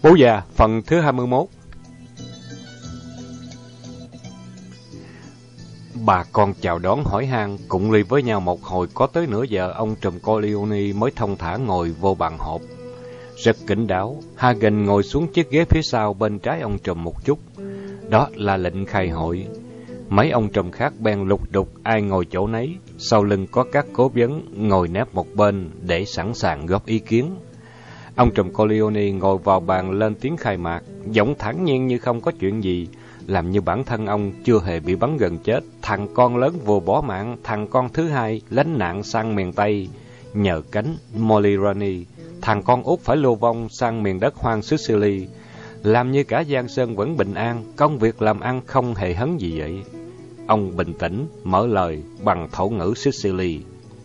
Bố già, phần thứ 21. Bà con chào đón hỏi han, cụng ly với nhau một hồi, có tới nửa giờ ông trùm Corleone mới thông thả ngồi vô bàn họp. Rất kín đáo, Hagen ngồi xuống chiếc ghế phía sau bên trái ông trùm một chút. Đó là lệnh khai hội. Mấy ông trùm khác bèn lục đục ai ngồi chỗ nấy, sau lưng có các cố vấn ngồi nép một bên để sẵn sàng góp ý kiến. Ông trùm Corleone ngồi vào bàn lên tiếng khai mạc, giọng thản nhiên như không có chuyện gì, làm như bản thân ông chưa hề bị bắn gần chết. Thằng con lớn vừa bỏ mạng, thằng con thứ hai lánh nạn sang miền Tây nhờ cánh Molirani, thằng con út phải lưu vong sang miền đất hoang Sicily, làm như cả Giang Sơn vẫn bình an, công việc làm ăn không hề hấn gì vậy. Ông bình tĩnh mở lời bằng thổ ngữ Sicily.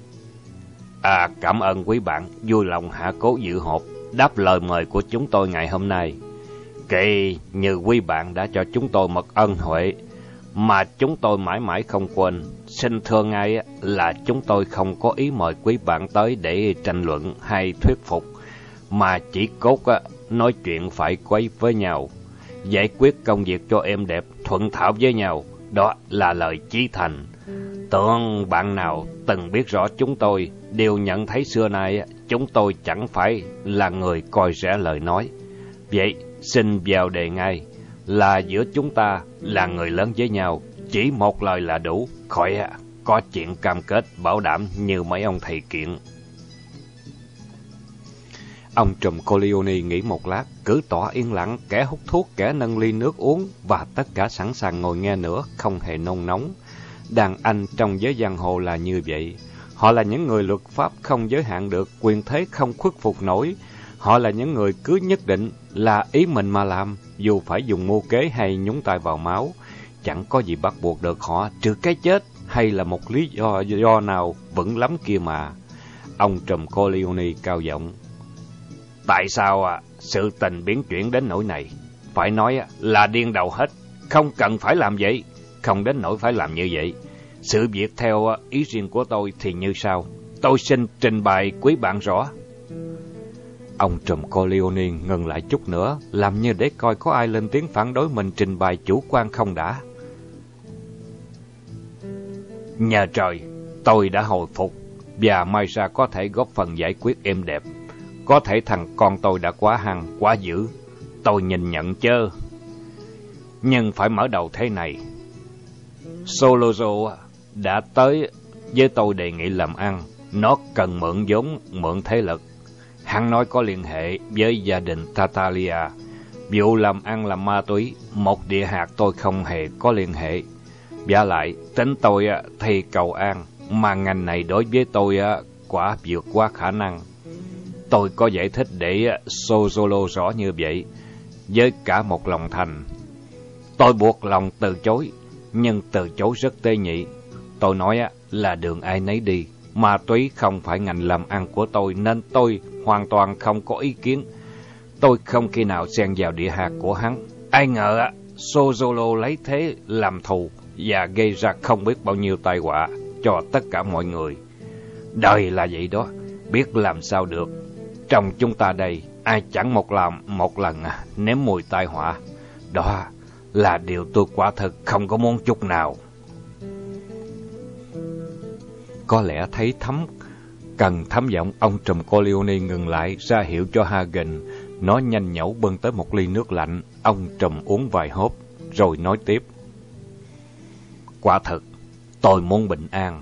Cảm ơn quý bạn, vui lòng hạ cố dự họp, đáp lời mời của chúng tôi ngày hôm nay. Kể như quý bạn đã cho chúng tôi một ân huệ mà chúng tôi mãi mãi không quên. Xin thưa ngay là chúng tôi không có ý mời quý bạn tới để tranh luận hay thuyết phục, mà chỉ cốt nói chuyện phải quấy với nhau, giải quyết công việc cho êm đẹp, thuận thảo với nhau. Đó là lời chí thành. Tưởng bạn nào từng biết rõ chúng tôi đều nhận thấy xưa nay chúng tôi chẳng phải là người coi rẻ lời nói. Vậy xin vào đề ngay, là giữa chúng ta là người lớn với nhau, chỉ một lời là đủ, khỏi có chuyện cam kết bảo đảm như mấy ông thầy kiện. Ông trùm Corleone nghĩ một lát, cứ tỏ yên lặng, kẻ hút thuốc, kẻ nâng ly nước uống, và tất cả sẵn sàng ngồi nghe nữa, không hề nôn nóng. Đàn anh trong giới giang hồ là như vậy. Họ là những người luật pháp không giới hạn được, quyền thế không khuất phục nổi. Họ là những người cứ nhất định là ý mình mà làm, dù phải dùng mưu kế hay nhúng tay vào máu. Chẳng có gì bắt buộc được họ, trừ cái chết hay là một lý do nào vững lắm kia mà. Ông trùm Corleone cao giọng. Tại sao sự tình biến chuyển đến nỗi này? Phải nói là điên đầu hết, không cần phải làm vậy, không đến nỗi phải làm như vậy. Sự việc theo ý riêng của tôi thì như sau, tôi xin trình bày quý bạn rõ. Ông trùm Corleone ngừng lại chút nữa, làm như để coi có ai lên tiếng phản đối mình trình bày chủ quan không đã. Nhờ trời, tôi đã hồi phục, và may ra có thể góp phần giải quyết êm đẹp. Có thể thằng con tôi đã quá hăng, quá dữ, tôi nhìn nhận chớ. Nhưng phải mở đầu thế này. Solozo đã tới với tôi đề nghị làm ăn. Nó cần mượn vốn, mượn thế lực. Hắn nói có liên hệ với gia đình Tartaglia. Vụ làm ăn làm ma túy, một địa hạt tôi không hề có liên hệ. Và lại, tính tôi thì cầu an, mà ngành này đối với tôi quả vượt qua khả năng. Tôi có giải thích để Sozolo rõ như vậy, với cả một lòng thành. Tôi buộc lòng từ chối, nhưng từ chối rất tế nhị. Tôi nói là đường ai nấy đi, ma túy không phải ngành làm ăn của tôi, nên tôi hoàn toàn không có ý kiến. Tôi không khi nào xen vào địa hạt của hắn. Ai ngờ Sozolo lấy thế làm thù và gây ra không biết bao nhiêu tai họa cho tất cả mọi người. Đời là vậy đó, biết làm sao được. Trong chúng ta đây, ai chẳng một lần nếm mùi tai họa. Đó là điều tôi quả thực không có muốn chút nào. Có lẽ thấy cần thấm giọng, ông trùm Corleone ngừng lại, ra hiệu cho Hagen. Nó nhanh nhẩu bưng tới một ly nước lạnh. Ông trùm uống vài hớp, rồi nói tiếp. Quả thực, tôi muốn bình an.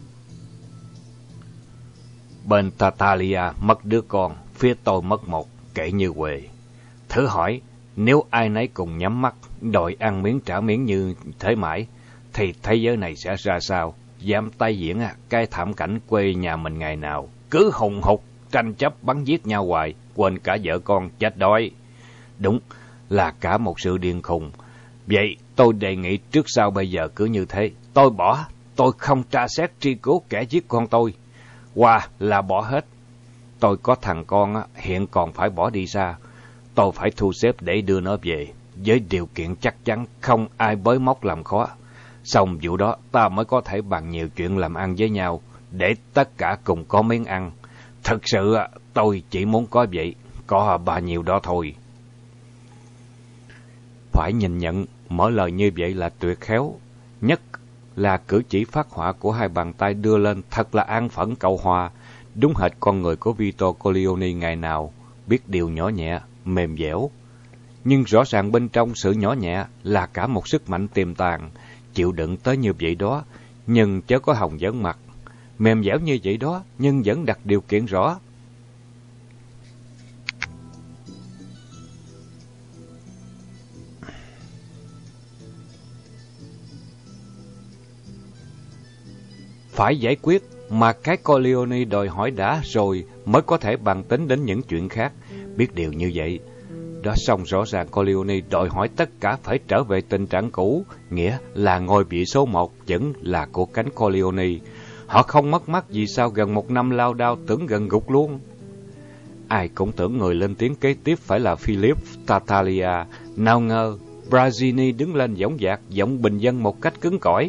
Bên Tartaglia mất đứa con, phía tôi mất một, kể như Huệ. Thử hỏi, nếu ai nấy cùng nhắm mắt, đòi ăn miếng trả miếng như thế mãi, thì thế giới này sẽ ra sao? Dám tái diễn cái thảm cảnh quê nhà mình ngày nào. Cứ hùng hục, tranh chấp bắn giết nhau hoài, quên cả vợ con chết đói. Đúng là cả một sự điên khùng. Vậy tôi đề nghị trước sau bây giờ cứ như thế. Tôi không tra xét truy cứu kẻ giết con tôi. Qua là bỏ hết. Tôi có thằng con hiện còn phải bỏ đi xa. Tôi phải thu xếp để đưa nó về, với điều kiện chắc chắn không ai bới móc làm khó. Xong vụ đó ta mới có thể bàn nhiều chuyện làm ăn với nhau, để tất cả cùng có miếng ăn. Thực sự tôi chỉ muốn có vậy, có bao nhiêu đó thôi. Phải nhìn nhận, mở lời như vậy là tuyệt khéo. Nhất là cử chỉ phát họa của hai bàn tay đưa lên thật là an phận cầu hòa. Đúng hệt con người của Vito Corleone ngày nào, biết điều nhỏ nhẹ, mềm dẻo. Nhưng rõ ràng bên trong sự nhỏ nhẹ là cả một sức mạnh tiềm tàng, chịu đựng tới như vậy đó, nhưng chớ có hòng giỡn mặt. Mềm dẻo như vậy đó, nhưng vẫn đặt điều kiện rõ. Phải giải quyết, mà cái Corleone đòi hỏi đã rồi mới có thể bàn tính đến những chuyện khác. Biết điều như vậy, đó xong rõ ràng Corleone đòi hỏi tất cả phải trở về tình trạng cũ, nghĩa là ngôi vị số 1 vẫn là của cánh Corleone. Họ không mất mát gì sao gần 1 năm lao đao tưởng gần gục luôn. Ai cũng tưởng người lên tiếng kế tiếp phải là Philip Tartaglia, nào ngờ Brazzini đứng lên dõng dạc, giọng bình dân một cách cứng cỏi.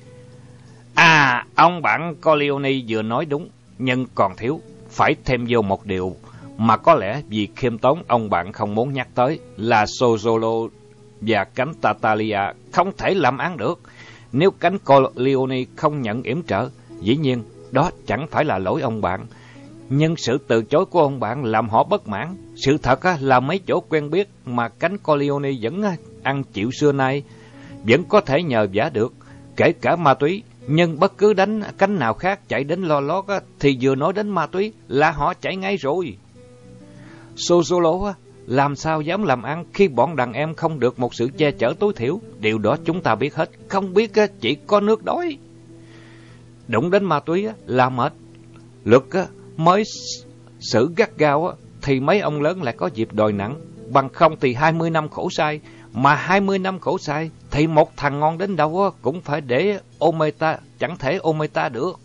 Ông bạn Corleone vừa nói đúng, nhưng còn thiếu, phải thêm vô một điều mà có lẽ vì khiêm tốn ông bạn không muốn nhắc tới, là Sozolo và cánh Tartaglia không thể làm án được. Nếu cánh Corleone không nhận yểm trợ, dĩ nhiên đó chẳng phải là lỗi ông bạn, nhưng sự từ chối của ông bạn làm họ bất mãn. Sự thật là mấy chỗ quen biết mà cánh Corleone vẫn ăn chịu xưa nay vẫn có thể nhờ vả được, kể cả ma túy. Nhưng bất cứ đánh cánh nào khác chạy đến lo lót thì vừa nói đến ma túy là họ chạy ngay rồi. Sozolo làm sao dám làm ăn khi bọn đàn em không được một sự che chở tối thiểu. Điều đó chúng ta biết hết, không biết chỉ có nước đói. Đụng đến ma túy là mệt. Luật mới xử gắt gao thì mấy ông lớn lại có dịp đòi nặng. Bằng không thì 20 năm khổ sai. Mà 20 năm khổ sai thì một thằng ngon đến đâu cũng phải để Ometa, chẳng thể Ometa được.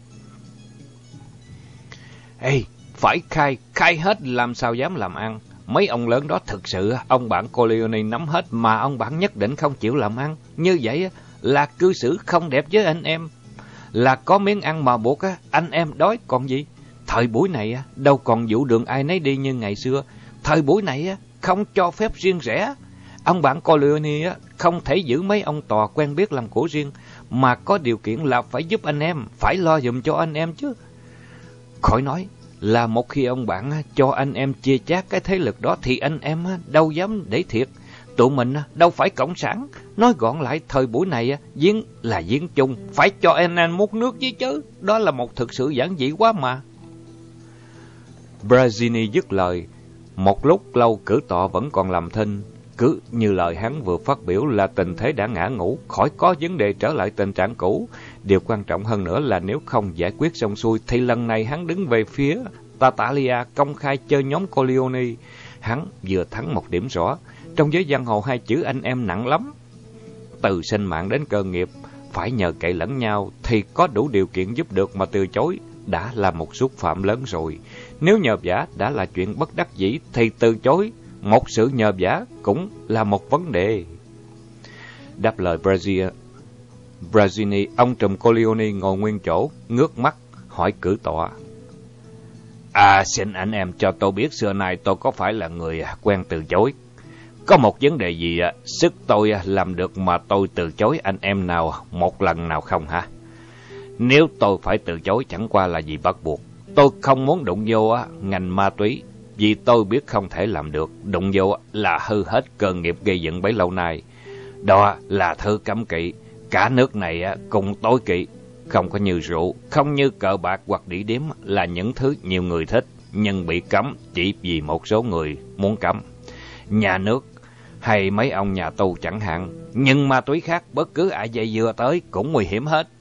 Ê, phải khai hết làm sao dám làm ăn. Mấy ông lớn đó thực sự ông bạn Corleone nắm hết mà ông bạn nhất định không chịu làm ăn. Như vậy là cư xử không đẹp với anh em. Là có miếng ăn mà buộc anh em đói còn gì. Thời buổi này đâu còn vụ đường ai nấy đi như ngày xưa. Thời buổi này không cho phép riêng rẽ. Ông bạn Corleone không thể giữ mấy ông tòa quen biết làm của riêng, mà có điều kiện là phải giúp anh em, phải lo giùm cho anh em chứ. Khỏi nói là một khi ông bạn cho anh em chia chác cái thế lực đó thì anh em đâu dám để thiệt. Tụi mình đâu phải cộng sản. Nói gọn lại, thời buổi này giếng là giếng chung, phải cho anh em múc nước với chứ. Đó là một thực sự giản dị quá mà. Brazzini dứt lời. Một lúc lâu cử tọa vẫn còn làm thinh. Cứ như lời hắn vừa phát biểu là tình thế đã ngã ngũ, khỏi có vấn đề trở lại tình trạng cũ. Điều quan trọng hơn nữa là nếu không giải quyết xong xuôi thì lần này hắn đứng về phía Tartaglia, công khai chơi nhóm Corleone. Hắn vừa thắng một điểm rõ. Trong giới giang hồ hai chữ anh em nặng lắm. Từ sinh mạng đến cơ nghiệp, phải nhờ cậy lẫn nhau thì có đủ điều kiện giúp được mà từ chối đã là một xúc phạm lớn rồi. Nếu nhờ vả đã là chuyện bất đắc dĩ thì từ chối một sự nhờ vả cũng là một vấn đề. Đáp lời Brazzini, ông trùm Corleone ngồi nguyên chỗ, ngước mắt hỏi cử tọa. Xin anh em cho tôi biết xưa nay tôi có phải là người quen từ chối. Có một vấn đề gì sức tôi làm được mà tôi từ chối anh em nào một lần nào không hả? Nếu tôi phải từ chối chẳng qua là vì bắt buộc. Tôi không muốn đụng vô ngành ma túy, vì tôi biết không thể làm được. Đụng vô là hư hết cơ nghiệp gây dựng bấy lâu nay. Đó là thứ cấm kỵ. Cả nước này cùng tối kỵ. Không có như rượu, không như cờ bạc hoặc đĩ điếm là những thứ nhiều người thích, nhưng bị cấm chỉ vì một số người muốn cấm. Nhà nước hay mấy ông nhà tù chẳng hạn, nhưng ma túy khác bất cứ ai dây dưa tới cũng nguy hiểm hết.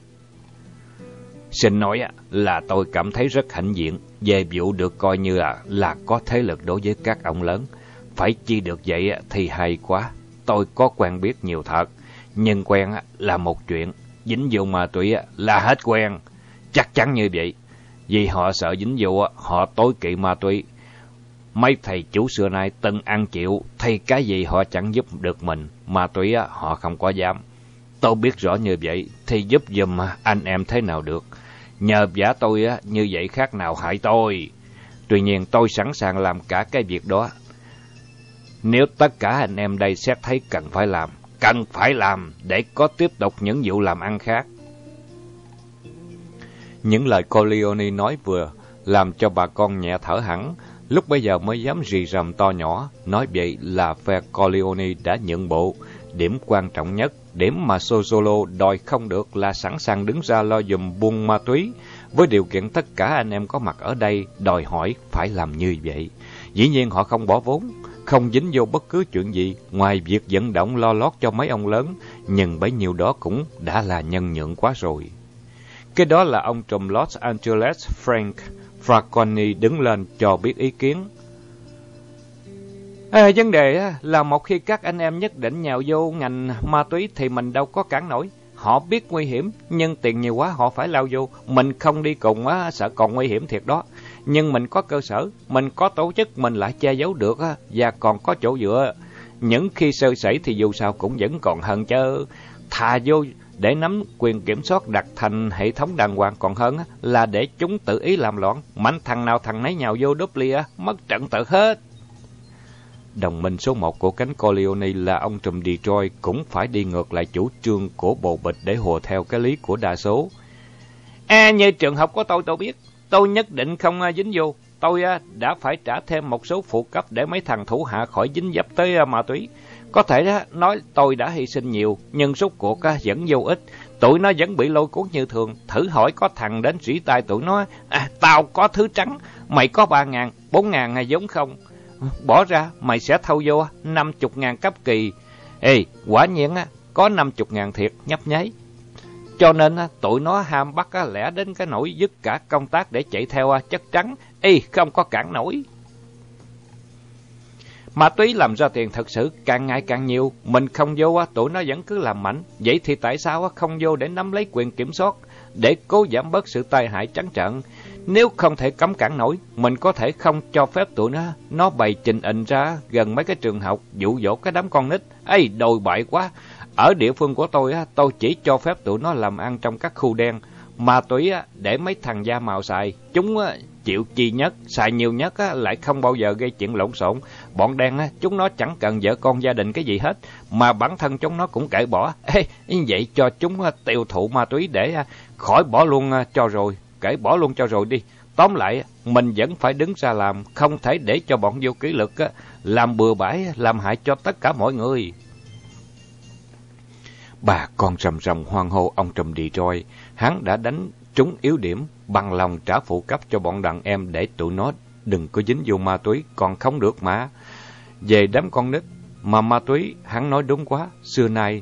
Xin nói là tôi cảm thấy rất hãnh diện về vụ được coi như là có thế lực đối với các ông lớn. Phải chi được vậy thì hay quá. Tôi có quen biết nhiều thật, nhưng quen là một chuyện, dính vụ ma túy là hết quen. Chắc chắn như vậy. Vì họ sợ dính vụ, họ tối kỵ ma túy. Mấy thầy chủ xưa nay từng ăn chịu thì cái gì họ chẳng giúp được mình, ma túy họ không có dám. Tôi biết rõ như vậy thì giúp giùm anh em thế nào được. Nhờ vả tôi như vậy khác nào hại tôi. Tuy nhiên tôi sẵn sàng làm cả cái việc đó. Nếu tất cả anh em đây xét thấy cần phải làm để có tiếp tục những vụ làm ăn khác. Những lời Corleone nói vừa làm cho bà con nhẹ thở hẳn, lúc bấy giờ mới dám rì rầm to nhỏ. Nói vậy là phe Corleone đã nhượng bộ. Điểm quan trọng nhất, điểm mà Sozolo đòi không được là sẵn sàng đứng ra lo giùm buôn ma túy, với điều kiện tất cả anh em có mặt ở đây đòi hỏi phải làm như vậy. Dĩ nhiên họ không bỏ vốn, không dính vô bất cứ chuyện gì ngoài việc vận động lo lót cho mấy ông lớn, nhưng bấy nhiêu đó cũng đã là nhân nhượng quá rồi. Cái đó là ông trùm Los Angeles Frank Franconi đứng lên cho biết ý kiến. Vấn đề là một khi các anh em nhất định nhào vô ngành ma túy thì mình đâu có cản nổi. Họ biết nguy hiểm, nhưng tiền nhiều quá họ phải lao vô. Mình không đi cùng sợ còn nguy hiểm thiệt đó. Nhưng mình có cơ sở, mình có tổ chức, mình lại che giấu được và còn có chỗ dựa. Những khi sơ sẩy thì dù sao cũng vẫn còn hơn chứ. Thà vô để nắm quyền kiểm soát đặt thành hệ thống đàng hoàng còn hơn là để chúng tự ý làm loạn. Mạnh thằng nào thằng nấy nhào vô đúp lia, mất trật tự hết. Đồng minh số 1 của cánh Corleone là ông trùm Detroit cũng phải đi ngược lại chủ trương của bồ bịch để hùa theo cái lý của đa số. Như trường học của tôi biết, tôi nhất định không dính vô. Tôi đã phải trả thêm một số phụ cấp để mấy thằng thủ hạ khỏi dính dấp tới ma túy. Có thể nói tôi đã hy sinh nhiều, nhưng rốt cuộc vẫn vô ích. Tụi nó vẫn bị lôi cuốn như thường. Thử hỏi có thằng đến rỉ tai tụi nó, tao có thứ trắng, mày có 3.000, 4.000 giống không? Bỏ ra, mày sẽ thâu vô 50.000 cấp kỳ. Quả nhiên có 50.000 thiệt, nhấp nháy. Cho nên tụi nó ham bắt lẽ đến cái nỗi dứt cả công tác để chạy theo chất trắng. Không có cản nổi. Ma túy làm ra tiền thật sự càng ngày càng nhiều. Mình không vô tụi nó vẫn cứ làm mạnh. Vậy thì tại sao không vô để nắm lấy quyền kiểm soát, để cố giảm bớt sự tai hại trắng trợn? Nếu không thể cấm cản nổi, mình có thể không cho phép tụi nó bày trình ịnh ra gần mấy cái trường học, dụ dỗ cái đám con nít. Đồi bại quá. Ở địa phương của tôi chỉ cho phép tụi nó làm ăn trong các khu đen. Ma túy để mấy thằng da màu xài. Chúng chịu chi nhất, xài nhiều nhất lại không bao giờ gây chuyện lộn xộn. Bọn đen chúng nó chẳng cần vợ con gia đình cái gì hết, mà bản thân chúng nó cũng cởi bỏ. Vậy cho chúng tiêu thụ ma túy để khỏi bỏ luôn cho rồi. Kể bỏ luôn cho rồi đi. Tóm lại, mình vẫn phải đứng ra làm, không thể để cho bọn vô kỷ luật làm bừa bãi, làm hại cho tất cả mọi người. Bà con rầm rầm hoan hô ông trùm Detroit. Hắn đã đánh trúng yếu điểm, bằng lòng trả phụ cấp cho bọn đàn em để tụi nó đừng có dính vô ma túy, còn không được mà. Về đám con nít mà ma túy, hắn nói đúng quá. Xưa nay,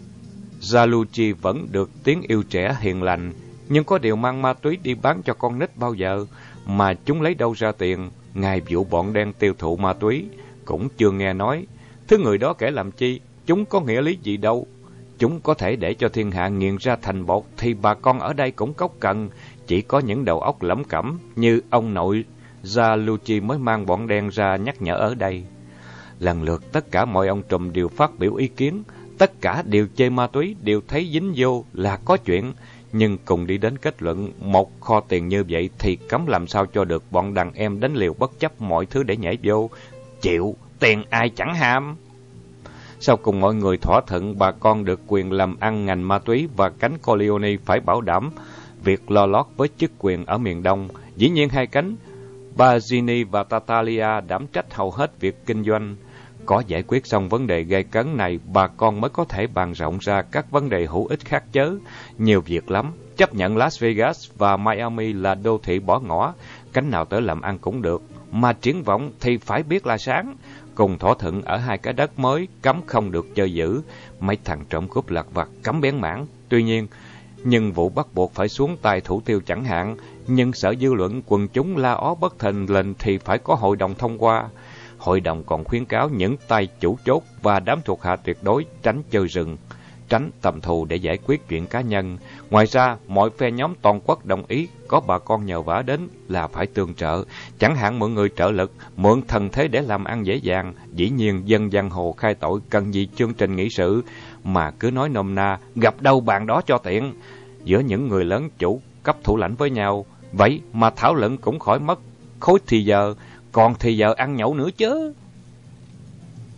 Zaluchi vẫn được tiếng yêu trẻ hiền lành, nhưng có điều mang ma túy đi bán cho con nít bao giờ, mà chúng lấy đâu ra tiền. Ngày vụ bọn đen tiêu thụ ma túy, cũng chưa nghe nói. Thứ người đó kể làm chi, chúng có nghĩa lý gì đâu. Chúng có thể để cho thiên hạ nghiền ra thành bột, thì bà con ở đây cũng cốc cần. Chỉ có những đầu óc lẩm cẩm như ông nội Zaluchi mới mang bọn đen ra nhắc nhở ở đây. Lần lượt tất cả mọi ông trùm đều phát biểu ý kiến. Tất cả đều chê ma túy, đều thấy dính vô là có chuyện. Nhưng cùng đi đến kết luận, một kho tiền như vậy thì cấm làm sao cho được bọn đàn em đánh liều bất chấp mọi thứ để nhảy vô. Chịu, tiền ai chẳng ham. Sau cùng mọi người thỏa thuận bà con được quyền làm ăn ngành ma túy và cánh Corleone phải bảo đảm việc lo lót với chức quyền ở miền Đông. Dĩ nhiên hai cánh Bazzini và Tartaglia đảm trách hầu hết việc kinh doanh. Có giải quyết xong vấn đề gây cấn này, bà con mới có thể bàn rộng ra các vấn đề hữu ích khác chớ. Nhiều việc lắm, chấp nhận Las Vegas và Miami là đô thị bỏ ngỏ, cánh nào tới làm ăn cũng được, mà triển vọng thì phải biết là sáng. Cùng thỏa thuận ở hai cái đất mới, cấm không được chơi dữ, mấy thằng trộm cướp lặt vặt cấm bén mảng. Tuy nhiên, nhưng vụ bắt buộc phải xuống tay thủ tiêu chẳng hạn, nhưng sở dư luận quần chúng la ó bất thình lình thì phải có hội đồng thông qua. Hội đồng còn khuyến cáo những tay chủ chốt và đám thuộc hạ tuyệt đối tránh chơi rừng, tránh tầm thù để giải quyết chuyện cá nhân. Ngoài ra, mọi phe nhóm toàn quốc đồng ý có bà con nhờ vả đến là phải tương trợ, chẳng hạn mượn người trợ lực, mượn thần thế để làm ăn dễ dàng. Dĩ nhiên dân giang hồ khai tội cần gì chương trình nghị sự, mà cứ nói nôm na, gặp đâu bàn đó cho tiện. Giữa những người lớn chủ cấp thủ lãnh với nhau, vậy mà thảo luận cũng khỏi mất khối thì giờ, còn thì giờ ăn nhậu nữa chứ.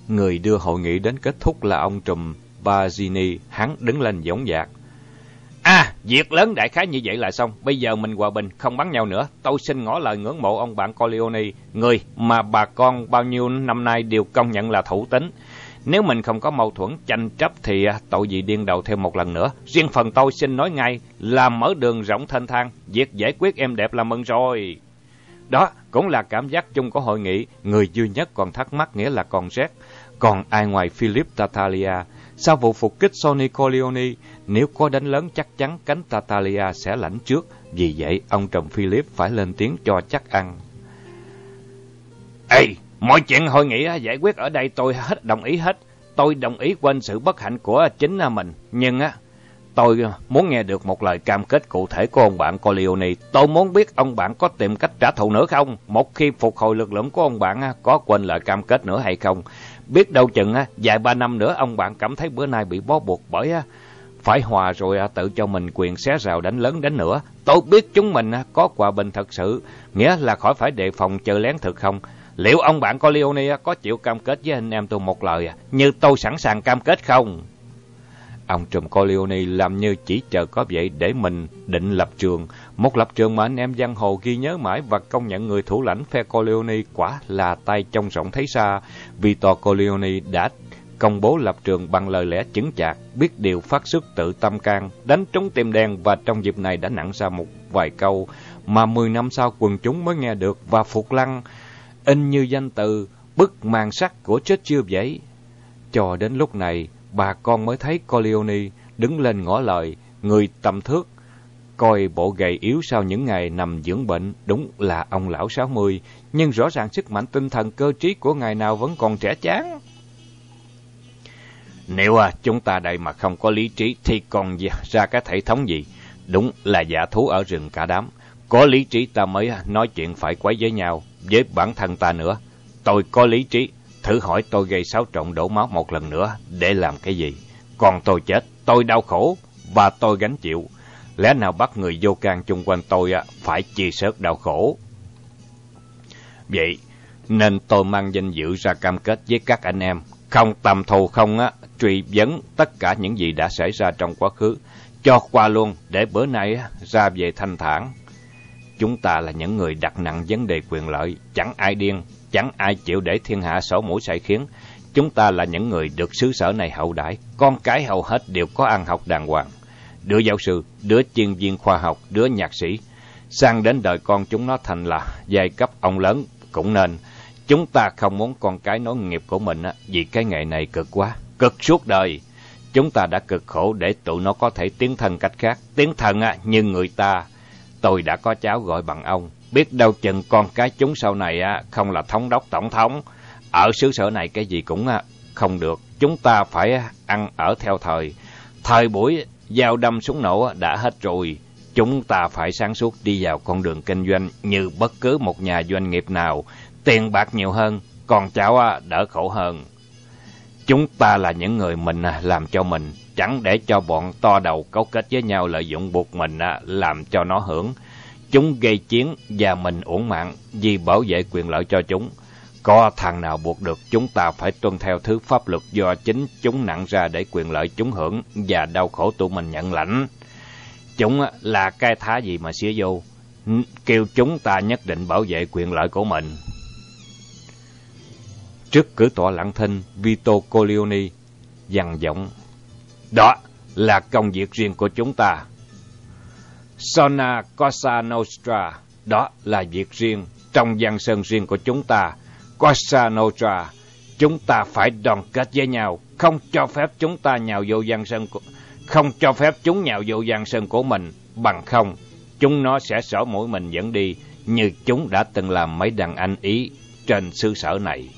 Người đưa hội nghị đến kết thúc là ông trùm Bazzini. Hắn đứng lên dõng dạc. Việc lớn đại khái như vậy là xong. Bây giờ mình hòa bình, không bắn nhau nữa. Tôi xin ngỏ lời ngưỡng mộ ông bạn Corleone, người mà bà con bao nhiêu năm nay đều công nhận là thủ tín. Nếu mình không có mâu thuẫn tranh chấp thì tội gì điên đầu thêm một lần nữa. Riêng phần tôi xin nói ngay là mở đường rộng thênh thang, việc giải quyết êm đẹp là mừng rồi. Đó cũng là cảm giác chung của hội nghị. Người duy nhất còn thắc mắc nghĩa là con Jack. Còn ai ngoài Philip Tartaglia? Sau vụ phục kích Sonny Corleone, nếu có đánh lớn chắc chắn cánh Tartaglia sẽ lãnh trước. Vì vậy, ông trùm Philip phải lên tiếng cho chắc ăn. Mọi chuyện hội nghị giải quyết ở đây tôi hết đồng ý hết. Tôi đồng ý quên sự bất hạnh của chính mình. Nhưng tôi muốn nghe được một lời cam kết cụ thể của ông bạn Corleone. Tôi muốn biết ông bạn có tìm cách trả thù nữa không? Một khi phục hồi lực lượng của ông bạn có quên lời cam kết nữa hay không? Biết đâu chừng vài 3 năm nữa ông bạn cảm thấy bữa nay bị bó buộc bởi phải hòa rồi tự cho mình quyền xé rào đánh lớn đánh nữa. Tôi biết chúng mình có hòa bình thật sự, nghĩa là khỏi phải đề phòng chờ lén thực không? Liệu ông bạn Corleone có chịu cam kết với anh em tôi một lời như tôi sẵn sàng cam kết không? Ông trùm Corleone làm như chỉ chờ có vậy để mình định lập trường. Một lập trường mà anh em giang hồ ghi nhớ mãi và công nhận người thủ lãnh phe Corleone quả là tay trông rộng thấy xa. Vito Corleone đã công bố lập trường bằng lời lẽ chững chạc, biết điều phát xuất tự tâm can, đánh trúng tim đen và trong dịp này đã nặn ra một vài câu mà 10 năm sau quần chúng mới nghe được và phục lăng, in như danh từ bức màn sắt của Churchill vậy. Cho đến lúc này, bà con mới thấy Corleone đứng lên ngỏ lời, người tầm thước, coi bộ gầy yếu sau những ngày nằm dưỡng bệnh, đúng là ông lão 60, nhưng rõ ràng sức mạnh tinh thần cơ trí của ngài nào vẫn còn trẻ chán. Nếu chúng ta đây mà không có lý trí thì còn ra cái thể thống gì? Đúng là giả thú ở rừng cả đám. Có lý trí ta mới nói chuyện phải quấy với nhau, với bản thân ta nữa. Tôi có lý trí, thử hỏi tôi gây xáo trộn đổ máu một lần nữa để làm cái gì? Còn tôi chết, tôi đau khổ và tôi gánh chịu. Lẽ nào bắt người vô can chung quanh tôi phải chia sớt đau khổ? Vậy nên tôi mang danh dự ra cam kết với các anh em, không tầm thù, không truy vấn tất cả những gì đã xảy ra trong quá khứ, cho qua luôn để bữa nay ra về thanh thản. Chúng ta là những người đặt nặng vấn đề quyền lợi, chẳng ai điên, chẳng ai chịu để thiên hạ sổ mũi sai khiến. Chúng ta là những người được xứ sở này hậu đãi, con cái hầu hết đều có ăn học đàng hoàng. Đứa giáo sư, đứa chuyên viên khoa học, đứa nhạc sĩ. Sang đến đời con chúng nó thành là giai cấp ông lớn cũng nên. Chúng ta không muốn con cái nối nghiệp của mình vì cái nghề này cực quá, cực suốt đời. Chúng ta đã cực khổ để tụi nó có thể tiến thân cách khác, tiến thân như người ta. Tôi đã có cháu gọi bằng ông, biết đâu chừng con cái chúng sau này không là thống đốc tổng thống. Ở xứ sở này cái gì cũng không được, chúng ta phải ăn ở theo thời. Thời buổi dao đâm súng nổ đã hết rồi, chúng ta phải sáng suốt đi vào con đường kinh doanh như bất cứ một nhà doanh nghiệp nào. Tiền bạc nhiều hơn, con cháu đỡ khổ hơn. Chúng ta là những người mình làm cho mình, chẳng để cho bọn to đầu cấu kết với nhau lợi dụng buộc mình làm cho nó hưởng. Chúng gây chiến và mình uổng mạng vì bảo vệ quyền lợi cho chúng. Có thằng nào buộc được chúng ta phải tuân theo thứ pháp luật do chính chúng nặng ra để quyền lợi chúng hưởng và đau khổ tụi mình nhận lãnh. Chúng là cái thá gì mà xía vô, kêu chúng ta nhất định bảo vệ quyền lợi của mình. Trước cử tọa lặng thinh, Vito Corleone dằn giọng: Đó là công việc riêng của chúng ta. Sona Cosa Nostra, đó là việc riêng trong giang sơn riêng của chúng ta. Cosa Nostra, chúng ta phải đoàn kết với nhau, không cho phép chúng ta nhào vô giang sơn không cho phép chúng nhào vô giang sơn của mình, bằng không chúng nó sẽ xỏ mũi mình dẫn đi như chúng đã từng làm mấy đàn anh Ý trên xứ sở này.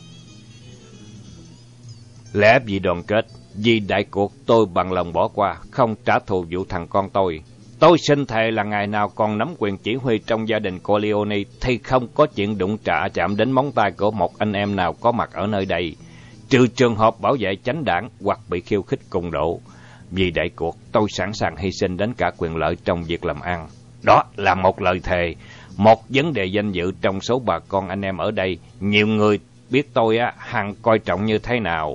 Lẽ vì đoàn kết, vì đại cuộc tôi bằng lòng bỏ qua, không trả thù vụ thằng con tôi. Tôi xin thề là ngày nào còn nắm quyền chỉ huy trong gia đình Corleone thì không có chuyện đụng chạm đến móng tay của một anh em nào có mặt ở nơi đây, trừ trường hợp bảo vệ chánh đảng hoặc bị khiêu khích cùng độ. Vì đại cuộc, tôi sẵn sàng hy sinh đến cả quyền lợi trong việc làm ăn. Đó là một lời thề, một vấn đề danh dự trong số bà con anh em ở đây. Nhiều người biết tôi hằng coi trọng như thế nào.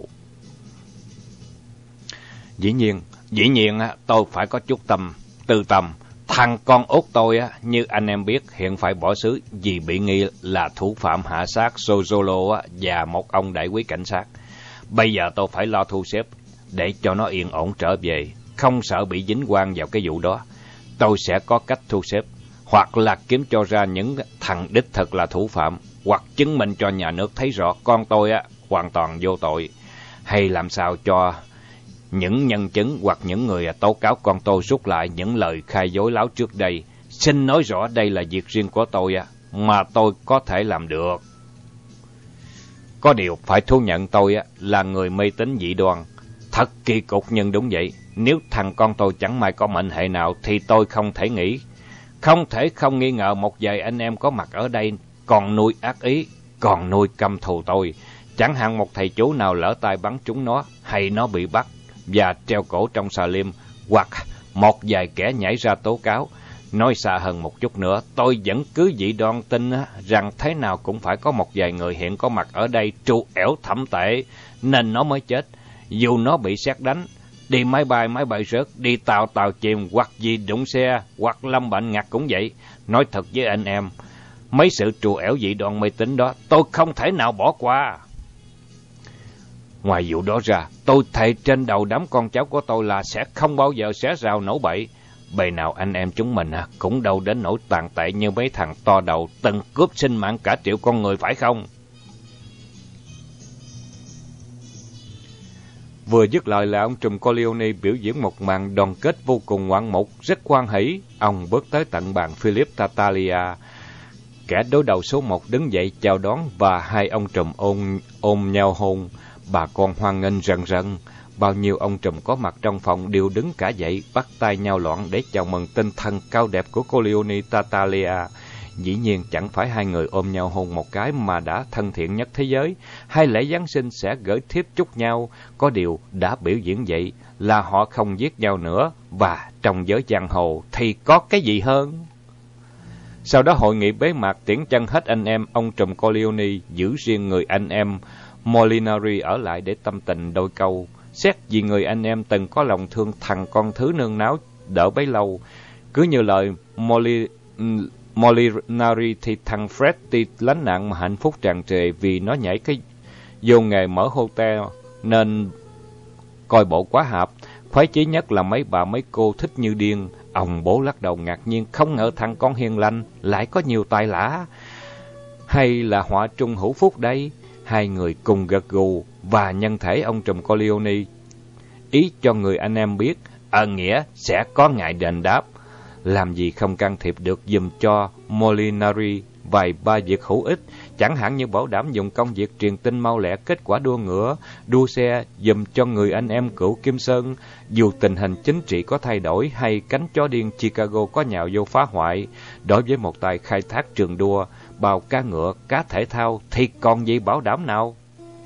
Dĩ nhiên tôi phải có chút tư tâm. Thằng con út tôi như anh em biết hiện phải bỏ xứ vì bị nghi là thủ phạm hạ sát Sozolo và một ông đại quý cảnh sát. Bây giờ tôi phải lo thu xếp để cho nó yên ổn trở về, không sợ bị dính quan vào cái vụ đó. Tôi sẽ có cách thu xếp, hoặc là kiếm cho ra những thằng đích thực là thủ phạm, hoặc chứng minh cho nhà nước thấy rõ con tôi hoàn toàn vô tội, hay làm sao cho những nhân chứng hoặc những người tố cáo con tôi rút lại những lời khai dối láo trước đây. Xin nói rõ đây là việc riêng của tôi mà tôi có thể làm được. Có điều phải thú nhận tôi là người mê tín dị đoan. Thật kỳ cục nhưng đúng vậy. Nếu thằng con tôi chẳng may có mệnh hệ nào thì tôi không thể không nghi ngờ một vài anh em có mặt ở đây còn nuôi ác ý, còn nuôi căm thù tôi. Chẳng hạn một thầy chú nào lỡ tay bắn trúng nó, hay nó bị bắt và treo cổ trong xà lim, hoặc một vài kẻ nhảy ra tố cáo. Nói xa hơn một chút nữa, tôi vẫn cứ dị đoan tin rằng thế nào cũng phải có một vài người hiện có mặt ở đây tru ẻo thậm tệ nên nó mới chết. Dù nó bị sét đánh, đi máy bay rớt, đi tàu chìm, hoặc vì đụng xe, hoặc lâm bệnh ngặt cũng vậy. Nói thật với anh em, mấy sự trù ẻo dị đoan mê tín đó tôi không thể nào bỏ qua. Ngoài vụ đó ra, tôi thề trên đầu đám con cháu của tôi là sẽ không bao giờ xé rào nổ bậy. Bề nào anh em chúng mình cũng đâu đến nỗi tàn tệ như mấy thằng to đầu từng cướp sinh mạng cả triệu con người, phải không? Vừa dứt lời là ông trùm Corleone biểu diễn một màn đoàn kết vô cùng ngoạn mục, rất hoan hỉ. Ông bước tới tận bàn Philip Tartaglia, kẻ đối đầu số 1 đứng dậy chào đón, và hai ông trùm ôm nhau hôn. Bà con hoan nghênh rần rần. Bao nhiêu ông trùm có mặt trong phòng đều đứng cả dậy, bắt tay nhau loạn để chào mừng tinh thần cao đẹp của Corleone Tartaglia. Dĩ nhiên chẳng phải hai người ôm nhau hôn một cái mà đã thân thiện nhất thế giới. Hai lễ Giáng sinh sẽ gửi thiếp chúc nhau. Có điều đã biểu diễn vậy là họ không giết nhau nữa, và trong giới giang hồ thì có cái gì hơn. Sau đó hội nghị bế mạc, tiễn chân hết anh em. Ông trùm Corleone giữ riêng người anh em Molinari ở lại để tâm tình đôi câu. Xét vì người anh em từng có lòng thương thằng con thứ nương náo đỡ bấy lâu. Cứ như lời Molinari thì thằng Fred tuy lánh nạn mà hạnh phúc tràn trề vì nó nhảy cái vô nghề mở hotel nên coi bộ quá hạp. Khoái chí nhất là mấy bà mấy cô thích như điên. Ông bố lắc đầu ngạc nhiên, không ngờ thằng con hiền lành lại có nhiều tài lả. Hay là họa trung hữu phúc đây? Hai người cùng gật gù, và nhân thể ông trùm Corleone ý cho người anh em biết ơn nghĩa sẽ có ngày đền đáp. Làm gì không can thiệp được giùm cho Molinari vài ba việc hữu ích, chẳng hạn như bảo đảm dùng công việc truyền tin mau lẹ kết quả đua ngựa, đua xe giùm cho người anh em cựu Kim Sơn. Dù tình hình chính trị có thay đổi hay cánh chó điên Chicago có nhào vô phá hoại, đối với một tài khai thác trường đua, bào cá ngựa, cá thể thao thì còn gì bảo đảm nào.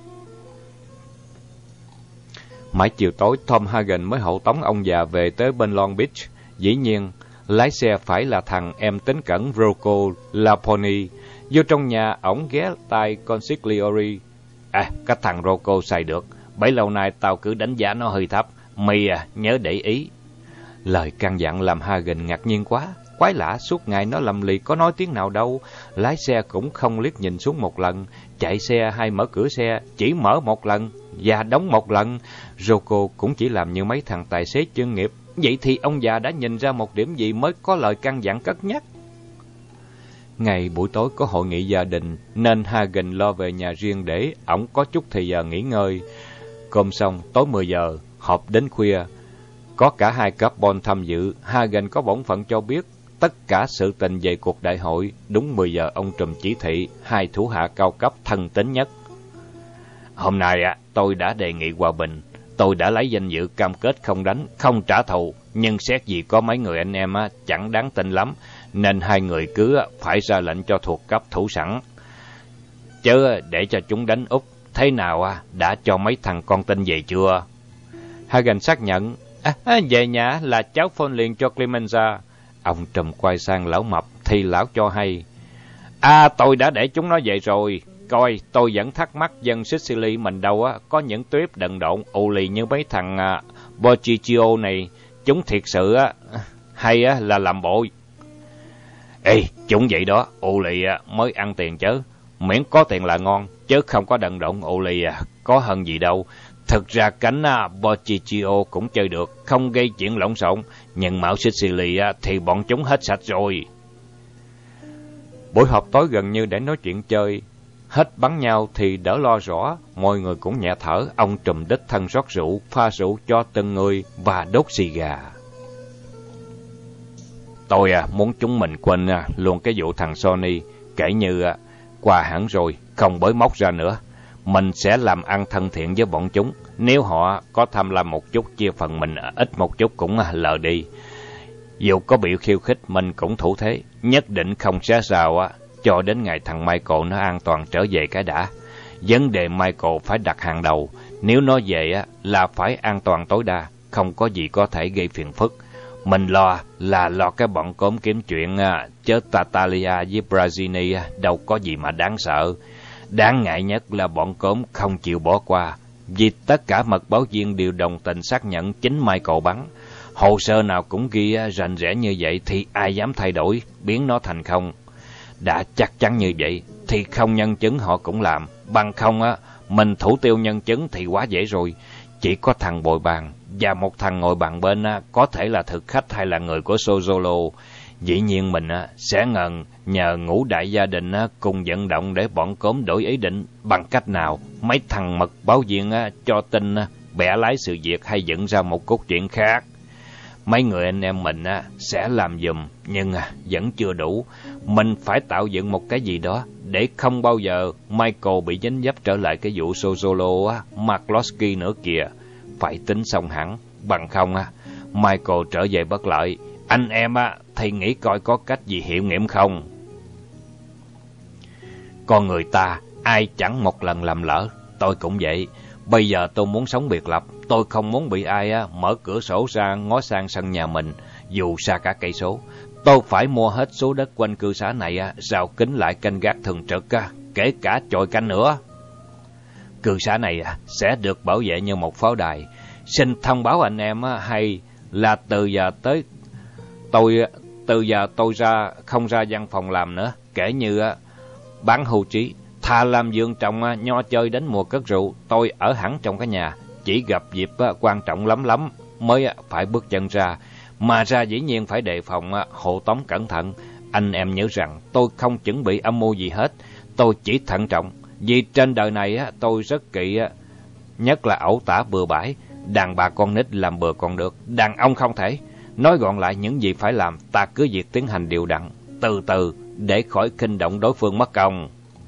Mãi chiều tối, Tom Hagen mới hậu tống ông già về tới bên Long Beach. Dĩ nhiên, lái xe phải là thằng em tính cẩn Rocco Laponi. Vô trong nhà, ổng ghé tai Consigliere. Cái thằng Rocco xài được. Bấy lâu nay tao cứ đánh giá nó hơi thấp. Mày nhớ để ý. Lời căn dặn làm Hagen ngạc nhiên quá. Quái lạ, suốt ngày nó lầm lì có nói tiếng nào đâu. Lái xe cũng không liếc nhìn xuống một lần. Chạy xe hay mở cửa xe chỉ mở một lần và đóng một lần. Rocco cũng chỉ làm như mấy thằng tài xế chuyên nghiệp. Vậy thì ông già đã nhìn ra một điểm gì mới có lời căn dặn cất nhắc? Ngày buổi tối có hội nghị gia đình nên Hagen lo về nhà riêng để ổng có chút thời giờ nghỉ ngơi. Cơm xong, tối 10 giờ, họp đến khuya. Có cả hai carbon tham dự. Hagen có bổn phận cho biết tất cả sự tình về cuộc đại hội. Đúng 10 giờ ông trùm chỉ thị hai thủ hạ cao cấp thân tín nhất. Hôm nay tôi đã đề nghị hòa bình. Tôi đã lấy danh dự cam kết không đánh, không trả thù. Nhưng xét gì có mấy người anh em chẳng đáng tin lắm, nên hai người cứ phải ra lệnh cho thuộc cấp thủ sẵn, chứ để cho chúng đánh Úc. Thế nào đã cho mấy thằng con tin về chưa? Hagen xác nhận. Về nhà là cháu phone liền cho Clemenza. Ông trùm quay sang lão mập thì lão cho hay. Tôi đã để chúng nó về rồi. coi, tôi vẫn thắc mắc dân Sicily mình đâu có những tuyếp đần độn ù lì như mấy thằng Bocchicchio này. Chúng thiệt sự hay là làm bộ. Ê, chúng vậy đó, ù lì mới ăn tiền chứ. Miễn có tiền là ngon, chứ không có đần độn ù lì có hơn gì đâu. Thực ra cánh Bocchicchio cũng chơi được, không gây chuyện lộn xộn, nhưng mạo Sicily thì bọn chúng hết sạch rồi. Buổi họp tối gần như để nói chuyện chơi, hết bắn nhau thì đỡ lo rõ, mọi người cũng nhẹ thở. Ông trùm đích thân rót rượu, pha rượu cho từng người và đốt xì gà. Tôi muốn chúng mình quên luôn cái vụ thằng Sony, kể như qua hẳn rồi, không bới móc ra nữa. Mình sẽ làm ăn thân thiện với bọn chúng, nếu họ có tham lam một chút, chia phần mình ít một chút cũng lờ đi. Dù có bị khiêu khích, mình cũng thủ thế, nhất định không xé rào cho đến ngày thằng Michael nó an toàn trở về cái đã. Vấn đề Michael phải đặt hàng đầu, nếu nó về là phải an toàn tối đa, không có gì có thể gây phiền phức. Mình lo cái bọn cốm kiếm chuyện, chứ Tartaglia với Brazzini đâu có gì mà đáng sợ. Đáng ngại nhất là bọn cốm không chịu bỏ qua, vì tất cả mật báo viên đều đồng tình xác nhận chính Michael bắn. Hồ sơ nào cũng ghi rành rẽ như vậy thì ai dám thay đổi, biến nó thành không. Đã chắc chắn như vậy thì không nhân chứng họ cũng làm, bằng không mình thủ tiêu nhân chứng thì quá dễ rồi. Chỉ có thằng bồi bàn và một thằng ngồi bàn bên có thể là thực khách hay là người của Sozolo. Dĩ nhiên mình sẽ nhờ ngũ đại gia đình cùng vận động để bọn cốm đổi ý định. Bằng cách nào? Mấy thằng mật báo viên cho tin bẻ lái sự việc hay dựng ra một cốt truyện khác. Mấy người anh em mình sẽ làm giùm, nhưng vẫn chưa đủ. Mình phải tạo dựng một cái gì đó để không bao giờ Michael bị dính dấp trở lại cái vụ Sozolo McCloskey nữa kìa. Phải tính xong hẳn, bằng không Michael trở về bất lợi. Anh em thì nghĩ coi có cách gì hiệu nghiệm không? Con người ta ai chẳng một lần làm lỡ, tôi cũng vậy. Bây giờ tôi muốn sống biệt lập, tôi không muốn bị ai mở cửa sổ ra ngó sang sân nhà mình, dù xa cả cây số. Tôi phải mua hết số đất quanh cư xá này, rào kính lại canh gác thường trực, kể cả chòi canh nữa. Cư xá này sẽ được bảo vệ như một pháo đài. Xin thông báo anh em hay là từ giờ tôi không ra văn phòng làm nữa, kể như bán hưu trí. Thà làm vườn trồng nho chơi đến mùa cất rượu, tôi ở hẳn trong cái nhà. Chỉ gặp dịp quan trọng lắm mới phải bước chân ra. Mà ra dĩ nhiên phải đề phòng, hộ tống cẩn thận. Anh em nhớ rằng tôi không chuẩn bị âm mưu gì hết. Tôi chỉ thận trọng. Vì trên đời này tôi rất kỵ, nhất là ẩu tả bừa bãi. Đàn bà con nít làm bừa còn được, đàn ông không thể. Nói gọn lại, những gì phải làm, ta cứ việc tiến hành đều đặn, từ từ, để khỏi kinh động đối phương mất công.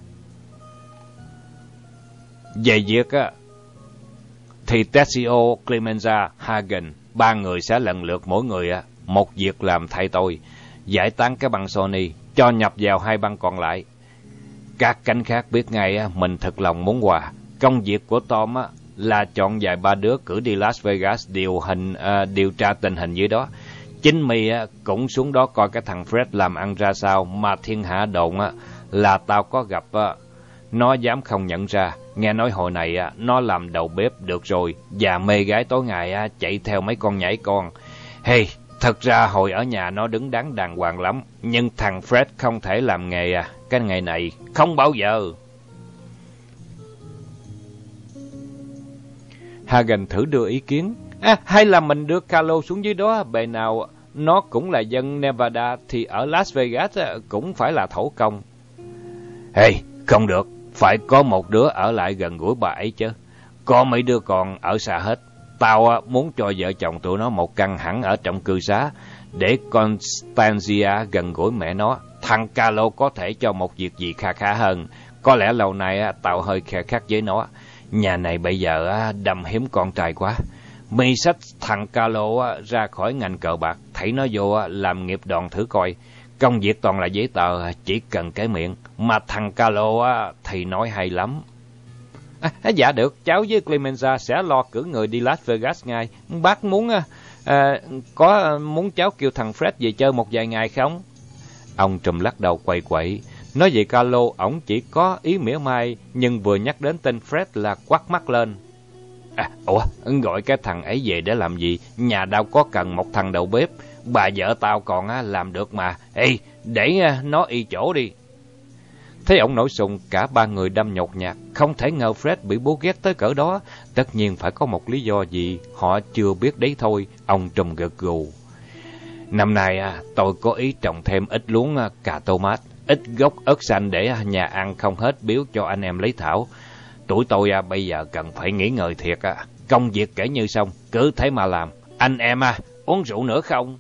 Về việc thì Tessio, Clemenza, Hagen, ba người sẽ lần lượt mỗi người một việc làm thay tôi, giải tán cái băng Sony, cho nhập vào hai băng còn lại. Các cánh khác biết ngay mình thật lòng muốn quà. Công việc của Tom là chọn vài ba đứa cử đi Las Vegas điều tra tình hình dưới đó. Chính mì cũng xuống đó coi cái thằng Fred làm ăn ra sao, mà thiên hạ đồn là tao có gặp nó dám không nhận ra. Nghe nói hồi này nó làm đầu bếp được rồi, và mê gái tối ngày chạy theo mấy con nhảy con. Hey, thật ra hồi ở nhà nó đứng đắn đàng hoàng lắm, nhưng thằng Fred không thể làm nghề cái nghề này, không bao giờ. Hagen thử đưa ý kiến. Hay là mình đưa Carlo xuống dưới đó, bề nào nó cũng là dân Nevada, thì ở Las Vegas cũng phải là thổ công. Hey, không được, phải có một đứa ở lại gần gũi bà ấy chứ. Có mấy đứa còn ở xa hết. Tao muốn cho vợ chồng tụi nó một căn hẳn ở trong cư xá, để Constantia gần gũi mẹ nó. Thằng Carlo có thể cho một việc gì khá hơn. Có lẽ lâu nay tao hơi khe khắc với nó. Nhà này bây giờ đầm hiếm con trai quá. Mi xách thằng Carlo ra khỏi ngành cờ bạc, thấy nó vô làm nghiệp đoàn thử coi. Công việc toàn là giấy tờ, chỉ cần cái miệng. Mà thằng Carlo thì nói hay lắm. Dạ được, cháu với Clemenza sẽ lo cử người đi Las Vegas ngay. Bác muốn muốn cháu kêu thằng Fred về chơi một vài ngày không? Ông trùm lắc đầu quậy quậy. Nói về Carlo, ổng chỉ có ý mỉa mai, nhưng vừa nhắc đến tên Fred là quắt mắt lên. Gọi cái thằng ấy về để làm gì? Nhà đâu có cần một thằng đầu bếp. Bà vợ tao còn làm được mà. Ê, để nó y chỗ đi. Thấy ổng nổi sùng, cả ba người đâm nhột nhạt. Không thể ngờ Fred bị bố ghét tới cỡ đó. Tất nhiên phải có một lý do gì, họ chưa biết đấy thôi. Ông Trùm gật gù. Năm nay tôi có ý trồng thêm ít luống cà tomat, ít gốc ớt xanh để nhà ăn không hết biếu cho anh em lấy thảo. Tuổi tôi bây giờ cần phải nghỉ ngơi thiệt. Công việc kể như xong, cứ thế mà làm. Anh em uống rượu nữa không?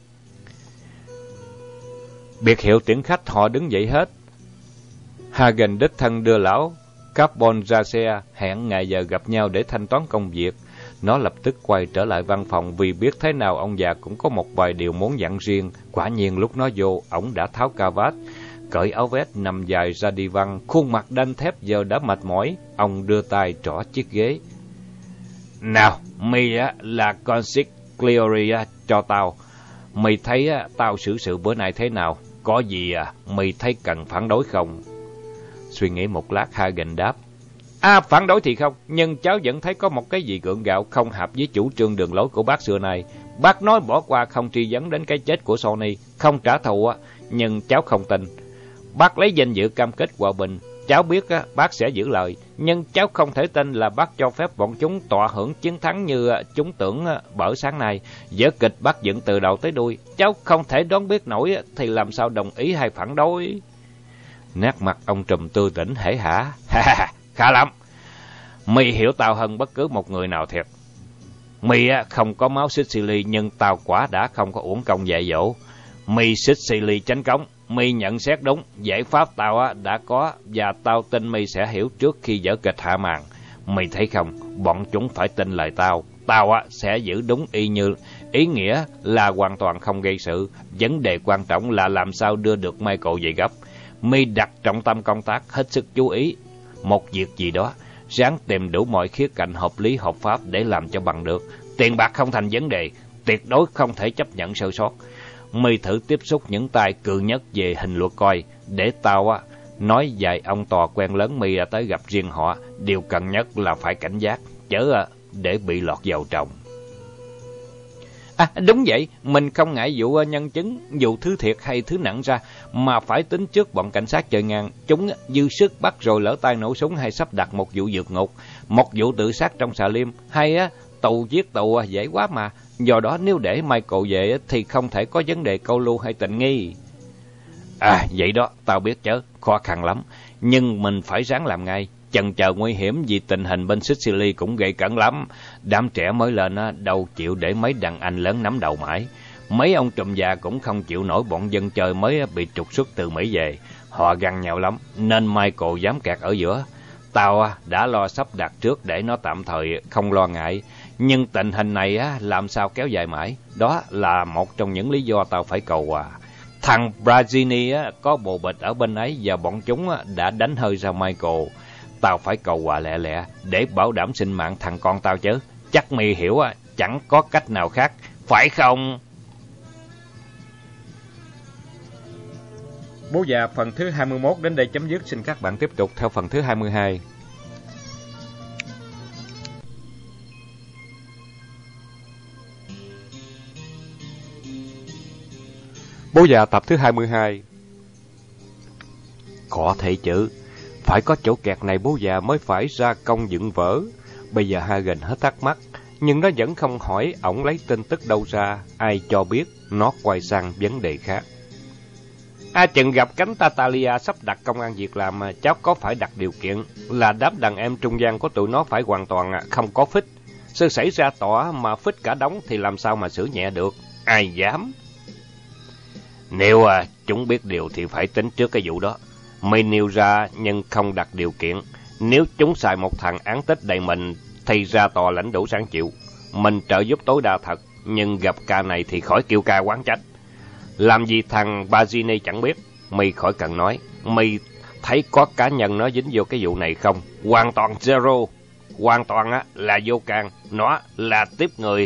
Biệt hiệu tiễn khách họ đứng dậy hết. Hagen đích thân đưa lão Carbon ra xe, hẹn ngày giờ gặp nhau để thanh toán công việc. Nó lập tức quay trở lại văn phòng vì biết thế nào ông già cũng có một vài điều muốn dặn riêng. Quả nhiên lúc nó vô, ổng đã tháo cà vạt, cởi áo vest nằm dài ra đi văn, khuôn mặt đanh thép giờ đã mệt mỏi. Ông đưa tay trỏ chiếc ghế. Nào, mày là consigliere cho tao. Mày thấy tao xử sự bữa nay thế nào? Có gì mày thấy cần phản đối không? Suy nghĩ một lát, Hagen đáp. Phản đối thì không, nhưng cháu vẫn thấy có một cái gì gượng gạo không hợp với chủ trương đường lối của bác xưa nay. Bác nói bỏ qua không truy vấn đến cái chết của Sony, không trả thù nhưng cháu không tin. Bác lấy danh dự cam kết hòa bình, cháu biết bác sẽ giữ lời, nhưng cháu không thể tin là bác cho phép bọn chúng tọa hưởng chiến thắng như chúng tưởng bở sáng nay. Vở kịch bác dựng từ đầu tới đuôi, cháu không thể đoán biết nổi thì làm sao đồng ý hay phản đối. Nét mặt ông Trùm tươi tỉnh hể hả. Khá lắm. Mày hiểu tao hơn bất cứ một người nào thiệt. Mày không có máu Sicily, nhưng tao quả đã không có uổng công dạy dỗ. Mày Sicily chánh cống, mày nhận xét đúng. Giải pháp tao đã có, và tao tin mày sẽ hiểu trước khi vở kịch hạ màn. Mày thấy không, bọn chúng phải tin lời tao. Tao sẽ giữ đúng y như ý nghĩa là hoàn toàn không gây sự. Vấn đề quan trọng là làm sao đưa được Michael về gấp. Mày đặt trọng tâm công tác, hết sức chú ý một việc gì đó, ráng tìm đủ mọi khía cạnh hợp lý hợp pháp để làm cho bằng được. Tiền bạc không thành vấn đề, tuyệt đối không thể chấp nhận sơ sót. Mày thử tiếp xúc những tài cự nhất về hình luật coi, để tao nói vài ông tòa quen lớn mày tới gặp riêng họ. Điều cần nhất là phải cảnh giác, chớ để bị lọt vào tròng. Đúng vậy, mình không ngại vụ nhân chứng, vụ thứ thiệt hay thứ nặng ra, mà phải tính trước bọn cảnh sát chơi ngang. Chúng dư sức bắt rồi lỡ tay nổ súng hay sắp đặt một vụ vượt ngục, một vụ tự sát trong xà lim, hay tù giết tù dễ quá mà. Do đó nếu để Michael về thì không thể có vấn đề câu lưu hay tình nghi. Vậy đó, tao biết chứ, khó khăn lắm, nhưng mình phải ráng làm ngay. Chần chờ nguy hiểm vì tình hình bên Sicily cũng gây cấn lắm. Đám trẻ mới lên đâu chịu để mấy đàn anh lớn nắm đầu mãi. Mấy ông trùm già cũng không chịu nổi bọn dân chơi mới bị trục xuất từ Mỹ về. Họ gằn nhau lắm, nên Michael dám kẹt ở giữa. Tao đã lo sắp đặt trước để nó tạm thời không lo ngại. Nhưng tình hình này làm sao kéo dài mãi. Đó là một trong những lý do tao phải cầu hòa. Thằng Brazzini có bồ bịch ở bên ấy và bọn chúng đã đánh hơi ra Michael. Tao phải cầu hòa lẹ lẹ để bảo đảm sinh mạng thằng con tao chứ. Chắc mày hiểu chẳng có cách nào khác, phải không? Bố già phần thứ 21 đến đây chấm dứt. Xin các bạn tiếp tục theo phần thứ 22. Bố già tập thứ 22. Có thể chứ, phải có chỗ kẹt này bố già mới phải ra công dựng vở. Bây giờ Hagen hết thắc mắc, nhưng nó vẫn không hỏi ổng lấy tin tức đâu ra, ai cho biết. Nó quay sang vấn đề khác. Chừng gặp cánh Tatalia sắp đặt công ăn việc làm, cháu có phải đặt điều kiện là đám đàn em trung gian của tụi nó phải hoàn toàn không có phích. Sự xảy ra tỏa mà phích cả đống thì làm sao mà sửa nhẹ được, ai dám. Nếu chúng biết điều thì phải tính trước cái vụ đó. Mày nêu ra nhưng không đặt điều kiện. Nếu chúng xài một thằng án tích đầy mình thì ra tòa lãnh đủ sáng chịu. Mình trợ giúp tối đa thật, nhưng gặp ca này thì khỏi kêu ca oán trách. Làm gì thằng Bazzini chẳng biết. Mày khỏi cần nói. Mày thấy có cá nhân nó dính vô cái vụ này không? Hoàn toàn zero. Hoàn toàn là vô can. Nó là tiếp người.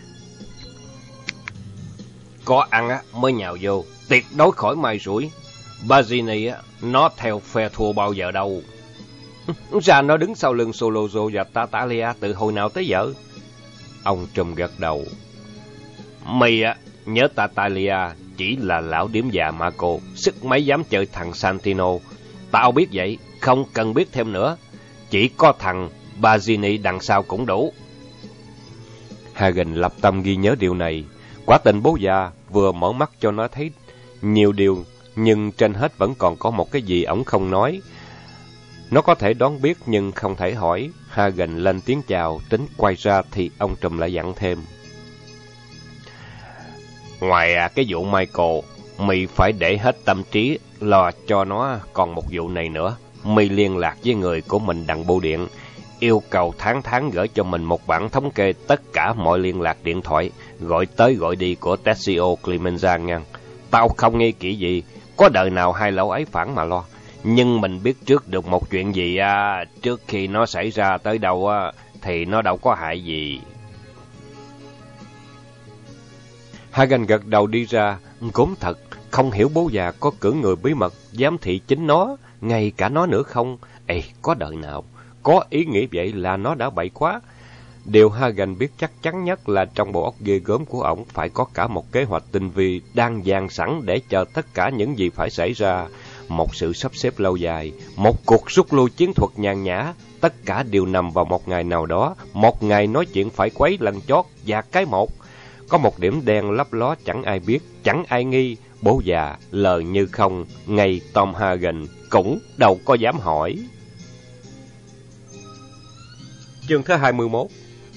Có ăn mới nhào vô. Tuyệt đối khỏi mai rủi. Bazzini á, nó theo phe thua bao giờ đâu. Ra nó đứng sau lưng Solozo và Tartaglia từ hồi nào tới giờ? Ông Trùm gật đầu. Mày á, nhớ Tartaglia chỉ là lão điếm già Marco, sức mấy dám chơi thằng Santino. Tao biết vậy, không cần biết thêm nữa. Chỉ có thằng Bazzini đằng sau cũng đủ. Hagen lập tâm ghi nhớ điều này. Quả tình bố già vừa mở mắt cho nó thấy nhiều điều, nhưng trên hết vẫn còn có một cái gì ổng không nói. Nó có thể đoán biết nhưng không thể hỏi. Hagen lên tiếng chào, tính quay ra thì ông Trùm lại dặn thêm. Ngoài cái vụ Michael, mày phải để hết tâm trí lo cho nó còn một vụ này nữa. Mày liên lạc với người của mình đằng bưu điện, yêu cầu tháng gửi cho mình một bản thống kê tất cả mọi liên lạc điện thoại, gọi tới gọi đi của Tessio Clemenza nha. Tao không nghi kỹ gì, có đời nào hai lão ấy phản mà lo. Nhưng mình biết trước được một chuyện gì trước khi nó xảy ra tới đâu thì nó đâu có hại gì. Hagen gật đầu đi ra, gốm thật, không hiểu bố già có cử người bí mật giám thị chính nó, ngay cả nó nữa không? Có đời nào, có ý nghĩ vậy là nó đã bậy quá. Điều Hagen biết chắc chắn nhất là trong bộ óc ghê gớm của ổng phải có cả một kế hoạch tinh vi đang dàn sẵn để chờ tất cả những gì phải xảy ra. Một sự sắp xếp lâu dài, một cuộc rút lui chiến thuật nhàn nhã, tất cả đều nằm vào một ngày nào đó, một ngày nói chuyện phải quấy lần chót và cái một. Có một điểm đen lấp ló chẳng ai biết, chẳng ai nghi, bố già lờ như không, ngay Tom Hagen cũng đâu có dám hỏi. Chương thứ 21.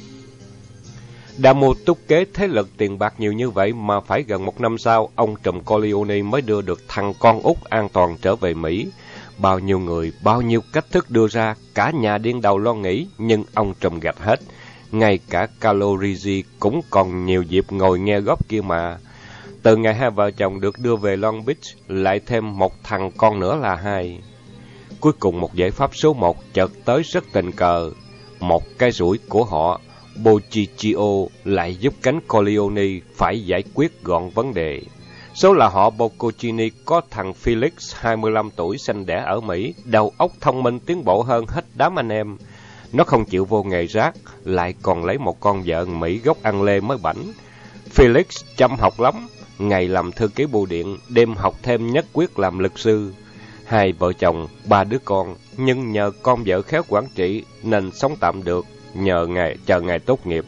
Đã mua túc kế thế lực tiền bạc nhiều như vậy mà phải gần một năm sau, ông Trùm Corleone mới đưa được thằng con út an toàn trở về Mỹ. Bao nhiêu người, bao nhiêu cách thức đưa ra, cả nhà điên đầu lo nghĩ, nhưng ông Trùm gạch hết. Ngay cả Carlo Rizzi cũng còn nhiều dịp ngồi nghe góp kia mà. Từ ngày hai vợ chồng được đưa về Long Beach, lại thêm một thằng con nữa là hai. Cuối cùng một giải pháp số 1 chợt tới rất tình cờ. Một cái rủi của họ, Bocchiccio lại giúp cánh Corleone phải giải quyết gọn vấn đề. Số là họ Bocconcini có thằng Felix 25 tuổi sinh đẻ ở Mỹ, đầu óc thông minh tiến bộ hơn hết đám anh em. Nó không chịu vô nghề rác, lại còn lấy một con vợ Mỹ gốc ăn lê mới bảnh. Felix chăm học lắm, ngày làm thư ký bưu điện, đêm học thêm nhất quyết làm luật sư. Hai vợ chồng, 3 đứa con, nhưng nhờ con vợ khéo quản trị nên sống tạm được, nhờ chờ ngày tốt nghiệp.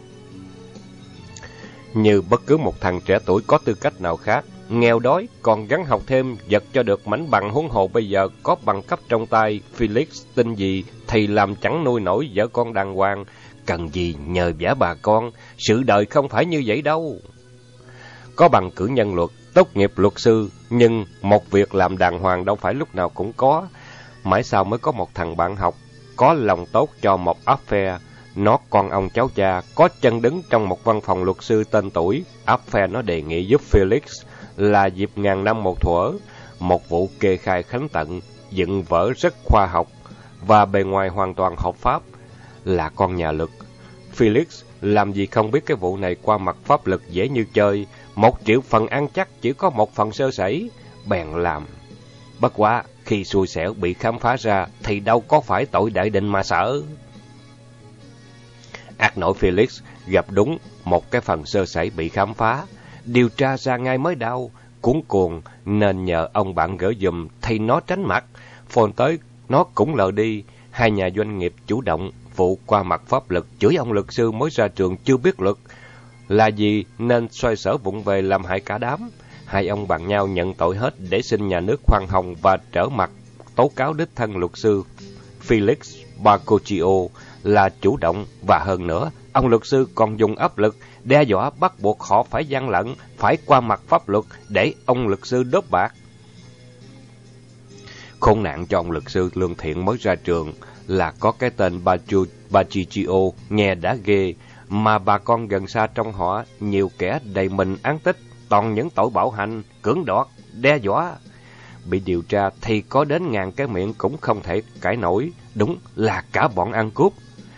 Như bất cứ một thằng trẻ tuổi có tư cách nào khác, nghèo đói, còn gắng học thêm, vật cho được mảnh bằng, huống hồ bây giờ có bằng cấp trong tay. Felix tin gì thì làm chẳng nuôi nổi vợ con đàng hoàng, cần gì nhờ vả bà con, sự đời không phải như vậy đâu. Có bằng cử nhân luật, tốt nghiệp luật sư, nhưng một việc làm đàng hoàng đâu phải lúc nào cũng có. Mãi sau mới có một thằng bạn học, có lòng tốt cho một affair. Nó con ông cháu cha, có chân đứng trong một văn phòng luật sư tên tuổi. Affair nó đề nghị giúp Felix là dịp ngàn năm một thuở, một vụ kê khai khánh tận, dựng vở rất khoa học và bề ngoài hoàn toàn hợp pháp. Là con nhà luật, Felix làm gì không biết cái vụ này qua mặt pháp luật dễ như chơi. 1 triệu phần ăn chắc, chỉ có 1 phần sơ sẩy, bèn làm. Bất quá khi xui xẻo bị khám phá ra thì đâu có phải tội đại định mà sợ. Ác nổi Felix gặp đúng một cái phần sơ sẩy bị khám phá, điều tra ra ngay mới đau, cuống cuồng nên nhờ ông bạn gửi giùm thì nó tránh mặt, phone tới nó cũng lờ đi. Hai nhà doanh nghiệp chủ động vụ qua mặt pháp luật, chửi ông luật sư mới ra trường chưa biết luật là gì nên xoay sở vụng về làm hại cả đám. Hai ông bàn nhau nhận tội hết để xin nhà nước khoan hồng và trở mặt tố cáo đích thân luật sư Felix Bocchiccio là chủ động, và hơn nữa, ông luật sư còn dùng áp lực đe dọa bắt buộc họ phải gian lận, phải qua mặt pháp luật để ông luật sư đốt bạc. Khốn nạn cho ông luật sư lương thiện mới ra trường là có cái tên Bocchiccio nghe đã ghê, mà bà con gần xa trong họ nhiều kẻ đầy mình án tích, toàn những tội bạo hành, cưỡng đoạt, đe dọa. Bị điều tra thì có đến ngàn cái miệng cũng không thể cãi nổi, đúng là cả bọn ăn cướp.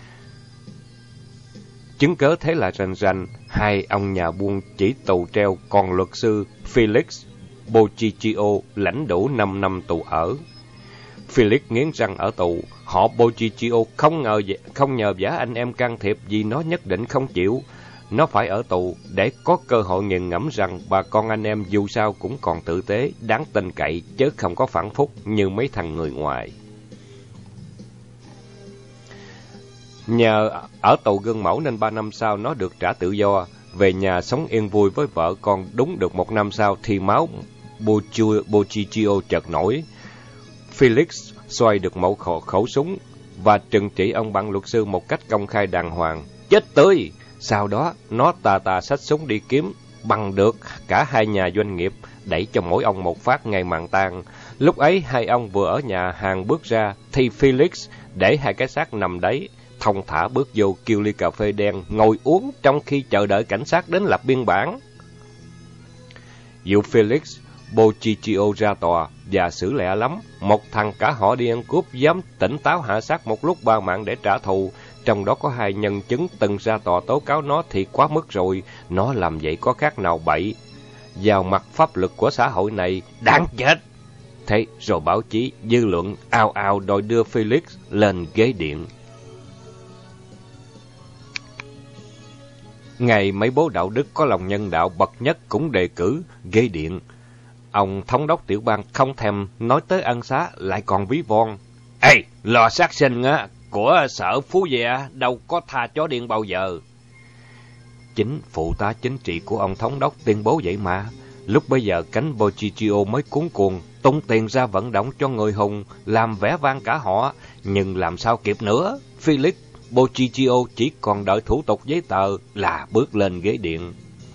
Chứng cớ thế là rành rành, hai ông nhà buôn chỉ tù treo, còn luật sư Felix Bocciccio lãnh đủ 5 năm tù ở. Felix nghiến răng ở tù, họ Bocciccio không nhờ vả anh em can thiệp vì nó nhất định không chịu. Nó phải ở tù để có cơ hội nghiền ngẫm rằng bà con anh em dù sao cũng còn tử tế, đáng tin cậy, chứ không có phản phúc như mấy thằng người ngoài. Nhờ ở tù gương mẫu nên 3 năm sau nó được trả tự do, về nhà sống yên vui với vợ con. Đúng được 1 năm sau thì máu Bocciccio chợt nổi. Felix xoay được mẫu khẩu súng và trừng trị ông bằng luật sư một cách công khai đàng hoàng. Chết tươi! Sau đó, nó tà xách súng đi kiếm, bằng được cả hai nhà doanh nghiệp, đẩy cho mỗi ông một phát ngày màn tang. Lúc ấy, hai ông vừa ở nhà hàng bước ra, thì Felix để hai cái xác nằm đấy, thong thả bước vô kêu ly cà phê đen, ngồi uống trong khi chờ đợi cảnh sát đến lập biên bản. Dụ Felix Bocciccio ra tòa và xử lẹ lắm. Một thằng cả họ đi ăn cướp dám tỉnh táo hạ sát một lúc 3 mạng để trả thù. Trong đó có 2 nhân chứng từng ra tòa tố cáo nó thì quá mức rồi. Nó làm vậy có khác nào bậy vào mặt pháp luật của xã hội này. Đáng chết! Thế rồi báo chí, dư luận ào ào đòi đưa Felix lên ghế điện. Ngày mấy bố đạo đức có lòng nhân đạo bậc nhất cũng đề cử ghế điện. Ông thống đốc tiểu bang không thèm nói tới ân xá, lại còn ví von. Ê, lò sát sinh á của sở Phú Gia đâu có tha chó điên bao giờ. Chính phụ tá chính trị của ông thống đốc tuyên bố vậy mà. Lúc bấy giờ cánh Bocciccio mới cuống cuồng tung tiền ra vận động cho người hùng, làm vẻ vang cả họ. Nhưng làm sao kịp nữa, Felix Bocciccio chỉ còn đợi thủ tục giấy tờ là bước lên ghế điện.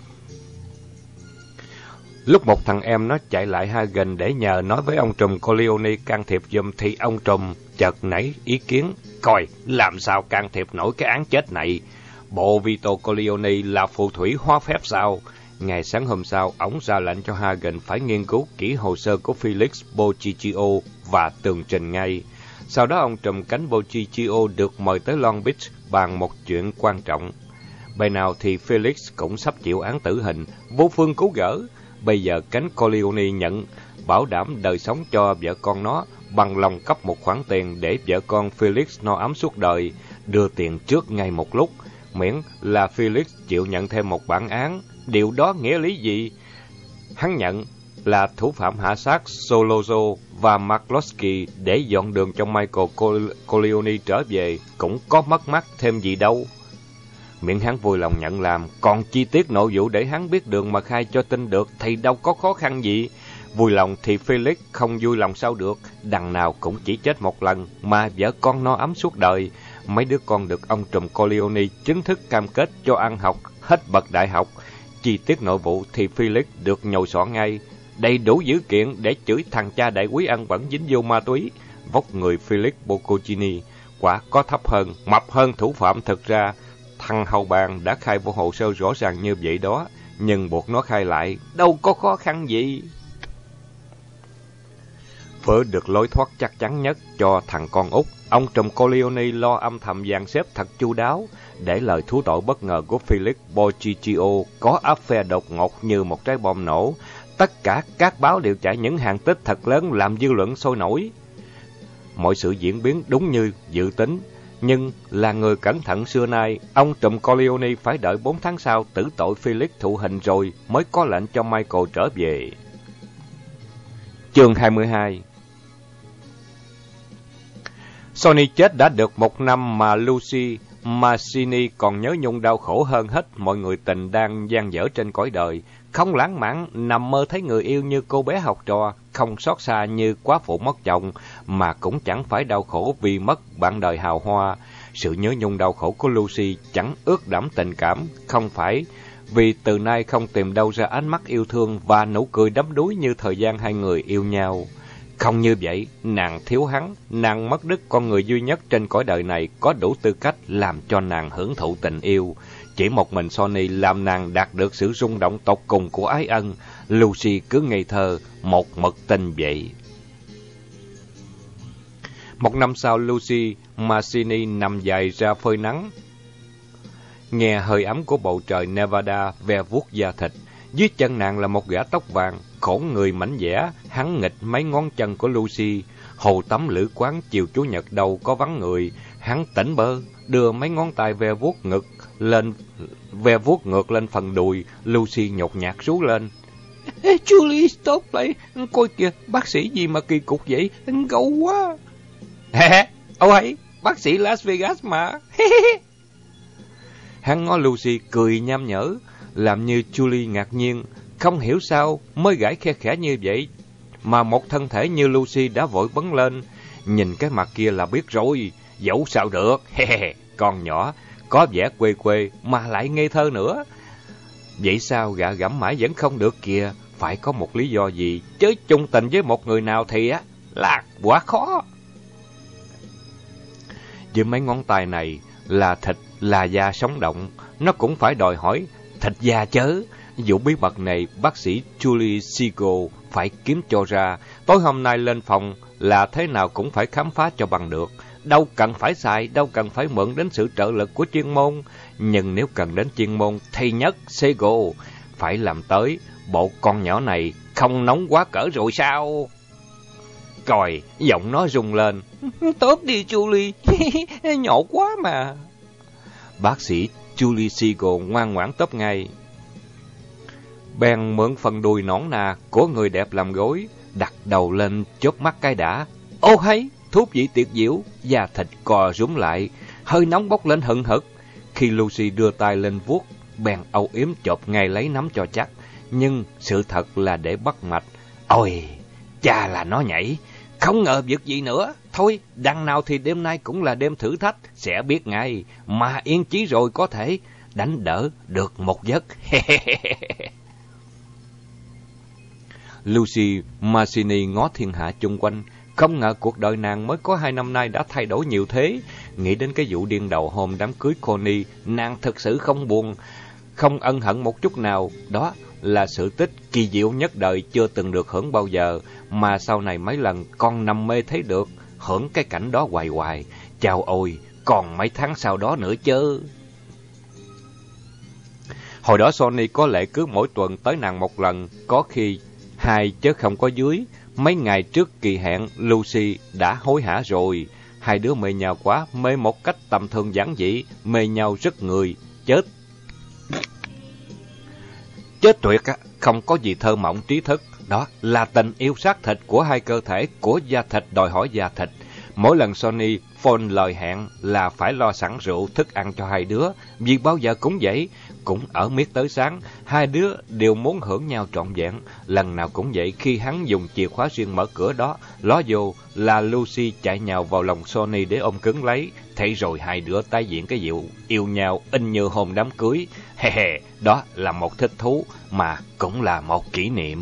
Lúc một thằng em nó chạy lại Hagen để nhờ nói với ông trùm Corleone can thiệp giùm thì ông trùm chợt nảy ý kiến. Coi, làm sao can thiệp nổi cái án chết này? Bộ Vito Corleone là phù thủy hóa phép sao? Ngày sáng hôm sau, ông ra lệnh cho Hagen phải nghiên cứu kỹ hồ sơ của Felix Bocciccio và tường trình ngay. Sau đó ông trùm cánh Bocciccio được mời tới Long Beach bàn một chuyện quan trọng. Bài nào thì Felix cũng sắp chịu án tử hình, vô phương cứu gỡ. Bây giờ cánh Corleone nhận bảo đảm đời sống cho vợ con nó, bằng lòng cấp một khoản tiền để vợ con Felix no ấm suốt đời, đưa tiền trước ngay một lúc, miễn là Felix chịu nhận thêm một bản án. Điều đó nghĩa lý gì? Hắn nhận là thủ phạm hạ sát Solozzo và McCloskey để dọn đường cho Michael Corleone trở về, cũng có mất mát thêm gì đâu. Miễn hắn vui lòng nhận làm, còn chi tiết nội vụ để hắn biết đường mà khai cho tin được thì đâu có khó khăn gì. Vui lòng thì Felix không vui lòng sao được, đằng nào cũng chỉ chết một lần mà vợ con no ấm suốt đời. Mấy đứa con được ông trùm Corleone chính thức cam kết cho ăn học hết bậc đại học. Chi tiết nội vụ thì Felix được nhồi sọ ngay, đầy đủ dữ kiện để chửi thằng cha đại quý ăn bẩn dính vô ma túy. Vóc người Felix Boccicini quả có thấp hơn, mập hơn thủ phạm. Thực ra thằng hầu bàn đã khai vô hồ sơ rõ ràng như vậy đó, nhưng buộc nó khai lại đâu có khó khăn gì. Với được lối thoát chắc chắn nhất cho thằng con út, ông trùm Corleone lo âm thầm dàn xếp thật chu đáo để lời thú tội bất ngờ của Felix Bocciccio có áp phe đột ngột như một trái bom nổ. Tất cả các báo đều chạy những hàng tích thật lớn làm dư luận sôi nổi. Mọi sự diễn biến đúng như dự tính, nhưng là người cẩn thận xưa nay, ông trùm Corleone phải đợi 4 tháng sau tử tội Felix thụ hình rồi mới có lệnh cho Michael trở về. Chương 22. Sonny chết đã được 1 năm mà Lucy Mancini còn nhớ nhung đau khổ hơn hết mọi người tình đang dang dở trên cõi đời. Không lãng mạn nằm mơ thấy người yêu như cô bé học trò, không xót xa như quá phụ mất chồng, mà cũng chẳng phải đau khổ vì mất bạn đời hào hoa. Sự nhớ nhung đau khổ của Lucy chẳng ướt đẫm tình cảm, không phải vì từ nay không tìm đâu ra ánh mắt yêu thương và nụ cười đắm đuối như thời gian hai người yêu nhau. Không như vậy, nàng thiếu hắn, nàng mất đứt con người duy nhất trên cõi đời này có đủ tư cách làm cho nàng hưởng thụ tình yêu. Chỉ một mình Sonny làm nàng đạt được sự rung động tột cùng của ái ân. Lucy cứ ngây thơ, một mực tin vậy. 1 năm sau, Lucy Mancini nằm dài ra phơi nắng, nghe hơi ấm của bầu trời Nevada ve vuốt da thịt. Dưới chân nàng là một gã tóc vàng, khổ người mảnh dẻ, hắn nghịch mấy ngón chân của Lucy. Hồ tắm lữ quán chiều Chủ nhật đâu có vắng người, hắn tỉnh bơ, đưa mấy ngón tay ve vuốt ngược lên phần đùi. Lucy nhột nhạt rú lên. Ê, Julie, stop lại, coi kìa, bác sĩ gì mà kỳ cục vậy, gâu quá. Ô hay, bác sĩ Las Vegas mà. Hắn ngó Lucy cười nham nhở, làm như Julie ngạc nhiên, không hiểu sao mới gãi khe khẽ như vậy, mà một thân thể như Lucy đã vội bấn lên. Nhìn cái mặt kia là biết rồi, dẫu sao được, con nhỏ, có vẻ quê quê mà lại ngây thơ nữa. Vậy sao gạ gẫm mãi vẫn không được kìa, phải có một lý do gì, chứ chung tình với một người nào thì á là quá khó. Với mấy ngón tay này là thịt, là da sống động, nó cũng phải đòi hỏi thịt da chớ. Vụ bí mật này bác sĩ Julie Siegel phải kiếm cho ra. Tối hôm nay lên phòng là thế nào cũng phải khám phá cho bằng được. Đâu cần phải xài, đâu cần phải mượn đến sự trợ lực của chuyên môn. Nhưng nếu cần đến chuyên môn thì nhất Siegel phải làm tới. Bộ con nhỏ này không nóng quá cỡ rồi sao? Còi, giọng nó rung lên. Tốt đi Julie, nhỏ quá mà. Bác sĩ Julie Siegel ngoan ngoãn tớp ngay. Bèn mượn phần đùi nõn nà của người đẹp làm gối, đặt đầu lên chớp mắt cái đã. Ô hay, thú vị tuyệt diệu, da thịt cò rúm lại, hơi nóng bốc lên hừng hực. Khi Lucy đưa tay lên vuốt, bèn âu yếm chộp ngay lấy nắm cho chắc. Nhưng sự thật là để bắt mạch. Ôi, cha là nó nhảy, không ngờ việc gì nữa. Thôi, đằng nào thì đêm nay cũng là đêm thử thách, sẽ biết ngay. Mà yên chí rồi có thể đánh đỡ được một giấc. Lucy Mancini ngó thiên hạ chung quanh, không ngờ cuộc đời nàng mới có 2 năm nay đã thay đổi nhiều thế. Nghĩ đến cái vụ điên đầu hôm đám cưới Connie, nàng thực sự không buồn, không ân hận một chút nào. Đó là sự tích kỳ diệu nhất đời chưa từng được hưởng bao giờ, mà sau này mấy lần con nằm mê thấy được, hưởng cái cảnh đó hoài hoài. Chao ôi, còn mấy tháng sau đó nữa chứ. Hồi đó Sonny có lệ cứ mỗi tuần tới nàng một lần, có khi 2 chứ không có dưới. Mấy ngày trước kỳ hẹn, Lucy đã hối hả rồi. Hai đứa mê nhau quá, mê một cách tầm thường giản dị, mê nhau rất người, chết tuyệt á, không có gì thơ mộng trí thức. Đó là tình yêu xác thịt của hai cơ thể, của da thịt đòi hỏi da thịt. Mỗi lần Sonny phone lời hẹn là phải lo sẵn rượu, thức ăn cho hai đứa. Vì bao giờ cũng vậy, cũng ở miết tới sáng, hai đứa đều muốn hưởng nhau trọn vẹn. Lần nào cũng vậy, khi hắn dùng chìa khóa riêng mở cửa đó, ló vô là Lucy chạy nhào vào lòng Sonny để ôm cứng lấy. Thế rồi hai đứa tái diễn cái vụ yêu nhau in như hôm đám cưới. Đó là một thích thú mà cũng là một kỷ niệm.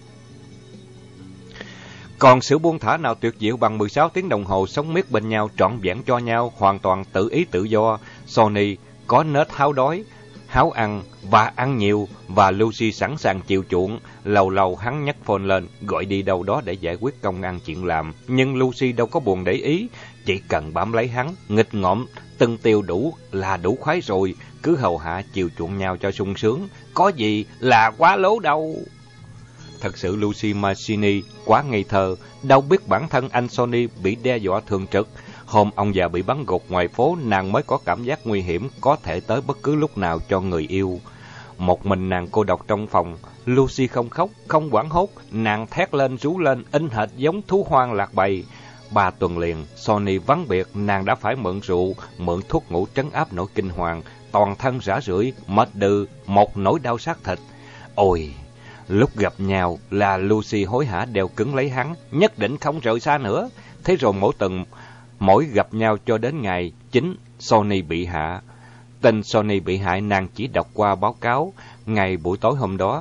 Còn sự buông thả nào tuyệt diệu bằng 16 tiếng đồng hồ sống miết bên nhau trọn vẹn cho nhau, hoàn toàn tự ý tự do. Sonny có nết háo đói, háo ăn và ăn nhiều, và Lucy sẵn sàng chịu chuộng. Lâu lâu hắn nhấc phone lên, gọi đi đâu đó để giải quyết công ăn chuyện làm. Nhưng Lucy đâu có buồn để ý, chỉ cần bám lấy hắn, nghịch ngợm, từng tiêu đủ là đủ khoái rồi. Cứ hầu hạ chiều chuộng nhau cho sung sướng, có gì là quá lố đâu. Thật sự Lucy Mancini quá ngây thơ, đâu biết bản thân anh Sonny bị đe dọa thường trực. Hôm ông già bị bắn gục ngoài phố, nàng mới có cảm giác nguy hiểm có thể tới bất cứ lúc nào cho người yêu. Một mình nàng cô độc trong phòng, Lucy không khóc, không hoảng hốt, nàng thét lên rú lên, in hệt giống thú hoang lạc bầy. 3 tuần liền, Sonny vắng biệt, nàng đã phải mượn rượu, mượn thuốc ngủ trấn áp nỗi kinh hoàng, toàn thân rã rưởi, mệt đừ, một nỗi đau xác thịt. Ôi! Lúc gặp nhau là Lucy hối hả đeo cứng lấy hắn, nhất định không rời xa nữa. Thế rồi mỗi gặp nhau cho đến ngày chính Sonny bị hạ. Tin Sonny bị hại nàng chỉ đọc qua báo cáo ngày buổi tối hôm đó.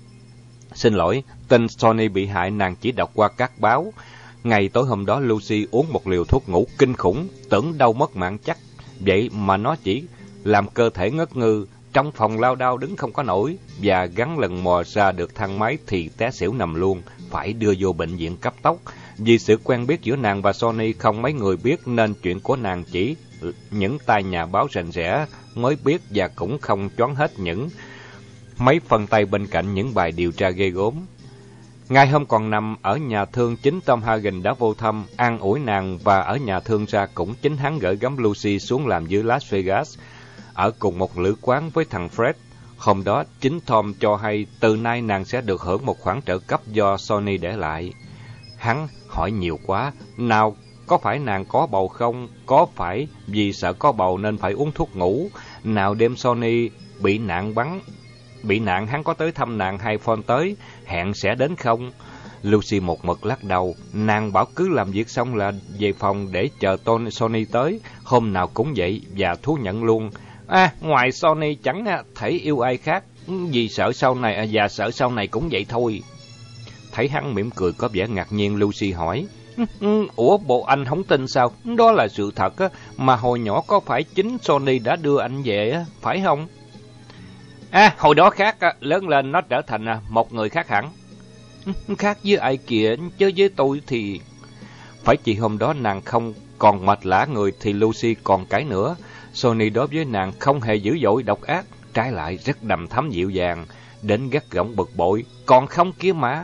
Tin Sonny bị hại nàng chỉ đọc qua các báo. Ngày tối hôm đó Lucy uống một liều thuốc ngủ kinh khủng, tưởng đâu mất mạng chắc. Vậy mà nó chỉ làm cơ thể ngất ngư, trong phòng lao đao đứng không có nổi, và gắn lần mò ra được thang máy thì té xỉu nằm luôn, phải đưa vô bệnh viện cấp tốc. Vì sự quen biết giữa nàng và Sonny không mấy người biết, nên chuyện của nàng chỉ những tay nhà báo rành rẽ mới biết, và cũng không choáng hết những mấy phần tay bên cạnh những bài điều tra ghê gớm. Ngay hôm còn nằm ở nhà thương, chính Tom Hagen đã vô thăm, an ủi nàng, và ở nhà thương ra cũng chính hắn gửi gắm Lucy xuống làm dưới Las Vegas, ở cùng một lữ quán với thằng Fred. Hôm đó, chính Tom cho hay từ nay nàng sẽ được hưởng một khoản trợ cấp do Sony để lại. Hắn hỏi nhiều quá, nào có phải nàng có bầu không? Có phải vì sợ có bầu nên phải uống thuốc ngủ? Nào đêm Sony bị nạn hắn có tới thăm nàng hay phone tới, hẹn sẽ đến không? Lucy một mực lắc đầu, nàng bảo cứ làm việc xong là về phòng để chờ Sony tới, hôm nào cũng vậy, và thú nhận luôn. Ngoài Sony chẳng thể yêu ai khác, vì sợ sau này cũng vậy thôi. Thấy hắn mỉm cười có vẻ ngạc nhiên, Lucy hỏi, ủa bộ anh không tin sao? Đó là sự thật á, mà hồi nhỏ có phải chính Sony đã đưa anh về á, phải không? Hồi đó khác, lớn lên nó trở thành một người khác hẳn. Khác với ai kìa, chứ với tôi thì... Phải chỉ hôm đó nàng không còn mệt lả người thì Lucy còn cái nữa. Sony đối với nàng không hề dữ dội độc ác, trái lại rất đằm thắm dịu dàng, đến gắt gỏng bực bội, còn không kia mà.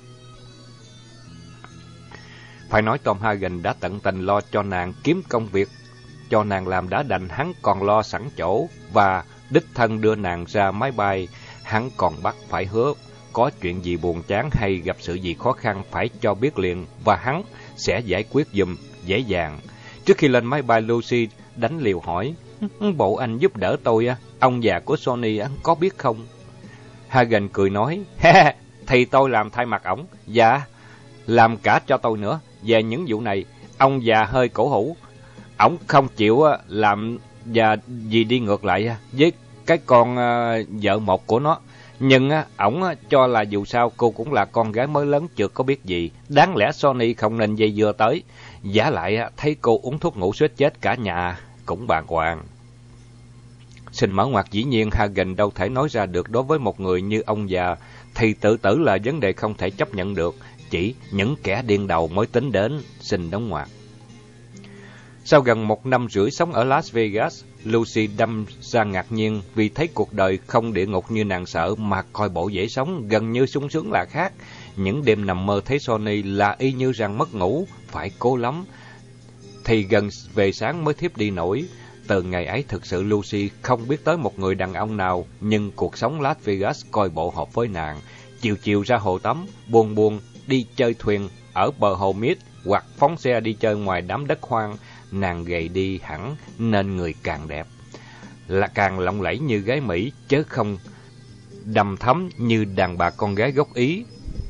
Phải nói Tom Hagen đã tận tình lo cho nàng kiếm công việc cho nàng làm đã đành, hắn còn lo sẵn chỗ và đích thân đưa nàng ra máy bay. Hắn còn bắt phải hứa có chuyện gì buồn chán hay gặp sự gì khó khăn phải cho biết liền, và hắn sẽ giải quyết giùm dễ dàng. Trước khi lên máy bay, Lucy đánh liều hỏi, bộ anh giúp đỡ tôi, ông già của Sony có biết không? Hagen cười nói, thì tôi làm thay mặt ổng, dạ, làm cả cho tôi nữa. Về những vụ này, ông già hơi cổ hủ, ổng không chịu làm và gì đi ngược lại với cái con vợ một của nó. Nhưng ổng cho là dù sao cô cũng là con gái mới lớn chưa có biết gì, đáng lẽ Sony không nên dây dưa tới. Giả lại thấy cô uống thuốc ngủ suýt chết cả nhà cũng bàng hoàng. Xin mở ngoặt, dĩ nhiên Hagen đâu thể nói ra được đối với một người như ông già, thì tự tử là vấn đề không thể chấp nhận được, chỉ những kẻ điên đầu mới tính đến. Xin đóng ngoặt. Sau gần 1 năm rưỡi sống ở Las Vegas, Lucy đâm ra ngạc nhiên vì thấy cuộc đời không địa ngục như nàng sợ, mà coi bộ dễ sống, gần như sung sướng là khác. Những đêm nằm mơ thấy Sony là y như rằng mất ngủ, phải cố lắm thì gần về sáng mới thiếp đi nổi. Từ ngày ấy thực sự Lucy không biết tới một người đàn ông nào, nhưng cuộc sống Las Vegas coi bộ hợp với nàng. Chiều chiều ra hồ tắm, buồn đi chơi thuyền ở bờ hồ miết, hoặc phóng xe đi chơi ngoài đám đất hoang. Nàng gầy đi hẳn nên người càng đẹp, là càng lộng lẫy như gái Mỹ, chứ không đầm thắm như đàn bà con gái gốc Ý.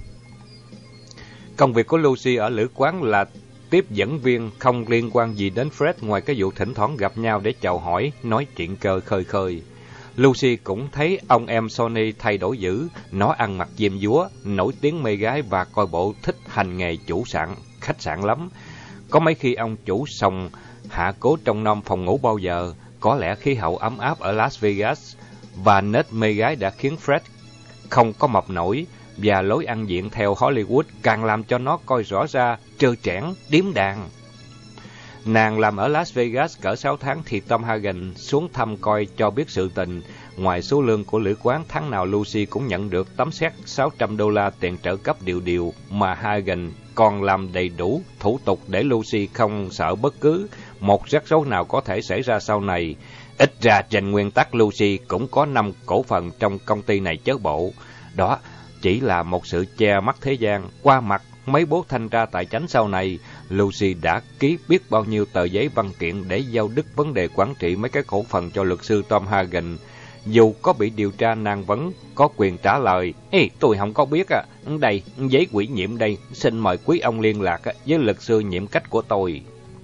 Công việc của Lucy ở lữ quán là tiếp dẫn viên, không liên quan gì đến Fred ngoài cái vụ thỉnh thoảng gặp nhau để chào hỏi, nói chuyện khơi khơi. Lucy cũng thấy ông em Sony thay đổi dữ, nó ăn mặc diêm dúa, nổi tiếng mê gái và coi bộ thích hành nghề khách sạn lắm. Có mấy khi ông chủ sòng hạ cố trong nom phòng ngủ bao giờ. Có lẽ khí hậu ấm áp ở Las Vegas và nết mê gái đã khiến Fred không có mập nổi, và lối ăn diện theo Hollywood càng làm cho nó coi rõ ra trơ trẽn, điếm đàng. Nàng làm ở Las Vegas cỡ 6 tháng thì Tom Hagen xuống thăm coi cho biết sự tình. Ngoài số lương của lữ quán, tháng nào Lucy cũng nhận được tấm séc $600 tiền trợ cấp điều, mà Hagen còn làm đầy đủ thủ tục để Lucy không sợ bất cứ một rắc rối nào có thể xảy ra sau này. Ít ra trên nguyên tắc Lucy cũng có 5 cổ phần trong công ty này chớ bộ. Đó chỉ là một sự che mắt thế gian. Qua mặt mấy bố thanh tra tài chánh sau này, Lucy đã ký biết bao nhiêu tờ giấy văn kiện để giao đứt vấn đề quản trị mấy cái cổ phần cho luật sư Tom Hagen. Dù có bị điều tra, nàng vẫn có quyền trả lời, tôi không có biết đây, giấy ủy nhiệm đây, xin mời quý ông liên lạc với luật sư nhiệm cách của tôi.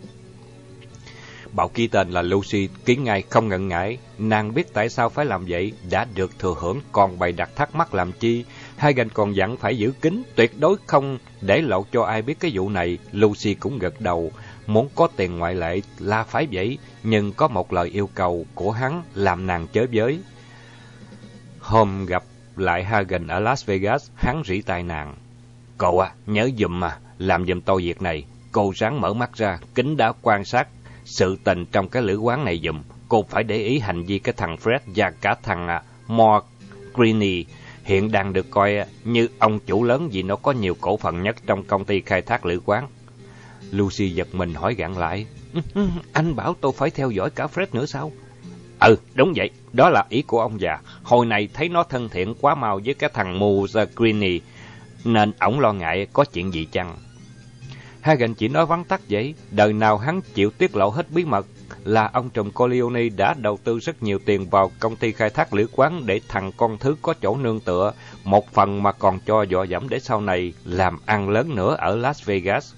Bảo ký tên là Lucy ký ngay không ngần ngại. Nàng biết tại sao phải làm vậy, đã được thừa hưởng còn bày đặt thắc mắc làm chi. Hagen còn dặn phải giữ kín, tuyệt đối không để lộ cho ai biết cái vụ này. Lucy cũng gật đầu, muốn có tiền ngoại lệ là phải vậy, nhưng có một lời yêu cầu của hắn làm nàng chới với. Hôm gặp lại Hagen ở Las Vegas, hắn rỉ tai nàng, cô nhớ giùm làm giùm tôi việc này. Cô ráng mở mắt ra, kính đã quan sát sự tình trong cái lữ quán này giùm. Cô phải để ý hành vi cái thằng Fred và cả thằng Mark Greene. hiện đang được coi như ông chủ lớn vì nó có nhiều cổ phần nhất trong công ty khai thác lữ quán. Lucy giật mình hỏi gặng lại. Anh bảo tôi phải theo dõi cả Fred nữa sao? Đúng vậy, đó là ý của ông già. Hồi này thấy nó thân thiện quá mau với cái thằng mù Greeny, nên ổng lo ngại có chuyện gì chăng. Hagen chỉ nói vắn tắt vậy, đời nào hắn chịu tiết lộ hết bí mật là ông trùm Corleone đã đầu tư rất nhiều tiền vào công ty khai thác lữ quán để thằng con thứ có chỗ nương tựa, một phần mà còn cho dọa dẫm để sau này làm ăn lớn nữa ở Las Vegas.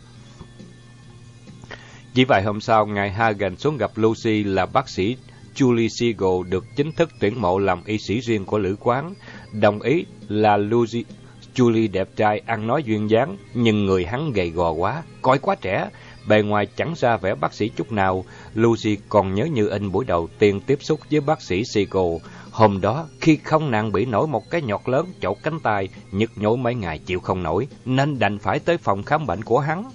Chỉ vài hôm sau, ngày Hagen xuống gặp Lucy là bác sĩ Julie Siegel được chính thức tuyển mộ làm y sĩ riêng của lữ quán. Đồng ý là Julie đẹp trai, ăn nói duyên dáng, nhưng người hắn gầy gò quá, coi quá trẻ, bề ngoài chẳng ra vẻ bác sĩ chút nào. Lucy còn nhớ như in buổi đầu tiên tiếp xúc với bác sĩ Siegel. Hôm đó, khi không nàng bị nổi một cái nhọt lớn chỗ cánh tay, nhức nhối mấy ngày chịu không nổi, nên đành phải tới phòng khám bệnh của hắn.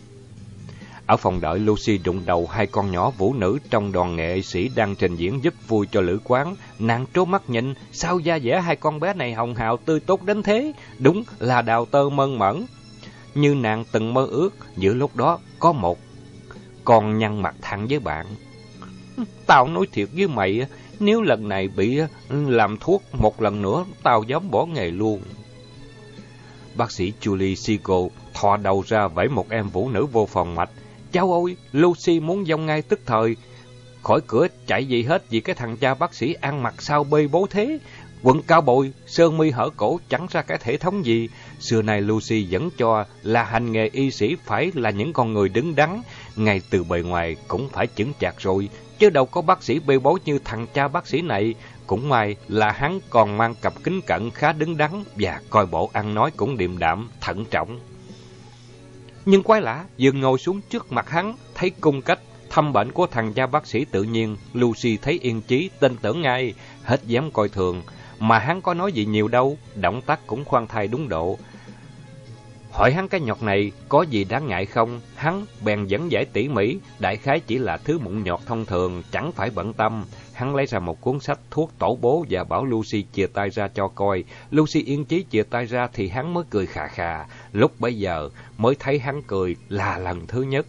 Ở phòng đợi, Lucy đụng đầu hai con nhỏ vũ nữ trong đoàn nghệ sĩ đang trình diễn giúp vui cho lữ quán. Nàng trố mắt nhìn, sao da dẻ hai con bé này hồng hào tươi tốt đến thế, đúng là đào tơ mơn mởn. Như nàng từng mơ ước, giữa lúc đó có một con nhăn mặt thẳng với bạn. Tao nói thiệt với mày, nếu lần này bị làm thuốc một lần nữa, tao dám bỏ nghề luôn. Bác sĩ Julie Siegel thò đầu ra vẫy một em vũ nữ vô phòng mạch. Cháu ơi, Lucy muốn dông ngay tức thời. Khỏi cửa chạy gì hết vì cái thằng cha bác sĩ ăn mặc sao bê bố thế. Quần cao bồi, sơn mi hở cổ chẳng ra cái thể thống gì. Xưa nay Lucy vẫn cho là hành nghề y sĩ phải là những con người đứng đắn. Ngay từ bề ngoài cũng phải chững chạc rồi. Chứ đâu có bác sĩ bê bố như thằng cha bác sĩ này. Cũng may là hắn còn mang cặp kính cận khá đứng đắn và coi bộ ăn nói cũng điềm đạm, thận trọng. Nhưng quái lạ, vừa ngồi xuống trước mặt hắn, thấy cung cách thăm bệnh của thằng cha bác sĩ tự nhiên, Lucy thấy yên chí, tin tưởng ngay, hết dám coi thường. Mà hắn có nói gì nhiều đâu, động tác cũng khoan thai đúng độ. Hỏi hắn cái nhọt này có gì đáng ngại không, hắn bèn dẫn giải tỉ mỉ, đại khái chỉ là thứ mụn nhọt thông thường, chẳng phải bận tâm. Hắn lấy ra một cuốn sách thuốc tổ bố và bảo Lucy chìa tay ra cho coi. Lucy yên chí chìa tay ra thì hắn mới cười khà khà. Lúc bấy giờ mới thấy hắn cười là lần thứ nhất.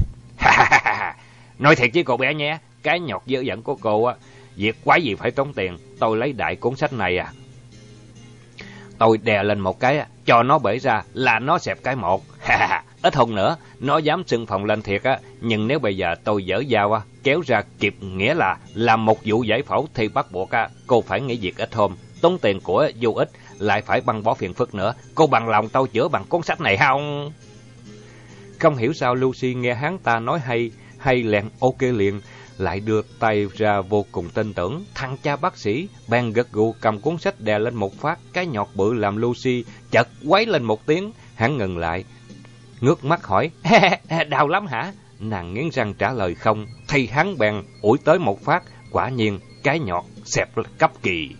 Nói thiệt với cô bé nhé, cái nhọt dơ dẫn của cô á, việc quái gì phải tốn tiền, tôi lấy đại cuốn sách này à. Tôi đè lên một cái, cho nó bể ra là nó xẹp cái một. Ít hơn nữa, nó dám xưng phòng lên thiệt á, nhưng nếu bây giờ tôi dở dao á, kéo ra kịp nghĩa là làm một vụ giải phẫu thì bắt buộc á, cô phải nghỉ việc ít hôm, tốn tiền của vô ích, lại phải băng bó phiền phức nữa. Cô bằng lòng tôi chữa bằng cuốn sách này không? Không hiểu sao Lucy nghe hắn ta nói hay lẹn ok liền, lại đưa tay ra vô cùng tin tưởng. Thằng cha bác sĩ bèn gật gù cầm cuốn sách đè lên một phát, cái nhọt bự làm Lucy chợt quấy lên một tiếng. Hắn ngừng lại, ngước mắt hỏi, đau lắm hả? Nàng nghiến răng trả lời không, thì hắn bèn ủi tới một phát, quả nhiên cái nhọt xẹp cấp kỳ.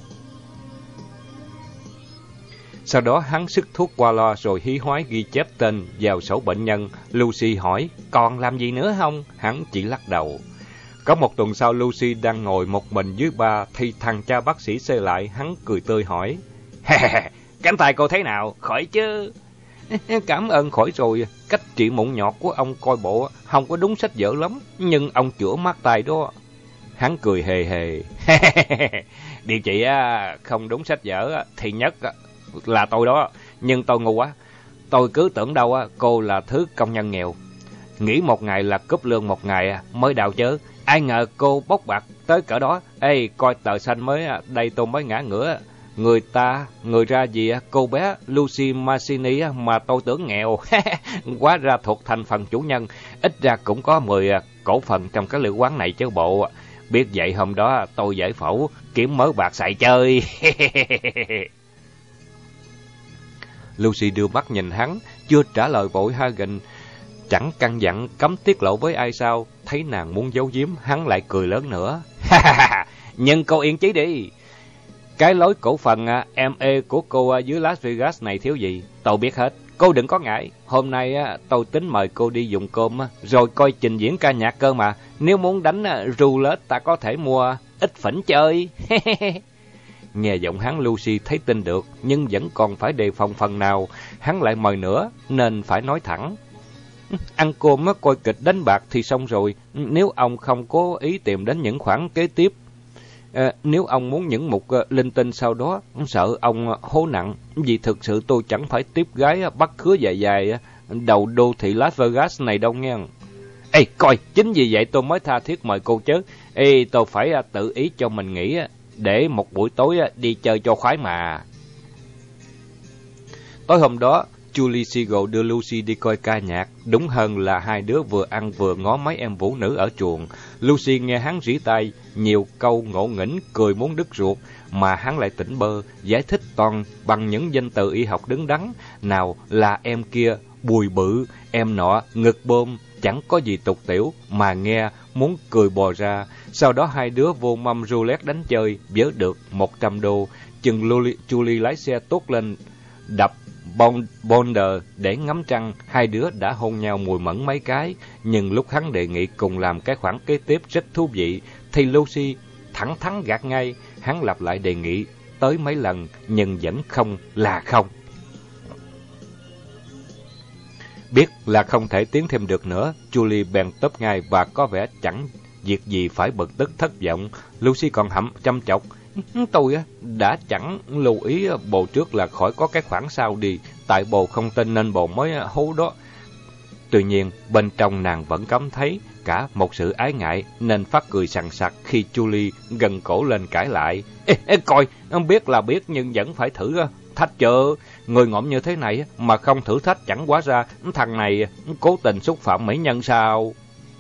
Sau đó hắn sức thuốc qua loa rồi hí hoái ghi chép tên vào sổ bệnh nhân. Lucy hỏi, còn làm gì nữa không? Hắn chỉ lắc đầu. Có một tuần sau, Lucy đang ngồi một mình dưới ba thì thằng cha bác sĩ xê lại, hắn cười tươi hỏi, cánh tay cô thế nào? Khỏi chứ? Cảm ơn khỏi rồi, cách trị mụn nhọt của ông coi bộ không có đúng sách vở lắm, nhưng ông chữa mát tay đó. Hắn cười hề hề. Điều trị không đúng sách vở thì nhất là tôi đó, nhưng tôi ngu quá. Tôi cứ tưởng đâu cô là thứ công nhân nghèo, nghỉ một ngày là cúp lương một ngày mới đào chớ. Ai ngờ cô bốc bạc tới cỡ đó. Ê, coi tờ xanh mới đây tôi mới ngã ngửa. Người ra gì cô bé Lucy Mancini mà tôi tưởng nghèo. Quá ra thuộc thành phần chủ nhân, ít ra cũng có 10 cổ phần trong cái lữ quán này chứ bộ. Biết vậy hôm đó tôi giải phẫu kiếm mớ bạc xài chơi. Lucy đưa mắt nhìn hắn, chưa trả lời vội Hagen chẳng căn dặn cấm tiết lộ với ai sao. Thấy nàng muốn giấu giếm, hắn lại cười lớn nữa. Nhưng cô yên chí đi, cái lối cổ phần ME của cô dưới Las Vegas này thiếu gì tôi biết hết. Cô đừng có ngại, hôm nay tôi tính mời cô đi dùng cơm rồi coi trình diễn ca nhạc cơ mà. Nếu muốn đánh roulette ta có thể mua ít phỉnh chơi. nghe giọng hắn Lucy thấy tin được, nhưng vẫn còn phải đề phòng phần nào. Hắn lại mời nữa, nên phải nói thẳng. Ăn cơm coi kịch đánh bạc thì xong rồi, nếu ông không có ý tìm đến những khoản kế tiếp. Nếu ông muốn những mục linh tinh sau đó, sợ ông hố nặng, vì thực sự tôi chẳng phải tiếp gái bắt khứa dài dài đầu đô thị Las Vegas này đâu nghe. Ê, coi, chính vì vậy tôi mới tha thiết mời cô chứ. Ê, tôi phải tự ý cho mình nghỉ, để một buổi tối đi chơi cho khoái mà. Tối hôm đó, Julie Seagull đưa Lucy đi coi ca nhạc. Đúng hơn là hai đứa vừa ăn vừa ngó mấy em vũ nữ ở chuồng. Lucy nghe hắn rỉ tai, nhiều câu ngộ nghĩnh, cười muốn đứt ruột, mà hắn lại tỉnh bơ, giải thích toàn bằng những danh từ y học đứng đắn. Nào là em kia bùi bự, em nọ ngực bơm, chẳng có gì tục tiểu, mà nghe muốn cười bò ra. Sau đó hai đứa vô mâm roulette đánh chơi, vớ được 100 đô. Chừng Julie lái xe tốt lên, đập Bonder để ngắm trăng, hai đứa đã hôn nhau mùi mẫn mấy cái. Nhưng lúc hắn đề nghị cùng làm cái khoản kế tiếp rất thú vị, thì Lucy thẳng thắn gạt ngay. Hắn lặp lại đề nghị tới mấy lần, nhưng vẫn không là không. Biết là không thể tiến thêm được nữa, Julie bèn tấp ngay và có vẻ chẳng việc gì phải bực tức thất vọng. Lucy còn chăm chọc. Tôi đã chẳng lưu ý bồ trước là khỏi có cái khoản sau đi, tại bồ không tin nên bồ mới hú đó. Tuy nhiên, bên trong nàng vẫn cảm thấy cả một sự ái ngại, nên phát cười sằng sặc khi Julie gần cổ lên cãi lại. Ê, coi, biết là biết nhưng vẫn phải thử thách chờ. Người ngộm như thế này mà không thử thách chẳng hóa ra thằng này cố tình xúc phạm mỹ nhân sao?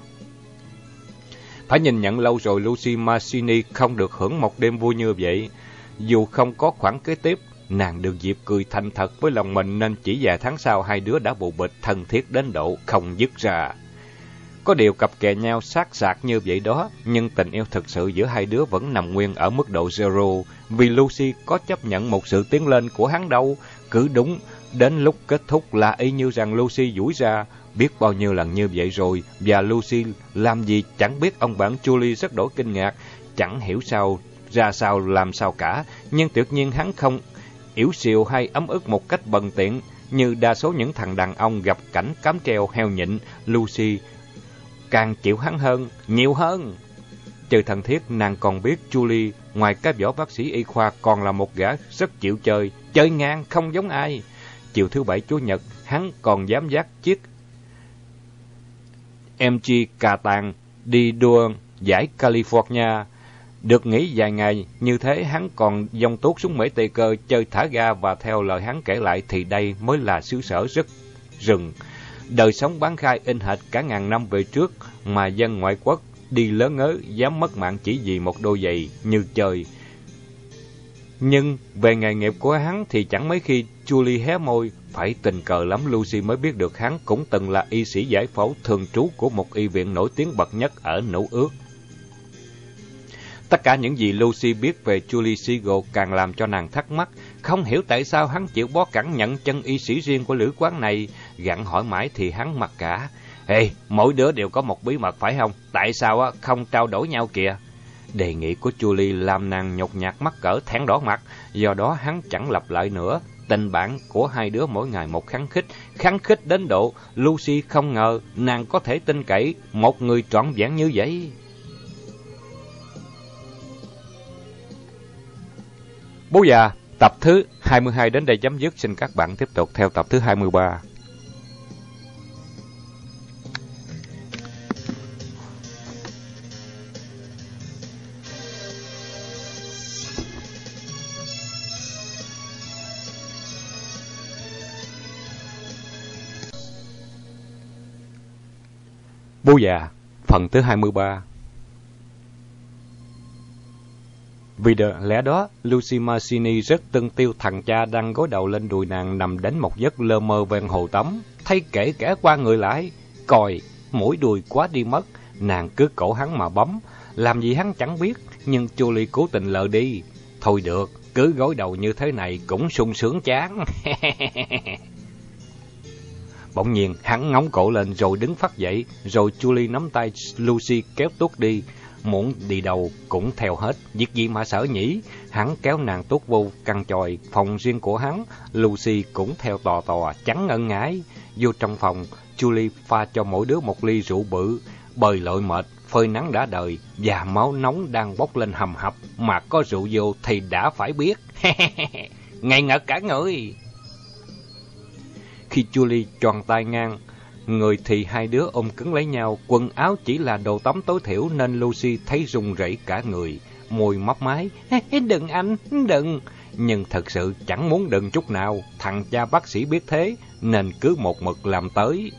Phải nhìn nhận lâu rồi Lucy Mancini không được hưởng một đêm vui như vậy. Dù không có khoản kế tiếp, nàng được dịp cười thành thật với lòng mình, nên chỉ vài tháng sau hai đứa đã bù bịch thân thiết đến độ không dứt ra. Có điều cặp kè nhau sát sạc như vậy đó, nhưng tình yêu thực sự giữa hai đứa vẫn nằm nguyên ở mức độ zero, vì Lucy có chấp nhận một sự tiến lên của hắn đâu. Cứ đúng, đến lúc kết thúc là y như rằng Lucy duỗi ra. Biết bao nhiêu lần như vậy rồi, và Lucy làm gì chẳng biết. Ông bạn Julie rất đổi kinh ngạc, chẳng hiểu ra sao làm sao cả. Nhưng tuyệt nhiên hắn không yếu xìu hay ấm ức một cách bần tiện như đa số những thằng đàn ông gặp cảnh cám treo heo nhịn. Lucy càng chịu hắn hơn, nhiều hơn. Trừ thân thiết, nàng còn biết Julie ngoài cái võ bác sĩ y khoa còn là một gã rất chịu chơi ngang không giống ai. Chiều thứ Bảy Chủ nhật, hắn còn dám dắt chiếc MG Catan đi đua giải California. Được nghỉ vài ngày, như thế hắn còn dông tuốt xuống Mỹ Tây Cơ chơi thả ga, và theo lời hắn kể lại thì đây mới là xứ sở rất rừng. Đời sống bán khai in hệt cả ngàn năm về trước, mà dân ngoại quốc đi lớn ngớ dám mất mạng chỉ vì một đôi giày như chơi. Nhưng về nghề nghiệp của hắn thì chẳng mấy khi Julie hé môi. Phải tình cờ lắm Lucy mới biết được hắn cũng từng là y sĩ giải phẫu thường trú của một y viện nổi tiếng bậc nhất ở Nữ Ước. Tất cả những gì Lucy biết về Julie Seagull càng làm cho nàng thắc mắc, không hiểu tại sao hắn chịu bó cẳng nhận chân y sĩ riêng của lữ quán này. Gặng hỏi mãi thì hắn mặc cả. Ê, mỗi đứa đều có một bí mật phải không? Tại sao không trao đổi nhau kìa? Đề nghị của Julie làm nàng nhột nhạt mắc cỡ thẹn đỏ mặt, do đó hắn chẳng lặp lại nữa. Tình bạn của hai đứa mỗi ngày một khăng khít đến độ Lucy không ngờ nàng có thể tin cậy một người trọn vẹn như vậy. Bố già, tập thứ 22 đến đây chấm dứt. Xin các bạn tiếp tục theo tập thứ 23. Bố già, phần thứ 23. Vì lẽ đó, Lucy Mancini rất tưng tiêu thằng cha đang gối đầu lên đùi nàng nằm đến một giấc lơ mơ ven hồ tắm. Thấy kể cả qua người lại, còi, mũi đùi quá đi mất, nàng cứ cổ hắn mà bấm. Làm gì hắn chẳng biết, nhưng Julie cố tình lờ đi. Thôi được, cứ gối đầu như thế này cũng sung sướng chán. Bỗng nhiên, hắn ngóng cổ lên rồi đứng phắt dậy, rồi Julie nắm tay Lucy kéo tuốt đi. muốn đi đâu cũng theo hết, việc gì mà sợ nhỉ? Hắn kéo nàng tuốt vô căn chòi, phòng riêng của hắn, Lucy cũng theo tò tò, chẳng ngần ngại. Vô trong phòng, Julie pha cho mỗi đứa một ly rượu bự, bơi lội mệt, phơi nắng đã đời, và máu nóng đang bốc lên hầm hập, mà có rượu vô thì đã phải biết. Ngây ngất cả người. Khi Julie tròn tay ngang, người thì hai đứa ôm cứng lấy nhau, quần áo chỉ là đồ tắm tối thiểu nên Lucy thấy run rẩy cả người, môi mấp máy. Đừng anh, đừng. Nhưng thật sự chẳng muốn đừng chút nào, thằng cha bác sĩ biết thế, nên cứ một mực làm tới.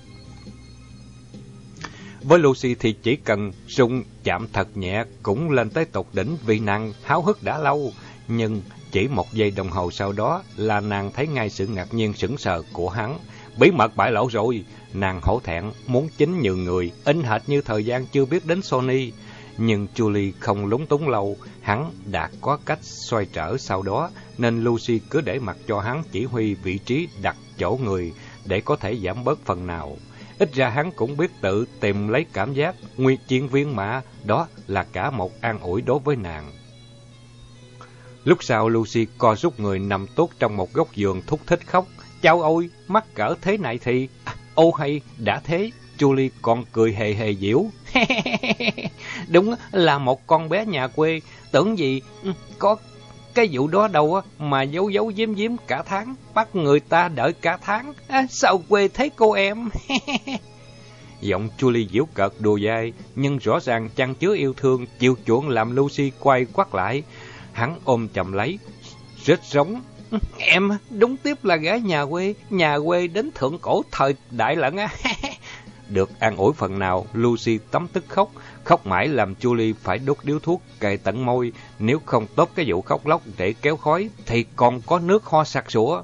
Với Lucy thì chỉ cần rung chạm thật nhẹ cũng lên tới tột đỉnh vì nàng háo hức đã lâu. Nhưng chỉ một giây đồng hồ sau đó là nàng thấy ngay sự ngạc nhiên sững sờ của hắn. Bí mật bại lộ rồi, nàng hổ thẹn muốn chính nhường người, in hệt như thời gian chưa biết đến Sony. Nhưng Julie không lúng túng lâu, hắn đã có cách xoay trở sau đó, nên Lucy cứ để mặc cho hắn chỉ huy vị trí đặt chỗ người để có thể giảm bớt phần nào. Ít ra hắn cũng biết tự tìm lấy cảm giác, nguyên chiến viên mà, đó là cả một an ủi đối với nàng. Lúc sau Lucy co rút người nằm tốt trong một góc giường thúc thích khóc. Chao ôi, mắc cỡ thế này thì... ô hay, đã thế, Julie còn cười hề hề giễu. Đúng là một con bé nhà quê, tưởng gì có cái vụ đó đâu mà giấu giấu giếm giếm cả tháng, bắt người ta đợi cả tháng. Sao quê thế cô em? Giọng Julie giễu cợt đùa dai, nhưng rõ ràng chan chứa yêu thương, chiều chuộng làm Lucy quay quắt lại. Hắn ôm chầm lấy, rít rống. Em đúng tiếp là gái nhà quê đến thượng cổ thời đại lận á. Được an ủi phần nào, Lucy tấm tức khóc, khóc mãi làm Julie phải đốt điếu thuốc cài tận môi, nếu không tốt cái vụ khóc lóc để kéo khói thì còn có nước ho sặc sủa.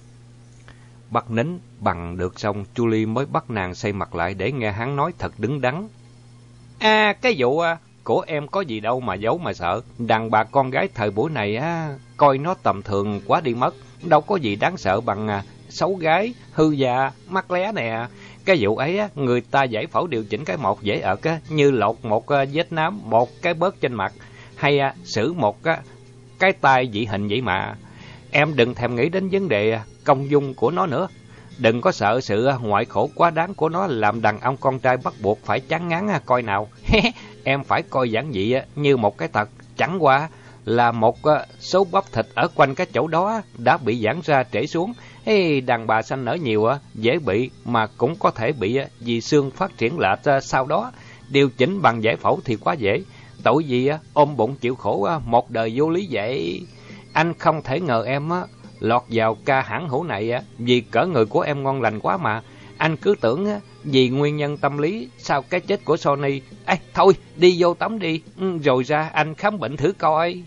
Bắt nín bằng được xong, Julie mới bắt nàng xây mặt lại để nghe hắn nói thật đứng đắn. Cái vụ của em có gì đâu mà giấu mà sợ, đàn bà con gái thời buổi này coi nó tầm thường quá đi mất, đâu có gì đáng sợ bằng xấu gái, hư già, mắc lé nè. Cái vụ ấy người ta giải phẫu điều chỉnh cái một dễ ợt như lột một vết nám, một cái bớt trên mặt, hay xử một cái tai dị hình vậy mà. Em đừng thèm nghĩ đến vấn đề công dung của nó nữa. Đừng có sợ sự ngoại khổ quá đáng của nó làm đàn ông con trai bắt buộc phải chán ngán coi nào. Em phải coi giản dị như một cái tật, chẳng qua là một số bắp thịt ở quanh cái chỗ đó đã bị giãn ra trễ xuống. Đàn bà sanh nở nhiều dễ bị, mà cũng có thể bị vì xương phát triển lệch sau đó. Điều chỉnh bằng giải phẫu thì quá dễ, tội gì ôm bụng chịu khổ một đời vô lý vậy. Anh không thể ngờ em lọt vào ca hãng hữu này vì cỡ người của em ngon lành quá mà. Anh cứ tưởng vì nguyên nhân tâm lý sau cái chết của Sony. Thôi đi vô tắm đi, rồi ra anh khám bệnh thử coi.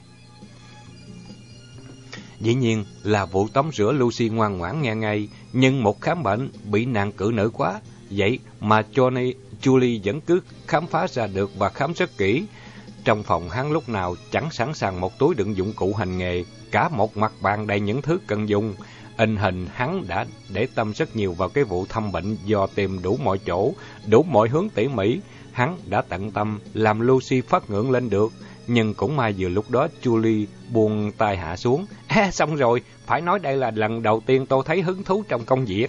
Dĩ nhiên là vụ tắm rửa Lucy ngoan ngoãn nghe ngay, nhưng một khám bệnh bị nàng cự nữ quá. Vậy mà Julie vẫn cứ khám phá ra được và khám rất kỹ. Trong phòng hắn lúc nào chẳng sẵn sàng một túi đựng dụng cụ hành nghề, cả một mặt bàn đầy những thứ cần dùng. In hình hắn đã để tâm rất nhiều vào cái vụ thăm bệnh, dò tìm đủ mọi chỗ, đủ mọi hướng tỉ mỉ. Hắn đã tận tâm làm Lucy phát ngưỡng lên được. Nhưng cũng may vừa lúc đó Julie buông tay hạ xuống. Xong rồi, phải nói đây là lần đầu tiên tôi thấy hứng thú trong công việc.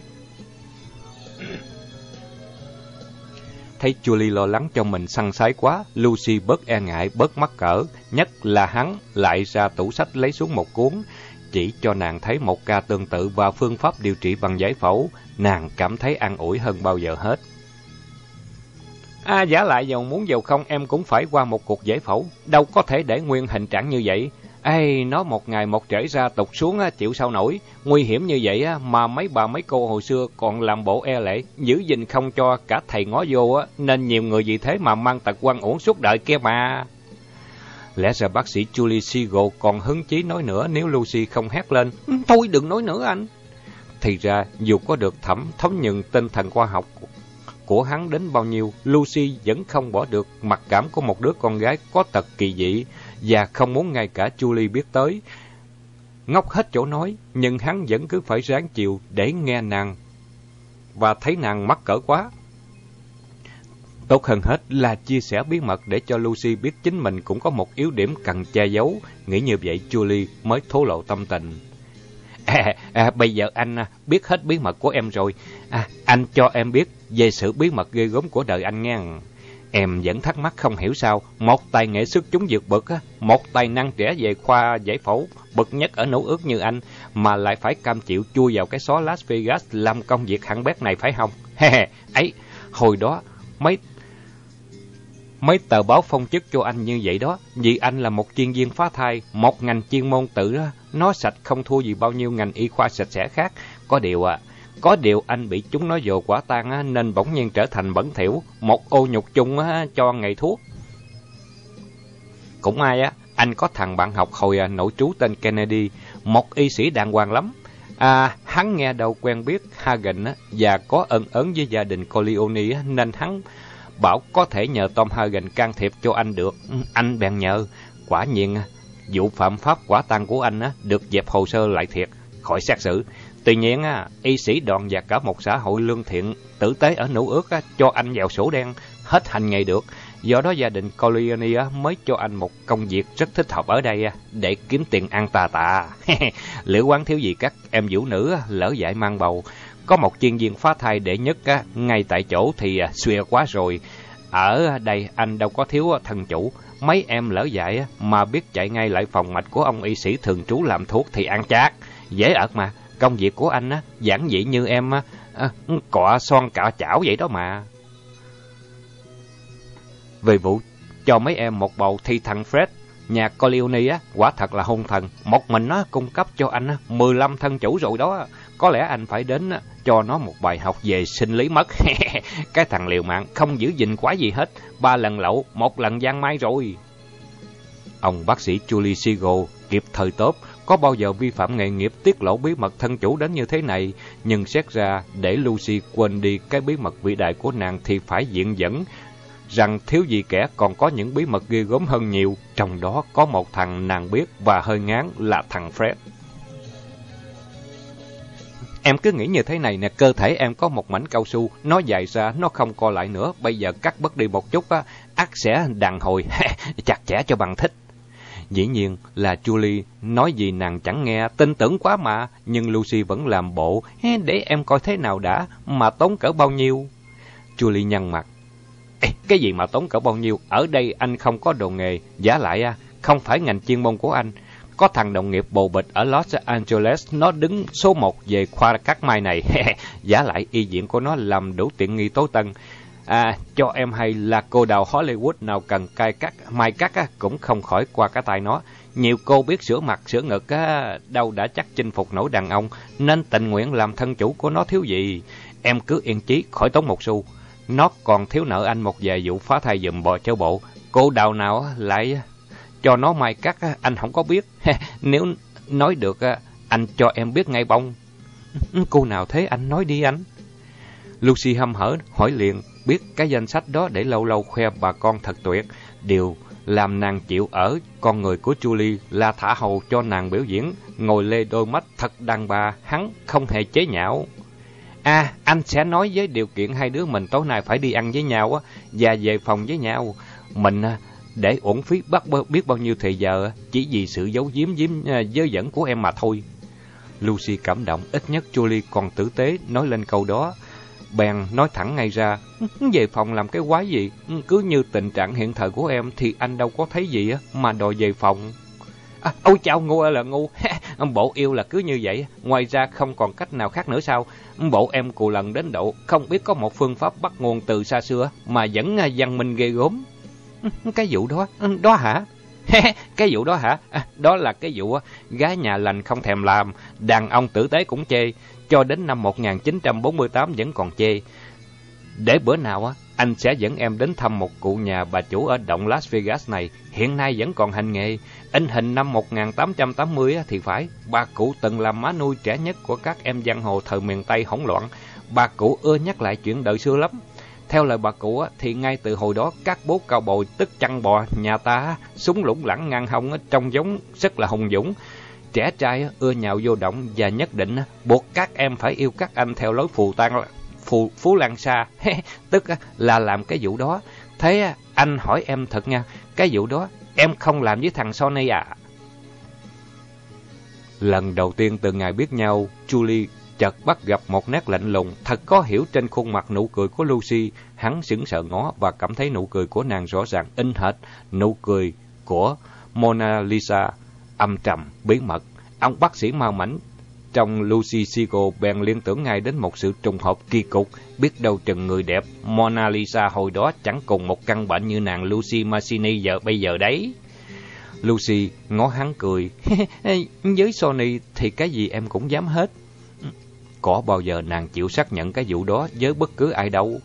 Thấy Julie lo lắng cho mình săn sái quá, Lucy bớt e ngại, bớt mắc cỡ. Nhất là hắn lại ra tủ sách lấy xuống một cuốn, chỉ cho nàng thấy một ca tương tự và phương pháp điều trị bằng giải phẫu. Nàng cảm thấy an ủi hơn bao giờ hết. Giả lại dầu muốn dầu không em cũng phải qua một cuộc giải phẫu, đâu có thể để nguyên hình trạng như vậy. Nó một ngày một trễ ra tụt xuống chịu sao nổi. Nguy hiểm như vậy mà mấy bà mấy cô hồi xưa còn làm bộ e lệ, giữ gìn không cho cả thầy ngó vô nên nhiều người vì thế mà mang tật oan uổng suốt đời kia mà. Lẽ ra bác sĩ Julie Siegel còn hứng chí nói nữa nếu Lucy không hét lên. Thôi đừng nói nữa anh. Thì ra dù có được thấm nhuần tinh thần khoa học của hắn đến bao nhiêu, Lucy vẫn không bỏ được mặc cảm của một đứa con gái có tật kỳ dị, và không muốn ngay cả Julie biết tới. Ngốc hết chỗ nói, nhưng hắn vẫn cứ phải ráng chịu để nghe nàng và thấy nàng mắc cỡ quá. Tốt hơn hết là chia sẻ bí mật để cho Lucy biết chính mình cũng có một yếu điểm cần che giấu. Nghĩ như vậy Julie mới thổ lộ tâm tình. Bây giờ anh biết hết bí mật của em rồi. Anh cho em biết về sự bí mật ghê gớm của đời anh nha. Em vẫn thắc mắc không hiểu sao một tài nghệ xuất chúng vượt bậc, một tài năng trẻ về khoa giải phẫu bậc nhất ở nấu ước như anh mà lại phải cam chịu chui vào cái xó Las Vegas làm công việc hạng bét này phải không? Ấy, hồi đó mấy tờ báo phong chức cho anh như vậy đó, vì anh là một chuyên viên phá thai, một ngành chuyên môn tự nó sạch không thua gì bao nhiêu ngành y khoa sạch sẽ khác. Có điều anh bị chúng nó dồ quả tan nên bỗng nhiên trở thành bẩn thỉu, một ô nhục chung cho nghề thuốc. Cũng may anh có thằng bạn học hồi nội trú tên Kennedy, một y sĩ đàng hoàng lắm. Hắn nghe đâu quen biết Hagen và có ân ấn với gia đình Corleone nên hắn bảo có thể nhờ Tom Hagen can thiệp cho anh được. Anh bèn nhờ. Quả nhiên vụ phạm pháp quả tang của anh được dẹp hồ sơ lại thiệt, khỏi xét xử. Tuy nhiên y sĩ đoàn và cả một xã hội lương thiện tử tế ở Nữ Ước cho anh vào sổ đen, hết hành nghề được. Do đó gia đình Corleone mới cho anh một công việc rất thích hợp ở đây để kiếm tiền ăn tà. Lữ quán thiếu gì các em vũ nữ lỡ dại mang bầu. Có một chuyên viên phá thai đệ nhất ngay tại chỗ thì xuya quá rồi. Ở đây anh đâu có thiếu thân chủ. Mấy em lỡ dại mà biết chạy ngay lại phòng mạch của ông y sĩ thường trú làm thuốc thì ăn chát. Dễ ợt mà. Công việc của anh giản dị như em cọ son cạo chảo vậy đó mà. Về vụ cho mấy em một bầu thì thằng Fred nhà Corleone quả thật là hung thần. Một mình nó cung cấp cho anh 15 thân chủ rồi đó. Có lẽ anh phải đến cho nó một bài học về sinh lý mất. Cái thằng liều mạng không giữ gìn quá gì hết. 3 lần lậu, 1 lần gian mai rồi. Ông bác sĩ Julie Siegel kịp thời tốt, có bao giờ vi phạm nghề nghiệp tiết lộ bí mật thân chủ đến như thế này. Nhưng xét ra để Lucy quên đi cái bí mật vĩ đại của nàng thì phải diện dẫn rằng thiếu gì kẻ còn có những bí mật ghê gớm hơn nhiều. Trong đó có một thằng nàng biết và hơi ngán là thằng Fred. Em cứ nghĩ như thế này nè, cơ thể em có một mảnh cao su, nó dài ra, nó không co lại nữa. Bây giờ cắt bớt đi một chút ắt sẽ đàn hồi, chặt chẽ cho bằng thích. Dĩ nhiên là Julie nói gì nàng chẳng nghe, tin tưởng quá mà. Nhưng Lucy vẫn làm bộ, để em coi thế nào đã, mà tốn cỡ bao nhiêu. Julie nhăn mặt. Cái gì mà tốn cỡ bao nhiêu? Ở đây anh không có đồ nghề, giả lại không phải ngành chuyên môn của anh. Có thằng đồng nghiệp bồ bịch ở Los Angeles, nó đứng số 1 về khoa cắt mai này. Giả lại y viện của nó làm đủ tiện nghi tối tân. Cho em hay là cô đào Hollywood nào cần mai cắt cũng không khỏi qua cái tay nó. Nhiều cô biết sửa mặt sửa ngực đâu đã chắc chinh phục nổi đàn ông, nên tình nguyện làm thân chủ của nó thiếu gì. Em cứ yên chí khỏi tốn một xu. Nó còn thiếu nợ anh một vài vụ phá thai giùm bò cho bộ. Cô đào nào lại cho nó mai cắt anh không có biết. Nếu nói được anh cho em biết ngay bông. Cô nào thế anh nói đi anh. Lucy hăm hở hỏi liền, biết cái danh sách đó để lâu lâu khoe bà con thật tuyệt. Điều làm nàng chịu ở con người của Julie là thả hầu cho nàng biểu diễn, ngồi lê đôi mắt thật đàn bà, hắn không hề chế nhạo. Anh sẽ nói với điều kiện hai đứa mình tối nay phải đi ăn với nhau và về phòng với nhau. Mình để uổng phí biết bao nhiêu thời giờ chỉ vì sự giấu giếm dơ dẫn của em mà thôi. Lucy cảm động, ít nhất Julie còn tử tế nói lên câu đó. Bèn nói thẳng ngay ra, về phòng làm cái quái gì? Cứ như tình trạng hiện thời của em thì anh đâu có thấy gì mà đòi về phòng. Ôi chao, ngu là ngu. Bộ yêu là cứ như vậy, ngoài ra không còn cách nào khác nữa sao? Bộ em cù lần đến độ không biết có một phương pháp bắt nguồn từ xa xưa mà vẫn văn minh ghê gớm. Cái vụ đó hả? Cái vụ đó hả? Đó là cái vụ gái nhà lành không thèm làm, đàn ông tử tế cũng chê, cho đến năm 1948 vẫn còn chê. Để bữa nào anh sẽ dẫn em đến thăm một cụ nhà bà chủ ở động Las Vegas này, hiện nay vẫn còn hành nghề. In hình năm 1880 thì phải. Bà cụ từng làm má nuôi trẻ nhất của các em giang hồ thời miền Tây hỗn loạn. Bà cụ ưa nhắc lại chuyện đời xưa lắm. Theo lời bà cụ thì ngay từ hồi đó các bố cao bồi tức chăn bò nhà ta súng lủng lẳng ngang hông trông giống rất là hùng dũng. Trẻ trai ưa nhào vô động và nhất định buộc các em phải yêu các anh theo lối phù tang Phú Lan Sa, tức là làm cái vụ đó. Thế anh hỏi em thật nha, cái vụ đó em không làm với thằng Sonny à? Lần đầu tiên từ ngày biết nhau, Julie chợt bắt gặp một nét lạnh lùng thật khó hiểu trên khuôn mặt. Nụ cười của Lucy, hắn sững sờ ngó và cảm thấy nụ cười của nàng rõ ràng in hệt nụ cười của Mona Lisa, âm trầm, bí mật. Ông bác sĩ mau mảnh trong Lucy Siegel bèn liên tưởng ngay đến một sự trùng hợp kỳ cục, biết đâu chừng người đẹp Mona Lisa hồi đó chẳng cùng một căn bệnh như nàng Lucy Mancini bây giờ đấy. Lucy ngó hắn cười. Với Sonny thì cái gì em cũng dám hết. Có bao giờ nàng chịu xác nhận cái vụ đó với bất cứ ai đâu.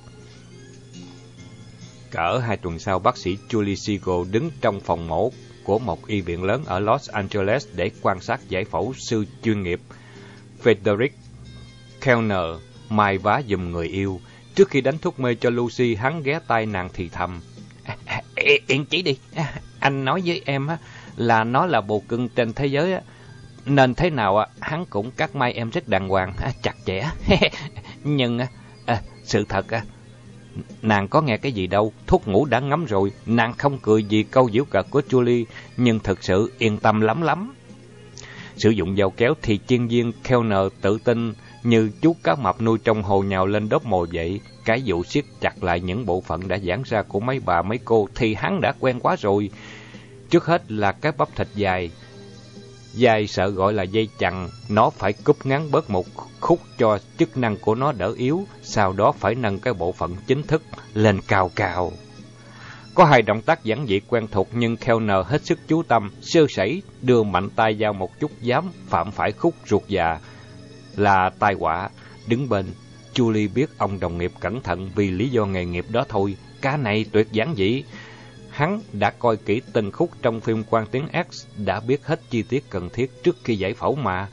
Cỡ 2 tuần sau, bác sĩ Julie Siegel đứng trong phòng mổ của một y viện lớn ở Los Angeles để quan sát giải phẫu sư chuyên nghiệp Frederick Kellner mai vá giùm người yêu. Trước khi đánh thuốc mê cho Lucy, hắn ghé tai nàng thì thầm. Yên chỉ đi, anh nói với em là nó là bồ cưng trên thế giới, nên thế nào hắn cũng cắt may em rất đàng hoàng, chặt chẽ. Nhưng sự thật nàng có nghe cái gì đâu, thuốc ngủ đã ngấm rồi. Nàng không cười vì câu giễu cợt của Julie, nhưng thực sự yên tâm lắm. Sử dụng dao kéo thì chuyên viên Kellner tự tin như chú cá mập nuôi trong hồ nhào lên đốp mồi vậy. Cái vụ siết chặt lại những bộ phận đã giãn ra của mấy bà mấy cô thì hắn đã quen quá rồi. Trước hết là cái bắp thịt dài sợ gọi là dây chằng, nó phải cúp ngắn bớt một khúc cho chức năng của nó đỡ yếu, sau đó phải nâng cái bộ phận chính thức lên cao cao. Có 2 động tác giản dị quen thuộc, nhưng Kellner hết sức chú tâm, sơ sẩy đưa mạnh tay vào một chút dám phạm phải khúc ruột già là tai họa. Đứng bên, Julie biết ông đồng nghiệp cẩn thận vì lý do nghề nghiệp đó thôi. Cái này tuyệt giản dị. Hắn đã coi kỹ từng khúc trong phim Quang Tiến X, đã biết hết chi tiết cần thiết trước khi giải phẫu mà.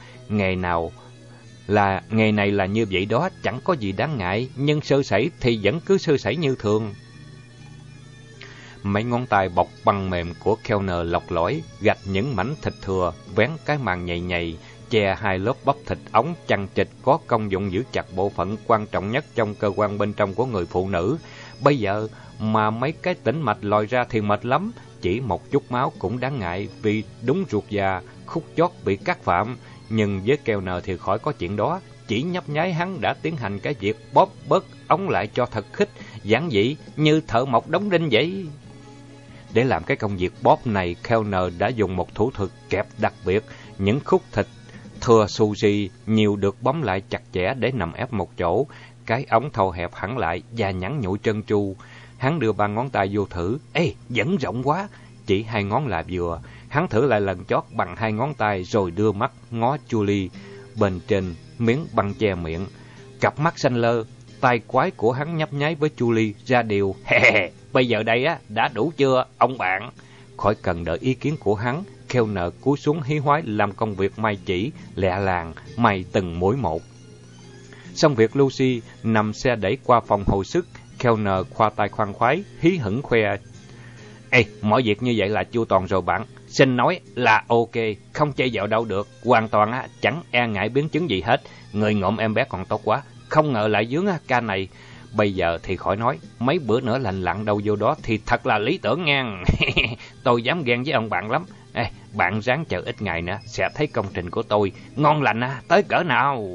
Nghề này là như vậy đó, chẳng có gì đáng ngại, nhưng sơ sẩy thì vẫn cứ sơ sẩy như thường. Mấy ngón tay bọc băng mềm của Kellner lọc lõi, gạch những mảnh thịt thừa, vén cái màng nhầy, che 2 lớp bắp thịt ống chằng chịt có công dụng giữ chặt bộ phận quan trọng nhất trong cơ quan bên trong của người phụ nữ. Bây giờ mà mấy cái tĩnh mạch lòi ra thì mệt lắm, chỉ một chút máu cũng đáng ngại vì đúng ruột già, khúc chót bị cắt phạm. Nhưng với Kellner thì khỏi có chuyện đó, chỉ nhấp nháy hắn đã tiến hành cái việc bóp bớt ống lại cho thật khích, giản dị như thợ mộc đóng đinh vậy. Để làm cái công việc bóp này, Kellner đã dùng một thủ thuật kẹp đặc biệt. Những khúc thịt thừa xù xì nhiều được bấm lại chặt chẽ để nằm ép một chỗ. Cái ống thâu hẹp hẳn lại và nhẵn nhụi trơn tru. Hắn đưa 3 ngón tay vô thử. Ê, vẫn rộng quá. Chỉ 2 ngón là vừa. Hắn thử lại lần chót bằng 2 ngón tay rồi đưa mắt ngó Julie. Bên trên miếng băng che miệng. Cặp mắt xanh lơ, tay quái của hắn nhấp nháy với Julie ra điều. Bây giờ đây đã đủ chưa, ông bạn? Khỏi cần đợi ý kiến của hắn, Kellner cúi xuống hí hoái làm công việc may chỉ, lẹ làng, may từng mũi một. Xong việc, Lucy nằm xe đẩy qua phòng hồi sức. Kellner khoa tay khoan khoái, hí hửng khoe. Ê, mọi việc như vậy là chu toàn rồi bạn. Xin nói là ok, không chê vào đâu được. Hoàn toàn chẳng e ngại biến chứng gì hết. Người ngộm em bé còn tốt quá. Không ngờ lại dướng ca này. Bây giờ thì khỏi nói, mấy bữa nữa lành lặn đâu vô đó thì thật là lý tưởng ngang. Tôi dám ghen với ông bạn lắm. Ê, bạn ráng chờ ít ngày nữa sẽ thấy công trình của tôi ngon lành tới cỡ nào.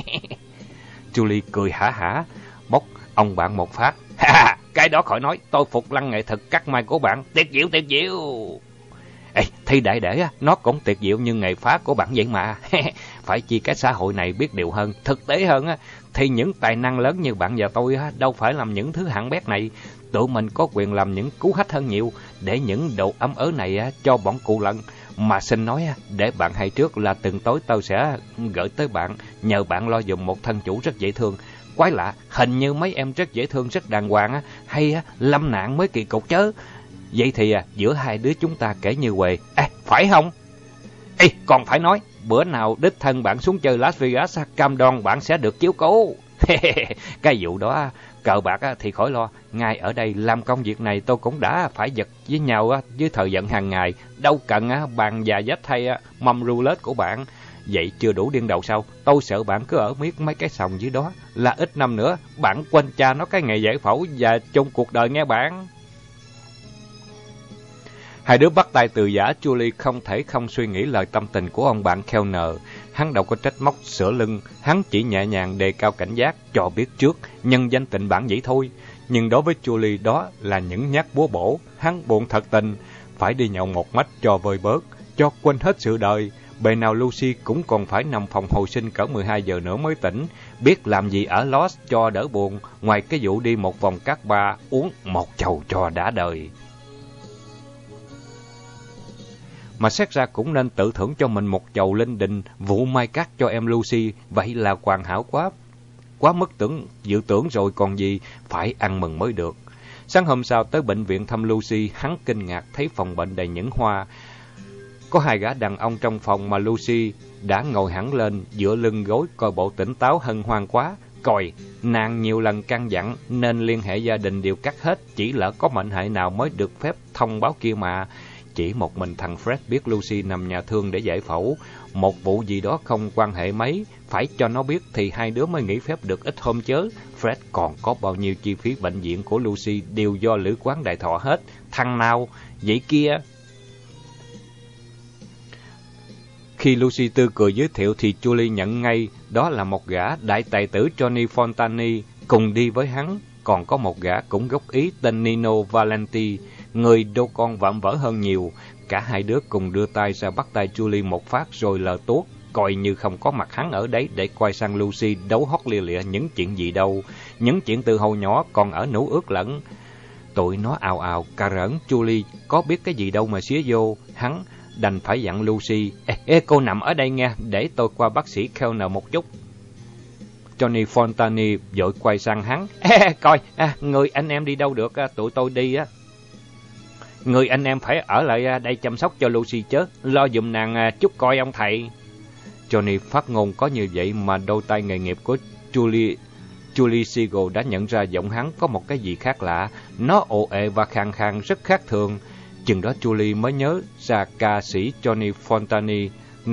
Julie cười hả hả, bốc ông bạn một phát. Cái đó khỏi nói, tôi phục lăng nghệ thuật cắt may của bạn, tuyệt diệu. Ê, thì đại để nó cũng tuyệt diệu như nghề phá của bạn vậy mà. Phải chi cái xã hội này biết điều hơn, thực tế hơn thì những tài năng lớn như bạn và tôi đâu phải làm những thứ hạng bét này. Tụi mình có quyền làm những cú hách hơn nhiều, để những đồ ấm ớ này cho bọn cụ lân. Mà xin nói để bạn hay trước là từng tối tôi sẽ gửi tới bạn, nhờ bạn lo giùm một thân chủ rất dễ thương. Quái lạ, hình như mấy em rất dễ thương, rất đàng hoàng hay lâm nạn mới kỳ cục chứ. Vậy thì giữa hai đứa chúng ta kể như huề, phải không? Ê, còn phải nói, bữa nào đích thân bạn xuống chơi Las Vegas, cam đoan bạn sẽ được chiếu cố. Cái vụ đó cờ bạc thì khỏi lo, ngay ở đây làm công việc này tôi cũng đã phải giật với nhau với thời vận hàng ngày, đâu cần bàn già dách hay mâm roulette của bạn. Vậy chưa đủ điên đầu sao? Tôi sợ bạn cứ ở miết mấy cái sòng dưới đó là ít năm nữa bạn quên cha nó cái ngày giải phẫu và chung cuộc đời nghe bạn. Hai đứa bắt tay từ giả. Julie không thể không suy nghĩ lời tâm tình của ông bạn Kellner. Hắn đâu có trách móc sửa lưng, hắn chỉ nhẹ nhàng đề cao cảnh giác, cho biết trước, nhân danh tình bạn vậy thôi. Nhưng đối với Julie đó là những nhát búa bổ, hắn buồn thật tình, phải đi nhậu một mách cho vơi bớt, cho quên hết sự đời. Bề nào Lucy cũng còn phải nằm phòng hồi sinh cỡ 12 giờ nữa mới tỉnh, biết làm gì ở Lost cho đỡ buồn, ngoài cái vụ đi một vòng các bar, uống một chầu cho đã đời. Mà xét ra cũng nên tự thưởng cho mình một chầu linh đình vụ mai cát cho em Lucy, vậy là hoàn hảo quá mức dự tưởng rồi còn gì, phải ăn mừng mới được. Sáng hôm sau tới bệnh viện thăm Lucy, hắn kinh ngạc thấy phòng bệnh đầy những hoa. Có hai gã đàn ông trong phòng mà Lucy đã ngồi hẳn lên, dựa lưng gối coi bộ tỉnh táo hân hoan quá. Còi, nàng nhiều lần căn dặn nên liên hệ gia đình đều cắt hết, chỉ lỡ có mệnh hệ nào mới được phép thông báo kia mà. Chỉ một mình thằng Fred biết Lucy nằm nhà thương để giải phẫu, một vụ gì đó không quan hệ mấy, phải cho nó biết thì hai đứa mới nghỉ phép được ít hôm chớ. Fred còn có bao nhiêu chi phí bệnh viện của Lucy đều do lữ quán đại thọ hết, thằng nào vậy kia. Khi Lucy tươi cười giới thiệu thì Julie nhận ngay đó là một gã đại tài tử Johnny Fontani, cùng đi với hắn còn có một gã cũng gốc Ý tên Nino Valenti, người đô con vạm vỡ hơn nhiều. Cả hai đứa cùng đưa tay ra bắt tay Julie một phát rồi lờ tuốt, coi như không có mặt hắn ở đấy để quay sang Lucy đấu hót lia lịa những chuyện gì đâu, những chuyện từ hồi nhỏ còn ở nũ ước lẫn. Tụi nó ào ào cà rỡn, Julie có biết cái gì đâu mà xía vô. Hắn đành phải dặn Lucy, Ê, cô nằm ở đây nghe, để tôi qua bác sĩ Kellner một chút. Johnny Fontani vội quay sang hắn, coi, người anh em đi đâu được, tụi tôi đi á. Người anh em phải ở lại đây chăm sóc cho Lucy chứ, lo giùm nàng chút coi ông thầy. Johnny phát ngôn có như vậy mà đôi tay nghề nghiệp của Julie Siegel đã nhận ra giọng hắn có một cái gì khác lạ, nó ồ ệ và khàn khàn rất khác thường. Chừng đó Julie mới nhớ ra ca sĩ Johnny Fontani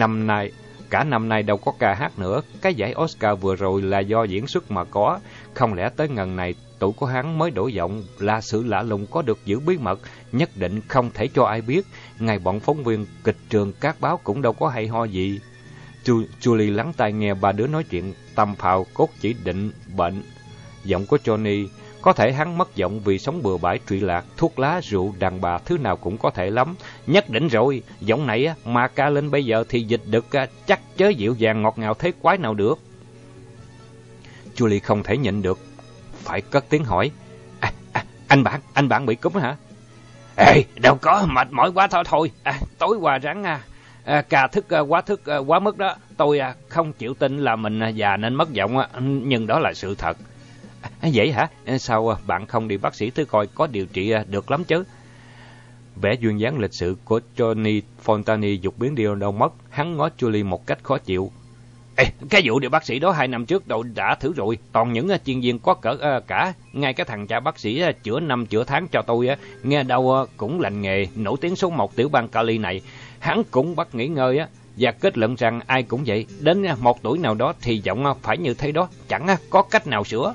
cả năm nay đâu có ca hát nữa, cái giải Oscar vừa rồi là do diễn xuất mà có, không lẽ tới ngần này tụi của hắn mới đổi giọng, là sự lạ lùng có được giữ bí mật, nhất định không thể cho ai biết, ngay bọn phóng viên kịch trường các báo cũng đâu có hay ho gì. Julie lắng tai nghe ba đứa nói chuyện tầm phào cốt chỉ định bệnh. Giọng của Johnny, có thể hắn mất giọng vì sống bừa bãi trụy lạc, thuốc lá, rượu, đàn bà, thứ nào cũng có thể lắm. Nhất định rồi, giọng này mà ca lên bây giờ thì dịch được chắc chớ dịu dàng ngọt ngào thế quái nào được. Julie không thể nhịn được, phải cất tiếng hỏi, anh bạn bị cúm hả? Ê, đâu có, mệt mỏi quá thôi. Tối qua ráng ca thức quá mức đó. Tôi không chịu tin là mình già nên mất giọng, nhưng đó là sự thật. Vậy hả? Sao bạn không đi bác sĩ thử coi có điều trị được lắm chứ? Vẻ duyên dáng lịch sự của Johnny Fontani dục biến đi đâu mất, hắn ngó Julie một cách khó chịu. Ê, cái vụ đi bác sĩ đó 2 năm trước tôi đã thử rồi, toàn những chuyên viên có cỡ cả, ngay cái thằng cha bác sĩ chữa năm chữa tháng cho tôi, nghe đâu cũng lành nghề, nổi tiếng số 1 tiểu bang Cali này, hắn cũng bắt nghỉ ngơi và kết luận rằng ai cũng vậy, đến một tuổi nào đó thì giọng phải như thế đó, chẳng có cách nào sửa.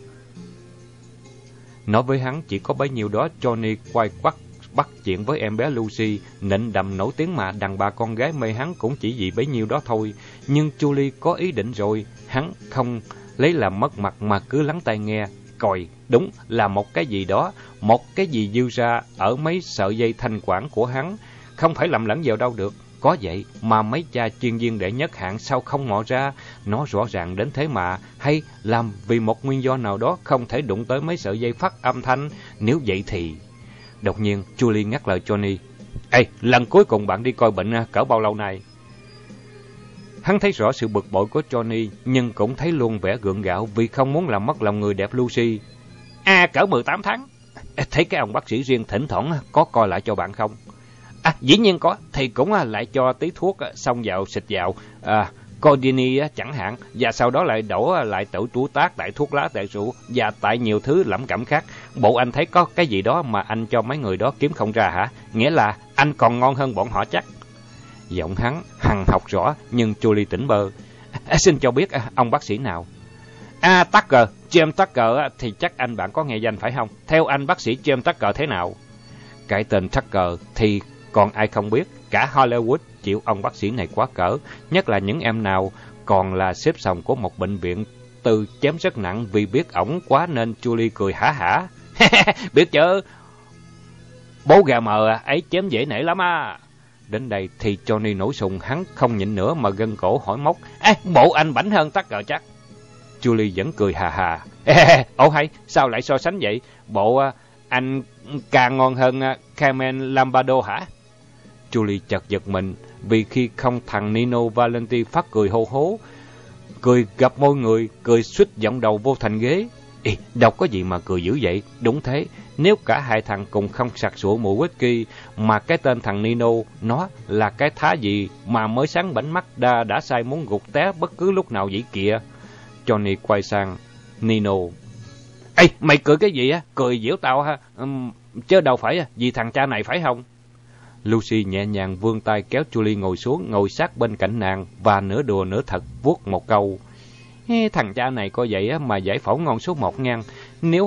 Nói với hắn chỉ có bấy nhiêu đó, Johnny quay quắt bắt chuyện với em bé Lucy, nịnh đầm nổi tiếng mà đàn bà con gái mê hắn cũng chỉ vì bấy nhiêu đó thôi. Nhưng Julie có ý định rồi, hắn không lấy làm mất mặt mà cứ lắng tai nghe, coi đúng là một cái gì đó, một cái gì dư ra ở mấy sợi dây thanh quản của hắn, không phải lầm lẫn vào đâu được. Có vậy mà mấy cha chuyên viên đệ nhất hạng sao không ngỏ ra, nó rõ ràng đến thế mà, hay làm vì một nguyên do nào đó không thể đụng tới mấy sợi dây phát âm thanh, nếu vậy thì... Đột nhiên, Julie ngắt lời Johnny. Ê, lần cuối cùng bạn đi coi bệnh cỡ bao lâu nay? Hắn thấy rõ sự bực bội của Johnny, nhưng cũng thấy luôn vẻ gượng gạo vì không muốn làm mất lòng người đẹp Lucy. Cỡ 18 tháng. Thấy cái ông bác sĩ riêng thỉnh thoảng có coi lại cho bạn không? Dĩ nhiên có, thì cũng lại cho tí thuốc xong vào xịt vào, Codini chẳng hạn, và sau đó lại đổ lại tự trú tác tại thuốc lá, tại rượu và tại nhiều thứ lẩm cẩm khác. Bộ anh thấy có cái gì đó mà anh cho mấy người đó kiếm không ra hả? Nghĩa là anh còn ngon hơn bọn họ chắc. Giọng hắn hằn học rõ, nhưng Julie tỉnh bơ. Xin cho biết ông bác sĩ nào? Tucker, James Tucker thì chắc anh bạn có nghe danh phải không? Theo anh, bác sĩ James Tucker thế nào? Cái tên Tucker thì còn ai không biết, cả Hollywood chịu ông bác sĩ này quá cỡ, nhất là những em nào còn là xếp sòng của một bệnh viện tư chém rất nặng, vì biết ổng quá nên Julie cười hả hả. Biết chứ, bố gà mờ ấy chém dễ nể lắm á. Đến đây thì Johnny nổi sùng, hắn không nhịn nữa mà gân cổ hỏi móc. Bộ anh bảnh hơn Tucker chắc. Julie vẫn cười hà hà. Ồ hay, sao lại so sánh vậy? Bộ anh càng ngon hơn Carmen Lombardo hả? Julie chợt giật mình, vì khi không thằng Nino Valenti phát cười hô hố, cười gặp môi người, cười suýt giọng đầu vô thành ghế. Đâu có gì mà cười dữ vậy? Đúng thế, nếu cả hai thằng cùng không sặc sụa mùi whisky, mà cái tên thằng Nino, nó là cái thá gì mà mới sáng bảnh mắt đã sai muốn gục té bất cứ lúc nào vậy kìa. Johnny quay sang Nino. Mày cười cái gì á? Cười giễu tao ha? Chứ đâu phải vì thằng cha này phải không? Lucy nhẹ nhàng vươn tay kéo Julie ngồi xuống, ngồi sát bên cạnh nàng và nửa đùa nửa thật vuốt một câu. Thằng cha này coi vậy mà giải phẫu ngon số 1 ngang. Nếu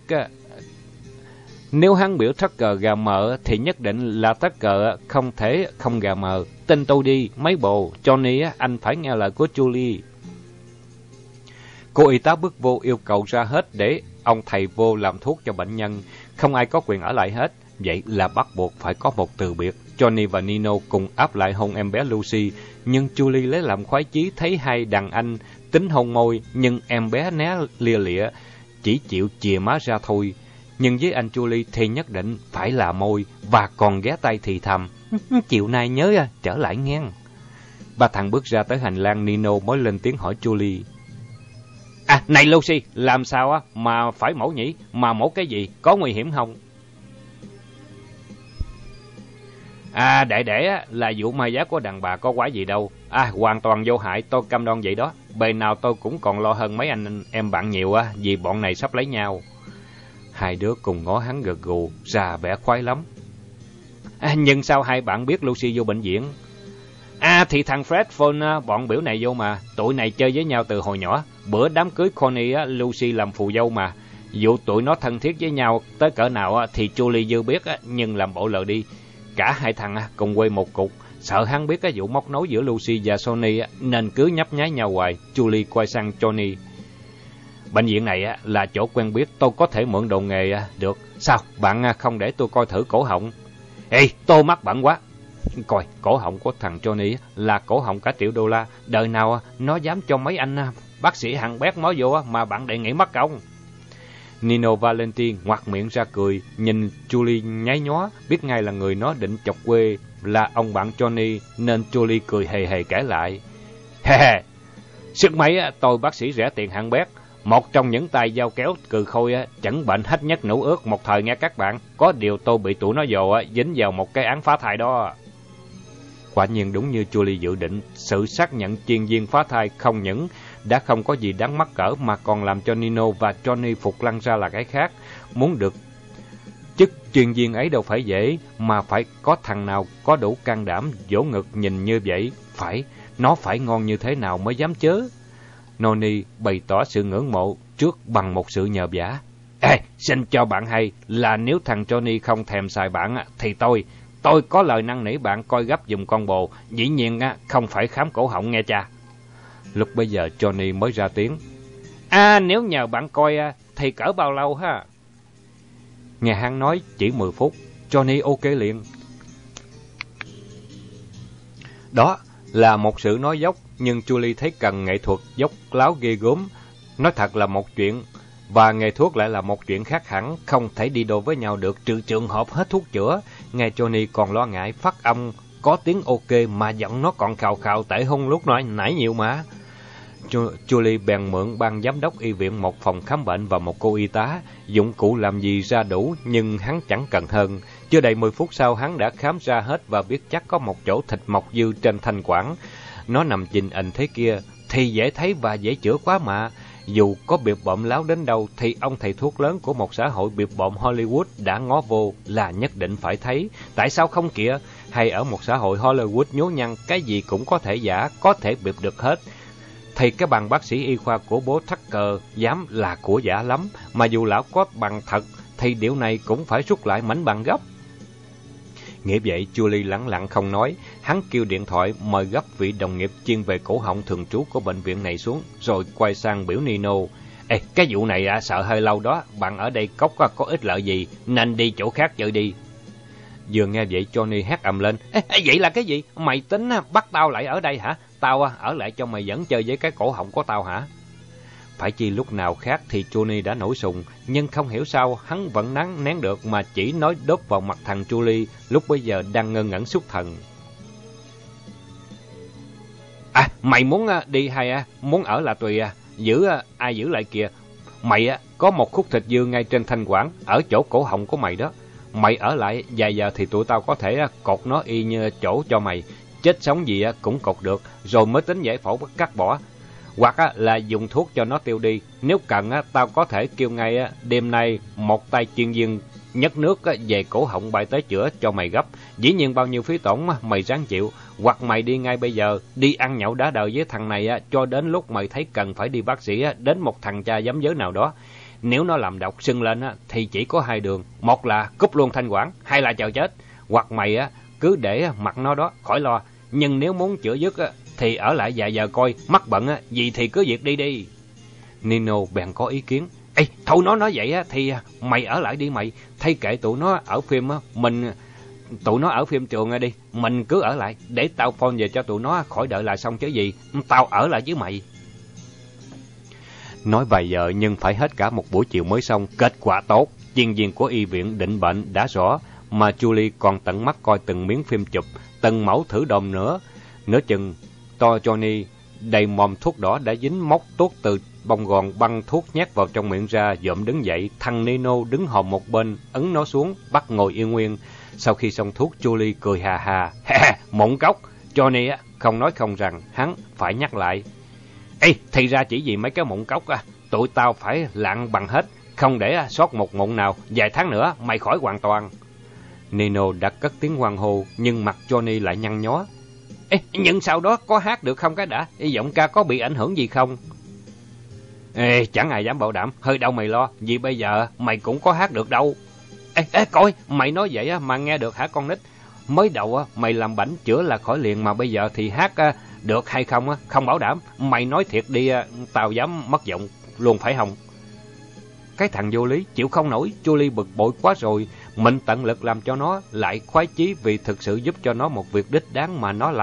hắn biểu Tucker gà mờ thì nhất định là Tucker không thể không gà mờ. Tin tôi đi, mấy bồ, Johnny anh phải nghe lời của Julie. Cô y tá bước vô yêu cầu ra hết để ông thầy vô làm thuốc cho bệnh nhân. Không ai có quyền ở lại hết. Vậy là bắt buộc phải có một từ biệt. Johnny và Nino cùng áp lại hôn em bé Lucy, nhưng Julie lấy làm khoái chí thấy hai đàn anh tính hôn môi, nhưng em bé né lia lịa, chỉ chịu chìa má ra thôi. Nhưng với anh Julie thì nhất định phải là môi, và còn ghé tay thì thầm. Chiều nay nhớ trở lại nghe. Ba thằng bước ra tới hành lang, Nino mới lên tiếng hỏi Julie. Này Lucy, làm sao mà phải mổ nhỉ? Mà mổ cái gì? Có nguy hiểm không? Để là vụ ma giá của đàn bà, có quái gì đâu. Hoàn toàn vô hại, tôi cam đoan vậy đó. Bề nào tôi cũng còn lo hơn mấy anh em bạn nhiều vì bọn này sắp lấy nhau. Hai đứa cùng ngó hắn gật gù, ra vẻ khoái lắm. Nhưng sao hai bạn biết Lucy vô bệnh viện? Thì thằng Fred phone bọn biểu này vô mà. Tụi này chơi với nhau từ hồi nhỏ. Bữa đám cưới Connie Lucy làm phù dâu mà. Vụ tụi nó thân thiết với nhau tới cỡ nào thì Julie dư biết nhưng làm bộ lờ đi. Cả hai thằng cùng quay một cục. Sợ hắn biết cái vụ móc nối giữa Lucy và Sonny nên cứ nhấp nháy nhau hoài. Julie quay sang Johnny. Bệnh viện này là chỗ quen biết, tôi có thể mượn đồ nghề được. Sao bạn không để tôi coi thử cổ họng? Tôi mắc bận quá. Coi, cổ họng của thằng Johnny là cổ họng cả triệu đô la. Đời nào nó dám cho mấy anh bác sĩ hàng bét mó vô mà bạn đề nghị mất công. Nino Valenti ngoạc miệng ra cười, nhìn Julie nháy nhó, biết ngay là người nó định chọc quê là ông bạn Johnny, nên Julie cười hề hề kể lại. Sức mấy tôi bác sĩ rẻ tiền hạng bét, một trong những tay dao kéo cừ khôi chẩn bệnh hết nhất nũ ước một thời nghe các bạn. Có điều tôi bị tụi nó dồ dính vào một cái án phá thai đó. Quả nhiên đúng như Julie dự định, sự xác nhận chuyên viên phá thai không những đã không có gì đáng mắc cỡ mà còn làm cho Nino và Johnny phục lăng ra là cái khác. Muốn được chức chuyên viên ấy đâu phải dễ, mà phải có thằng nào có đủ can đảm vỗ ngực nhìn như vậy. Nó phải ngon như thế nào mới dám chớ. Noni bày tỏ sự ngưỡng mộ trước bằng một sự nhờ vả. Xin cho bạn hay là nếu thằng Johnny không thèm xài bạn thì tôi có lời năn nỉ bạn coi gấp giùm con bồ. Dĩ nhiên không phải khám cổ họng nghe cha. Lúc bây giờ Johnny mới ra tiếng. Nếu nhờ bạn coi thì cỡ bao lâu ha? Nghe hắn nói chỉ 10 phút, Johnny ok liền. Đó là một sự nói dốc, nhưng Julie thấy cần nghệ thuật dốc láo ghê gớm. Nói thật là một chuyện, và nghề thuốc lại là một chuyện khác hẳn, không thể đi đôi với nhau được trừ trường hợp hết thuốc chữa. Nghe Johnny còn lo ngại phát âm có tiếng ok mà giọng nó còn khào khào tệ hơn lúc nãy nhiều mà. Julie bèn mượn ban giám đốc y viện một phòng khám bệnh và một cô y tá. Dụng cụ làm gì ra đủ, nhưng hắn chẳng cần hơn. Chưa đầy 10 phút sau, hắn đã khám ra hết và biết chắc có một chỗ thịt mọc dư trên thanh quản. Nó nằm chình ình thế kia thì dễ thấy và dễ chữa quá mà. Dù có bịp bợm láo đến đâu thì ông thầy thuốc lớn của một xã hội bịp bợm Hollywood đã ngó vô là nhất định phải thấy. Tại sao không kìa? hay ở một xã hội Hollywood nhố nhăng, cái gì cũng có thể giả, có thể bịp được hết. Thì cái bằng bác sĩ y khoa của bố Tucker dám là của giả lắm, mà dù lão có bằng thật, thì điều này cũng phải rút lại mảnh bằng gấp. Nghĩ vậy, Julie lẳng lặng không nói. Hắn kêu điện thoại mời gấp vị đồng nghiệp chuyên về cổ họng thường trú của bệnh viện này xuống, rồi quay sang biểu Nino. Ê, cái vụ này sợ hơi lâu đó, bạn ở đây có ích lợi gì, nên đi chỗ khác chơi đi. Vừa nghe vậy, Johnny hét ầm lên. Ê, vậy là cái gì? Mày tính bắt tao lại ở đây hả? Tao ở lại cho mày vẫn chơi với cái cổ họng của tao hả? Phải chi lúc nào khác thì Johnny đã nổi sùng, nhưng không hiểu sao hắn vẫn nén được mà chỉ nói đốt vào mặt thằng Julie lúc bấy giờ đang ngơ ngẩn xuất thần. Mày muốn đi hay muốn ở là tùy ai giữ lại kìa. Mày có một khúc thịt dưa ngay trên thanh quản, ở chỗ cổ họng của mày đó. Mày ở lại vài giờ thì tụi tao có thể cột nó y như chỗ cho mày. Chết sống gì cũng cột được, rồi mới tính giải phẫu cắt bỏ. Hoặc là dùng thuốc cho nó tiêu đi. Nếu cần tao có thể kêu ngay đêm nay một tay chuyên viên nhấc nước về cổ họng bay tới chữa cho mày gấp. Dĩ nhiên bao nhiêu phí tổn mày ráng chịu. Hoặc mày đi ngay bây giờ, đi ăn nhậu đá đời với thằng này cho đến lúc mày thấy cần phải đi bác sĩ đến một thằng cha giám giới nào đó. Nếu nó làm độc sưng lên thì chỉ có hai đường, một là cúp luôn thanh quản, hai là chờ chết. Hoặc mày cứ để mặc nó đó, khỏi lo. Nhưng nếu muốn chữa dứt thì ở lại vài giờ coi, mắc bận gì thì cứ việc đi đi. Nino bèn có ý kiến. Ê, thôi nó nói vậy thì mày ở lại đi mày, thay kệ tụi nó ở phim tụi nó ở phim trường đi, mình cứ ở lại, để tao phone về cho tụi nó khỏi đợi lại xong chứ gì, tao ở lại với mày. Nói vài giờ nhưng phải hết cả một buổi chiều mới xong, kết quả tốt, chuyên viên của y viện định bệnh đã rõ, mà Julie còn tận mắt coi từng miếng phim chụp, từng mẫu thử đồm nữa. Nửa chừng, to Johnny đầy mồm thuốc đỏ đã dính móc tuốt từ bông gòn băng thuốc nhét vào trong miệng ra, dộm đứng dậy. Thằng Nino đứng hòm một bên, ấn nó xuống, bắt ngồi yên nguyên. Sau khi xong thuốc, Julie cười hà hà. Mụn cốc. Johnny không nói không rằng, hắn phải nhắc lại. Ê, thì ra chỉ vì mấy cái mụn cốc tụi tao phải lạng bằng hết, không để sót một mụn nào. Vài tháng nữa mày khỏi hoàn toàn. Nino đã cất tiếng hoan hô, nhưng mặt Johnny lại nhăn nhó. Ê, nhưng sau đó có hát được không cái đã? Giọng ca có bị ảnh hưởng gì không? Ê, chẳng ai dám bảo đảm, hơi đâu mày lo, vì bây giờ mày cũng có hát được đâu. Ê, coi, mày nói vậy mà nghe được hả con nít? Mới đầu mày làm bảnh chữa là khỏi liền, mà bây giờ thì hát được hay không không bảo đảm. Mày nói thiệt đi, tao dám mất giọng luôn phải không? Cái thằng vô lý chịu không nổi. Julie bực bội quá rồi, mình tận lực làm cho nó lại khoái chí vì thực sự giúp cho nó một việc đích đáng, mà nó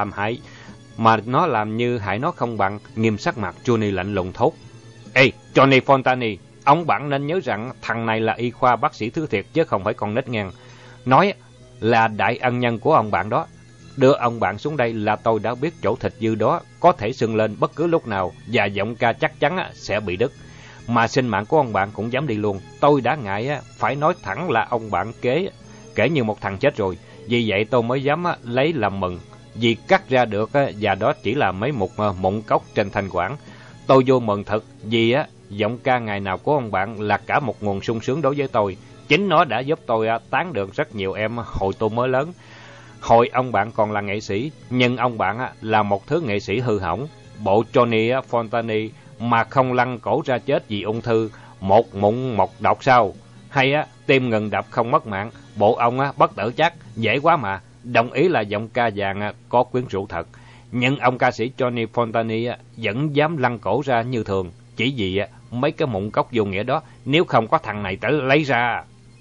làm như hại nó không bằng. Nghiêm sắc mặt, Johnny lạnh lùng thốt. Ê, Johnny Fontani, ông bạn nên nhớ rằng thằng này là y khoa bác sĩ thứ thiệt chứ không phải con nít ngang. Nói là đại ân nhân của ông bạn đó. Đưa ông bạn xuống đây là tôi đã biết chỗ thịt dư đó có thể sưng lên bất cứ lúc nào, và giọng ca chắc chắn sẽ bị đứt. Mà sinh mạng của ông bạn cũng dám đi luôn. Tôi đã ngại phải nói thẳng là ông bạn kể như một thằng chết rồi. Vì vậy tôi mới dám lấy làm mừng, vì cắt ra được và đó chỉ là mấy mụn cốc trên thanh quản. Tôi vô mừng thật, vì giọng ca ngày nào của ông bạn là cả một nguồn sung sướng đối với tôi. Chính nó đã giúp tôi tán được rất nhiều em hồi tôi mới lớn. Hồi ông bạn còn là nghệ sĩ, nhưng ông bạn là một thứ nghệ sĩ hư hỏng. Bộ Johnny Fontani mà không lăn cổ ra chết vì ung thư, một mụn một độc sao? Hay tim ngừng đập không mất mạng, bộ ông bất tử chắc, dễ quá mà. Đồng ý là giọng ca vàng có quyến rũ thật, nhưng ông ca sĩ Johnny Fontani vẫn dám lăn cổ ra như thường, chỉ vì mấy cái mụn cốc vô nghĩa đó, nếu không có thằng này tới lấy ra.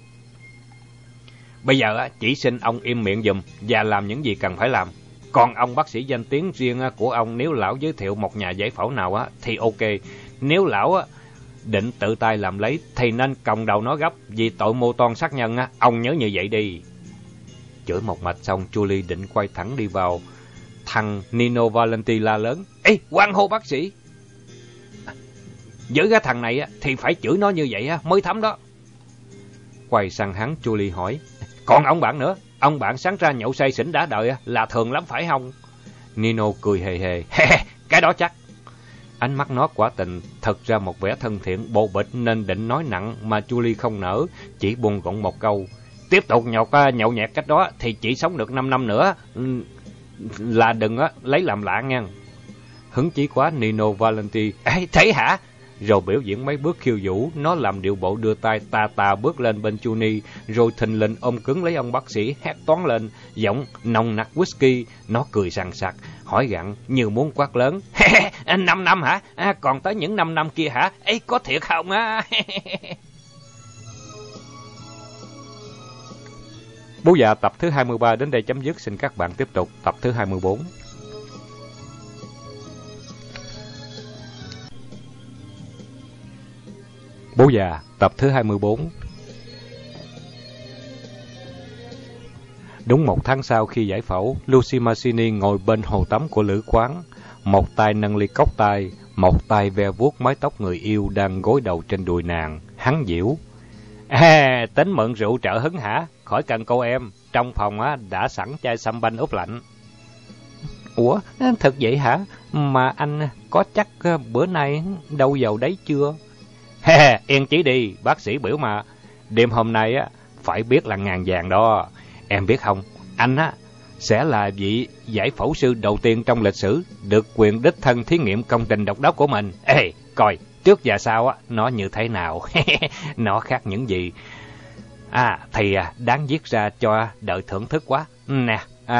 Bây giờ chỉ xin ông im miệng giùm và làm những gì cần phải làm. Còn ông bác sĩ danh tiếng riêng của ông, nếu lão giới thiệu một nhà giải phẫu nào thì ok. Nếu lão định tự tay làm lấy thì nên còng đầu nó gấp, vì tội mưu toan sát nhân ông nhớ như vậy đi. Chửi một mạch xong, Julie định quay thẳng đi vào. Thằng Nino Valenti la lớn. Ê, hoan hô bác sĩ. Với cái thằng này thì phải chửi nó như vậy mới thấm đó. Quay sang hắn, Julie hỏi. Còn ông bạn nữa, ông bạn sáng ra nhậu say xỉn đã đợi là thường lắm phải không? Nino cười hề hề. Cái đó chắc. Ánh mắt nó quả tình thật ra một vẻ thân thiện bộ bịch, nên định nói nặng mà Julie không nỡ, chỉ buông gọn một câu. tiếp tục nhậu nhẹt cách đó thì chỉ sống được 5 năm nữa. Là đừng lấy làm lạ nha. Hứng chí quá, Nino Valenti. Ê, thấy hả? Rồi biểu diễn mấy bước khiêu vũ, nó làm điệu bộ đưa tay tà bước lên bên Juni, rồi thình lình ôm cứng lấy ông bác sĩ, hét toán lên, giọng nồng nặc whisky. Nó cười sằng sặc, hỏi gặng như muốn quát lớn. 5 năm hả? Còn tới những 5 năm kia hả? Ấy có thiệt không á? Bố già tập thứ 23 đến đây chấm dứt. Xin các bạn tiếp tục tập thứ 24. Bố già tập thứ 24. Đúng 1 tháng sau khi giải phẫu, Lucy Mancini ngồi bên hồ tắm của lữ quán, một tay nâng ly cốc tay, một tay ve vuốt mái tóc người yêu đang gối đầu trên đùi nàng. Hắn giễu. Tính mượn rượu trợ hứng hả? Khỏi cần cô em, trong phòng đã sẵn chai sâm banh úp lạnh. Ủa, thật vậy hả? Mà anh có chắc bữa nay đâu vào đấy chưa? Yên chí đi, bác sĩ biểu mà. Đêm hôm nay phải biết là ngàn vàng đó. Em biết không, anh sẽ là vị giải phẫu sư đầu tiên trong lịch sử được quyền đích thân thí nghiệm công trình độc đáo của mình. Ê, coi, trước và sau nó như thế nào? Nó khác những gì? Thì đáng viết ra cho đợi thưởng thức quá. Nè,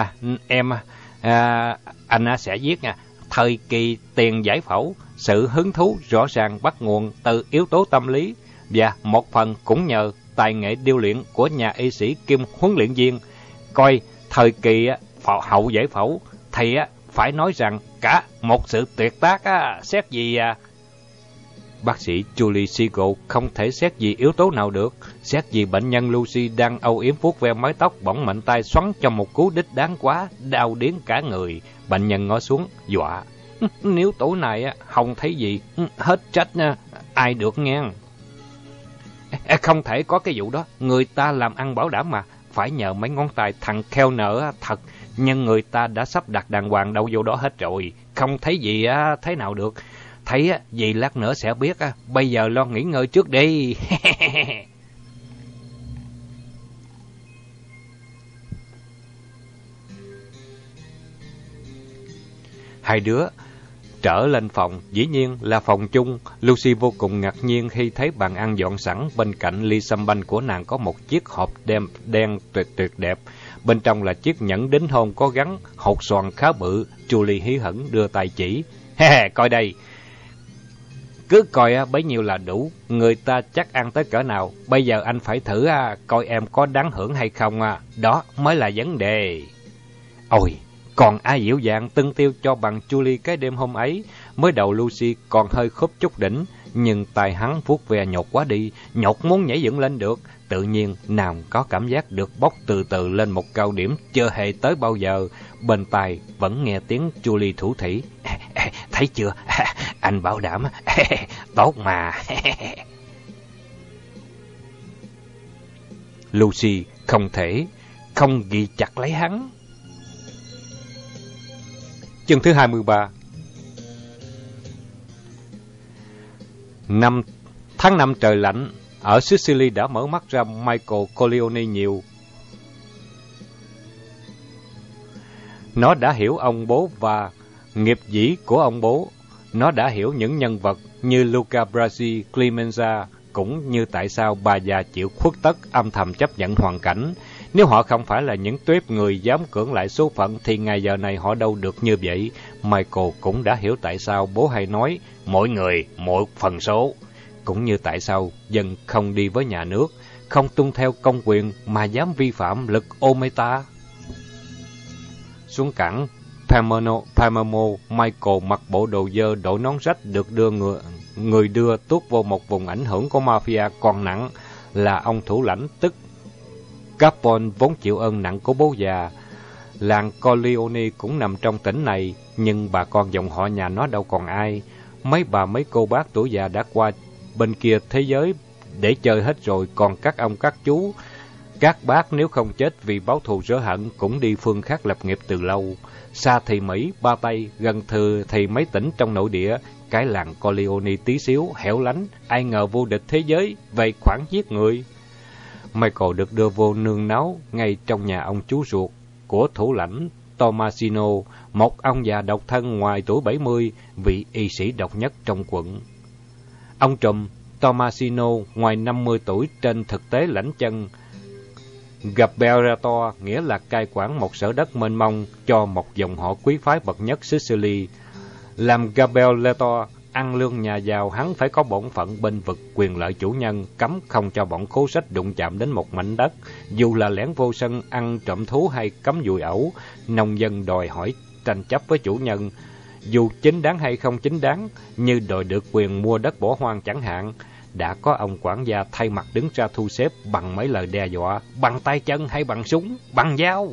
anh sẽ viết nha. Thời kỳ tiền giải phẫu, sự hứng thú rõ ràng bắt nguồn từ yếu tố tâm lý và một phần cũng nhờ tài nghệ điêu luyện của nhà y sĩ kiêm huấn luyện viên. Coi thời kỳ hậu giải phẫu thì phải nói rằng cả một sự tuyệt tác xét gì bác sĩ Julie Siegel không thể xét gì yếu tố nào được. Xét gì bệnh nhân Lucy đang âu yếm vuốt ve mái tóc bỗng mạnh tay xoắn cho một cú đích đáng quá, đau điếng cả người. Bệnh nhân ngó xuống dọa. Nếu tối nay không thấy gì, hết trách ai được nghe. Không thể có cái vụ đó, người ta làm ăn bảo đảm mà. Phải nhờ mấy ngón tay thằng kheo nợ thật, nhưng người ta đã sắp đặt đàng hoàng đâu vô đó hết rồi. Không thấy gì thế nào được. Thấy gì lát nữa sẽ biết. Bây giờ lo nghỉ ngơi trước đi. Hai đứa trở lên phòng, dĩ nhiên là phòng chung. Lucy vô cùng ngạc nhiên khi thấy bàn ăn dọn sẵn. Bên cạnh ly sâm banh của nàng có một chiếc hộp đen tuyệt đẹp. Bên trong là chiếc nhẫn đính hôn có gắn hột xoàn khá bự. Julie hí hửng đưa tay chỉ. Coi đây. Cứ coi bấy nhiêu là đủ. Người ta chắc ăn tới cỡ nào. Bây giờ anh phải thử coi em có đáng hưởng hay không. Đó mới là vấn đề. Ôi, còn ai dịu dàng tưng tiêu cho bằng Julie cái đêm hôm ấy. Mới đầu Lucy còn hơi khớp chút đỉnh, nhưng tay hắn vuốt ve nhột quá đi, nhột muốn nhảy dựng lên được. Tự nhiên nàng có cảm giác được bốc từ từ lên một cao điểm chưa hề tới bao giờ. Bên tai vẫn nghe tiếng Julie thủ thỉ. Thấy chưa, anh bảo đảm, tốt mà. Lucy không thể không ghi chặt lấy hắn. Chương thứ 23. Tháng 5 trời lạnh, ở Sicily đã mở mắt ra Michael Corleone nhiều. Nó đã hiểu ông bố và nghiệp dĩ của ông bố. Nó đã hiểu những nhân vật như Luca Brasi, Clemenza, cũng như tại sao bà già chịu khuất tất âm thầm chấp nhận hoàn cảnh. Nếu họ không phải là những tuếp người dám cưỡng lại số phận thì ngày giờ này họ đâu được như vậy. Michael cũng đã hiểu tại sao bố hay nói mỗi người một phần số. Cũng như tại sao dân không đi với nhà nước, không tuân theo công quyền mà dám vi phạm lực Ometa. Xuống cảng Palermo, Michael mặc bộ đồ dơ đội nón rách được đưa người đưa tuốt vô một vùng ảnh hưởng của mafia còn nặng là ông thủ lãnh tức Capone vốn chịu ơn nặng của bố già. Làng Corleone cũng nằm trong tỉnh này, nhưng bà con dòng họ nhà nó đâu còn ai. Mấy bà mấy cô bác tuổi già đã qua bên kia thế giới để chơi hết rồi, còn các ông các chú, các bác nếu không chết vì báo thù rửa hận cũng đi phương khác lập nghiệp từ lâu. Xa thì Mỹ, Ba Tây, gần thừa thì mấy tỉnh trong nội địa. Cái làng Corleone tí xíu, hẻo lánh, ai ngờ vô địch thế giới về khoản giết người. Michael được đưa vô nương náu ngay trong nhà ông chú ruột của thủ lãnh Tomasino, một ông già độc thân ngoài tuổi 70, vị y sĩ độc nhất trong quận. Ông trùm Tomasino ngoài 50 tuổi, trên thực tế lãnh chân Gaberator, nghĩa là cai quản một sở đất mênh mông cho một dòng họ quý phái bậc nhất Sicily. Làm Gaberator ăn lương nhà giàu, hắn phải có bổn phận bênh vực quyền lợi chủ nhân, cấm không cho bọn khố sách đụng chạm đến một mảnh đất, dù là lẻn vô sân ăn trộm thú hay cấm dùi ẩu. Nông dân đòi hỏi tranh chấp với chủ nhân, dù chính đáng hay không chính đáng, như đòi được quyền mua đất bỏ hoang chẳng hạn, đã có ông quản gia thay mặt đứng ra thu xếp bằng mấy lời đe dọa, bằng tay chân hay bằng súng, bằng dao.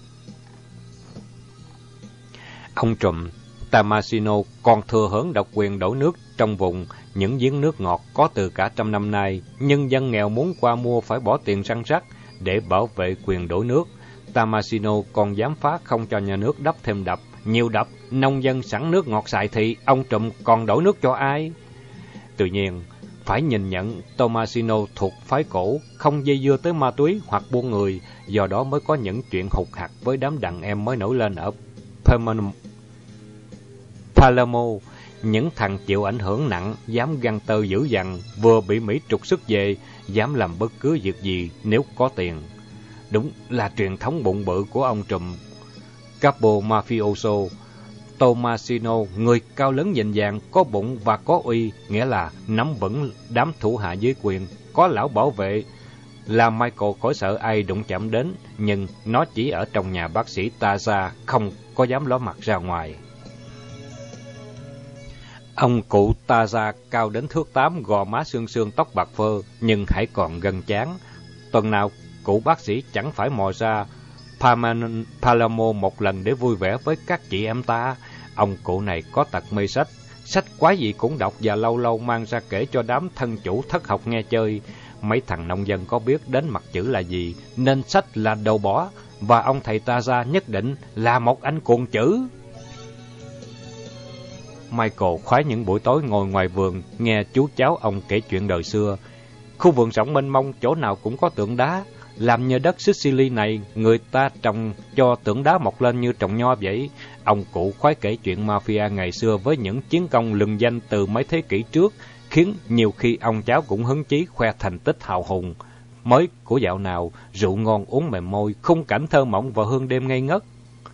Ông trùm Tomasino còn thừa hưởng độc quyền đổ nước trong vùng những giếng nước ngọt có từ cả trăm năm nay, nhưng dân nghèo muốn qua mua phải bỏ tiền săn rắc để bảo vệ quyền đổ nước. Tomasino còn dám phá không cho nhà nước đắp thêm đập, nhiều đập, nông dân sẵn nước ngọt xài thì ông trùm còn đổ nước cho ai? Tuy nhiên, phải nhìn nhận Tomasino thuộc phái cổ, không dây dưa tới ma túy hoặc buôn người, do đó mới có những chuyện hụt hặc với đám đàn em mới nổi lên ở Palermo. Những thằng chịu ảnh hưởng nặng, dám găng tơ dữ dằn, vừa bị Mỹ trục xuất về, dám làm bất cứ việc gì nếu có tiền. Đúng là truyền thống bụng bự của ông trùm Capo Mafioso Tomasino, người cao lớn nhìn dạng, có bụng và có uy, nghĩa là nắm vững đám thủ hạ dưới quyền, có lão bảo vệ, làm Michael khỏi sợ ai đụng chạm đến, nhưng nó chỉ ở trong nhà bác sĩ Taza, không có dám ló mặt ra ngoài. Ông cụ Taza cao đến thước 8, gò má xương xương, tóc bạc phơ, nhưng hãy còn gân chán. Tuần nào cụ bác sĩ chẳng phải mò ra Palermo một lần để vui vẻ với các chị em ta. Ông cụ này có tật mê sách, sách quái gì cũng đọc và lâu lâu mang ra kể cho đám thân chủ thất học nghe chơi. Mấy thằng nông dân có biết đến mặt chữ là gì, nên sách là đầu bỏ, và ông thầy Taza nhất định là một anh cuồng chữ. Michael khoái những buổi tối ngồi ngoài vườn, nghe chú cháu ông kể chuyện đời xưa. Khu vườn rộng mênh mông, chỗ nào cũng có tượng đá. Làm nhờ đất Sicily này, người ta trồng cho tượng đá mọc lên như trồng nho vậy. Ông cụ khoái kể chuyện mafia ngày xưa với những chiến công lừng danh từ mấy thế kỷ trước, khiến nhiều khi ông cháu cũng hứng chí khoe thành tích hào hùng mới của dạo nào, rượu ngon uống mềm môi, khung cảnh thơ mộng và hương đêm ngây ngất.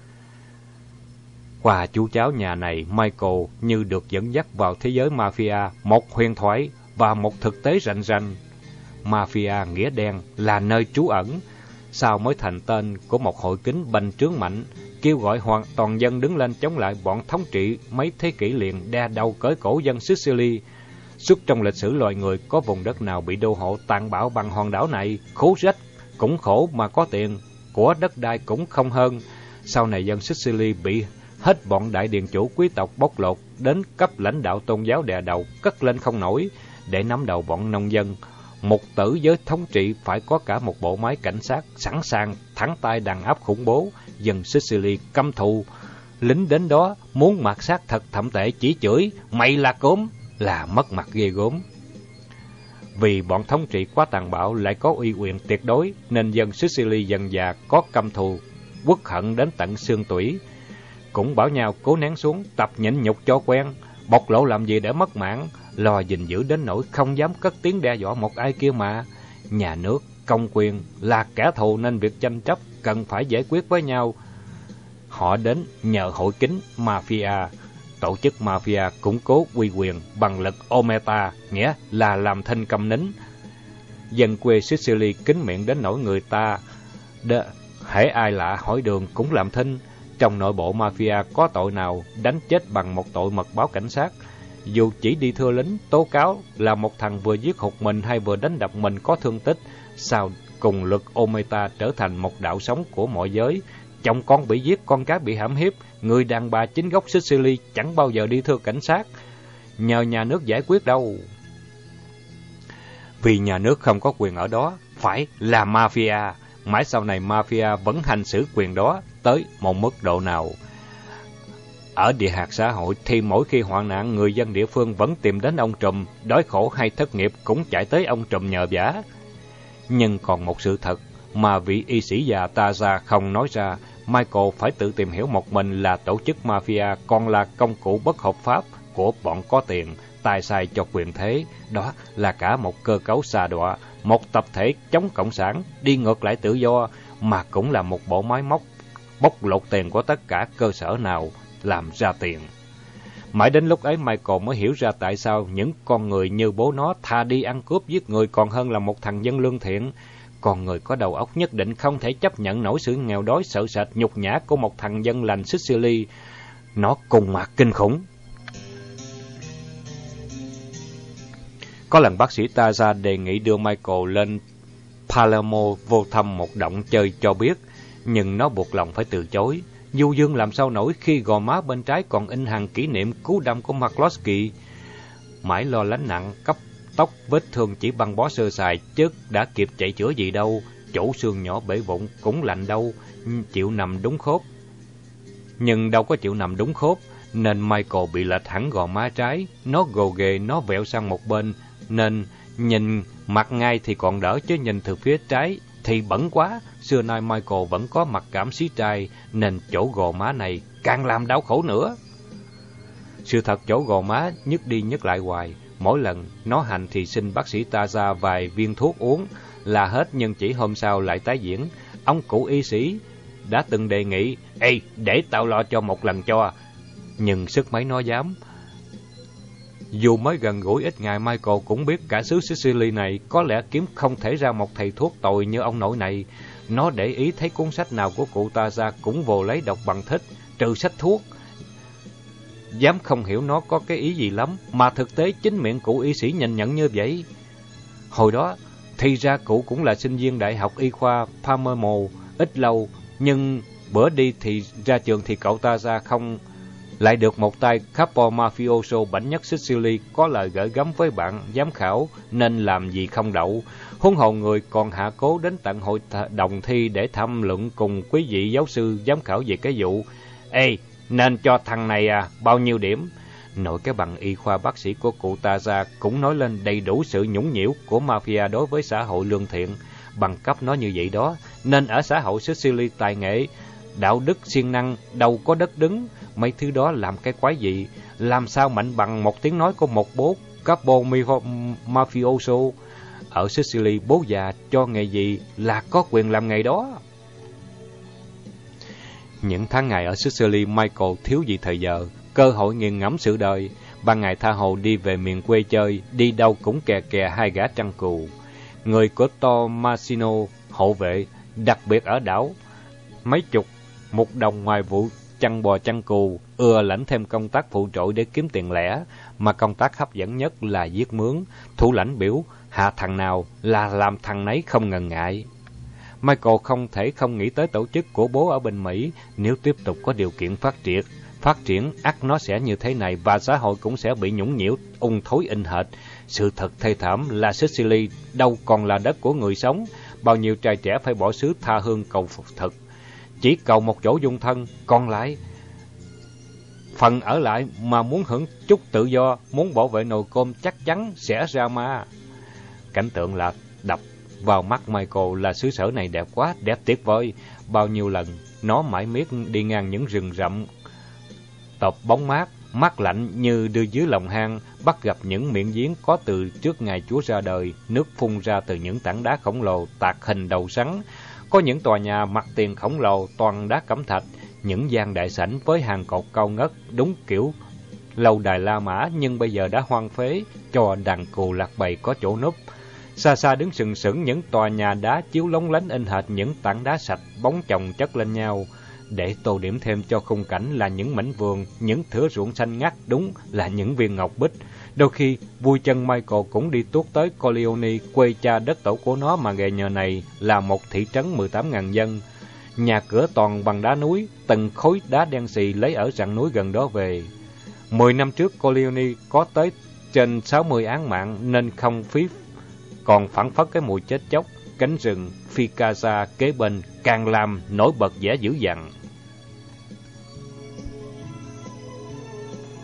Qua chú cháu nhà này, Michael như được dẫn dắt vào thế giới mafia, một huyền thoại và một thực tế rành rành. Mafia nghĩa đen là nơi trú ẩn, sau mới thành tên của một hội kính bành trướng mạnh, kêu gọi hoàn toàn dân đứng lên chống lại bọn thống trị mấy thế kỷ liền đe đầu cởi cổ dân Sicily. Suốt trong lịch sử loài người, có vùng đất nào bị đô hộ tàn bạo bằng hòn đảo này, khố rách cũng khổ mà có tiền, của đất đai cũng không hơn. Sau này dân Sicily bị hết bọn đại điền chủ quý tộc bóc lột, đến cấp lãnh đạo tôn giáo đè đầu, cất lên không nổi. Để nắm đầu bọn nông dân, mục tử giới thống trị phải có cả một bộ máy cảnh sát sẵn sàng thẳng tay đàn áp khủng bố. Dân Sicily căm thù, lính đến đó muốn mạt sát thật thậm tệ, chỉ chửi mày là cốm là mất mặt ghê gớm. Vì bọn thống trị quá tàn bạo lại có uy quyền tuyệt đối, nên dân Sicily dần dà có căm thù, uất hận đến tận xương tủy. Cũng bảo nhau cố nén xuống, tập nhịn nhục cho quen, bộc lộ làm gì để mất mạng, lo gìn giữ đến nỗi không dám cất tiếng đe dọa một ai kia mà. Nhà nước, công quyền là kẻ thù nên việc tranh chấp cần phải giải quyết với nhau. Họ đến nhờ hội kính mafia, tổ chức mafia củng cố uy quyền bằng lực omerta, nghĩa là làm thinh câm nín. Dân quê Sicily kính miệng đến nỗi người ta hễ ai lạ hỏi đường cũng làm thinh. Trong nội bộ mafia có tội nào đánh chết bằng một tội mật báo cảnh sát, dù chỉ đi thưa lính tố cáo là một thằng vừa giết hụt mình hay vừa đánh đập mình có thương tích, sao cùng luật omerta trở thành một đạo sống của mọi giới. Chồng con bị giết, con cái bị hãm hiếp, người đàn bà chính gốc Sicily chẳng bao giờ đi thưa cảnh sát, nhờ nhà nước giải quyết đâu. Vì nhà nước không có quyền ở đó, phải là mafia. Mãi sau này mafia vẫn hành xử quyền đó tới một mức độ nào. Ở địa hạt xã hội thì mỗi khi hoạn nạn, người dân địa phương vẫn tìm đến ông trùm, đói khổ hay thất nghiệp cũng chạy tới ông trùm nhờ vả. Nhưng còn một sự thật mà vị y sĩ già Taza không nói ra. Michael phải tự tìm hiểu một mình là tổ chức mafia còn là công cụ bất hợp pháp của bọn có tiền, tài sai cho quyền thế. Đó là cả một cơ cấu xà đọa, một tập thể chống cộng sản, đi ngược lại tự do, mà cũng là một bộ máy móc bóc lột tiền của tất cả cơ sở nào làm ra tiền. Mãi đến lúc ấy Michael mới hiểu ra tại sao những con người như bố nó thà đi ăn cướp giết người còn hơn là một thằng dân lương thiện. Con người có đầu óc nhất định không thể chấp nhận nổi sự nghèo đói sợ sệt nhục nhã của một thằng dân lành Sicily. Nó cùng mặt kinh khủng. Có lần bác sĩ Taza đề nghị đưa Michael lên Palermo vô thăm một động chơi cho biết, nhưng nó buộc lòng phải từ chối. Du dương làm sao nổi khi gò má bên trái còn in hàng kỷ niệm cú đâm của McCloskey. Mãi lo lắng nặng, cấp tóc vết thương chỉ băng bó sơ sài, chứ đã kịp chạy chữa gì đâu. Chỗ xương nhỏ bể vụn cũng lạnh đâu, chịu nằm đúng khớp. Nhưng đâu có chịu nằm đúng khớp, nên Michael bị lệch hẳn gò má trái. Nó gồ ghề, nó vẹo sang một bên, nên nhìn mặt ngay thì còn đỡ, chứ nhìn từ phía trái thì bẩn quá. Xưa nay Michael vẫn có mặc cảm xí trai, nên chỗ gò má này càng làm đau khổ nữa. Sự thật chỗ gò má nhức đi nhức lại hoài. Mỗi lần nó hành thì xin bác sĩ Taza vài viên thuốc uống là hết, nhưng chỉ hôm sau lại tái diễn. Ông cụ y sĩ đã từng đề nghị, ê, để tao lo cho một lần cho. Nhưng sức mấy nó dám. Dù mới gần gũi ít ngày, Michael cũng biết cả xứ Sicily này có lẽ kiếm không thể ra một thầy thuốc tồi như ông nội này. Nó để ý thấy cuốn sách nào của cụ Taza cũng vồ lấy đọc bằng thích, trừ sách thuốc. Dám không hiểu nó có cái ý gì lắm, mà thực tế chính miệng cụ y sĩ nhìn nhận như vậy. Hồi đó, thì ra cụ cũng là sinh viên đại học y khoa Palermo ít lâu, nhưng bữa đi thì ra trường thì cậu Taza không lại được một tay capo mafioso bảnh nhất Sicily có lời gửi gắm với bạn giám khảo nên làm gì không đậu. Huống hồ người còn hạ cố đến tận hội đồng thi để tham luận cùng quý vị giáo sư giám khảo về cái vụ. Ê, nên cho thằng này bao nhiêu điểm? Nội cái bằng y khoa bác sĩ của cụ Taza cũng nói lên đầy đủ sự nhũng nhiễu của mafia đối với xã hội lương thiện. Bằng cấp nó như vậy đó, nên ở xã hội Sicily tài nghệ, đạo đức siêng năng, đâu có đất đứng. Mấy thứ đó làm cái quái gì? Làm sao mạnh bằng một tiếng nói của một bố capo mafioso? Ở Sicily, bố già cho nghề gì là có quyền làm nghề đó. Những tháng ngày ở Sicily, Michael thiếu gì thời giờ, cơ hội nghiền ngẫm sự đời. Ban ngày tha hồ đi về miền quê chơi, đi đâu cũng kè kè hai gã trăng cừu. Người của Tommasino hộ vệ, đặc biệt ở đảo, mấy chục một đồng ngoài vụ chăn bò chăn cừu, ưa lãnh thêm công tác phụ trội để kiếm tiền lẻ, mà công tác hấp dẫn nhất là giết mướn. Thủ lãnh biểu hạ thằng nào là làm thằng nấy không ngần ngại. Michael không thể không nghĩ tới tổ chức của bố ở bên Mỹ. Nếu tiếp tục có điều kiện phát triển ắt nó sẽ như thế này, và xã hội cũng sẽ bị nhũng nhiễu ung thối in hệt. Sự thật thê thảm là Sicily đâu còn là đất của người sống. Bao nhiêu trai trẻ phải bỏ xứ tha hương cầu phục thực, chỉ cầu một chỗ dung thân, còn lại phần ở lại mà muốn hưởng chút tự do, muốn bảo vệ nồi cơm chắc chắn sẽ ra ma. Cảnh tượng là đập vào mắt Michael là xứ sở này đẹp quá, đẹp tuyệt vời. Bao nhiêu lần nó mãi miết đi ngang những rừng rậm tọp bóng mát, mát lạnh như đưa dưới lòng hang, bắt gặp những miệng giếng có từ trước ngày Chúa ra đời, nước phun ra từ những tảng đá khổng lồ tạc hình đầu sắn. Có những tòa nhà mặt tiền khổng lồ toàn đá cẩm thạch, những gian đại sảnh với hàng cột cao ngất, đúng kiểu lâu đài La Mã, nhưng bây giờ đã hoang phế, cho đàn cừu lạc bầy có chỗ núp. Xa xa đứng sừng sững những tòa nhà đá chiếu lóng lánh in hệt những tảng đá sạch bóng chồng chất lên nhau. Để tô điểm thêm cho khung cảnh là những mảnh vườn, những thửa ruộng xanh ngắt, đúng là những viên ngọc bích. Đôi khi, vui chân Michael cũng đi tuốt tới Corleone, quê cha đất tổ của nó mà nghề nhờ này là một thị trấn 18.000 dân. Nhà cửa toàn bằng đá núi, từng khối đá đen xì lấy ở rặng núi gần đó về. 10 năm trước, Corleone có tới trên 60 án mạng nên không phí, còn phảng phất cái mùi chết chóc. Cánh rừng Ficasa kế bên càng làm nổi bật vẻ dữ dằn.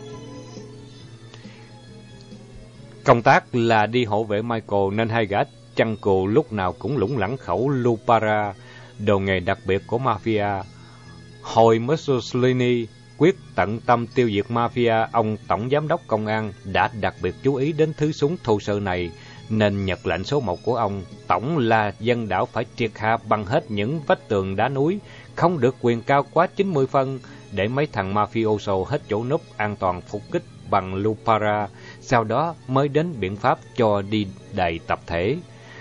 Công tác là đi hộ vệ Michael nên hai gã Jungle lúc nào cũng lủng lẳng khẩu Lupara, đồ nghề đặc biệt của mafia. Hồi Mussolini quyết tận tâm tiêu diệt mafia, ông tổng giám đốc công an đã đặc biệt chú ý đến thứ súng thô sơ này, nên nhật lệnh số 1 của ông tổng là dân đảo phải triệt hạ bằng hết những vách tường đá núi, không được quyền cao quá 90 phân, để mấy thằng mafioso hết chỗ núp an toàn phục kích bằng Lupara, sau đó mới đến biện pháp cho đi đầy tập thể.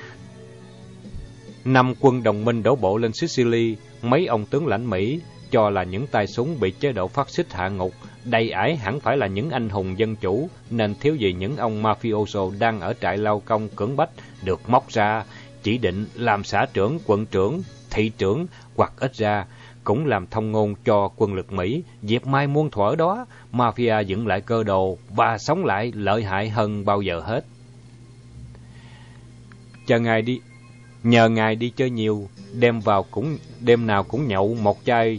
5 quân đồng minh đổ bộ lên Sicily, mấy ông tướng lãnh Mỹ cho là những tay súng bị chế độ phát xít hạ ngục, đầy ải hẳn phải là những anh hùng dân chủ, nên thiếu gì những ông mafioso đang ở trại lao công cưỡng bách được móc ra, chỉ định làm xã trưởng, quận trưởng, thị trưởng, hoặc ít ra cũng làm thông ngôn cho quân lực Mỹ, dẹp mai muôn thuở đó, mafia dựng lại cơ đồ và sống lại lợi hại hơn bao giờ hết. Nhờ ngài đi chơi nhiều, đêm nào cũng nhậu một chai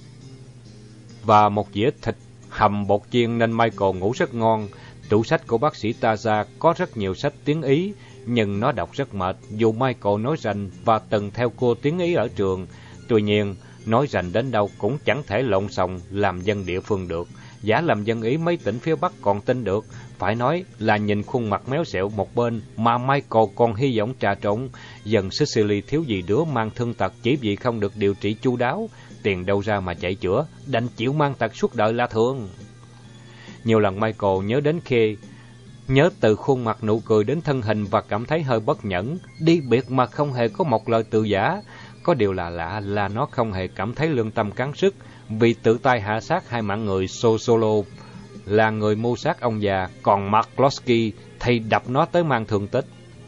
và một dĩa thịt hầm bột chiên nên Michael ngủ rất ngon. Tủ sách của bác sĩ Taza có rất nhiều sách tiếng Ý, nhưng nó đọc rất mệt, dù Michael nói rành và từng theo cô tiếng Ý ở trường. Tuy nhiên, nói rành đến đâu cũng chẳng thể lộn xộn làm dân địa phương được. Giả làm dân Ý mấy tỉnh phía Bắc còn tin được, phải nói là nhìn khuôn mặt méo xẹo một bên mà Michael còn hy vọng trà trộn. Dân Sicily thiếu gì đứa mang thương tật chỉ vì không được điều trị chu đáo, tiền đâu ra mà chạy chữa, đành chịu mang tật suốt đời là thường. Nhiều lần Michael nhớ đến Kay, nhớ từ khuôn mặt, nụ cười đến thân hình và cảm thấy hơi bất nhẫn, đi biệt mà không hề có một lời từ giả. Có điều là lạ là nó không hề cảm thấy lương tâm cắn rứt, vì tự tay hạ sát 2 mạng người. Sosolo là người mưu sát ông già, còn McCloskey thì đập nó tới mang thương tích.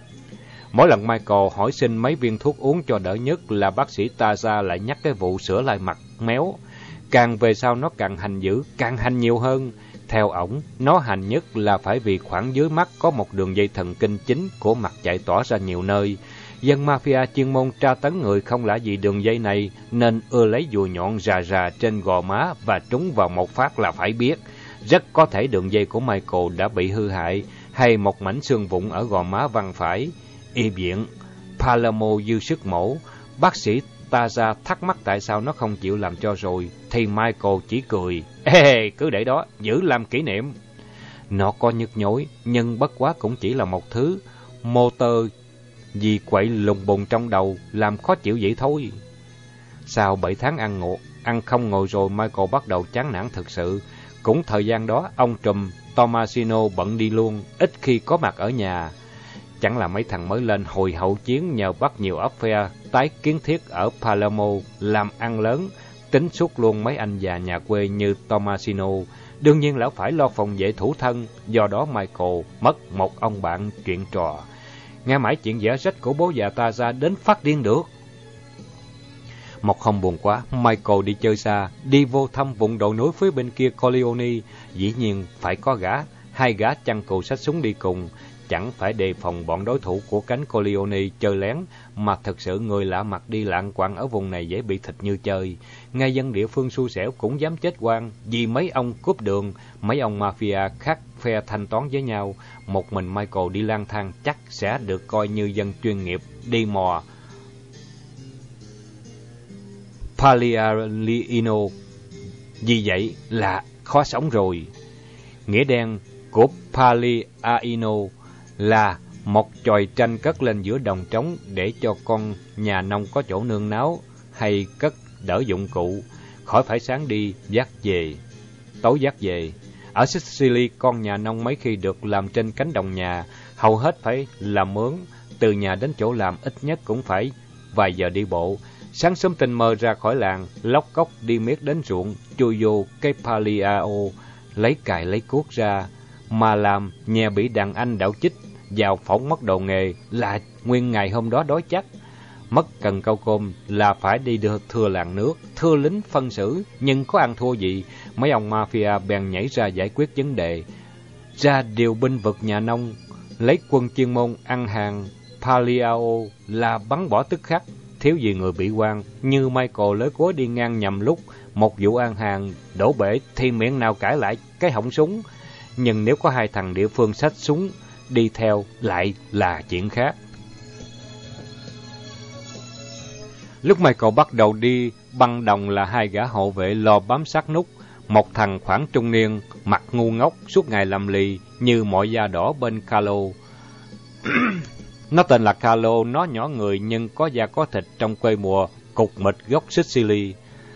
Mỗi lần Michael hỏi xin mấy viên thuốc uống cho đỡ nhức là bác sĩ Taza lại nhắc cái vụ sửa lại mặt méo. Càng về sau nó càng hành dữ, càng hành nhiều hơn. Theo ổng, nó hành nhất là phải vì khoảng dưới mắt có một đường dây thần kinh chính của mặt chạy tỏa ra nhiều nơi. Dân mafia chuyên môn tra tấn người không lạ gì đường dây này, nên ưa lấy dùi nhọn rà trên gò má và trúng vào một phát là phải biết. Rất có thể đường dây của Michael đã bị hư hại, hay một mảnh xương vụn ở gò má văng phải. Y viện Palermo dư sức mổ. Bác sĩ Taza thắc mắc tại sao nó không chịu làm cho rồi, thì Michael chỉ cười. Ê, cứ để đó, giữ làm kỷ niệm. Nó có nhức nhối, nhưng bất quá cũng chỉ là một thứ motor vì quậy lùng bùng trong đầu, làm khó chịu vậy thôi. Sau 7 tháng ăn không ngồi rồi, Michael bắt đầu chán nản thực sự. Cũng thời gian đó, ông trùm Tomasino bận đi luôn, ít khi có mặt ở nhà. Chẳng là mấy thằng mới lên hồi hậu chiến nhờ bắt nhiều affair tái kiến thiết ở Palermo, làm ăn lớn, tính suốt luôn mấy anh già nhà quê như Tomasino. Đương nhiên lão phải lo phòng vệ thủ thân, do đó Michael mất một ông bạn chuyện trò. Nghe mãi chuyện dở rách của bố già Taza đến phát điên được. Một hôm buồn quá, Michael đi chơi xa, đi vô thăm vùng đồi núi phía bên kia Corleone. Dĩ nhiên phải có hai gã chăn cừu xách súng đi cùng. Chẳng phải đề phòng bọn đối thủ của cánh Corleone chơi lén, mà thực sự người lạ mặt đi lạng quạng ở vùng này dễ bị thịt như chơi. Ngay dân địa phương xui xẻo cũng dám chết oan vì mấy ông cướp đường, mấy ông mafia khác phe thanh toán với nhau. Một mình Michael đi lang thang chắc sẽ được coi như dân chuyên nghiệp đi mò Pagliarino. Vì vậy là khó sống rồi. Nghĩa đen của Pagliarino là một chòi tranh cất lên giữa đồng trống để cho con nhà nông có chỗ nương náu hay cất đỡ dụng cụ, khỏi phải sáng đi vác về, tối vác về. Ở Sicily, con nhà nông mấy khi được làm trên cánh đồng nhà, hầu hết phải làm mướn, từ nhà đến chỗ làm ít nhất cũng phải vài giờ đi bộ. Sáng sớm tinh mơ ra khỏi làng, lóc cóc đi miết đến ruộng, chui vô cái Pagliao, lấy cài lấy cuốc ra, mà làm nhà bị đàn anh đảo chích, vào phỏng mất đồ nghề là nguyên ngày hôm đó đói chắc. Mất cần câu cơm là phải đi đưa thưa làng nước, thưa lính phân xử, nhưng có ăn thua gì, mấy ông mafia bèn nhảy ra giải quyết vấn đề. Ra điều binh vực nhà nông, lấy quân chuyên môn ăn hàng Pagliao là bắn bỏ tức khắc. Thiếu gì người bị oan, như Michael lới cối đi ngang nhầm lúc một vụ ăn hàng đổ bể thì miệng nào cãi lại cái họng súng. Nhưng nếu có hai thằng địa phương xách súng đi theo lại là chuyện khác. Lúc Michael bắt đầu đi băng đồng là hai gã hộ vệ lo bám sát nút. Một thằng khoảng trung niên, mặt ngu ngốc, suốt ngày làm lì như mọi da đỏ bên Carlo. Nó tên là Carlo, nó nhỏ người nhưng có da có thịt, trong quê mùa, cục mịch gốc Sicily.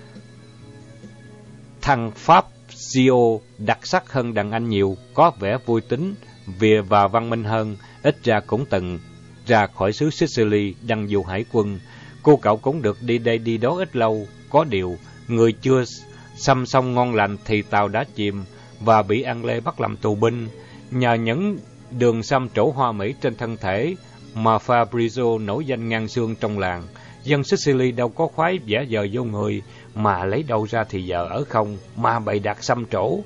Thằng Fabio đặc sắc hơn đàn anh nhiều, có vẻ vui tính và văn minh hơn, ít ra cũng từng ra khỏi xứ Sicily đăng du hải quân. Cô cậu cũng được đi đây đi đó ít lâu, có điều người chưa xăm xong ngon lành thì tàu đã chìm và bị Anglê bắt làm tù binh. Nhờ những đường xăm trổ hoa mỹ trên thân thể mà Fabrizio nổi danh ngang xương trong làng. Dân Sicily đâu có khoái vẽ vời vô người, mà lấy đâu ra thì giờ ở không, mà bày đặt xăm trổ.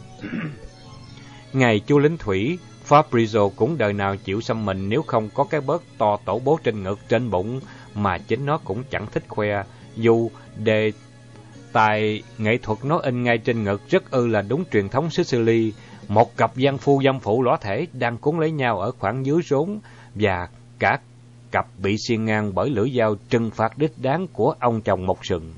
Ngày chú lính thủy, Fabrizio cũng đời nào chịu xăm mình nếu không có cái bớt to tổ bố trên ngực trên bụng, mà chính nó cũng chẳng thích khoe. Dù đề tài nghệ thuật nó in ngay trên ngực rất là đúng truyền thống Sicily. Một cặp giang phu dâm phụ lõa thể đang cuốn lấy nhau ở khoảng dưới rốn, và cả cặp bị xiên ngang bởi lưỡi dao trừng phạt đích đáng của ông chồng một sừng.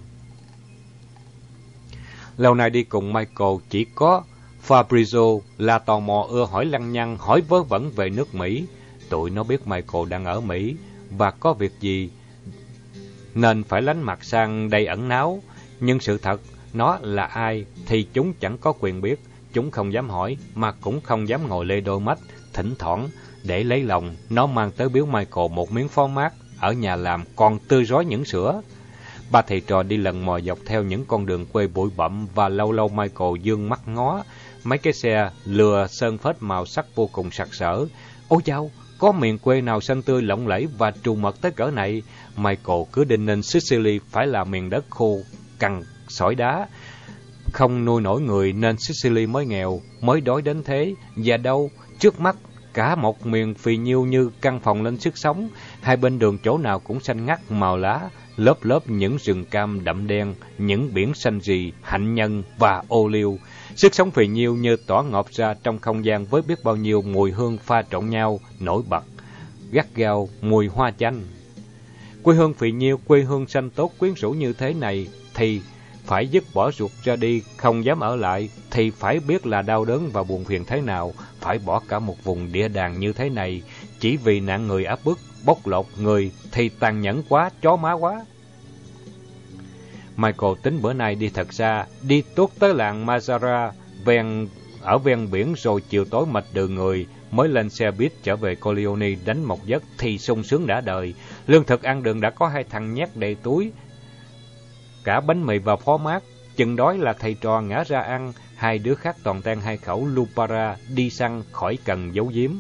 Lâu nay đi cùng Michael chỉ có Fabrizio là tò mò ưa hỏi lăng nhăng, hỏi vớ vẩn về nước Mỹ. Tụi nó biết Michael đang ở Mỹ và có việc gì nên phải lánh mặt sang đây ẩn náu. Nhưng sự thật, nó là ai thì chúng chẳng có quyền biết. Chúng không dám hỏi, mà cũng không dám ngồi lê đôi mắt. Thỉnh thoảng, để lấy lòng, nó mang tới biếu Michael một miếng phó mát ở nhà làm còn tươi rói những sữa. Ba thầy trò đi lần mò dọc theo những con đường quê bụi bặm, và lâu lâu Michael dương mắt ngó mấy cái xe lừa sơn phết màu sắc vô cùng sặc sỡ. Ôi chao, có miền quê nào xanh tươi lộng lẫy và trù mật tới cỡ này? Michael cứ đinh ninh Sicily phải là miền đất khô cằn sỏi đá, không nuôi nổi người nên Sicily mới nghèo, mới đói đến thế. Và đâu, trước mắt cả một miền phì nhiêu như căn phòng lên sức sống. Hai bên đường chỗ nào cũng xanh ngắt màu lá, lớp lớp những rừng cam đậm đen, những biển xanh rì, hạnh nhân và ô liu. Sức sống phì nhiêu như tỏa ngọt ra trong không gian với biết bao nhiêu mùi hương pha trộn nhau, nổi bật, gắt gao mùi hoa chanh. Quê hương phì nhiêu, quê hương xanh tốt quyến rũ như thế này thì phải dứt bỏ ruột ra đi, không dám ở lại, thì phải biết là đau đớn và buồn phiền thế nào. Phải bỏ cả một vùng địa đàng như thế này chỉ vì nạn người áp bức, bóc lột người thì tàn nhẫn quá, chó má quá. Michael tính bữa nay đi thật xa, đi tuốt tới làng Mazara ở ven biển, rồi chiều tối mệt đừ người mới lên xe buýt trở về Corleone đánh một giấc thì sung sướng đã đời. Lương thực ăn đường đã có hai thằng nhét đầy túi, cả bánh mì và phó mát. Chừng đói là thầy trò ngã ra ăn, hai đứa khác toàn tan hai khẩu lupara đi săn khỏi cần giấu giếm.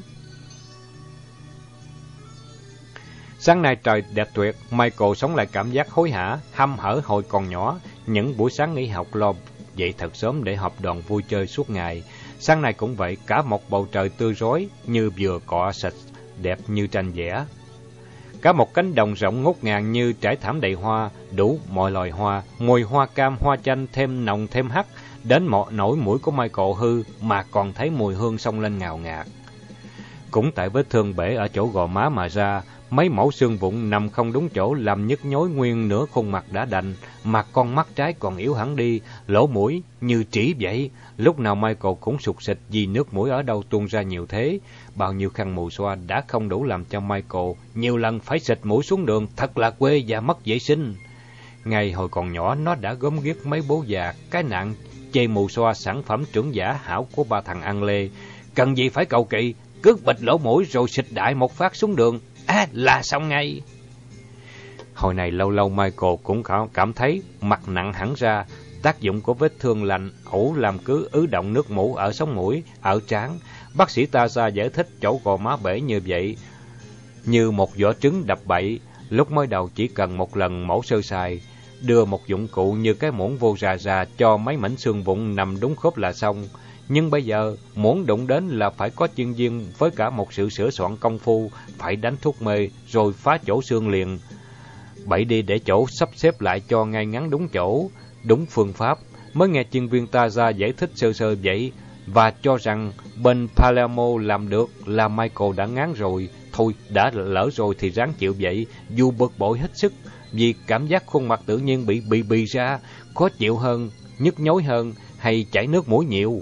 Sáng nay trời đẹp tuyệt, Michael sống lại cảm giác hối hả, hăm hở hồi còn nhỏ. Những buổi sáng nghỉ học lo dậy thật sớm để họp đoàn vui chơi suốt ngày. Sáng nay cũng vậy, cả một bầu trời tươi rói như vừa cọ sạch, đẹp như tranh vẽ. Cả một cánh đồng rộng ngút ngàn như trải thảm đầy hoa, đủ mọi loài hoa, mùi hoa cam, hoa chanh thêm nồng thêm hắc, đến nỗi mũi của Michael hư mà còn thấy mùi hương xông lên ngào ngạt. Cũng tại vết thương bể ở chỗ gò má mà ra, mấy mẩu xương vụn nằm không đúng chỗ làm nhức nhối nguyên nửa khuôn mặt đã đành, mà con mắt trái còn yếu hẳn đi, lỗ mũi như trĩ vậy. Lúc nào Michael cũng sụt sịt vì nước mũi ở đâu tuôn ra nhiều thế. Bao nhiêu khăn mùi xoa đã không đủ làm cho Michael nhiều lần phải xịt mũi xuống đường, thật là quê và mất vệ sinh. Ngày hồi còn nhỏ nó đã gớm ghiếc mấy bố già cái nạn chê mùi xoa sản phẩm trưởng giả hảo của ba thằng ăn lê. Cần gì phải cầu kỳ, cứ bịt lỗ mũi rồi xịt đại một phát xuống đường, là xong ngay. Hồi này lâu lâu Michael cũng cảm thấy mặt nặng hẳn ra. Tác dụng của vết thương lành ủ làm cứ ứ động nước mủ ở sống mũi, ở trán. Bác sĩ ta ra giải thích chỗ gò má bể như vậy, như một vỏ trứng đập bậy. Lúc mới đầu chỉ cần một lần mổ sơ sài, đưa một dụng cụ như cái muỗng vô rà cho mấy mảnh xương vụn nằm đúng khớp là xong. Nhưng bây giờ, muốn đụng đến là phải có chuyên viên với cả một sự sửa soạn công phu, phải đánh thuốc mê rồi phá chỗ xương liền. Bậy đi để chỗ sắp xếp lại cho ngay ngắn đúng chỗ, đúng phương pháp. Mới nghe chuyên viên ta ra giải thích sơ sơ vậy, và cho rằng bên Palermo làm được là Michael đã ngán rồi. Thôi, đã lỡ rồi thì ráng chịu vậy, dù bực bội hết sức. vì cảm giác khuôn mặt tự nhiên bị bì ra, khó chịu hơn, nhức nhối hơn hay chảy nước mũi nhiều.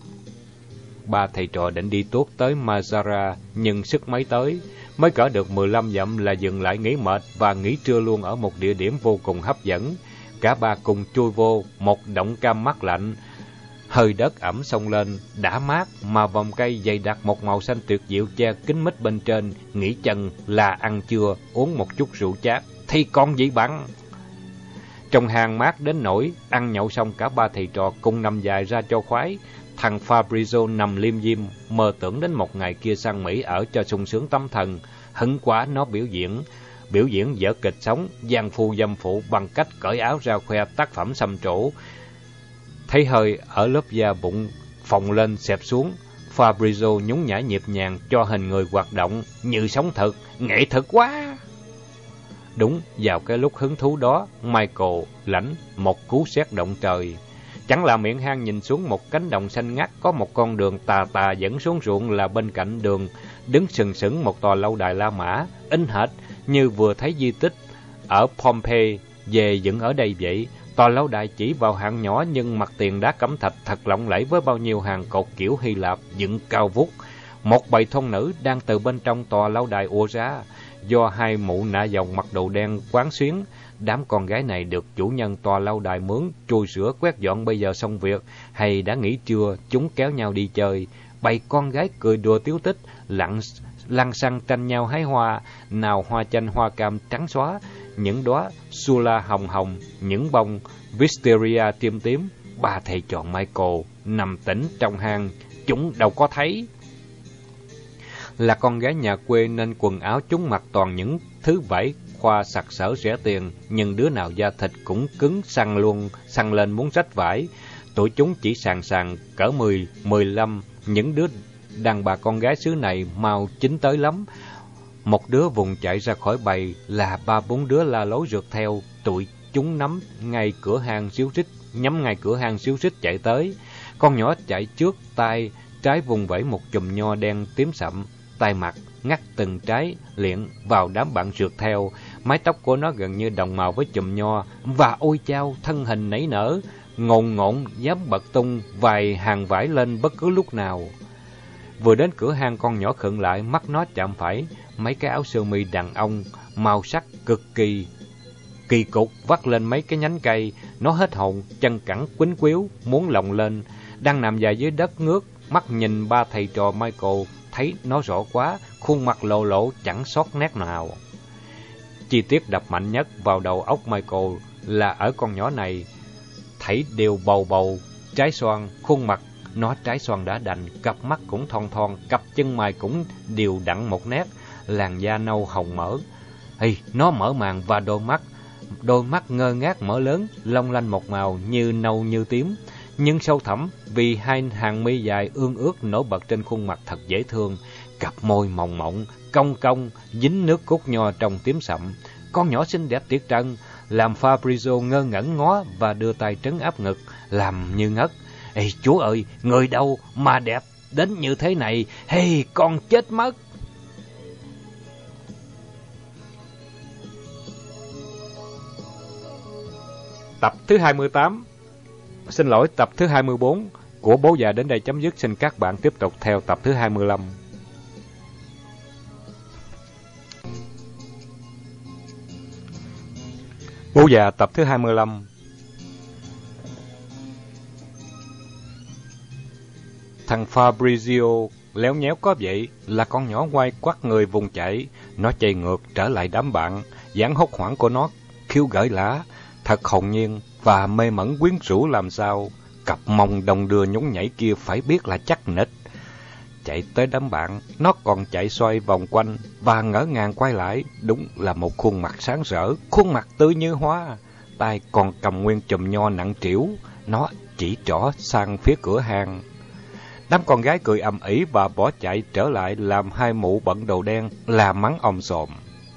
Ba thầy trò định đi tuốt tới Mazara, nhưng sức mấy tới, mới cỡ được 15 dặm là dừng lại nghỉ mệt và nghỉ trưa luôn ở một địa điểm vô cùng hấp dẫn. Cả ba cùng chui vô một động cam mát lạnh, hơi đất ẩm xông lên, đã mát mà vòng cây dày đặc một màu xanh tuyệt diệu che kín mít bên trên. Nghỉ chân là ăn trưa, uống một chút rượu chát, thì còn gì bằng. Trong hang mát đến nỗi ăn nhậu xong cả ba thầy trò cùng nằm dài ra cho khoái. Thằng Fabrizio nằm liêm diêm, mơ tưởng đến một ngày kia sang Mỹ ở cho sung sướng tâm thần. Hứng quá nó biểu diễn vở kịch sống, giang phu dâm phụ bằng cách cởi áo ra khoe tác phẩm xăm trổ. Thấy hơi ở lớp da bụng phồng lên xẹp xuống, Fabrizio nhún nhảy nhịp nhàng cho hình người hoạt động như sống thực, nghệ thuật quá. Đúng vào cái lúc hứng thú đó, Michael lãnh một cú sét động trời. Chẳng là miệng hang nhìn xuống một cánh đồng xanh ngắt, có một con đường tà tà dẫn xuống ruộng, là bên cạnh đường đứng sừng sững một tòa lâu đài La Mã, in hệt như vừa thấy di tích ở Pompeii về dựng ở đây vậy. Tòa lâu đài chỉ vào hạng nhỏ nhưng mặt tiền đá cẩm thạch thật lộng lẫy với bao nhiêu hàng cột kiểu Hy Lạp dựng cao vút. Một bầy thôn nữ đang từ bên trong tòa lâu đài ùa ra, do hai mụ nạ dòng mặc đồ đen quán xuyến. Đám con gái này được chủ nhân tòa lâu đài mướn chùi sửa quét dọn, bây giờ xong việc hay đã nghỉ trưa, chúng kéo nhau đi chơi. Bầy con gái cười đùa tiếu tích, lăng xăng tranh nhau hái hoa, nào hoa chanh hoa cam trắng xóa, những đóa Sula hồng hồng, những bông Wisteria tím tím. Ba thầy trò Michael nằm tĩnh trong hang, chúng đâu có thấy. Là con gái nhà quê nên quần áo chúng mặc toàn những thứ vải khoa sặc sỡ rẻ tiền, nhưng đứa nào da thịt cũng cứng săn lên muốn rách vải. Tuổi chúng chỉ sàn cỡ 10-15, những đứa đàn bà con gái xứ này mau chín tới lắm. Một đứa vùng chạy ra khỏi bầy là 3-4 đứa la lối rượt theo, tụi chúng nhắm ngay cửa hang xíu xích chạy tới. Con nhỏ chạy trước, tay trái vùng vẫy một chùm nho đen tím sậm, tay mặt ngắt từng trái liệng vào đám bạn rượt theo. Mái tóc của nó gần như đồng màu với chùm nho, và ôi chao, thân hình nảy nở, ngộn dám bật tung vài hàng vải lên bất cứ lúc nào. Vừa đến cửa hang, con nhỏ khựng lại, mắt nó chạm phải mấy cái áo sơ mi đàn ông màu sắc cực kỳ cục vắt lên mấy cái nhánh cây. Nó hết hồn, chân cẳng quýnh quýu muốn lồng lên, đang nằm dài dưới đất ngước mắt nhìn ba thầy trò Michael. Thấy nó rõ quá, khuôn mặt lộ lộ chẳng sót nét nào. Chi tiết đập mạnh nhất vào đầu óc Michael là ở con nhỏ này thấy đều bầu trái xoan, khuôn mặt nó trái xoan đã đành, cặp mắt cũng thon, cặp chân mày cũng đều đặn một nét, làn da nâu hồng mỡ. Nó mở màn và đôi mắt ngơ ngác mở lớn, long lanh một màu như nâu như tím, nhưng sâu thẳm vì hai hàng mi dài ương ướt nổi bật trên khuôn mặt thật dễ thương. Cặp môi mỏng mỏng, cong dính nước cốt nho trong tím sậm. Con nhỏ xinh đẹp tuyệt trần, làm Fabrizio ngơ ngẩn ngó và đưa tay trấn áp ngực, làm như ngất. Chúa ơi, người đâu mà đẹp đến như thế này, con chết mất. Tập thứ 28, tập thứ 24 của Bố Già đến đây chấm dứt. Xin các bạn tiếp tục theo tập thứ 25. Bố Già tập thứ 25. Thằng Fabrizio léo nhéo có vậy là con nhỏ quay quắt người vùng chạy. Nó chạy ngược trở lại đám bạn, dáng hốt hoảng của nó khiêu gợi lả, thật hồn nhiên và mê mẩn quyến rũ làm sao. Cặp mông đồng đưa nhún nhảy kia phải biết là chắc nịch. Chạy tới đám bạn, nó còn chạy xoay vòng quanh và ngỡ ngàng quay lại. Đúng là một khuôn mặt sáng rỡ, khuôn mặt tươi như hoa. Tay còn cầm nguyên chùm nho nặng trĩu. Nó chỉ trỏ sang phía cửa hang. Đám con gái cười ầm ĩ và bỏ chạy trở lại, làm hai mụ bận đồ đen la mắng om sòm.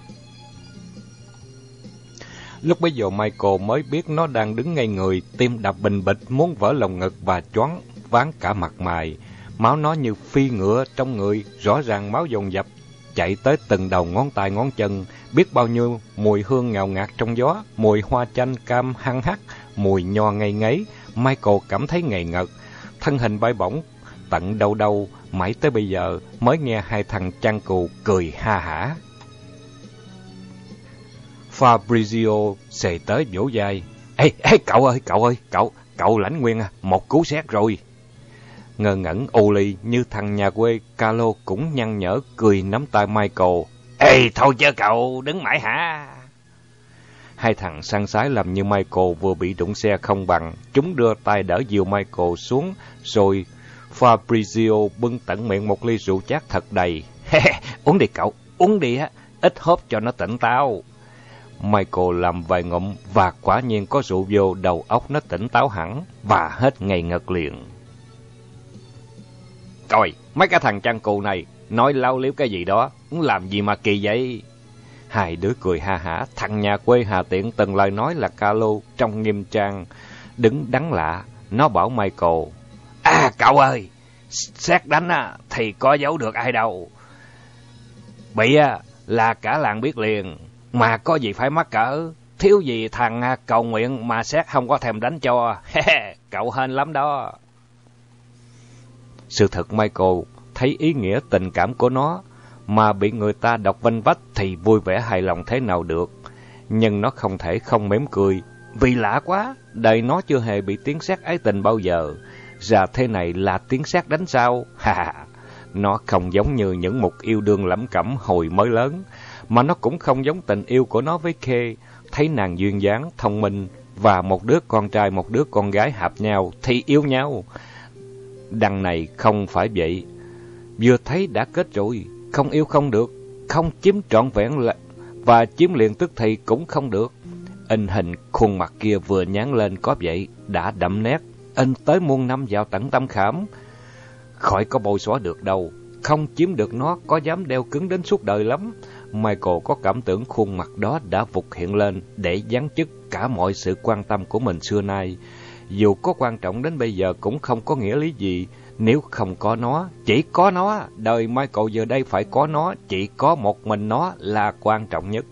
Lúc bấy giờ Michael mới biết nó đang đứng ngay người, tim đập bình bịch muốn vỡ lồng ngực và choáng váng cả mặt mày. Máu nó như phi ngựa trong người, rõ ràng máu dồn dập chạy tới từng đầu ngón tay ngón chân, biết bao nhiêu mùi hương ngào ngạt trong gió, mùi hoa chanh cam hăng hắc, mùi nho ngây ngấy. Michael cảm thấy ngây ngật, thân hình bay bổng tận đâu đâu, mãi tới bây giờ mới nghe hai thằng chăn cừu cười ha hả. Fabrizio xề tới vỗ vai. Ê, cậu lãnh nguyên à, một cú sét rồi. Ngơ ngẩn ô ly như thằng nhà quê, Carlo cũng nhăn nhở cười nắm tay Michael. Ê, thôi chứ cậu, đứng mãi hả? Hai thằng săn sái làm như Michael vừa bị đụng xe không bằng. Chúng đưa tay đỡ dìu Michael xuống, rồi Fabrizio bưng tận miệng một ly rượu chát thật đầy. Uống đi cậu, uống đi á, ít hốp cho nó tỉnh táo. Michael làm vài ngụm và quả nhiên có rượu vô, đầu óc nó tỉnh táo hẳn và hết ngây ngật liền. Coi, mấy cái thằng chăn cừu này nói láo liếu cái gì đó, làm gì mà kỳ vậy? Hai đứa cười ha hả. Thằng nhà quê Hà Tiện từng lời nói là Carlo trong nghiêm trang, đứng đắn lạ. Nó bảo Michael: À cậu ơi, xét đánh thì có giấu được ai đâu. Bị là cả làng biết liền, mà có gì phải mắc cỡ. Thiếu gì thằng cầu nguyện mà xét không có thèm đánh cho. Cậu hên lắm đó. Sự thật Michael thấy ý nghĩa tình cảm của nó, mà bị người ta đọc vênh vách thì vui vẻ hài lòng thế nào được. Nhưng nó không thể không mỉm cười, vì lạ quá, đời nó chưa hề bị tiếng sét ái tình bao giờ. Ra thế này là tiếng sét đánh sao? Nó không giống như những mục yêu đương lẩm cẩm hồi mới lớn, mà nó cũng không giống tình yêu của nó với Kay. Thấy nàng duyên dáng, thông minh và một đứa con trai một đứa con gái hợp nhau thì yêu nhau. Đằng này không phải vậy. Vừa thấy đã kết rồi, không yêu không được, không chiếm trọn vẹn và chiếm liền tức thì cũng không được. In hình khuôn mặt kia vừa nhán lên có vậy, đã đậm nét, in tới muôn năm vào tận tâm khảm. Khỏi có bôi xóa được đâu, không chiếm được nó có dám đeo cứng đến suốt đời lắm. Michael có cảm tưởng khuôn mặt đó đã vụt hiện lên để giáng chức cả mọi sự quan tâm của mình xưa nay. Dù có quan trọng đến bây giờ cũng không có nghĩa lý gì. Nếu không có nó, chỉ có nó, đời Michael giờ đây phải có nó, chỉ có một mình nó là quan trọng nhất.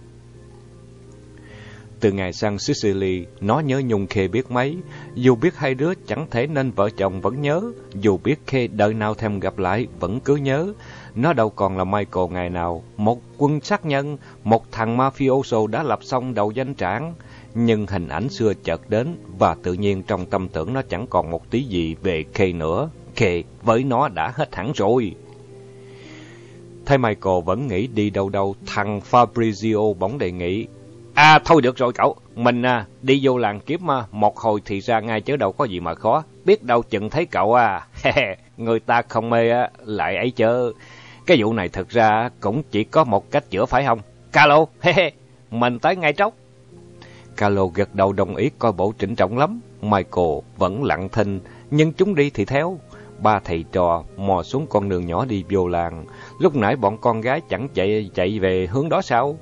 Từ ngày sang Sicily, nó nhớ nhung Kay biết mấy. Dù biết hai đứa chẳng thể nên vợ chồng vẫn nhớ, dù biết Kay đời nào thèm gặp lại vẫn cứ nhớ. Nó đâu còn là Michael ngày nào, một quân sát nhân, một thằng mafioso đã lập xong đầu danh trạng. Nhưng hình ảnh xưa chợt đến và tự nhiên trong tâm tưởng nó chẳng còn một tí gì về Kay nữa. Kay với nó đã hết hẳn rồi. Thấy Michael vẫn nghĩ đi đâu đâu, thằng Fabrizio bỗng đề nghị: À thôi được rồi cậu, mình đi vô làng kiếm một hồi thì ra ngay chứ đâu có gì mà khó. Biết đâu chừng thấy cậu người ta không mê lại ấy chớ. Cái vụ này thực ra cũng chỉ có một cách chữa phải không? Carlo, mình tới ngay tróc. Carlo gật đầu đồng ý, coi bộ trịnh trọng lắm. Michael vẫn lặng thinh, nhưng chúng đi thì theo. Ba thầy trò mò xuống con đường nhỏ đi vô làng. Lúc nãy bọn con gái chẳng chạy về hướng đó sao?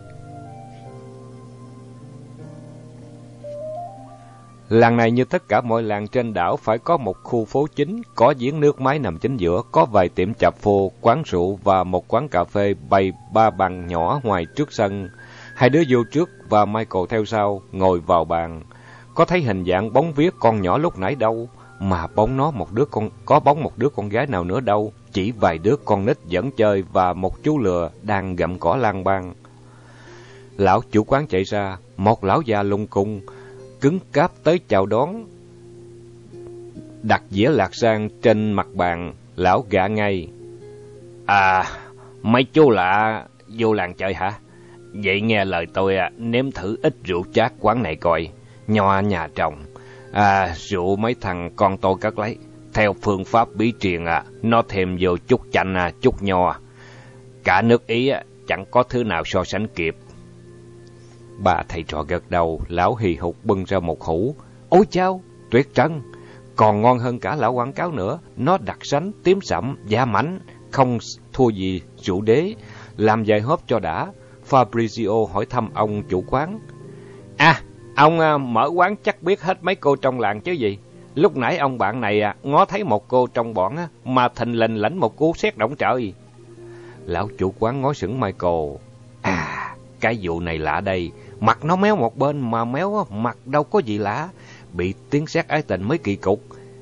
Làng này như tất cả mọi làng trên đảo phải có một khu phố chính, có giếng nước máy nằm chính giữa, có vài tiệm chạp phô, quán rượu và một quán cà phê bày ba bàn nhỏ ngoài trước sân. Hai đứa vô trước và Michael theo sau, ngồi vào bàn. Có thấy hình dạng bóng vía con nhỏ lúc nãy đâu, mà bóng nó có bóng một đứa con gái nào nữa đâu, chỉ vài đứa con nít dẫn chơi và một chú lừa đang gặm cỏ lang bang. Lão chủ quán chạy ra, một lão già lung cung, cứng cáp tới chào đón, đặt dĩa lạc rang trên mặt bàn. Lão gạ ngay: À, mấy chú lạ vô làng chơi hả? Vậy nghe lời tôi nếm thử ít rượu chát quán này coi. Nho nhà trồng, rượu mấy thằng con tôi cất lấy. Theo phương pháp bí truyền nó thêm vô chút chanh chút nho. Cả nước Ý chẳng có thứ nào so sánh kịp. Bà thầy trò gật đầu. Lão hì hục bưng ra một hũ. Ôi chao, tuyệt trân, còn ngon hơn cả lão quảng cáo nữa. Nó đặc sánh, tím sậm, da mảnh, không thua gì rượu đế. Làm vài hớp cho đã. Fabrizio hỏi thăm ông chủ quán: À, ông mở quán chắc biết hết mấy cô trong làng chứ gì? Lúc nãy ông bạn này ngó thấy một cô trong bọn mà thình lình lãnh một cú sét động trời. Lão chủ quán ngó sững Michael. À, cái vụ này lạ đây. Mặt nó méo một bên mà méo mặt đâu có gì lạ. Bị tiếng sét ái tình mới kỳ cục.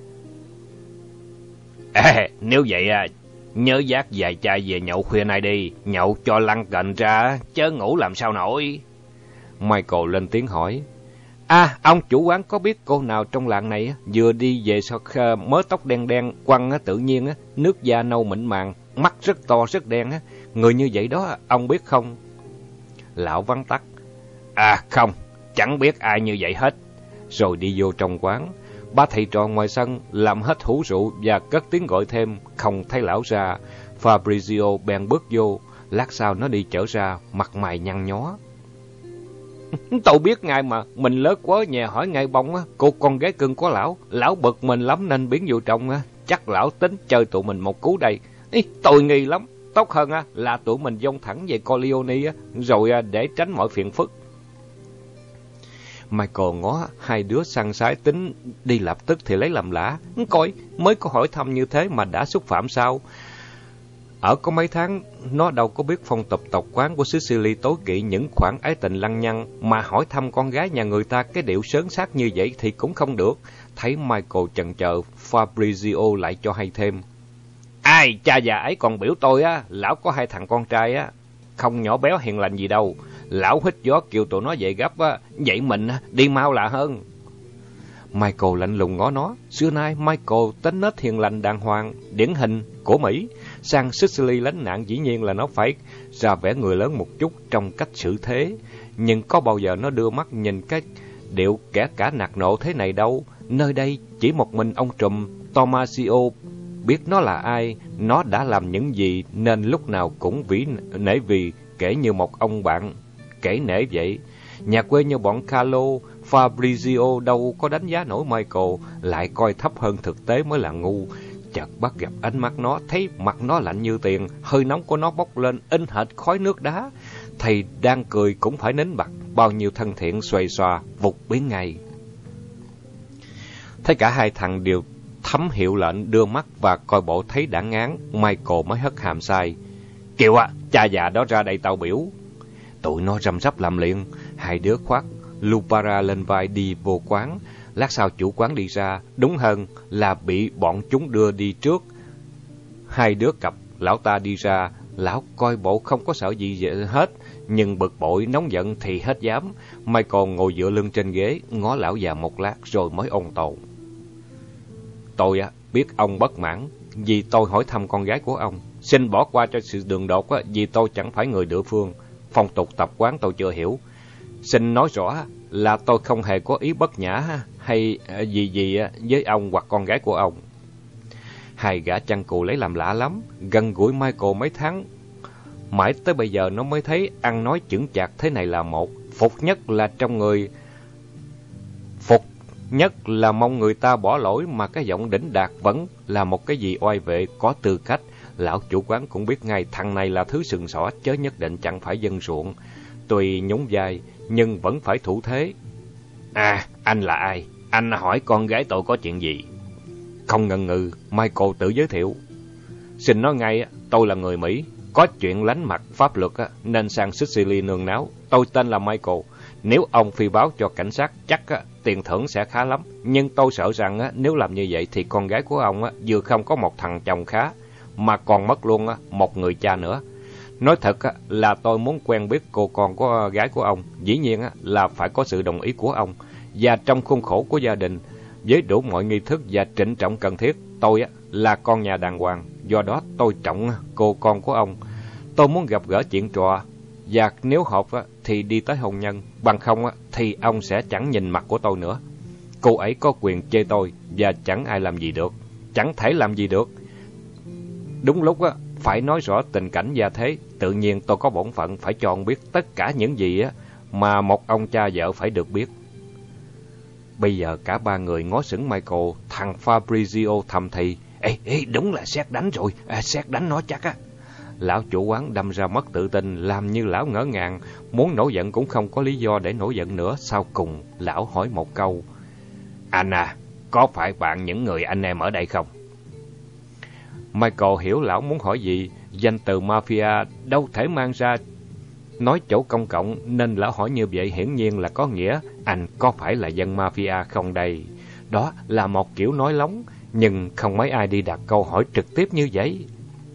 Nếu vậy nhớ dắt vài chai về nhậu khuya nay đi. Nhậu cho lăn cành ra, chớ ngủ làm sao nổi. Michael lên tiếng hỏi. Ông chủ quán có biết cô nào trong làng này vừa đi về sau mớ tóc đen đen, quăng tự nhiên, nước da nâu mịn màng, mắt rất to rất đen, người như vậy đó, ông biết không? Lão vắn tắt. Không, chẳng biết ai như vậy hết. Rồi đi vô trong quán. Ba thầy trò ngoài sân làm hết hũ rượu và cất tiếng gọi thêm, không thấy lão ra. Fabrizio bèn bước vô, lát sau nó đi trở ra, mặt mày nhăn nhó. Tôi biết ngay mà, mình lớn quá nhà hỏi ngay bông cô con gái cưng của lão bực mình lắm nên biến vô trong chắc lão tính chơi tụi mình một cú đây. Tôi nghi lắm, tốt hơn là tụi mình dông thẳng về Corleone rồi để tránh mọi phiền phức. Michael ngó hai đứa săn sái tính đi lập tức thì lấy làm lạ, coi mới có hỏi thăm như thế mà đã xúc phạm sao? Ở có mấy tháng, nó đâu có biết phong tục tộc quán của Sicily tối kỵ những khoản ái tình lăng nhăng, mà hỏi thăm con gái nhà người ta cái điệu sớn xác như vậy thì cũng không được. Thấy Michael chần chờ, Fabrizio lại cho hay thêm. Cha già ấy còn biểu tôi lão có 2 thằng con trai không nhỏ béo hiền lành gì đâu. Lão hít gió kêu tụi nó dậy gấp vậy mình đi mau là hơn. Michael lạnh lùng ngó nó. Xưa nay Michael tính nết hiền lành đàng hoàng, điển hình của Mỹ. Sang Sicily lánh nạn dĩ nhiên là nó phải ra vẻ người lớn một chút trong cách xử thế. Nhưng có bao giờ nó đưa mắt nhìn cái điệu kẻ cả nạt nộ thế này đâu. Nơi đây chỉ một mình ông trùm Tomasio biết nó là ai, nó đã làm những gì, nên lúc nào cũng nể vì kể như một ông bạn kể nể vậy. Nhà quê như bọn Carlo, Fabrizio đâu có đánh giá nổi Michael, lại coi thấp hơn thực tế mới là ngu. Chợt bắt gặp ánh mắt nó, thấy mặt nó lạnh như tiền, hơi nóng của nó bốc lên in hệt khói nước đá. Thầy đang cười cũng phải nín bặt, bao nhiêu thân thiện xoay xòa, vụt biến ngay. Thấy cả hai thằng đều thấm hiệu lệnh đưa mắt và coi bộ thấy đã ngán, Michael mới hất hàm sai. Kêu cha già đó ra đây tao biểu. Tụi nó răm rắp làm liền, hai đứa khoác Lupara lên vai đi vô quán. Lát sau chủ quán đi ra, đúng hơn là bị bọn chúng đưa đi trước. Hai đứa cặp, lão ta đi ra, lão coi bộ không có sợ gì hết, nhưng bực bội, nóng giận thì hết dám. Michael ngồi dựa lưng trên ghế, ngó lão già một lát rồi mới ôn tồn. Tôi biết ông bất mãn vì tôi hỏi thăm con gái của ông. Xin bỏ qua cho sự đường đột vì tôi chẳng phải người địa phương. Phong tục tập quán tôi chưa hiểu. Xin nói rõ là tôi không hề có ý bất nhã hay gì với ông hoặc con gái của ông. Hai gã chăn cừu lấy làm lạ lắm, gần gũi Michael mấy tháng. Mãi tới bây giờ nó mới thấy ăn nói chững chạc thế này là một. Phục nhất là mong người ta bỏ lỗi, mà cái giọng đỉnh đạt vẫn là một cái gì oai vệ, có tư cách. Lão chủ quán cũng biết ngay thằng này là thứ sừng sỏ, chớ nhất định chẳng phải dân ruộng. Tuy nhún vai, nhưng vẫn phải thủ thế. Anh là ai? Anh hỏi con gái tôi có chuyện gì? Không ngần ngừ, Michael tự giới thiệu. Xin nói ngay, tôi là người Mỹ, có chuyện lánh mặt pháp luật nên sang Sicily nương náu. Tôi tên là Michael. Nếu ông phi báo cho cảnh sát, chắc tiền thưởng sẽ khá lắm. Nhưng tôi sợ rằng nếu làm như vậy thì con gái của ông vừa không có một thằng chồng khá, mà còn mất luôn một người cha nữa. Nói thật là tôi muốn quen biết cô con của gái của ông. Dĩ nhiên là phải có sự đồng ý của ông, và trong khuôn khổ của gia đình, với đủ mọi nghi thức và trịnh trọng cần thiết. Tôi là con nhà đàng hoàng, do đó tôi trọng cô con của ông. Tôi muốn gặp gỡ chuyện trò, và nếu hợp thì đi tới hôn nhân, bằng không thì ông sẽ chẳng nhìn mặt của tôi nữa. Cô ấy có quyền chê tôi và chẳng ai làm gì được, chẳng thể làm gì được. Đúng lúc phải nói rõ tình cảnh gia thế. Tự nhiên tôi có bổn phận phải cho ông biết tất cả những gì mà một ông cha vợ phải được biết. Bây giờ cả ba người ngó sững Michael. Thằng Fabrizio thầm thì: Ê, đúng là sét đánh rồi, sét đánh nó chắc á. Lão chủ quán đâm ra mất tự tin, làm như lão ngỡ ngàng, muốn nổi giận cũng không có lý do để nổi giận nữa. Sau cùng, lão hỏi một câu: Anh có phải bạn những người anh em ở đây không? Michael hiểu lão muốn hỏi gì, Danh từ mafia đâu thể mang ra nói chỗ công cộng, nên lão hỏi như vậy hiển nhiên là có nghĩa anh có phải là dân mafia không đây? Đó là một kiểu nói lóng, nhưng không mấy ai đi đặt câu hỏi trực tiếp như vậy.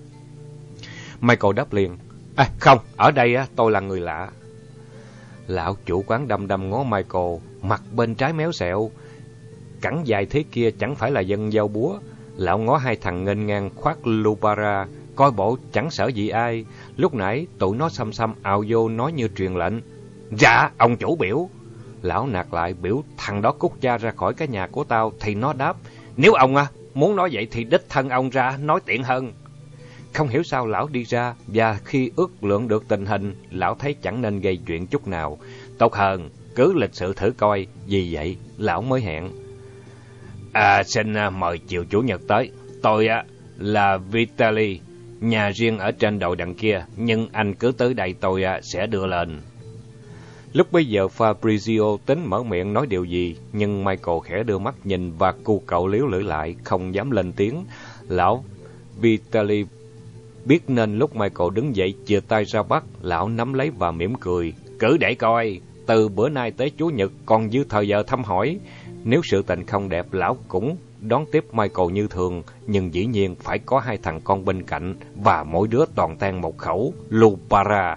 Michael đáp liền, không, ở đây tôi là người lạ. Lão chủ quán đăm đăm ngó Michael, mặt bên trái méo xẹo. Cẳng dài thế kia chẳng phải là dân dao búa. Lão ngó hai thằng nghênh ngang khoác Lupara, coi bộ chẳng sợ gì ai. Lúc nãy tụi nó xăm xăm ào vô nói như truyền lệnh. Dạ, ông chủ biểu. Lão nạt lại biểu thằng đó cút cha ra khỏi cái nhà của tao, thì nó đáp, nếu ông muốn nói vậy thì đích thân ông ra nói tiện hơn. Không hiểu sao lão đi ra, và khi ước lượng được tình hình, lão thấy chẳng nên gây chuyện chút nào. Tốt hơn, cứ lịch sự thử coi, vì vậy lão mới hẹn. Xin mời chiều chủ nhật tới. Tôi là Vitaly, nhà riêng ở trên đầu đằng kia, nhưng anh cứ tới đây tôi sẽ đưa lên. Lúc bấy giờ Fabrizio tính mở miệng nói điều gì, nhưng Michael khẽ đưa mắt nhìn và cu cậu líu lưỡi lại, không dám lên tiếng. Lão Vitaly biết nên lúc Michael đứng dậy chìa tay ra bắt, lão nắm lấy và mỉm cười. Cứ để coi, từ bữa nay tới Chủ nhật còn dư thời giờ thăm hỏi. Nếu sự tình không đẹp, lão cũng đón tiếp Michael như thường, nhưng dĩ nhiên phải có hai thằng con bên cạnh và mỗi đứa toàn tan một khẩu Lupara.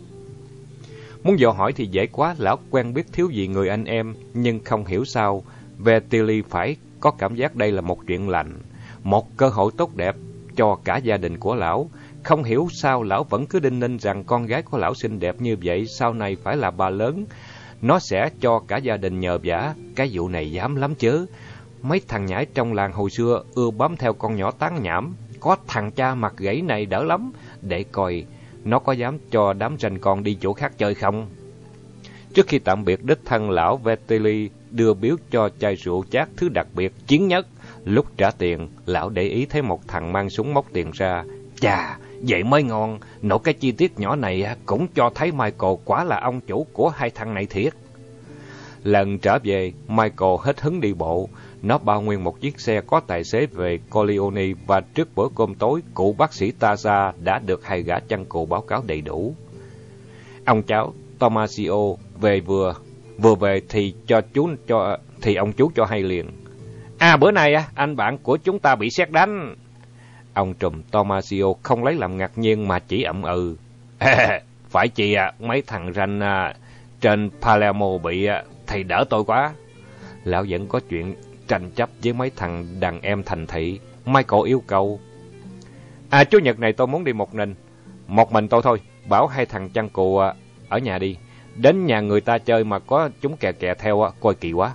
Muốn dò hỏi thì dễ quá, lão quen biết thiếu gì người anh em, nhưng không hiểu sao Vitaly phải có cảm giác đây là một chuyện lành, một cơ hội tốt đẹp cho cả gia đình của lão. Không hiểu sao lão vẫn cứ đinh ninh rằng con gái của lão xinh đẹp như vậy, sau này phải là bà lớn, nó sẽ cho cả gia đình nhờ vả. Cái vụ này dám lắm chứ. Mấy thằng nhãi trong làng hồi xưa ưa bám theo con nhỏ tán nhảm, có thằng cha mặt gãy này đỡ lắm, để coi nó có dám cho đám ranh con đi chỗ khác chơi không. Trước khi tạm biệt, đích thân lão Vitaly đưa biếu cho chai rượu chát thứ đặc biệt chiến nhất. Lúc trả tiền, lão để ý thấy một thằng mang súng móc tiền ra. Chà, vậy mới ngon. Nổi cái chi tiết nhỏ này cũng cho thấy Michael quả là ông chủ của hai thằng này thiệt. Lần trở về, Michael hết hứng đi bộ. Nó bao nguyên một chiếc xe có tài xế về Corleone, và trước bữa cơm tối, cụ bác sĩ Taza đã được hai gã chăn cừu báo cáo đầy đủ. Ông cháu Tomasio về vừa về thì ông chú cho hay liền. Bữa nay anh bạn của chúng ta bị sét đánh. Ông trùm Tomasio không lấy làm ngạc nhiên mà chỉ ậm ừ. Phải chi mấy thằng ranh trên Palermo bị thì đỡ tôi quá. Lão vẫn có chuyện tranh chấp với mấy thằng đàn em thành thị. Michael yêu cầu, Chủ nhật này tôi muốn đi một mình tôi thôi. Bảo hai thằng chăn cừu ở nhà đi. Đến nhà người ta chơi mà có chúng kè theo coi kỳ quá.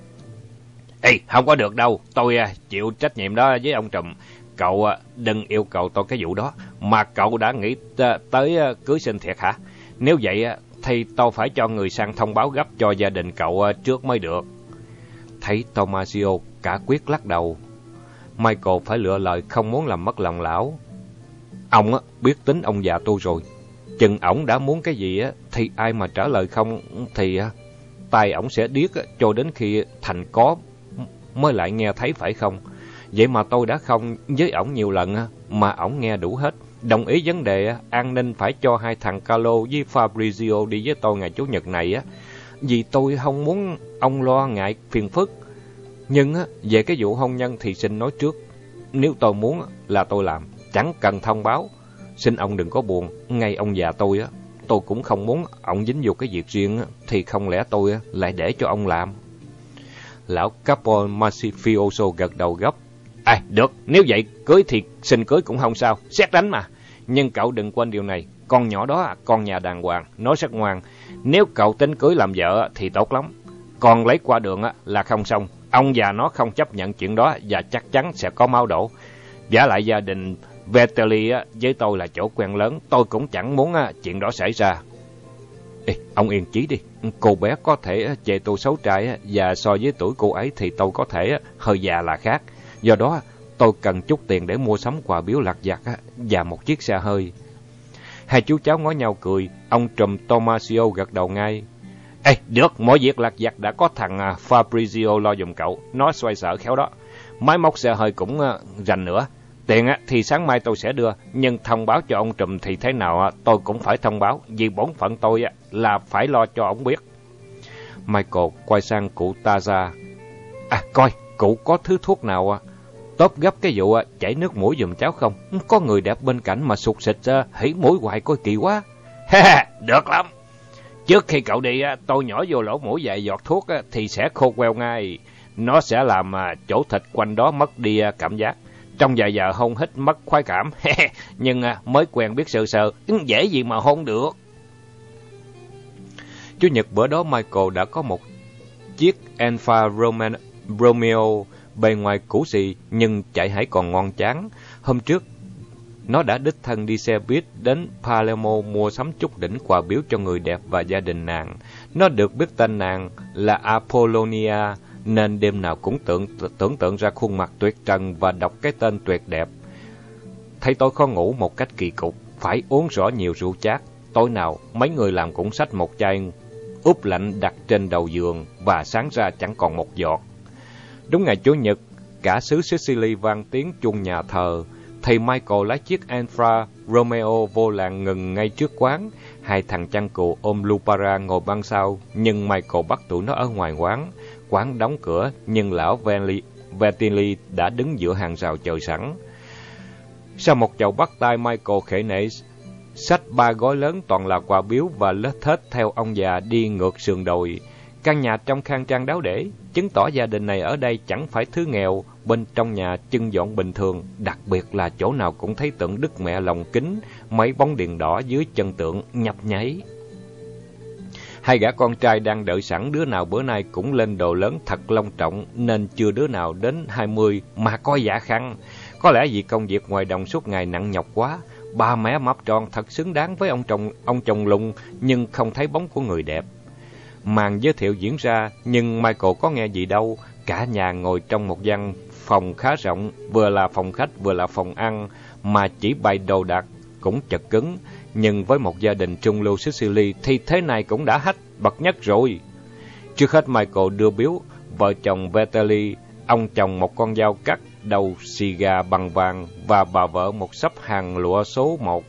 Không có được đâu. Tôi chịu trách nhiệm đó với ông trùm. Cậu đừng yêu cầu tôi cái vụ đó. Mà cậu đã nghĩ tới cưới xin thiệt hả? Nếu vậy thì tôi phải cho người sang thông báo gấp cho gia đình cậu trước mới được. Thấy Tomasio cả quyết lắc đầu, Michael phải lựa lời không muốn làm mất lòng lão. Ông biết tính ông già tôi rồi. Chừng ổng đã muốn cái gì thì ai mà trả lời không thì tai ổng sẽ điếc cho đến khi thành có mới lại nghe thấy, phải không? Vậy mà tôi đã không với ổng nhiều lần mà ổng nghe đủ hết. Đồng ý vấn đề an ninh phải cho hai thằng Carlo với Fabrizio đi với tôi ngày Chủ nhật này vì tôi không muốn ông lo ngại phiền phức. Nhưng về cái vụ hôn nhân thì xin nói trước, nếu tôi muốn là tôi làm, chẳng cần thông báo. Xin ông đừng có buồn, ngay ông già tôi cũng không muốn ông dính vô cái việc riêng thì không lẽ tôi lại để cho ông làm. Lão Capo Masifioso gật đầu gấp. Được, nếu vậy cưới thì xin cưới cũng không sao, xét đánh mà. Nhưng cậu đừng quên điều này, con nhỏ đó con nhà đàng hoàng, nó rất ngoan. Nếu cậu tính cưới làm vợ thì tốt lắm. Còn lấy qua đường là không xong. Ông già nó không chấp nhận chuyện đó và chắc chắn sẽ có máu đổ. Vả lại gia đình Vitaly với tôi là chỗ quen lớn, tôi cũng chẳng muốn chuyện đó xảy ra. Ông yên chí đi, cô bé có thể chê tôi xấu trai và so với tuổi cô ấy thì tôi có thể hơi già là khác. Do đó tôi cần chút tiền để mua sắm quà biếu lặt vặt và một chiếc xe hơi. Hai chú cháu ngó nhau cười. Ông trùm Tomasio gật đầu ngay. Được, mọi việc lặt vặt đã có thằng Fabrizio lo giùm cậu. Nó xoay sở khéo đó. Máy móc xe hơi cũng rành nữa. Tiền thì sáng mai tôi sẽ đưa, nhưng thông báo cho ông Trùm thì thế nào tôi cũng phải thông báo, vì bổn phận tôi là phải lo cho ông biết. Michael quay sang cụ Taza. Coi, cụ có thứ thuốc nào tốt gấp cái vụ chảy nước mũi giùm cháu không? Có người đẹp bên cạnh mà sụt sịt hỉ mũi hoài coi kỳ quá. Được lắm. Trước khi cậu đi tôi nhỏ vô lỗ mũi vài giọt thuốc thì sẽ khô queo ngay. Nó sẽ làm chỗ thịt quanh đó mất đi cảm giác. Trong vài giờ hôn hít mất khoái cảm. Nhưng mới quen biết sơ sơ, dễ gì mà hôn được. Chủ nhật bữa đó Michael đã có một chiếc Alfa Romeo, bề ngoài cũ xì nhưng chạy hãy còn ngon chán. Hôm trước, nó đã đích thân đi xe buýt đến Palermo mua sắm chút đỉnh quà biếu cho người đẹp và gia đình nàng. Nó được biết tên nàng là Apollonia, nên đêm nào cũng tưởng tượng ra khuôn mặt tuyệt trần và đọc cái tên tuyệt đẹp. Thấy tối khó ngủ một cách kỳ cục, phải uống rõ nhiều rượu chát. Tối nào, mấy người làm cũng xách một chai úp lạnh đặt trên đầu giường và sáng ra chẳng còn một giọt. Đúng ngày Chủ nhật, cả xứ Sicily vang tiếng chuông nhà thờ, thì Michael lái chiếc Alfa Romeo vô làng ngừng ngay trước quán. Hai thằng chăn cừu ôm Lupara ngồi ban sau, nhưng Michael bắt tụi nó ở ngoài quán. Quán đóng cửa, nhưng lão Vettinli đã đứng giữa hàng rào chờ sẵn. Sau một chầu bắt tay, Michael khể nể xách 3 gói lớn toàn là quà biếu và lết thết theo ông già đi ngược sườn đồi. Căn nhà trông khang trang đáo để, chứng tỏ gia đình này ở đây chẳng phải thứ nghèo. Bên trong nhà trưng dọn bình thường, đặc biệt là chỗ nào cũng thấy tượng Đức Mẹ lồng kính, mấy bóng đèn đỏ dưới chân tượng nhấp nháy. Hai gã con trai đang đợi sẵn, đứa nào bữa nay cũng lên đồ lớn thật long trọng, nên chưa đứa nào đến 20 mà có dạ khăn. Có lẽ vì công việc ngoài đồng suốt ngày nặng nhọc quá, ba mẹ mập tròn thật xứng đáng với ông chồng lùng, nhưng không thấy bóng của người đẹp. Màn giới thiệu diễn ra, nhưng Michael có nghe gì đâu. Cả nhà ngồi trong một gian phòng khá rộng, vừa là phòng khách vừa là phòng ăn, mà chỉ bày đồ đạc cũng chật cứng. Nhưng với một gia đình trung lưu Sicily thì thế này cũng đã hết bậc nhất rồi. Trước hết Michael đưa biếu vợ chồng Vettinli, ông chồng một con dao cắt đầu xì gà bằng vàng và bà vợ một xấp hàng lụa số 1.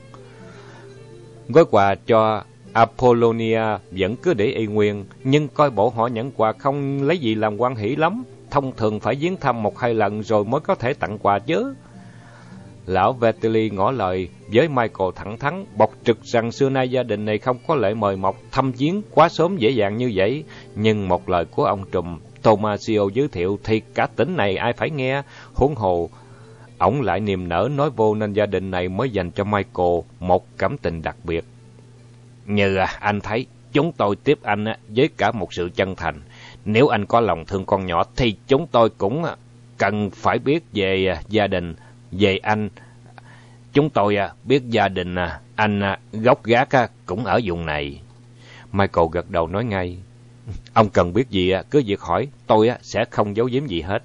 Gói quà cho Apollonia vẫn cứ để y nguyên, nhưng coi bộ họ nhận quà không lấy gì làm hoan hỷ lắm. Thông thường phải viếng thăm 1-2 lần rồi mới có thể tặng quà chứ. Lão Vettinli ngỏ lời với Michael thẳng thắn, bộc trực rằng xưa nay gia đình này không có lệ mời mọc thăm viếng quá sớm dễ dàng như vậy. Nhưng một lời của ông trùm Tomasio giới thiệu thì cả tỉnh này ai phải nghe. Huống hồ ổng lại niềm nở nói vô, nên gia đình này mới dành cho Michael một cảm tình đặc biệt. Như anh thấy, chúng tôi tiếp anh với cả một sự chân thành. Nếu anh có lòng thương con nhỏ thì chúng tôi cũng cần phải biết về gia đình, về anh. Chúng tôi biết gia đình anh gốc gác cũng ở vùng này. Michael gật đầu nói ngay. Ông cần biết gì cứ việc hỏi, tôi sẽ không giấu giếm gì hết.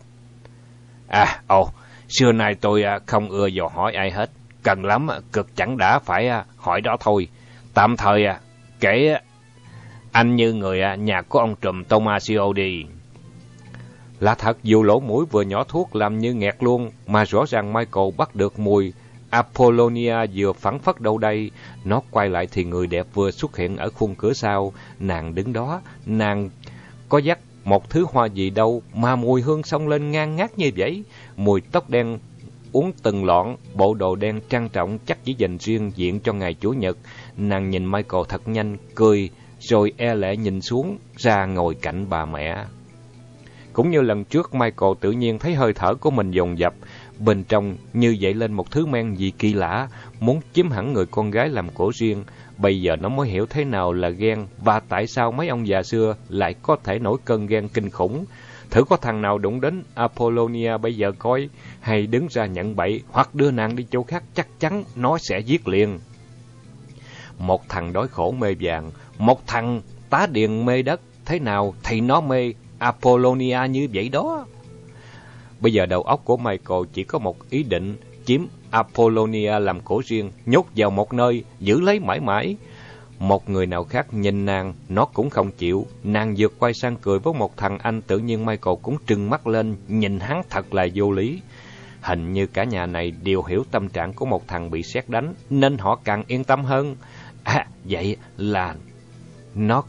Xưa nay tôi không ưa dò hỏi ai hết. Cần lắm cực chẳng đã phải hỏi đó thôi. Tạm thời kể anh như người nhà của ông trùm Tomasio đi. Lạ thật, dù lỗ mũi vừa nhỏ thuốc làm như nghẹt luôn, mà rõ ràng Michael bắt được mùi Apollonia vừa phảng phất đâu đây. Nó quay lại thì người đẹp vừa xuất hiện ở khung cửa sau. Nàng đứng đó, nàng có dắt một thứ hoa gì đâu mà mùi hương xông lên ngang ngát như vậy. Mùi tóc đen uốn từng lọn, bộ đồ đen trang trọng chắc chỉ dành riêng diện cho ngày Chủ nhật. Nàng nhìn Michael thật nhanh, cười, rồi e lệ nhìn xuống, ra ngồi cạnh bà mẹ. Cũng như lần trước, Michael tự nhiên thấy hơi thở của mình dồn dập, bên trong như dậy lên một thứ men gì kỳ lạ, muốn chiếm hẳn người con gái làm của riêng. Bây giờ nó mới hiểu thế nào là ghen, và tại sao mấy ông già xưa lại có thể nổi cơn ghen kinh khủng. Thử có thằng nào đụng đến Apollonia bây giờ coi, hay đứng ra nhận bậy hoặc đưa nàng đi chỗ khác, chắc chắn nó sẽ giết liền. Một thằng đói khổ mê vàng, một thằng tá điền mê đất, thế nào thì nó mê Apollonia như vậy đó. Bây giờ đầu óc của Michael chỉ có một ý định, chiếm Apollonia làm của riêng, nhốt vào một nơi, giữ lấy mãi mãi. Một người nào khác nhìn nàng, nó cũng không chịu. Nàng vượt quay sang cười với một thằng anh, tự nhiên Michael cũng trừng mắt lên, nhìn hắn thật là vô lý. Hình như cả nhà này đều hiểu tâm trạng của một thằng bị sét đánh, nên họ càng yên tâm hơn. Vậy là nó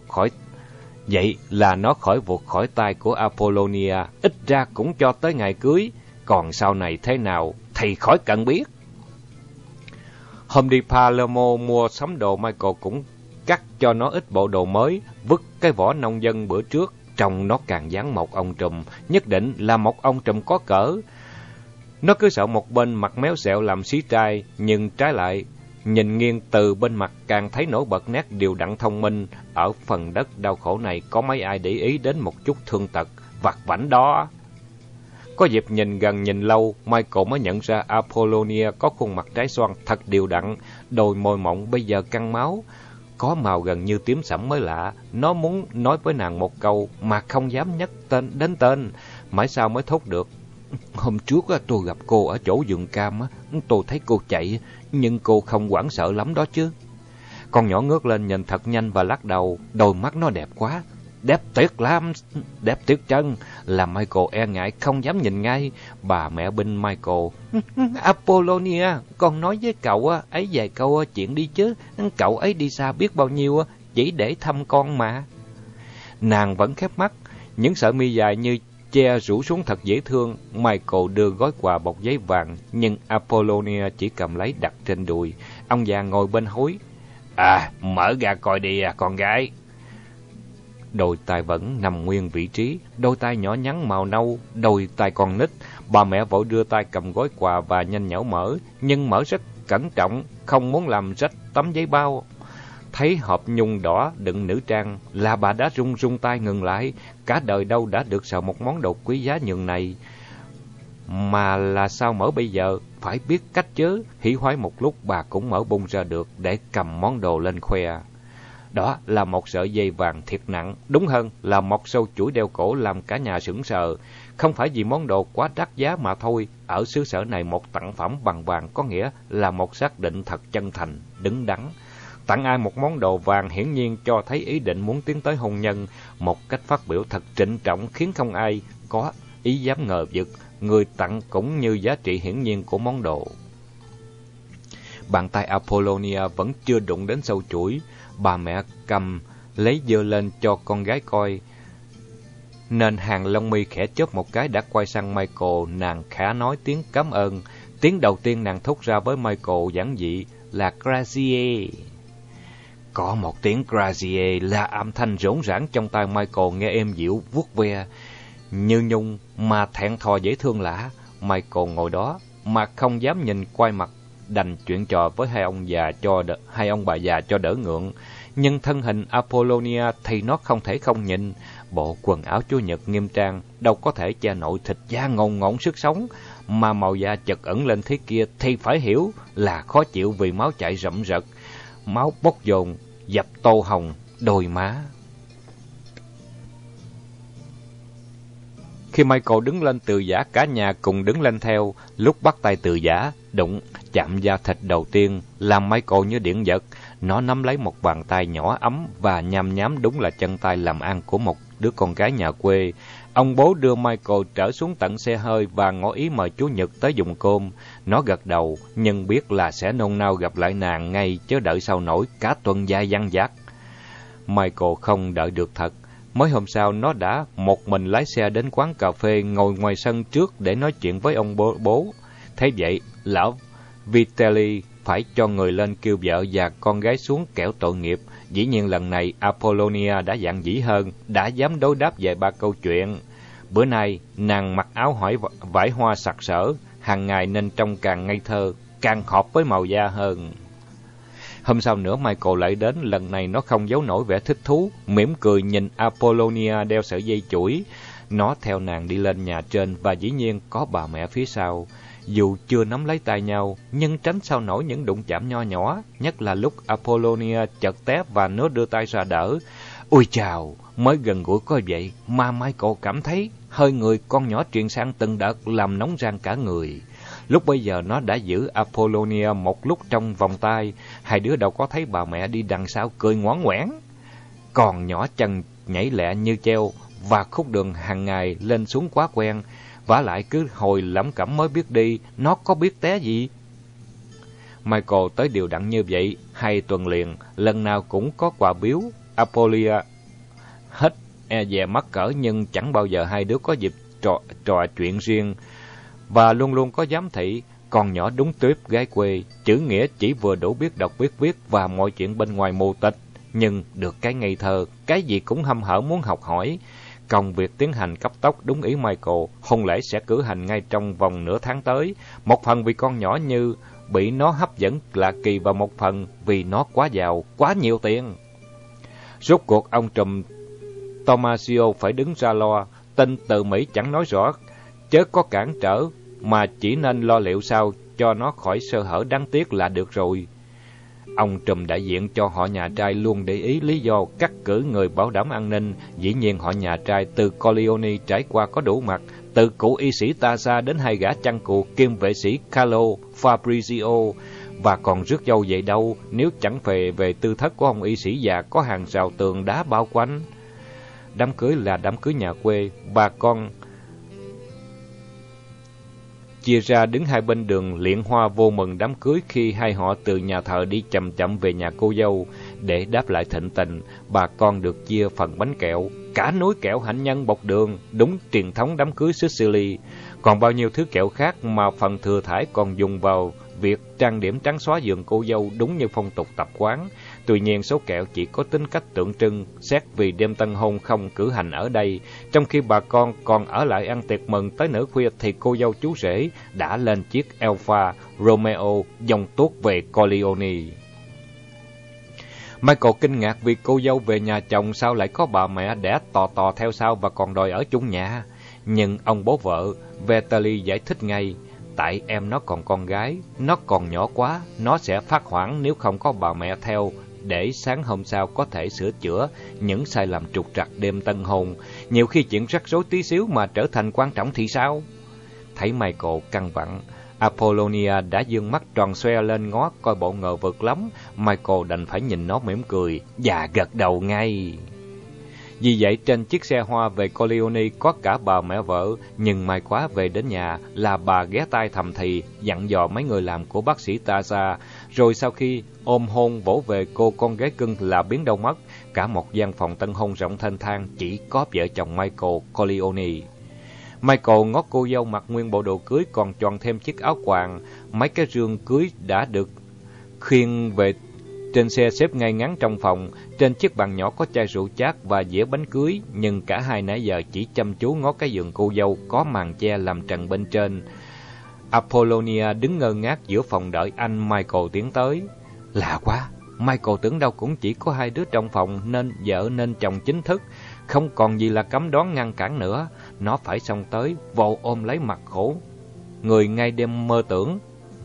khỏi vụt khỏi tay của Apollonia, ít ra cũng cho tới ngày cưới, còn sau này thế nào thì khỏi cần biết. Hôm đi Palermo mua sắm đồ, Michael cũng cắt cho nó ít bộ đồ mới, vứt cái vỏ nông dân bữa trước, trông nó càng dáng một ông trùm, nhất định là một ông trùm có cỡ. Nó cứ sợ một bên mặt méo xẹo làm xí trai, nhưng trái lại, nhìn nghiêng từ bên mặt càng thấy nổi bật nét điều đặn thông minh. Ở phần đất đau khổ này có mấy ai để ý đến một chút thương tật, vặt vãnh đó. Có dịp nhìn gần nhìn lâu, Michael mới nhận ra Apollonia có khuôn mặt trái xoan thật đều đặn, đôi môi mọng bây giờ căng máu, có màu gần như tím sẫm mới lạ. Nó muốn nói với nàng một câu mà không dám nhắc đến tên, mãi sau mới thốt được. Hôm trước tôi gặp cô ở chỗ vườn cam, tôi thấy cô chạy, nhưng cô không hoảng sợ lắm đó chứ. Con nhỏ ngước lên nhìn thật nhanh và lắc đầu, đôi mắt nó đẹp quá. Đẹp tuyệt lắm, đẹp tuyệt chân, làm Michael e ngại không dám nhìn ngay. Bà mẹ binh Michael. Apollonia, con nói với cậu ấy vài câu chuyện đi chứ, cậu ấy đi xa biết bao nhiêu, chỉ để thăm con mà. Nàng vẫn khép mắt, những sợi mi dài như che rủ xuống thật dễ thương. Michael đưa gói quà bọc giấy vàng, nhưng Apollonia chỉ cầm lấy đặt trên đùi. Ông già ngồi bên hối. Mở ra coi đi con gái. Đôi tay vẫn nằm nguyên vị trí, đôi tay nhỏ nhắn màu nâu, đôi tay con nít. Bà mẹ vội đưa tay cầm gói quà và nhanh nhảu mở, nhưng mở rất cẩn trọng, không muốn làm rách tấm giấy bao. Thấy hộp nhung đỏ đựng nữ trang là bà đã run run tay ngừng lại. Cả đời đâu đã được sờ một món đồ quý giá nhường này, mà là sao mở bây giờ? Phải biết cách chứ. Hỉ hoái một lúc bà cũng mở bung ra được để cầm món đồ lên khoe. Đó là một sợi dây vàng thiệt nặng, đúng hơn là một sâu chuỗi đeo cổ làm cả nhà sững sờ. Không phải vì món đồ quá đắt giá mà thôi. Ở xứ sở này một tặng phẩm bằng vàng có nghĩa là một xác định thật chân thành, đứng đắn. Tặng ai một món đồ vàng hiển nhiên cho thấy ý định muốn tiến tới hôn nhân, một cách phát biểu thật trịnh trọng khiến không ai có ý dám ngờ vực. Người tặng cũng như giá trị hiển nhiên của món đồ. Bàn tay Apollonia vẫn chưa đụng đến sâu chuỗi. Bà mẹ cầm lấy giơ lên cho con gái coi, nên hàng lông mi khẽ chớp một cái đã quay sang Michael. Nàng khẽ nói tiếng cảm ơn. Tiếng đầu tiên nàng thốt ra với Michael giản dị là Grazie. Có một tiếng Grazie là âm thanh rỗn rãng trong tai Michael, nghe êm dịu vuốt ve như nhung mà thẹn thò dễ thương lạ. Michael ngồi đó mà không dám nhìn quay mặt, đành chuyện trò với hai ông bà già cho đỡ ngượng. Nhưng thân hình Apollonia thì nó không thể không nhìn. Bộ quần áo Chúa Nhật nghiêm trang đâu có thể che nổi thịt da ngồn ngộn sức sống, mà màu da chật ẩn lên thế kia thì phải hiểu là khó chịu vì máu chảy rậm rật, máu bốc dồn dập tô hồng đôi má. Khi Michael đứng lên từ giã, cả nhà cùng đứng lên theo. Lúc bắt tay từ giã, đụng chạm da thịt đầu tiên làm Michael như điện giật. Nó nắm lấy một bàn tay nhỏ ấm và nhằm nhám, đúng là chân tay làm ăn của một đứa con gái nhà quê. Ông bố đưa Michael trở xuống tận xe hơi và ngỏ ý mời chú Nhật tới dùng cơm. Nó gật đầu, nhưng biết là sẽ nôn nao gặp lại nàng ngay, chớ đợi sau nổi cả tuần dài dằng dặc. Michael không đợi được thật. Mới hôm sau, nó đã một mình lái xe đến quán cà phê, ngồi ngoài sân trước để nói chuyện với ông bố. Thế vậy, lão Vitelli phải cho người lên kêu vợ và con gái xuống kẻo tội nghiệp. Dĩ nhiên lần này Apollonia đã dạn dĩ hơn, đã dám đối đáp vài ba câu chuyện. Bữa nay, nàng mặc áo vải hoa sặc sỡ, hàng ngày nên trông càng ngây thơ, càng hợp với màu da hơn. Hôm sau nữa Michael lại đến, lần này nó không giấu nổi vẻ thích thú, mỉm cười nhìn Apollonia đeo sợi dây chuỗi. Nó theo nàng đi lên nhà trên và dĩ nhiên có bà mẹ phía sau. Dù chưa nắm lấy tay nhau, nhưng tránh sao nổi những đụng chạm nho nhỏ, nhất là lúc Apollonia chợt té và nó đưa tay ra đỡ. Ôi chào, mới gần gũi có vậy mà Michael cảm thấy hơi người con nhỏ truyền sang từng đợt làm nóng rang cả người. Lúc bây giờ nó đã giữ Apollonia một lúc trong vòng tay, hai đứa đâu có thấy bà mẹ đi đằng sau cười ngoãn ngoãn. Còn nhỏ chân nhảy lẹ như treo và khúc đường hàng ngày lên xuống quá quen. Vả lại cứ hồi lẩm cẩm mới biết đi, nó có biết té gì. Michael tới điều đặn như vậy 2 tuần liền, lần nào cũng có quà biếu. Apollonia hết dè mắc cỡ, nhưng chẳng bao giờ hai đứa có dịp trò chuyện riêng, và luôn luôn có giám thị. Con nhỏ đúng tuyếp gái quê, chữ nghĩa chỉ vừa đủ biết đọc biết viết và mọi chuyện bên ngoài mù tịch, nhưng được cái ngây thơ, cái gì cũng hăm hở muốn học hỏi. Công việc tiến hành cấp tốc đúng ý Michael, hôn lễ sẽ cử hành ngay trong vòng nửa tháng tới, một phần vì con nhỏ như bị nó hấp dẫn lạ kỳ, và một phần vì nó quá giàu, quá nhiều tiền. Rốt cuộc ông trùm Tomasio phải đứng ra lo, tin từ Mỹ chẳng nói rõ, chớ có cản trở, mà chỉ nên lo liệu sao cho nó khỏi sơ hở đáng tiếc là được rồi. Ông trùm đại diện cho họ nhà trai luôn để ý lý do cắt cử người bảo đảm an ninh. Dĩ nhiên họ nhà trai từ Corleone trải qua có đủ mặt, từ cụ y sĩ Taza đến 2 gã chăn cừu kiêm vệ sĩ Carlo Fabrizio, và còn rước dâu vậy đâu nếu chẳng về tư thất của ông y sĩ già có hàng rào tường đá bao quanh. Đám cưới là đám cưới nhà quê, bà con chia ra đứng hai bên đường liệng hoa vô mừng đám cưới. Khi hai họ từ nhà thờ đi chậm chậm về nhà cô dâu để đáp lại thịnh tình, bà con được chia phần bánh kẹo, cả núi kẹo hạnh nhân bọc đường, đúng truyền thống đám cưới Sicily. Còn bao nhiêu thứ kẹo khác mà phần thừa thãi còn dùng vào việc trang điểm trắng xóa giường cô dâu, đúng như phong tục tập quán. Tuy nhiên số kẹo chỉ có tính cách tượng trưng, xét vì đêm tân hôn không cử hành ở đây. Trong khi bà con còn ở lại ăn tiệc mừng tới nửa khuya, thì cô dâu chú rể đã lên chiếc Alfa Romeo dòng tuốt về Corleone. Michael kinh ngạc vì cô dâu về nhà chồng sao lại có bà mẹ đẻ tò theo sau và còn đòi ở chung nhà. Nhưng ông bố vợ Vetali giải thích ngay, tại em nó còn con gái, nó còn nhỏ quá, nó sẽ phát hoảng nếu không có bà mẹ theo, để sáng hôm sau có thể sửa chữa những sai lầm trục trặc đêm tân hôn. Nhiều khi chuyện rắc rối tí xíu mà trở thành quan trọng thì sao? Thấy Michael căng vặn, Apollonia đã dương mắt tròn xoe lên ngó coi bộ ngờ vực lắm. Michael đành phải nhìn nó mỉm cười và gật đầu ngay. Vì vậy trên chiếc xe hoa về Corleone có cả bà mẹ vợ, nhưng may quá về đến nhà là bà ghé tai thầm thì dặn dò mấy người làm của bác sĩ Taza. Rồi sau khi ôm hôn vỗ về cô con gái cưng là biến đâu mất. Cả một gian phòng tân hôn rộng thênh thang chỉ có vợ chồng Michael Corleone. Michael ngó cô dâu mặc nguyên bộ đồ cưới, còn choàng thêm chiếc áo choàng. Mấy cái rương cưới đã được khiêng về trên xe xếp ngay ngắn trong phòng. Trên chiếc bàn nhỏ có chai rượu chát và dĩa bánh cưới, nhưng cả hai nãy giờ chỉ chăm chú ngó cái giường cô dâu có màn che làm trần bên trên. Apollonia đứng ngơ ngác giữa phòng đợi anh Michael tiến tới. Lạ quá, Michael tưởng đâu cũng chỉ có 2 đứa trong phòng, nên vợ nên chồng chính thức, không còn gì là cấm đoán ngăn cản nữa. Nó phải xông tới, vồ ôm lấy mặt khổ người ngày đêm mơ tưởng.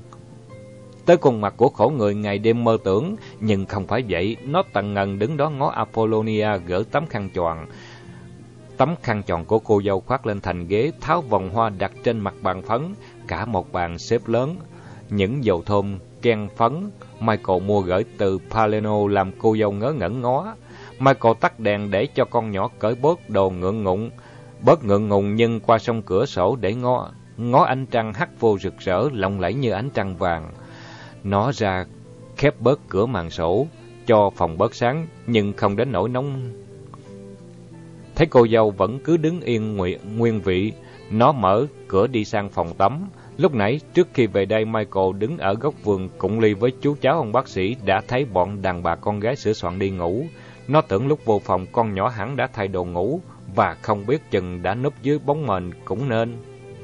Tới khuôn mặt của khổ người ngày đêm mơ tưởng, nhưng không phải vậy. Nó tần ngần đứng đó ngó Apollonia gỡ tấm khăn choàng. Tấm khăn choàng của cô dâu khoác lên thành ghế, tháo vòng hoa đặt trên mặt bàn phấn. Cả một bàn xếp lớn, những dầu thơm, kem phấn Michael mua gửi từ Palermo làm cô dâu ngớ ngẩn ngó. Michael tắt đèn để cho con nhỏ cởi bớt đồ bớt ngượng ngùng, nhưng qua sông cửa sổ để ngó ánh trăng hắt vô rực rỡ lộng lẫy như ánh trăng vàng. Nó ra khép bớt cửa màn sổ cho phòng bớt sáng, nhưng không đến nỗi nóng. Thấy cô dâu vẫn cứ đứng yên nguyên vị, nó mở cửa đi sang phòng tắm. Lúc nãy trước khi về đây, Michael đứng ở góc vườn cụng ly với chú cháu ông bác sĩ, đã thấy bọn đàn bà con gái sửa soạn đi ngủ. Nó tưởng lúc vô phòng con nhỏ hẳn đã thay đồ ngủ, và không biết chừng đã núp dưới bóng mền cũng nên.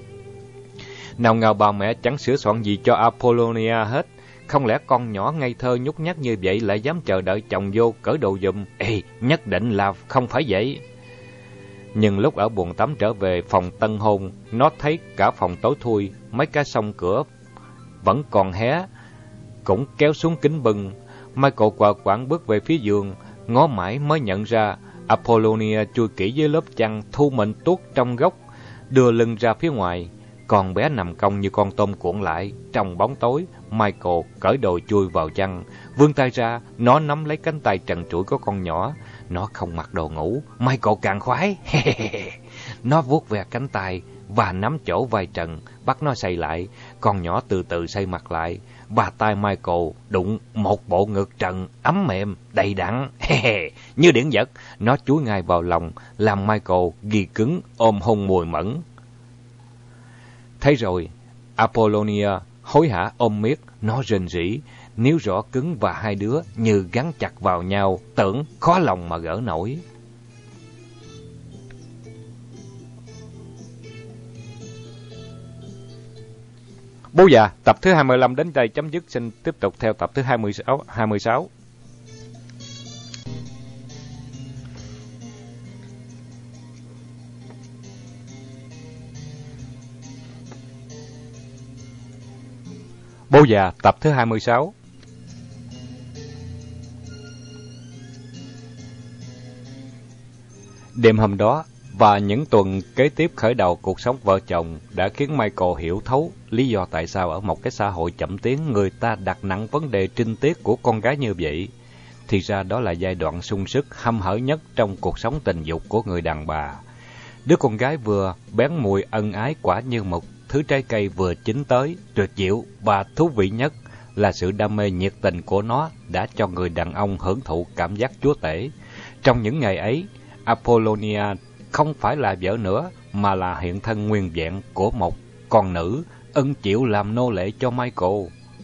Nào ngờ bà mẹ chẳng sửa soạn gì cho Apollonia hết. Không lẽ con nhỏ ngây thơ nhút nhát như vậy lại dám chờ đợi chồng vô cởi đồ giùm? Ê, nhất định là không phải vậy. Nhưng lúc ở buồng tắm trở về phòng tân hôn, nó thấy cả phòng tối thui, mấy cái song cửa vẫn còn hé, cũng kéo xuống kính bưng. Michael quờ quạng bước về phía giường, ngó mãi mới nhận ra Apollonia chui kỹ dưới lớp chăn, thu mình tuốt trong góc, đưa lưng ra phía ngoài. Con bé nằm cong như con tôm cuộn lại trong bóng tối. Michael cởi đồ chui vào chăn, vươn tay ra, nó nắm lấy cánh tay trần trụi của con nhỏ. Nó không mặc đồ ngủ, Michael càng khoái. Nó vuốt ve cánh tay, và nắm chỗ vai Trần, bắt nó xoay lại. Con nhỏ từ từ xoay mặt lại, và tay Michael đụng một bộ ngực Trần ấm mềm, đầy đặn. Như điển giật, nó chúi ngay vào lòng, làm Michael ghi cứng ôm hôn mùi mẫn. Thấy rồi, Apollonia hối hả ôm miết, nó rên rỉ, níu rõ cứng và hai đứa như gắn chặt vào nhau, tưởng khó lòng mà gỡ nổi. Bố già, tập thứ 25 đến đây chấm dứt, xin tiếp tục theo tập thứ 26. Bố già, tập thứ 26. Đêm hôm đó và những tuần kế tiếp khởi đầu cuộc sống vợ chồng đã khiến Michael hiểu thấu lý do tại sao ở một cái xã hội chậm tiến người ta đặt nặng vấn đề trinh tiết của con gái như vậy. Thì ra đó là giai đoạn sung sức hăm hở nhất trong cuộc sống tình dục của người đàn bà. Đứa con gái vừa bén mùi ân ái quả như một thứ trái cây vừa chín tới, tuyệt diệu và thú vị nhất là sự đam mê nhiệt tình của nó đã cho người đàn ông hưởng thụ cảm giác chúa tể. Trong những ngày ấy, Apollonia không phải là vợ nữa, mà là hiện thân nguyên vẹn của một con nữ, ân chịu làm nô lệ cho Michael.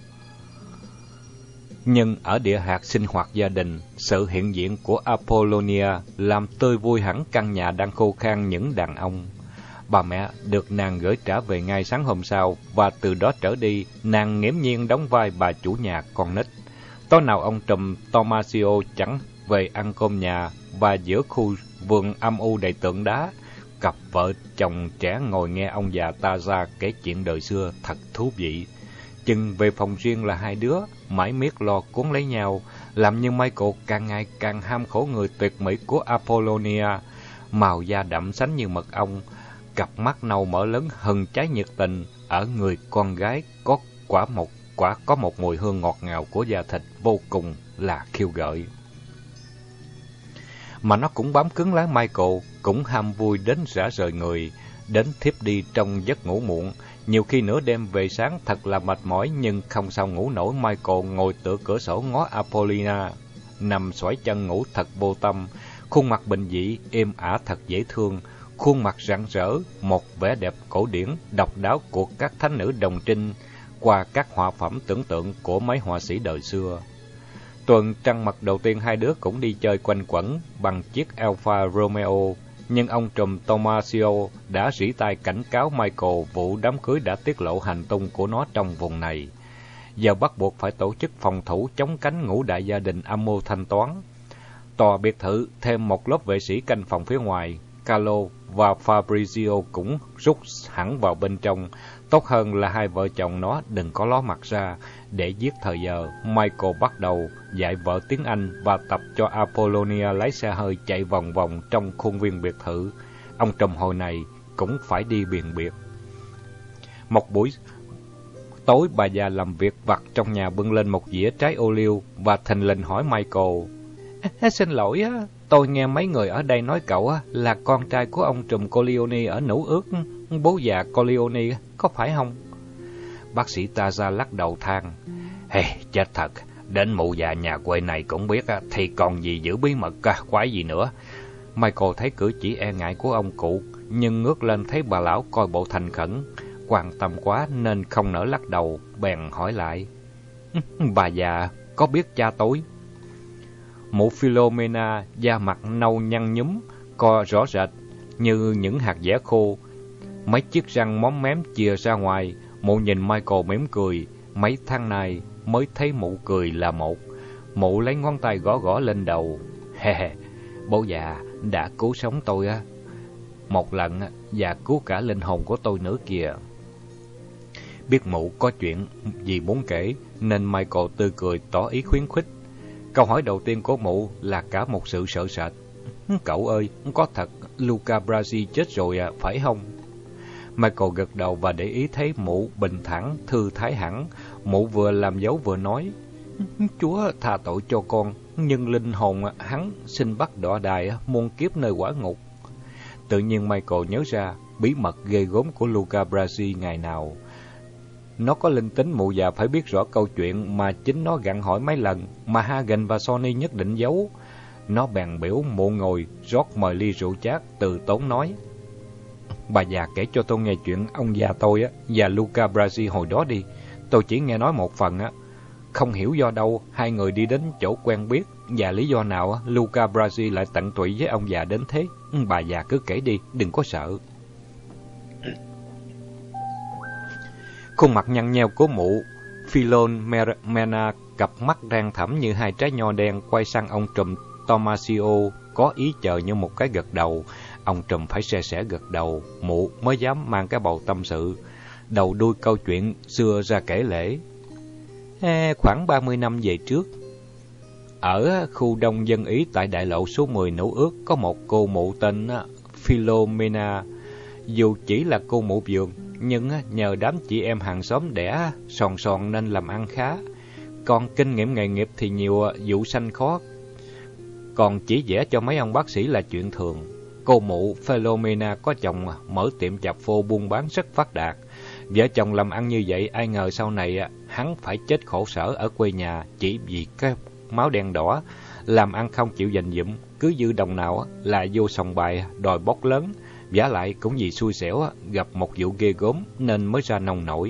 Nhưng ở địa hạt sinh hoạt gia đình, sự hiện diện của Apollonia làm tươi vui hẳn căn nhà đang khô khan những đàn ông. Bà mẹ được nàng gửi trả về ngay sáng hôm sau, và từ đó trở đi, nàng nghiễm nhiên đóng vai bà chủ nhà con nít. Tối nào ông trùm Tomasio chẳng về ăn cơm nhà, và giữa khu vườn âm u đầy tượng đá, cặp vợ chồng trẻ ngồi nghe ông già ta ra kể chuyện đời xưa thật thú vị. Chừng về phòng riêng là hai đứa mãi miết lo cuốn lấy nhau, làm như Michael càng ngày càng ham khổ người tuyệt mỹ của Apollonia, màu da đậm sánh như mật ong, cặp mắt nâu mở lớn hừng cháy nhiệt tình. Ở người con gái có một mùi hương ngọt ngào của da thịt vô cùng là khiêu gợi. Mà nó cũng bám cứng lấy Michael, cũng ham vui đến rã rời người, đến thiếp đi trong giấc ngủ muộn. Nhiều khi nửa đêm về sáng thật là mệt mỏi, nhưng không sao ngủ nổi. Michael ngồi tựa cửa sổ ngó Apollonia nằm xoải chân ngủ thật vô tâm, khuôn mặt bình dị, êm ả thật dễ thương, khuôn mặt rạng rỡ, một vẻ đẹp cổ điển, độc đáo của các thánh nữ đồng trinh qua các họa phẩm tưởng tượng của mấy họa sĩ đời xưa. Tuần trăng mật đầu tiên hai đứa cũng đi chơi quanh quẩn bằng chiếc Alfa Romeo, nhưng ông trùm Tomasio đã rỉ tai cảnh cáo Michael vụ đám cưới đã tiết lộ hành tung của nó trong vùng này. Giờ bắt buộc phải tổ chức phòng thủ chống cánh ngũ đại gia đình âm mưu thanh toán. Tòa biệt thự thêm một lớp vệ sĩ canh phòng phía ngoài. Carlo và Fabrizio cũng rút hẳn vào bên trong. Tốt hơn là hai vợ chồng nó đừng có ló mặt ra. Để giết thời giờ, Michael bắt đầu dạy vợ tiếng Anh và tập cho Apollonia lái xe hơi chạy vòng vòng trong khuôn viên biệt thự. Ông trùm hồi này cũng phải đi biền biệt. Một buổi tối, bà già làm việc vặt trong nhà bưng lên một dĩa trái ô liu và thình lình hỏi Michael: Xin lỗi, tôi nghe mấy người ở đây nói cậu là con trai của ông trùm Corleone ở Nữ Ước, bố già Corleone, có phải không? Bác sĩ Taza lắc đầu than: Chết thật, đến mụ già nhà quê này cũng biết thì còn gì giữ bí mật quái gì nữa. Michael thấy cử chỉ e ngại của ông cụ, nhưng ngước lên thấy bà lão coi bộ thành khẩn, quan tâm quá nên không nỡ lắc đầu, bèn hỏi lại: Bà già có biết cha tôi? Mụ Philomena da mặt nâu nhăn nhúm, co rõ rệt như những hạt dẻ khô, mấy chiếc răng móm mém chìa ra ngoài. Mụ nhìn Michael mỉm cười, mấy tháng nay mới thấy mụ cười là một. Mụ lấy ngón tay gõ gõ lên đầu: Bố già đã cứu sống tôi một lần và cứu cả linh hồn của tôi nữa kìa. Biết mụ có chuyện gì muốn kể nên Michael tươi cười tỏ ý khuyến khích. Câu hỏi đầu tiên của mụ là cả một sự sợ sệt: Cậu ơi, có thật Luca Brasi chết rồi phải không? Michael gật đầu và để ý thấy mụ bình thản, thư thái hẳn. Mụ vừa làm dấu vừa nói: Chúa tha tội cho con, nhưng linh hồn hắn xin bắt đọa đài muôn kiếp nơi quả ngục. Tự nhiên Michael nhớ ra bí mật ghê gớm của Luca Brasi ngày nào. Nó có linh tính mụ già phải biết rõ câu chuyện mà chính nó gặng hỏi mấy lần mà Hagen và Sonny nhất định giấu. Nó bèn biểu mụ ngồi rót mời ly rượu chát, từ tốn nói: "Bà già kể cho tôi nghe chuyện ông già tôi và Luca Brasi hồi đó đi. Tôi chỉ nghe nói một phần không hiểu do đâu hai người đi đến chỗ quen biết và lý do nào Luca Brasi lại tận tụy với ông già đến thế. Bà già cứ kể đi, đừng có sợ." Khuôn mặt nhăn nheo của mụ Philomena, cặp mắt đang thẳm như hai trái nho đen, quay sang ông trùm Tomasio, có ý chờ như một cái gật đầu. Ông trùm phải sẻ gật đầu, mụ mới dám mang cái bầu tâm sự. Đầu đuôi câu chuyện xưa ra kể lễ. Khoảng 30 năm về trước, ở khu đông dân Ý tại đại lộ số 10 Nữ Ước, có một cô mụ tên Philomena. Dù chỉ là cô mụ vườn, nhưng nhờ đám chị em hàng xóm đẻ sòn nên làm ăn khá. Còn kinh nghiệm nghề nghiệp thì nhiều vụ sanh khó, còn chỉ vẽ cho mấy ông bác sĩ là chuyện thường. Cô mụ Philomena có chồng mở tiệm tạp phô buôn bán rất phát đạt. Vợ chồng làm ăn như vậy, ai ngờ sau này hắn phải chết khổ sở ở quê nhà chỉ vì cái máu đen đỏ. Làm ăn không chịu dành dụm, cứ dư đồng nào là vô sòng bài đòi bóc lớn. Vả lại cũng vì xui xẻo gặp một vụ ghê gớm nên mới ra nông nổi.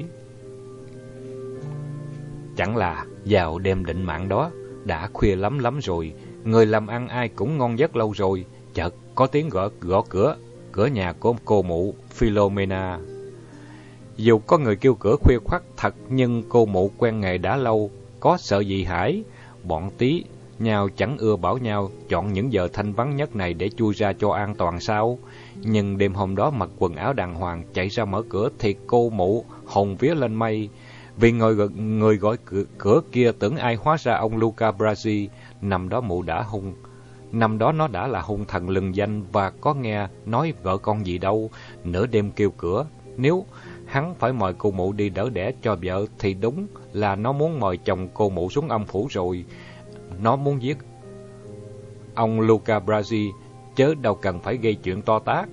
Chẳng là vào đêm định mạng đó, đã khuya lắm rồi, người làm ăn ai cũng ngon giấc lâu rồi, chợt có tiếng gõ cửa nhà của cô mụ Philomena. Dù có người kêu cửa khuya khoắt thật, nhưng cô mụ quen nghề đã lâu, có sợ gì hãi. Bọn tí nhau chẳng ưa bảo nhau chọn những giờ thanh vắng nhất này để chui ra cho an toàn sao. Nhưng đêm hôm đó mặc quần áo đàng hoàng chạy ra mở cửa thì cô mụ hồn vía lên mây. Vì người gọi cửa kia tưởng ai, hóa ra ông Luca Brasi. Năm đó nó đã là hung thần lừng danh và có nghe nói vợ con gì đâu. Nửa đêm kêu cửa, nếu hắn phải mời cô mụ đi đỡ đẻ cho vợ thì đúng là nó muốn mời chồng cô mụ xuống âm phủ rồi. Nó muốn giết ông Luca Brasi, chớ đâu cần phải gây chuyện to tát.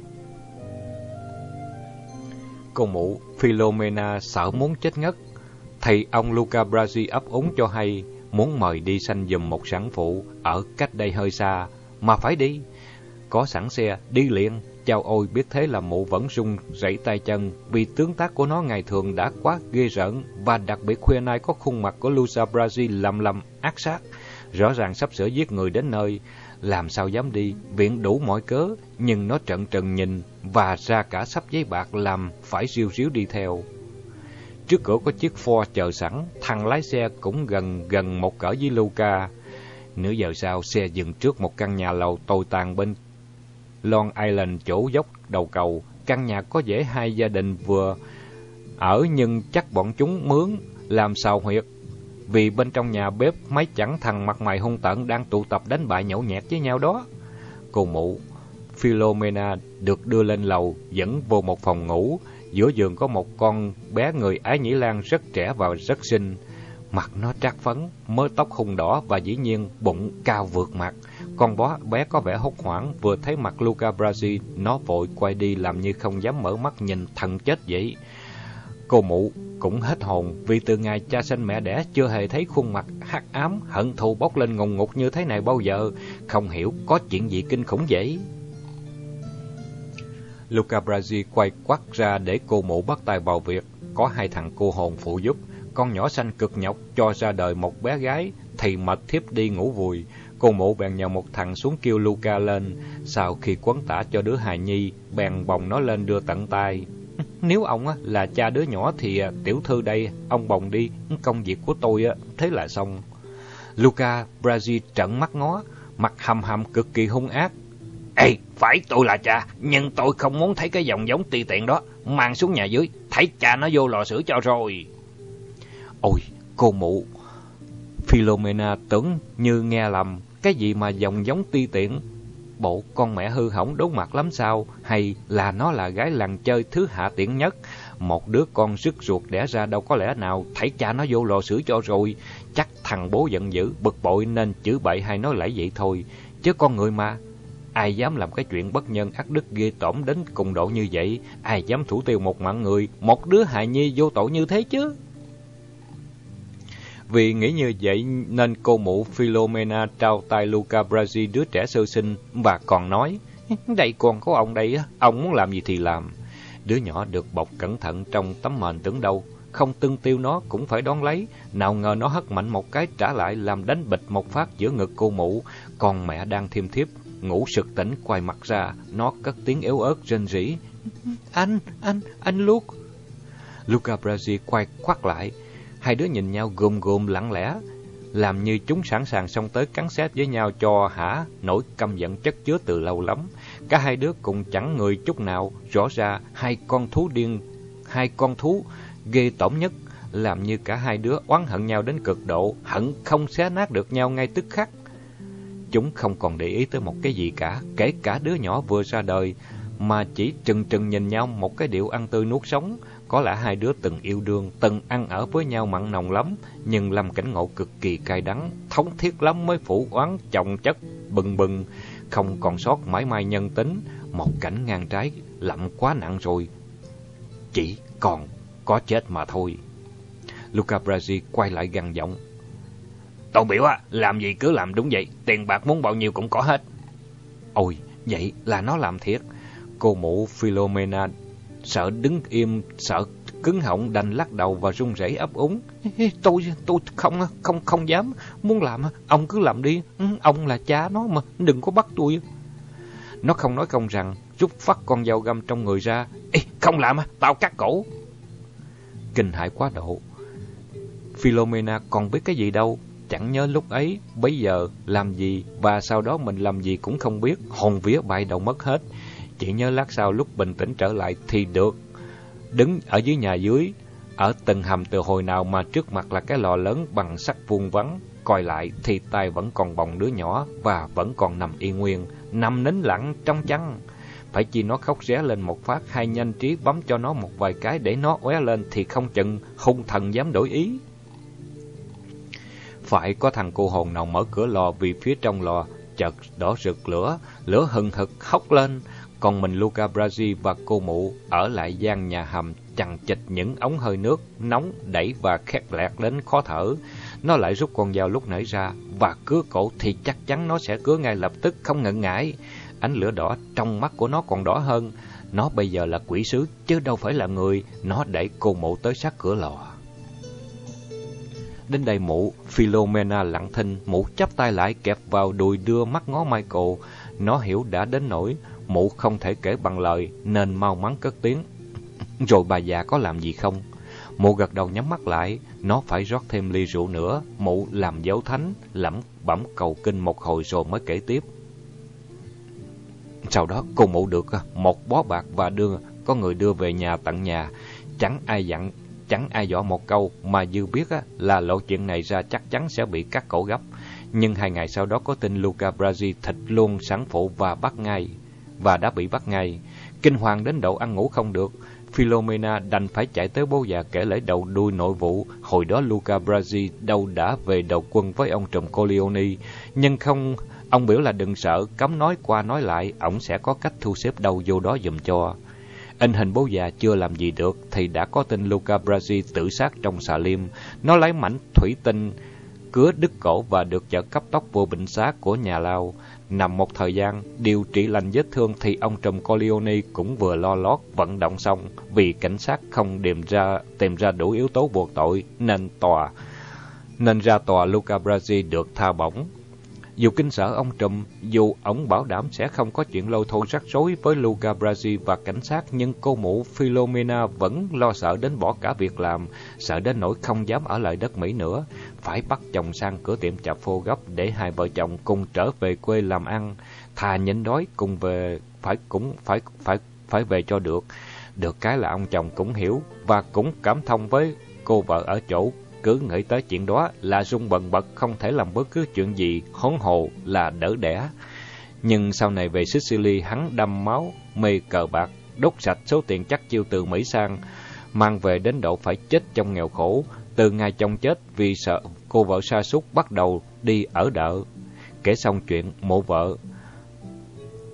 Cô mụ Philomena sợ muốn chết ngất. Thì ông Luca Brasi ấp úng cho hay muốn mời đi sanh giùm một sản phụ ở cách đây hơi xa, mà phải đi. Có sẵn xe, đi liền. Chao ôi, biết thế là mụ vẫn run rẩy tay chân, vì tướng tác của nó ngày thường đã quá ghê rợn, và đặc biệt khuya nay có khuôn mặt của Luca Brasi lầm ác sát, rõ ràng sắp sửa giết người đến nơi. Làm sao dám đi, viện đủ mọi cớ, nhưng nó trợn trừng nhìn và ra cả sắp giấy bạc làm phải ríu đi theo. Trước cửa có chiếc Ford chờ sẵn, thằng lái xe cũng gần một cỡ với Luca. Nửa giờ sau, xe dừng trước một căn nhà lầu tồi tàn bên Long Island, chỗ dốc đầu cầu. Căn nhà có vẻ hai gia đình vừa ở, nhưng chắc bọn chúng mướn làm xào huyệt, vì bên trong nhà bếp mấy chẳng thằng mặt mày hung tợn đang tụ tập đánh bại nhậu nhẹt với nhau đó. Cô mụ Philomena được đưa lên lầu, dẫn vô một phòng ngủ. Giữa giường có một con bé người Ái Nhĩ Lan rất trẻ và rất xinh. Mặt nó trát phấn, mớ tóc hung đỏ và dĩ nhiên bụng cao vượt mặt. Con bé có vẻ hốt hoảng, vừa thấy mặt Luca Brasi, nó vội quay đi làm như không dám mở mắt nhìn thần chết vậy. Cô mụ cũng hết hồn, vì từ ngày cha sinh mẹ đẻ chưa hề thấy khuôn mặt hắc ám, hận thù bốc lên ngùng ngục như thế này bao giờ. Không hiểu có chuyện gì kinh khủng vậy. Luca Brasi quay quắt ra để cô mụ bắt tay vào việc. Có hai thằng cô hồn phụ giúp. Con nhỏ xanh cực nhọc cho ra đời một bé gái, thì mệt thiếp đi ngủ vùi. Cô mụ bèn nhờ một thằng xuống kêu Luca lên. Sau khi quấn tả cho đứa hài nhi, bèn bồng nó lên đưa tận tay. Nếu ông là cha đứa nhỏ thì tiểu thư đây, ông bồng đi, công việc của tôi thế là xong. Luca Brasi trợn mắt ngó, mặt hầm cực kỳ hung ác. Ê, phải tôi là cha, nhưng tôi không muốn thấy cái dòng giống ti tiện đó. Mang xuống nhà dưới, thấy cha nó vô lò sưởi cho rồi. Ôi, cô mụ Philomena tưởng như nghe lầm. Cái gì mà dòng giống ti tiện? Bộ con mẹ hư hỏng đốn mặt lắm sao? Hay là nó là gái làng chơi thứ hạ tiện nhất? Một đứa con rứt ruột đẻ ra đâu có lẽ nào thấy cha nó vô lò sưởi cho rồi. Chắc thằng bố giận dữ, bực bội nên chửi bậy hay nói lẫy vậy thôi. Chứ con người mà. Ai dám làm cái chuyện bất nhân ác đức ghê tởm đến cùng độ như vậy? Ai dám thủ tiêu một mạng người, một đứa hài nhi vô tội như thế chứ? Vì nghĩ như vậy nên cô mụ Philomena trao tay Luca Brasi đứa trẻ sơ sinh và còn nói, đây còn có ông đây, ông muốn làm gì thì làm. Đứa nhỏ được bọc cẩn thận trong tấm mền tưởng đâu không tưng tiêu nó cũng phải đón lấy, nào ngờ nó hất mạnh một cái trả lại làm đánh bịch một phát giữa ngực cô mụ. Còn mẹ đang thiêm thiếp ngủ sực tỉnh quay mặt ra, nó cất tiếng yếu ớt rên rỉ, anh Luca Brasi quay quắt lại. Hai đứa nhìn nhau gồm gồm lặng lẽ, làm như chúng sẵn sàng xông tới cắn xé với nhau cho hả nỗi căm giận chất chứa từ lâu lắm. Cả hai đứa cùng chẳng người chút nào, rõ ra hai con thú ghê tởm nhất, làm như cả hai đứa oán hận nhau đến cực độ, hận không xé nát được nhau ngay tức khắc. Chúng không còn để ý tới một cái gì cả, kể cả đứa nhỏ vừa ra đời, mà chỉ trừng trừng nhìn nhau một cái điệu ăn tươi nuốt sống. Có lẽ hai đứa từng yêu đương, từng ăn ở với nhau mặn nồng lắm, nhưng Lâm Cảnh Ngộ cực kỳ cay đắng, thống thiết lắm mới phủ oán chồng chất bừng bừng, không còn sót mãi may nhân tính. Một cảnh ngang trái lậm quá nặng rồi, chỉ còn có chết mà thôi. Luca Brasi quay lại gằn giọng, tôi biểu làm gì cứ làm đúng vậy, tiền bạc muốn bao nhiêu cũng có hết. Ôi, vậy là nó làm thiệt. Cô mụ Philomena sợ đứng im, sợ cứng họng đành lắc đầu và run rẩy ấp úng. Tôi không dám, muốn làm ông cứ làm đi, ông là cha nó mà, đừng có bắt tôi. Nó không nói không rằng, rút phát con dao găm trong người ra. Không làm, tao cắt cổ. Kinh hãi quá độ, Philomena còn biết cái gì đâu, chẳng nhớ lúc ấy, bấy giờ làm gì và sau đó mình làm gì cũng không biết, hồn vía bay đầu mất hết. Chỉ nhớ lát sau lúc bình tĩnh trở lại thì được đứng ở dưới nhà dưới, ở tầng hầm từ hồi nào mà trước mặt là cái lò lớn bằng sắt vuông vắn. Coi lại thì tay vẫn còn bồng đứa nhỏ và vẫn còn nằm y nguyên, nằm nín lặng trong chăn. Phải chi nó khóc ré lên một phát hay nhanh trí bấm cho nó một vài cái để nó óe lên thì không chừng hung thần dám đổi ý. Phải có thằng cô hồn nào mở cửa lò vì phía trong lò chợt đỏ rực lửa hừng hực hốc lên. Còn mình Luca Brasi và cô mụ ở lại gian nhà hầm chằng chịt những ống hơi nước nóng đẩy và khét lẹt đến khó thở. Nó lại rút con dao lúc nãy ra và cứa cổ thì chắc chắn nó sẽ cứa ngay lập tức, không ngần ngại. Ánh lửa đỏ trong mắt của nó còn đỏ hơn. Nó bây giờ là quỷ sứ chứ đâu phải là người. Nó đẩy cô mụ tới sát cửa lò. Đến đây mụ Philomena lặng thinh, mụ chắp tay lại kẹp vào đùi đưa mắt ngó Michael. Nó hiểu đã đến nỗi mụ không thể kể bằng lời nên mau mắn cất tiếng. Rồi bà già có làm gì không? Mụ gật đầu nhắm mắt lại. Nó phải rót thêm ly rượu nữa. Mụ làm dấu thánh, lẩm bẩm cầu kinh một hồi rồi mới kể tiếp. Sau đó cô mụ được một bó bạc và có người đưa về nhà tận nhà. Chẳng ai dặn, chẳng ai dõ một câu, mà dư biết là lộ chuyện này ra chắc chắn sẽ bị cắt cổ gấp. Nhưng 2 ngày sau đó có tin Luca Brasi thịt luôn sản phụ và đã bị bắt ngay. Kinh hoàng đến độ ăn ngủ không được. Philomena đành phải chạy tới bố già kể lễ đầu đuôi nội vụ. Hồi đó Luca Brasi đâu đã về đầu quân với ông trùm Corleone, nhưng không, ông biểu là đừng sợ, cấm nói qua nói lại, ổng sẽ có cách thu xếp đâu vô đó giùm cho. In hình bố già chưa làm gì được thì đã có tin Luca Brasi tự sát trong xà liêm. Nó lấy mảnh thủy tinh cứa đứt cổ và được chở cấp tốc vô bệnh xá của nhà lao. Nằm một thời gian điều trị lành vết thương thì ông trùm Corleone cũng vừa lo lót vận động xong, vì cảnh sát không tìm ra đủ yếu tố buộc tội nên ra tòa Luca Brasi được tha bổng. Dù kinh sợ ông trùm, dù ổng bảo đảm sẽ không có chuyện lâu thôn rắc rối với Luca Brasi và cảnh sát, nhưng cô mụ Philomena vẫn lo sợ đến bỏ cả việc làm, sợ đến nỗi không dám ở lại đất Mỹ nữa, phải bắt chồng sang cửa tiệm chạp phô gấp để hai vợ chồng cùng trở về quê làm ăn, thà nhịn đói cùng về phải về cho được. Được cái là ông chồng cũng hiểu và cũng cảm thông với cô vợ ở chỗ cứ nghĩ tới chuyện đó là run bần bật, không thể làm bất cứ chuyện gì, hỗn hồ là đỡ đẻ. Nhưng sau này về Sicily, hắn đâm máu, mê cờ bạc, đốt sạch số tiền chắc chiêu từ Mỹ sang, mang về đến độ phải chết trong nghèo khổ. Từ ngày chồng chết vì sợ cô vợ sa sút bắt đầu đi ở đợ. Kể xong chuyện, mộ vợ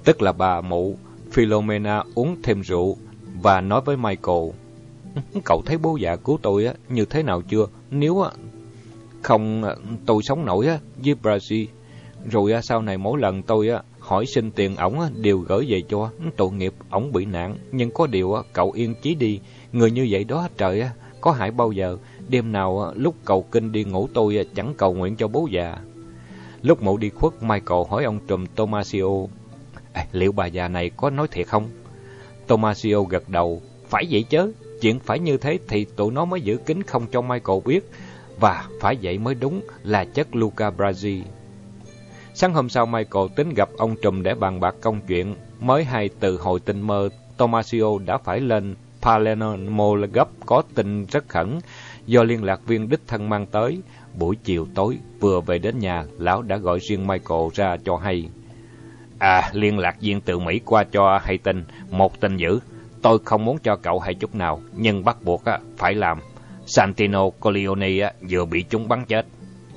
tức là bà mụ Philomena uống thêm rượu và nói với Michael: "Cậu thấy bố già của tôi như thế nào chưa? Nếu không tôi sống nổi với Brazil. Rồi sau này mỗi lần tôi hỏi xin tiền ổng đều gửi về cho. Tội nghiệp ổng bị nạn, nhưng có điều cậu yên chí đi, người như vậy đó trời có hại bao giờ. Đêm nào lúc cầu kinh đi ngủ tôi chẳng cầu nguyện cho bố già." Lúc mụ đi khuất, Michael hỏi ông trùm Tomasio: "Liệu bà già này có nói thiệt không?" Tomasio gật đầu: "Phải vậy chứ, chuyện phải như thế thì tụi nó mới giữ kín không cho Michael biết, và phải vậy mới đúng là chất Luca Brazil." Sáng hôm sau, Michael tính gặp ông trùm để bàn bạc công chuyện. Mới hay từ hồi tin mơ, Tomasio đã phải lên Palermo gấp, có tin rất khẩn do liên lạc viên đích thân mang tới. Buổi chiều tối vừa về đến nhà, lão đã gọi riêng Michael ra cho hay: "Liên lạc viên từ Mỹ qua cho hay tin, một tin dữ. Tôi không muốn cho cậu hay chút nào, nhưng bắt buộc phải làm. Santino Corleone vừa bị chúng bắn chết."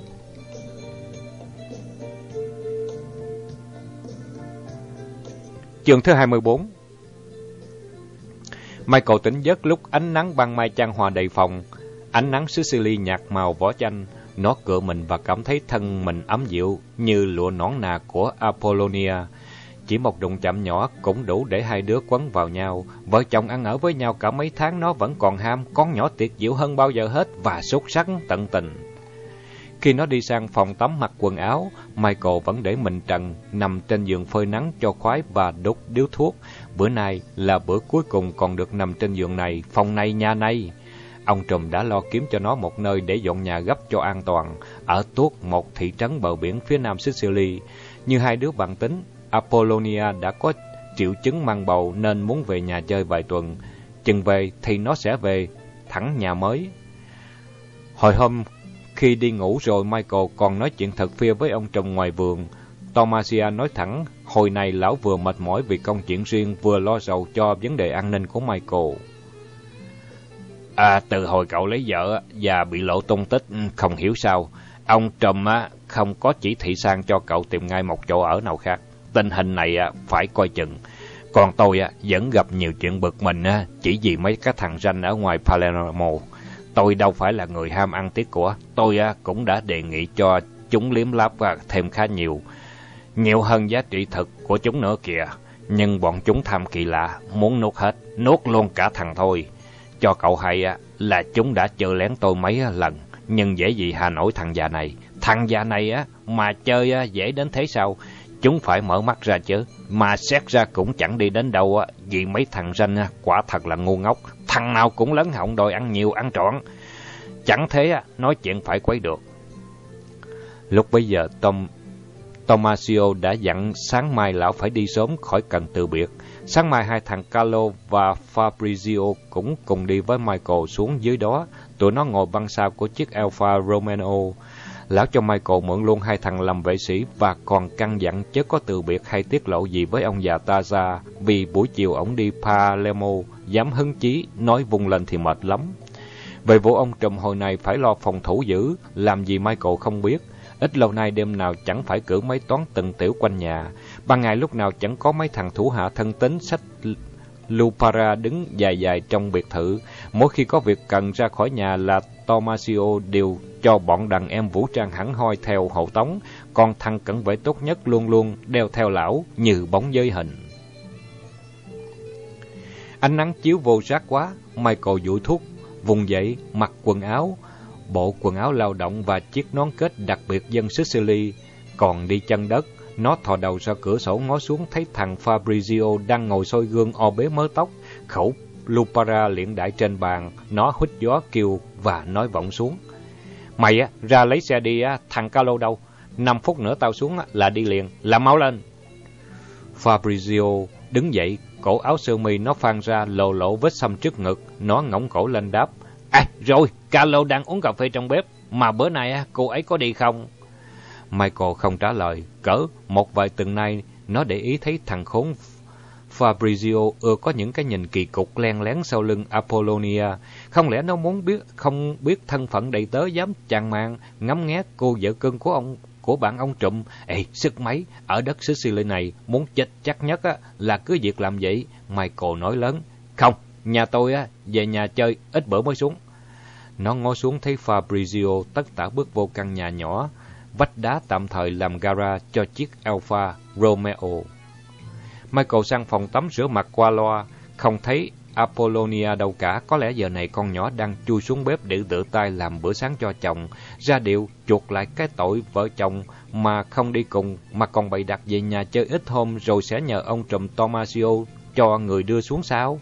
Chương thứ 24. Michael tỉnh giấc lúc ánh nắng ban mai chan hòa đầy phòng. Ánh nắng Sicily nhạt màu vỏ chanh. Nó cựa mình và cảm thấy thân mình ấm dịu như lụa nõn nà của Apollonia. Chỉ một đụng chạm nhỏ cũng đủ để hai đứa quấn vào nhau. Vợ chồng ăn ở với nhau cả mấy tháng, nó vẫn còn ham con nhỏ tuyệt diệu hơn bao giờ hết và sốt sắng tận tình. Khi nó đi sang phòng tắm mặc quần áo, Michael vẫn để mình trần, nằm trên giường phơi nắng cho khoái và đốt điếu thuốc. Bữa nay là bữa cuối cùng còn được nằm trên giường này, phòng này, nhà này. Ông trùm đã lo kiếm cho nó một nơi để dọn nhà gấp cho an toàn, ở tuốt một thị trấn bờ biển phía nam Sicily. Như hai đứa bạn tính, Apollonia đã có triệu chứng mang bầu nên muốn về nhà chơi vài tuần. Chừng về thì nó sẽ về thẳng nhà mới. Hồi hôm khi đi ngủ rồi, Michael còn nói chuyện thật phia với ông trùm ngoài vườn. Tomasia nói thẳng, hồi này lão vừa mệt mỏi vì công chuyện riêng, vừa lo rầu cho vấn đề an ninh của Michael. Từ hồi cậu lấy vợ và bị lộ tung tích, không hiểu sao ông trùm không có chỉ thị sang cho cậu tìm ngay một chỗ ở nào khác. Tình hình này phải coi chừng. Còn tôi vẫn gặp nhiều chuyện bực mình chỉ vì mấy cái thằng ranh ở ngoài Palermo. Tôi đâu phải là người ham ăn tiếc của. Tôi cũng đã đề nghị cho chúng liếm láp thêm khá nhiều hơn giá trị thực của chúng nữa kìa. Nhưng bọn chúng tham kỳ lạ, muốn nuốt hết, nuốt luôn cả thằng thôi. Cho cậu hay là chúng đã chơi lén tôi mấy lần, nhưng dễ gì hà nổi thằng già này. Thằng già này mà chơi dễ đến thế sao? Chúng phải mở mắt ra chứ. Mà xét ra cũng chẳng đi đến đâu vì mấy thằng ranh quả thật là ngu ngốc. Thằng nào cũng lấn họng đòi ăn nhiều ăn trọn. Chẳng thế nói chuyện phải quấy được. Lúc bấy giờ Tomasio đã dặn sáng mai lão phải đi sớm khỏi cần từ biệt. Sáng mai hai thằng Carlo và Fabrizio cũng cùng đi với Michael xuống dưới đó. Tụi nó ngồi băng sau của chiếc Alfa Romeo. Lão cho Michael mượn luôn hai thằng làm vệ sĩ và còn căn dặn chớ có từ biệt hay tiết lộ gì với ông già Taza, vì buổi chiều ổng đi Palermo, dám hứng chí, nói vung lên thì mệt lắm. Về vụ ông trùm hồi này phải lo phòng thủ giữ, làm gì Michael không biết. Ít lâu nay đêm nào chẳng phải cử mấy toán từng tiểu quanh nhà. Ban ngày lúc nào chẳng có mấy thằng thủ hạ thân tín xách Lupara đứng dài dài trong biệt thự. Mỗi khi có việc cần ra khỏi nhà là Tomasio đều cho bọn đàn em vũ trang hẳn hoi theo hộ tống. Còn thằng cận vệ tốt nhất luôn luôn đeo theo lão như bóng giới hình. Ánh nắng chiếu vô rát quá, Michael dụi thuốc, vùng dậy, mặc quần áo. Bộ quần áo lao động và chiếc nón kết đặc biệt dân Sicily. Còn đi chân đất, nó thò đầu ra cửa sổ ngó xuống thấy thằng Fabrizio đang ngồi soi gương o bế mớ tóc, khẩu Lupara liệng đại trên bàn. Nó hít gió kêu và nói vọng xuống: "Mày ra lấy xe đi, thằng Carlo đâu? 5 phút nữa tao xuống là đi liền, làm mau lên." Fabrizio đứng dậy, cổ áo sơ mi nó phang ra lộ lộ vết xăm trước ngực. Nó ngỗng cổ lên đáp: Rồi, Carlo đang uống cà phê trong bếp, mà bữa nay cô ấy có đi không?" Michael không trả lời. Cỡ một vài tuần nay, nó để ý thấy thằng khốn Fabrizio ưa có những cái nhìn kỳ cục len lén sau lưng Apollonia. Không lẽ nó muốn không biết thân phận đầy tớ dám chàng màng ngắm nghé cô vợ cưng của của bạn ông trùm. Ê, sức mấy, ở đất Sicily này, muốn chết chắc nhất á, là cứ việc làm vậy. Michael nói lớn. Không, nhà tôi á, về nhà chơi, ít bữa mới xuống. Nó ngó xuống thấy Fabrizio tất tả bước vô căn nhà nhỏ, vách đá tạm thời làm gara cho chiếc Alfa Romeo. Michael sang phòng tắm rửa mặt qua loa, không thấy Apollonia đâu cả. Có lẽ giờ này con nhỏ đang chui xuống bếp để tự tay làm bữa sáng cho chồng, ra điệu chuộc lại cái tội vợ chồng mà không đi cùng, mà còn bày đặt về nhà chơi ít hôm rồi sẽ nhờ ông trùm Tomasio cho người đưa xuống sao.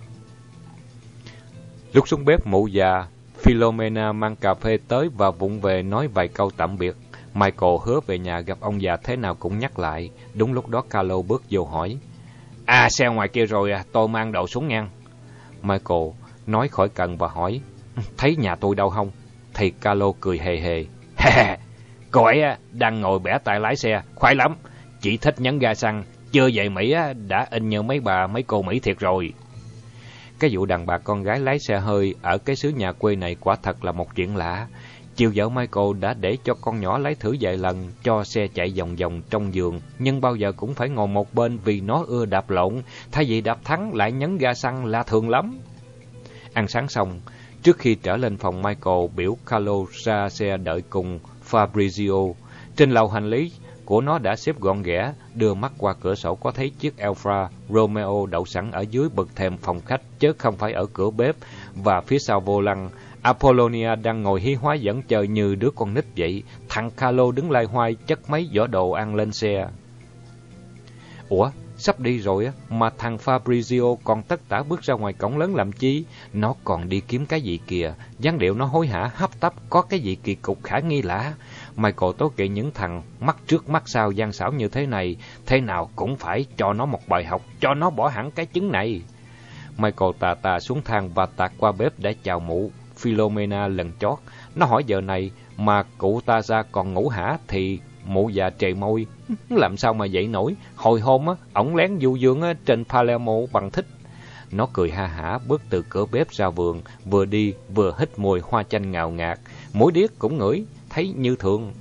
Lúc xuống bếp, mụ già Philomena mang cà phê tới và vụng về nói vài câu tạm biệt. Michael hứa về nhà gặp ông già thế nào cũng nhắc lại. Đúng lúc đó Carlo bước vô hỏi. Xe ngoài kia rồi à, tôi mang đồ xuống ngang. Michael nói khỏi cần và hỏi. Thấy nhà tôi đâu không? Thì Carlo cười hề hề. Cô ấy đang ngồi bẻ tay lái xe, khoái lắm. Chỉ thích nhấn ga xăng, chưa về Mỹ đã in như mấy cô Mỹ thiệt rồi. Cái vụ đàn bà con gái lái xe hơi ở cái xứ nhà quê này quả thật là một chuyện lạ. Chiều vợ Michael đã để cho con nhỏ lái thử vài lần, cho xe chạy vòng vòng trong vườn, nhưng bao giờ cũng phải ngồi một bên vì nó ưa đạp lộn, thay vì đạp thắng lại nhấn ga xăng là thường lắm. Ăn sáng xong, trước khi trở lên phòng, Michael biểu Carlo ra xe đợi cùng Fabrizio. Trên lầu hành lý của nó đã xếp gọn ghẽ, đưa mắt qua cửa sổ có thấy chiếc Alfa Romeo đậu sẵn ở dưới bậc thềm phòng khách, chứ không phải ở cửa bếp, và phía sau vô lăng, Apollonia đang ngồi hí hoái vẫn chờ như đứa con nít vậy. Thằng Carlo đứng lai hoai chất mấy giỏ đồ ăn lên xe. Ủa, sắp đi rồi á, mà thằng Fabrizio còn tất tả bước ra ngoài cổng lớn làm chi? Nó còn đi kiếm cái gì kìa? Dáng điệu nó hối hả hấp tấp, có cái gì kỳ cục khả nghi lạ. Michael tố kỵ những thằng mắt trước mắt sau gian xảo như thế này, thế nào cũng phải cho nó một bài học, cho nó bỏ hẳn cái chứng này. Michael tà tà xuống thang và tạt qua bếp để chào mụ Philomena lần chót. Nó hỏi giờ này mà cụ ta ra còn ngủ hả? Thì mụ già trề môi. Làm sao mà dậy nổi? Hồi hôm ổng lén du dương trên Palermo bằng thích. Nó cười ha hả bước từ cửa bếp ra vườn, vừa đi vừa hít mùi hoa chanh ngào ngạt. Mũi điếc cũng ngửi thấy như thường.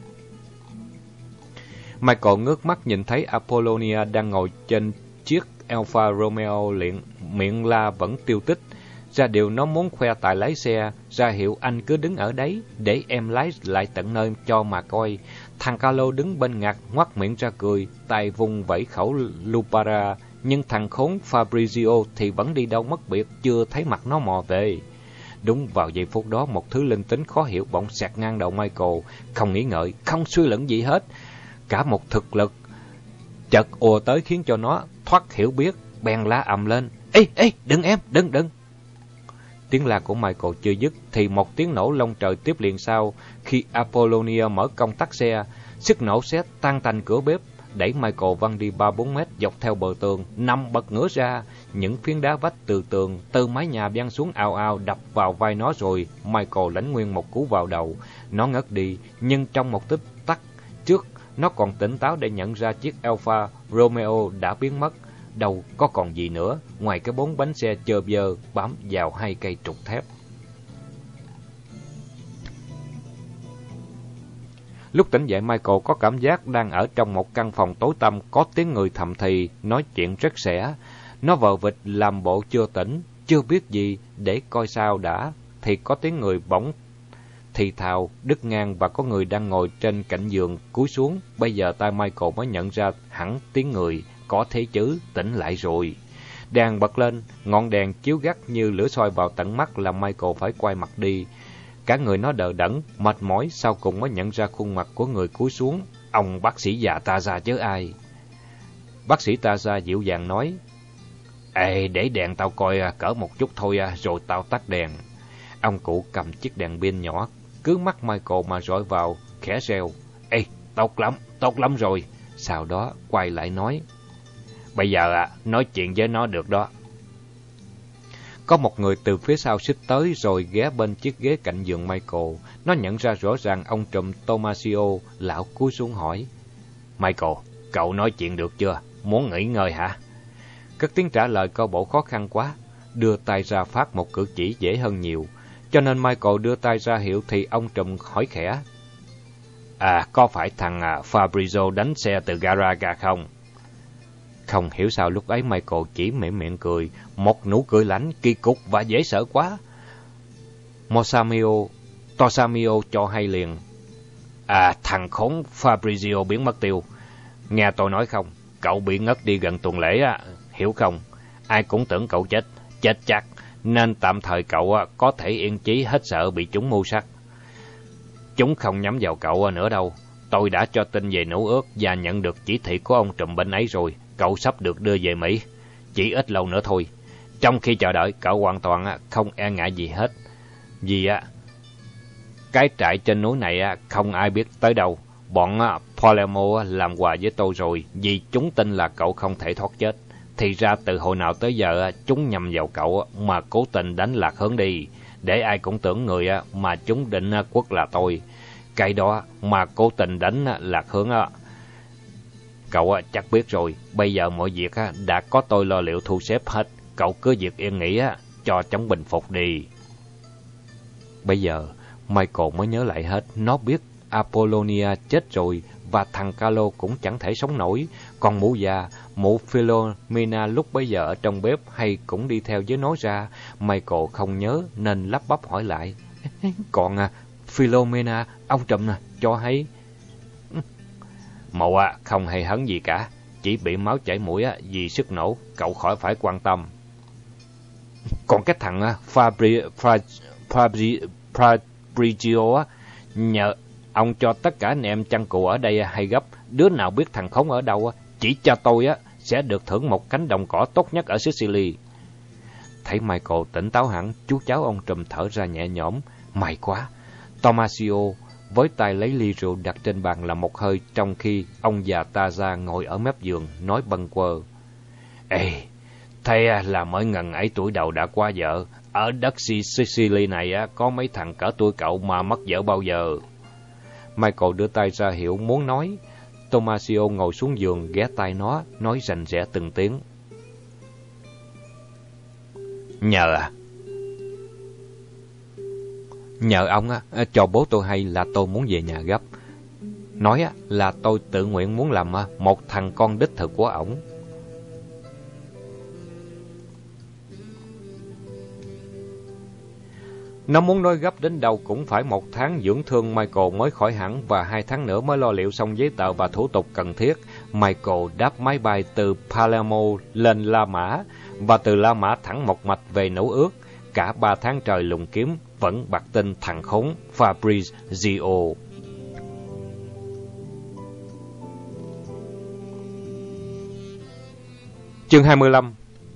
Michael ngước mắt nhìn thấy Apollonia đang ngồi trên chiếc Alfa Romeo, miệng la vẫn tiêu tích. Ra điều nó muốn khoe tài lái xe, ra hiệu anh cứ đứng ở đấy, để em lái lại tận nơi cho mà coi. Thằng Carlo đứng bên ngặt, ngoác miệng ra cười, tay vung vẩy khẩu Lupara, nhưng thằng khốn Fabrizio thì vẫn đi đâu mất biệt, chưa thấy mặt nó mò về. Đúng vào giây phút đó, một thứ linh tính khó hiểu bỗng xẹt ngang đầu Michael, không nghĩ ngợi, không suy luận gì hết. Cả một thực lực chợt ùa tới khiến cho nó thoát hiểu biết, bèn la ầm lên. Ê, đừng em, đừng. Tiếng la của Michael chưa dứt thì một tiếng nổ long trời tiếp liền sau. Khi Apollonia mở công tắc xe, sức nổ xé tan tành cửa bếp, đẩy Michael văng đi 3-4 mét dọc theo bờ tường, nằm bật ngửa ra. Những phiến đá vách từ tường, từ mái nhà văng xuống ào ào đập vào vai nó rồi Michael lãnh nguyên một cú vào đầu. Nó ngất đi, nhưng trong một tích tắc trước, nó còn tỉnh táo để nhận ra chiếc Alfa Romeo đã biến mất. Đâu có còn gì nữa, ngoài cái bốn bánh xe chơ vơ bám vào hai cây trục thép. Lúc tỉnh dậy, Michael có cảm giác đang ở trong một căn phòng tối tăm, có tiếng người thầm thì, nói chuyện rất sẻ. Nó vờ vịt làm bộ chưa tỉnh, chưa biết gì, để coi sao đã, thì có tiếng người bỗng thì thào, đứt ngang và có người đang ngồi trên cạnh giường, cúi xuống. Bây giờ tai Michael mới nhận ra hẳn tiếng người, có thế chứ, tỉnh lại rồi. Đèn bật lên, ngọn đèn chiếu gắt như lửa soi vào tận mắt làm Michael phải quay mặt đi. Cả người nó đờ đẫn, mệt mỏi, sau cùng mới nhận ra khuôn mặt của người cúi xuống. Ông bác sĩ già Taza chứ ai. Bác sĩ Taza dịu dàng nói, Ê, để đèn tao coi cỡ một chút thôi rồi tao tắt đèn. Ông cụ cầm chiếc đèn pin nhỏ, cứ mắt Michael mà rọi vào, khẽ reo, Ê, tốt lắm rồi. Sau đó quay lại nói, Bây giờ nói chuyện với nó được đó. Có một người từ phía sau xích tới rồi ghé bên chiếc ghế cạnh giường Michael. Nó nhận ra rõ ràng ông trùm Tomasio. Lão cúi xuống hỏi, Michael, cậu nói chuyện được chưa? Muốn nghỉ ngơi hả? Cất tiếng trả lời coi bộ khó khăn quá. Đưa tay ra phát một cử chỉ dễ hơn nhiều. Cho nên Michael đưa tay ra hiệu thì ông trùm hỏi khẽ, Có phải thằng Fabrizio đánh xe từ gara ra không? Không hiểu sao lúc ấy Michael chỉ mỉm miệng cười, một nụ cười lạnh, kỳ cục và dễ sợ quá. Tosamio cho hay liền. Thằng khốn Fabrizio biến mất tiêu. Nghe tôi nói không, cậu bị ngất đi gần tuần lễ hiểu không? Ai cũng tưởng cậu chết chắc, nên tạm thời cậu có thể yên chí hết sợ bị chúng mưu sát. Chúng không nhắm vào cậu nữa đâu. Tôi đã cho tin về Nữ Ước và nhận được chỉ thị của ông trùm bên ấy rồi. Cậu sắp được đưa về Mỹ, chỉ ít lâu nữa thôi. Trong khi chờ đợi, cậu hoàn toàn không e ngại gì hết. Vì cái trại trên núi này không ai biết tới đâu. Bọn Palermo làm quà với tôi rồi, vì chúng tin là cậu không thể thoát chết. Thì ra từ hồi nào tới giờ chúng nhầm vào cậu mà cố tình đánh lạc hướng đi, để ai cũng tưởng người mà chúng định quất là tôi. Cái đó mà cố tình đánh lạc hướng cậu chắc biết rồi. Bây giờ mọi việc đã có tôi lo liệu thu xếp hết. Cậu cứ việc yên nghỉ cho chóng bình phục đi. Bây giờ Michael mới nhớ lại hết. Nó biết Apollonia chết rồi và thằng Carlo cũng chẳng thể sống nổi. Còn mụ già, mụ Philomena lúc bấy giờ ở trong bếp hay cũng đi theo với nó ra. Michael không nhớ nên lắp bắp hỏi lại. Còn Philomena, ông trùm cho hay. Mụ không hay hấn gì cả, chỉ bị máu chảy mũi vì sức nổ, cậu khỏi phải quan tâm. Còn cái thằng Fabrizio nhờ ông cho tất cả anh em chăn cừu ở đây hay gấp. Đứa nào biết thằng khốn ở đâu chỉ cho tôi sẽ được thưởng một cánh đồng cỏ tốt nhất ở Sicily. Thấy Michael tỉnh táo hẳn, chú cháu ông trùm thở ra nhẹ nhõm. May quá. Tomasio với tay lấy ly rượu đặt trên bàn là một hơi, trong khi ông già Taza ngồi ở mép giường nói bâng quơ. Ê, thế là mới ngần ấy tuổi đầu đã qua vợ. Ở đất Sicily này có mấy thằng cỡ tuổi cậu mà mất vợ bao giờ. Michael đưa tay ra hiệu muốn nói. Tomasio ngồi xuống giường ghé tai nó, nói rành rẽ từng tiếng. Nhờ ông cho bố tôi hay là tôi muốn về nhà gấp. Nói là tôi tự nguyện muốn làm một thằng con đích thực của ổng. Nó muốn nói gấp đến đâu cũng phải 1 tháng dưỡng thương Michael mới khỏi hẳn và 2 tháng nữa mới lo liệu xong giấy tờ và thủ tục cần thiết. Michael đáp máy bay từ Palermo lên La Mã và từ La Mã thẳng một mạch về Nữ Ước. Cả 3 tháng trời lùng kiếm vẫn bặt tin thằng khốn Fabrizio. Chương 25.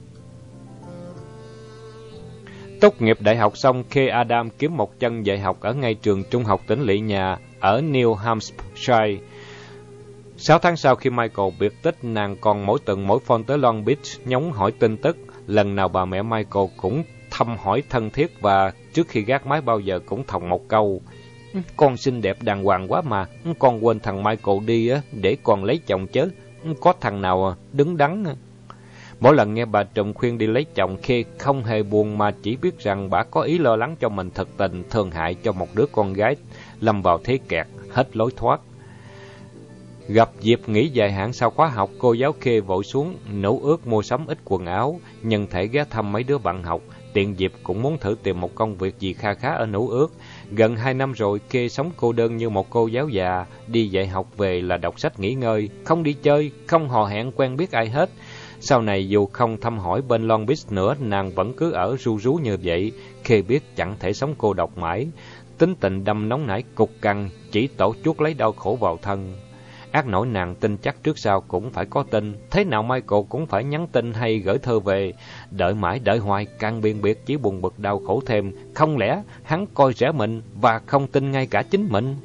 Tốt nghiệp đại học xong, Kay Adam kiếm một chân dạy học ở ngay trường trung học tỉnh lỵ nhà ở New Hampshire. 6 tháng sau khi Michael biệt tích, nàng còn mỗi tuần mỗi phone tới Long Beach nhóng hỏi tin tức. Lần nào bà mẹ Michael cũng thăm hỏi thân thiết và trước khi gác máy bao giờ cũng thòng một câu. Con xinh đẹp đàng hoàng quá mà, con quên thằng Michael đi để con lấy chồng chứ, có thằng nào đứng đắn. Mỗi lần nghe bà trùm khuyên đi lấy chồng, Kay không hề buồn mà chỉ biết rằng bà có ý lo lắng cho mình thật tình, thương hại cho một đứa con gái lâm vào thế kẹt, hết lối thoát. Gặp dịp nghỉ dài hạn sau khóa học, cô giáo Kay vội xuống Nữ Ước mua sắm ít quần áo, nhân thể ghé thăm mấy đứa bạn học, tiện dịp cũng muốn thử tìm một công việc gì kha khá ở Nữ Ước. Gần 2 năm rồi, Kay sống cô đơn như một cô giáo già, đi dạy học về là đọc sách nghỉ ngơi, không đi chơi, không hò hẹn quen biết ai hết. Sau này dù không thăm hỏi bên Long Beach nữa, nàng vẫn cứ ở ru rú như vậy. Kay biết chẳng thể sống cô độc mãi, tính tình đâm nóng nảy cục cằn, chỉ tổ chuốt lấy đau khổ vào thân. Ác nổi nàng tin chắc trước sau cũng phải có tin, thế nào Michael cũng phải nhắn tin hay gửi thơ về. Đợi mãi đợi hoài, càng biên biệt chỉ buồn bực đau khổ thêm. Không lẽ hắn coi rẻ mình và không tin ngay cả chính mình?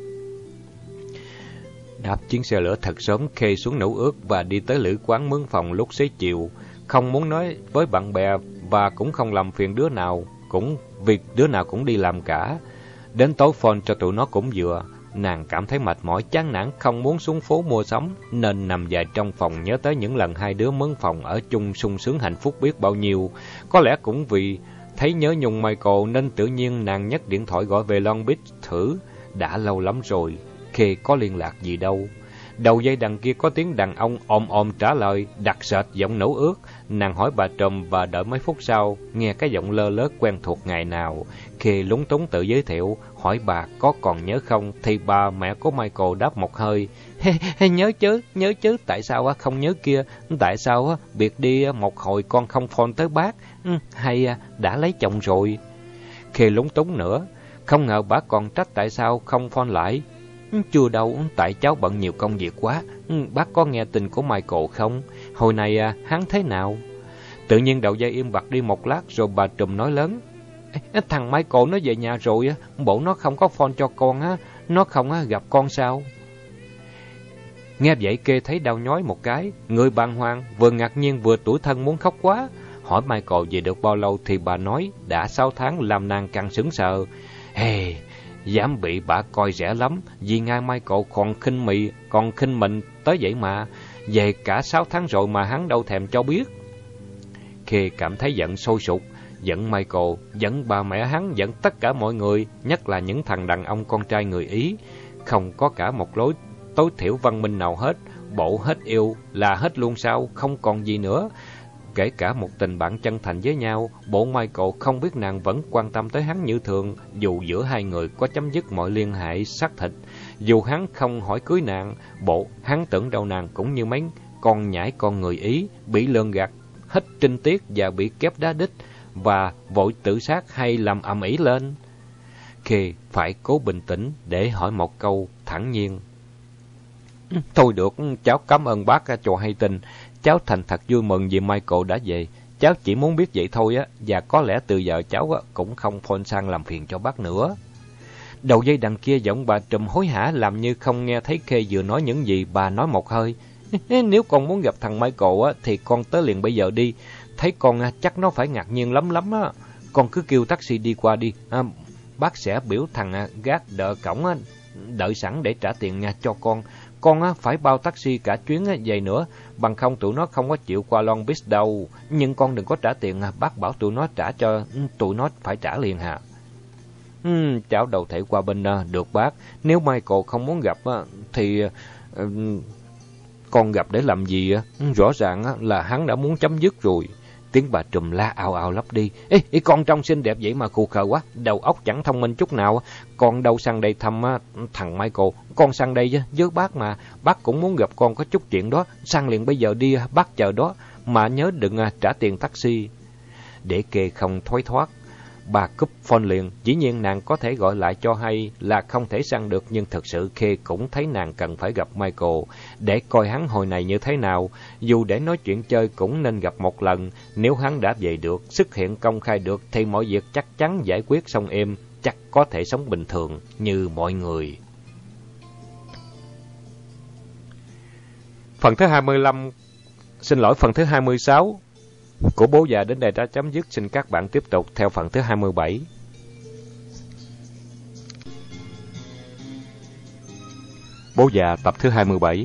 Đáp chuyến xe lửa thật sớm, Kay xuống Nữ Ước và đi tới lữ quán mướn phòng lúc xế chiều. Không muốn nói với bạn bè và cũng không làm phiền đứa nào, vì đứa nào cũng đi làm cả. Đến tối phone cho tụi nó cũng vừa. Nàng cảm thấy mệt mỏi chán nản, không muốn xuống phố mua sắm, nên nằm dài trong phòng nhớ tới những lần hai đứa mướn phòng ở chung sung sướng hạnh phúc biết bao nhiêu. Có lẽ cũng vì thấy nhớ nhung Michael nên tự nhiên nàng nhấc điện thoại gọi về Long Beach thử. Đã lâu lắm rồi, Khê có liên lạc gì đâu. Đầu dây đằng kia có tiếng đàn ông ồm ồm trả lời, đặc sệt giọng nấu ướt. Nàng hỏi bà Trùm và đợi mấy phút sau, nghe cái giọng lơ lớ quen thuộc ngày nào. Khê lúng túng tự giới thiệu, hỏi bà có còn nhớ không, thì bà mẹ của Michael đáp một hơi. Nhớ chứ, tại sao không nhớ kia, tại sao biệt đi một hồi con không phone tới bác, hay đã lấy chồng rồi. Khê lúng túng nữa, không ngờ bà còn trách tại sao không phone lại. Chưa đâu, tại cháu bận nhiều công việc quá. Bác có nghe tin của Michael không? Hồi này hắn thế nào? Tự nhiên đầu dây im bặt đi một lát rồi bà Trùm nói lớn. Thằng Michael nó về nhà rồi, bộ nó không có phone cho con á, nó không gặp con sao? Nghe vậy Kê thấy đau nhói một cái, người bàng hoàng, vừa ngạc nhiên vừa tủi thân muốn khóc quá. Hỏi Michael về được bao lâu thì bà nói đã 6 tháng, làm nàng càng sững sờ. Dám bị bà coi rẻ lắm, vì ngay Michael còn khinh mình tới vậy mà. Về cả 6 tháng rồi mà hắn đâu thèm cho biết. Khi cảm thấy giận sôi sục, giận Michael, giận bà mẹ hắn, giận tất cả mọi người, nhất là những thằng đàn ông con trai người Ý. Không có cả một lối tối thiểu văn minh nào hết, bộ hết yêu là hết luôn sao, không còn gì nữa. Kể cả một tình bạn chân thành với nhau, bộ Michael không biết nàng vẫn quan tâm tới hắn như thường, dù giữa hai người có chấm dứt mọi liên hệ xác thịt. Dù hắn không hỏi cưới nàng, bộ hắn tưởng đâu nàng cũng như mấy con nhãi con người Ý, bị lường gạt, hết trinh tiết và bị kép đá đích, và vội tự sát hay làm ầm ĩ lên. Khi phải cố bình tĩnh để hỏi một câu thản nhiên. Thôi được, cháu cảm ơn bác cho hay tin. Cháu thành thật vui mừng vì Michael đã về. Cháu chỉ muốn biết vậy thôi á, và có lẽ từ giờ cháu cũng không phone sang làm phiền cho bác nữa. Đầu dây đằng kia giọng bà Trùm hối hả, làm như không nghe thấy Khê vừa nói những gì. Bà nói một hơi. Nếu con muốn gặp thằng Michael á, thì con tới liền bây giờ đi. Thấy con chắc nó phải ngạc nhiên lắm á. Con cứ kêu taxi đi qua đi. Bác sẽ biểu thằng gác đợi cổng đợi sẵn để trả tiền cho con. Con phải bao taxi cả chuyến về nữa, bằng không tụi nó không có chịu qua Long Beach đâu. Nhưng con đừng có trả tiền, bác bảo tụi nó trả cho tụi nó phải trả liền hả? Cháu đâu thể qua bên được bác. Nếu Michael không muốn gặp thì con gặp để làm gì? Rõ ràng là hắn đã muốn chấm dứt rồi. Tiếng bà Trùm la ào ào lắp đi. Ê, con trông xinh đẹp vậy mà khù khờ quá, đầu óc chẳng thông minh chút nào. Con đâu sang đây thăm thằng Michael, con sang đây với bác mà. Bác cũng muốn gặp con có chút chuyện đó. Sang liền bây giờ đi, bác chờ đó. Mà nhớ đừng trả tiền taxi. Để Kê không thối thoát, bà cúp phone liền. Dĩ nhiên nàng có thể gọi lại cho hay là không thể sang được, nhưng thực sự Khê cũng thấy nàng cần phải gặp Michael để coi hắn hồi này như thế nào. Dù để nói chuyện chơi cũng nên gặp một lần. Nếu hắn đã về được, xuất hiện công khai được thì mọi việc chắc chắn giải quyết xong êm, chắc có thể sống bình thường như mọi người. Phần thứ 26 của Bố Già đến đây đã chấm dứt. Xin các bạn tiếp tục theo phần thứ 27. Bố Già tập thứ 27.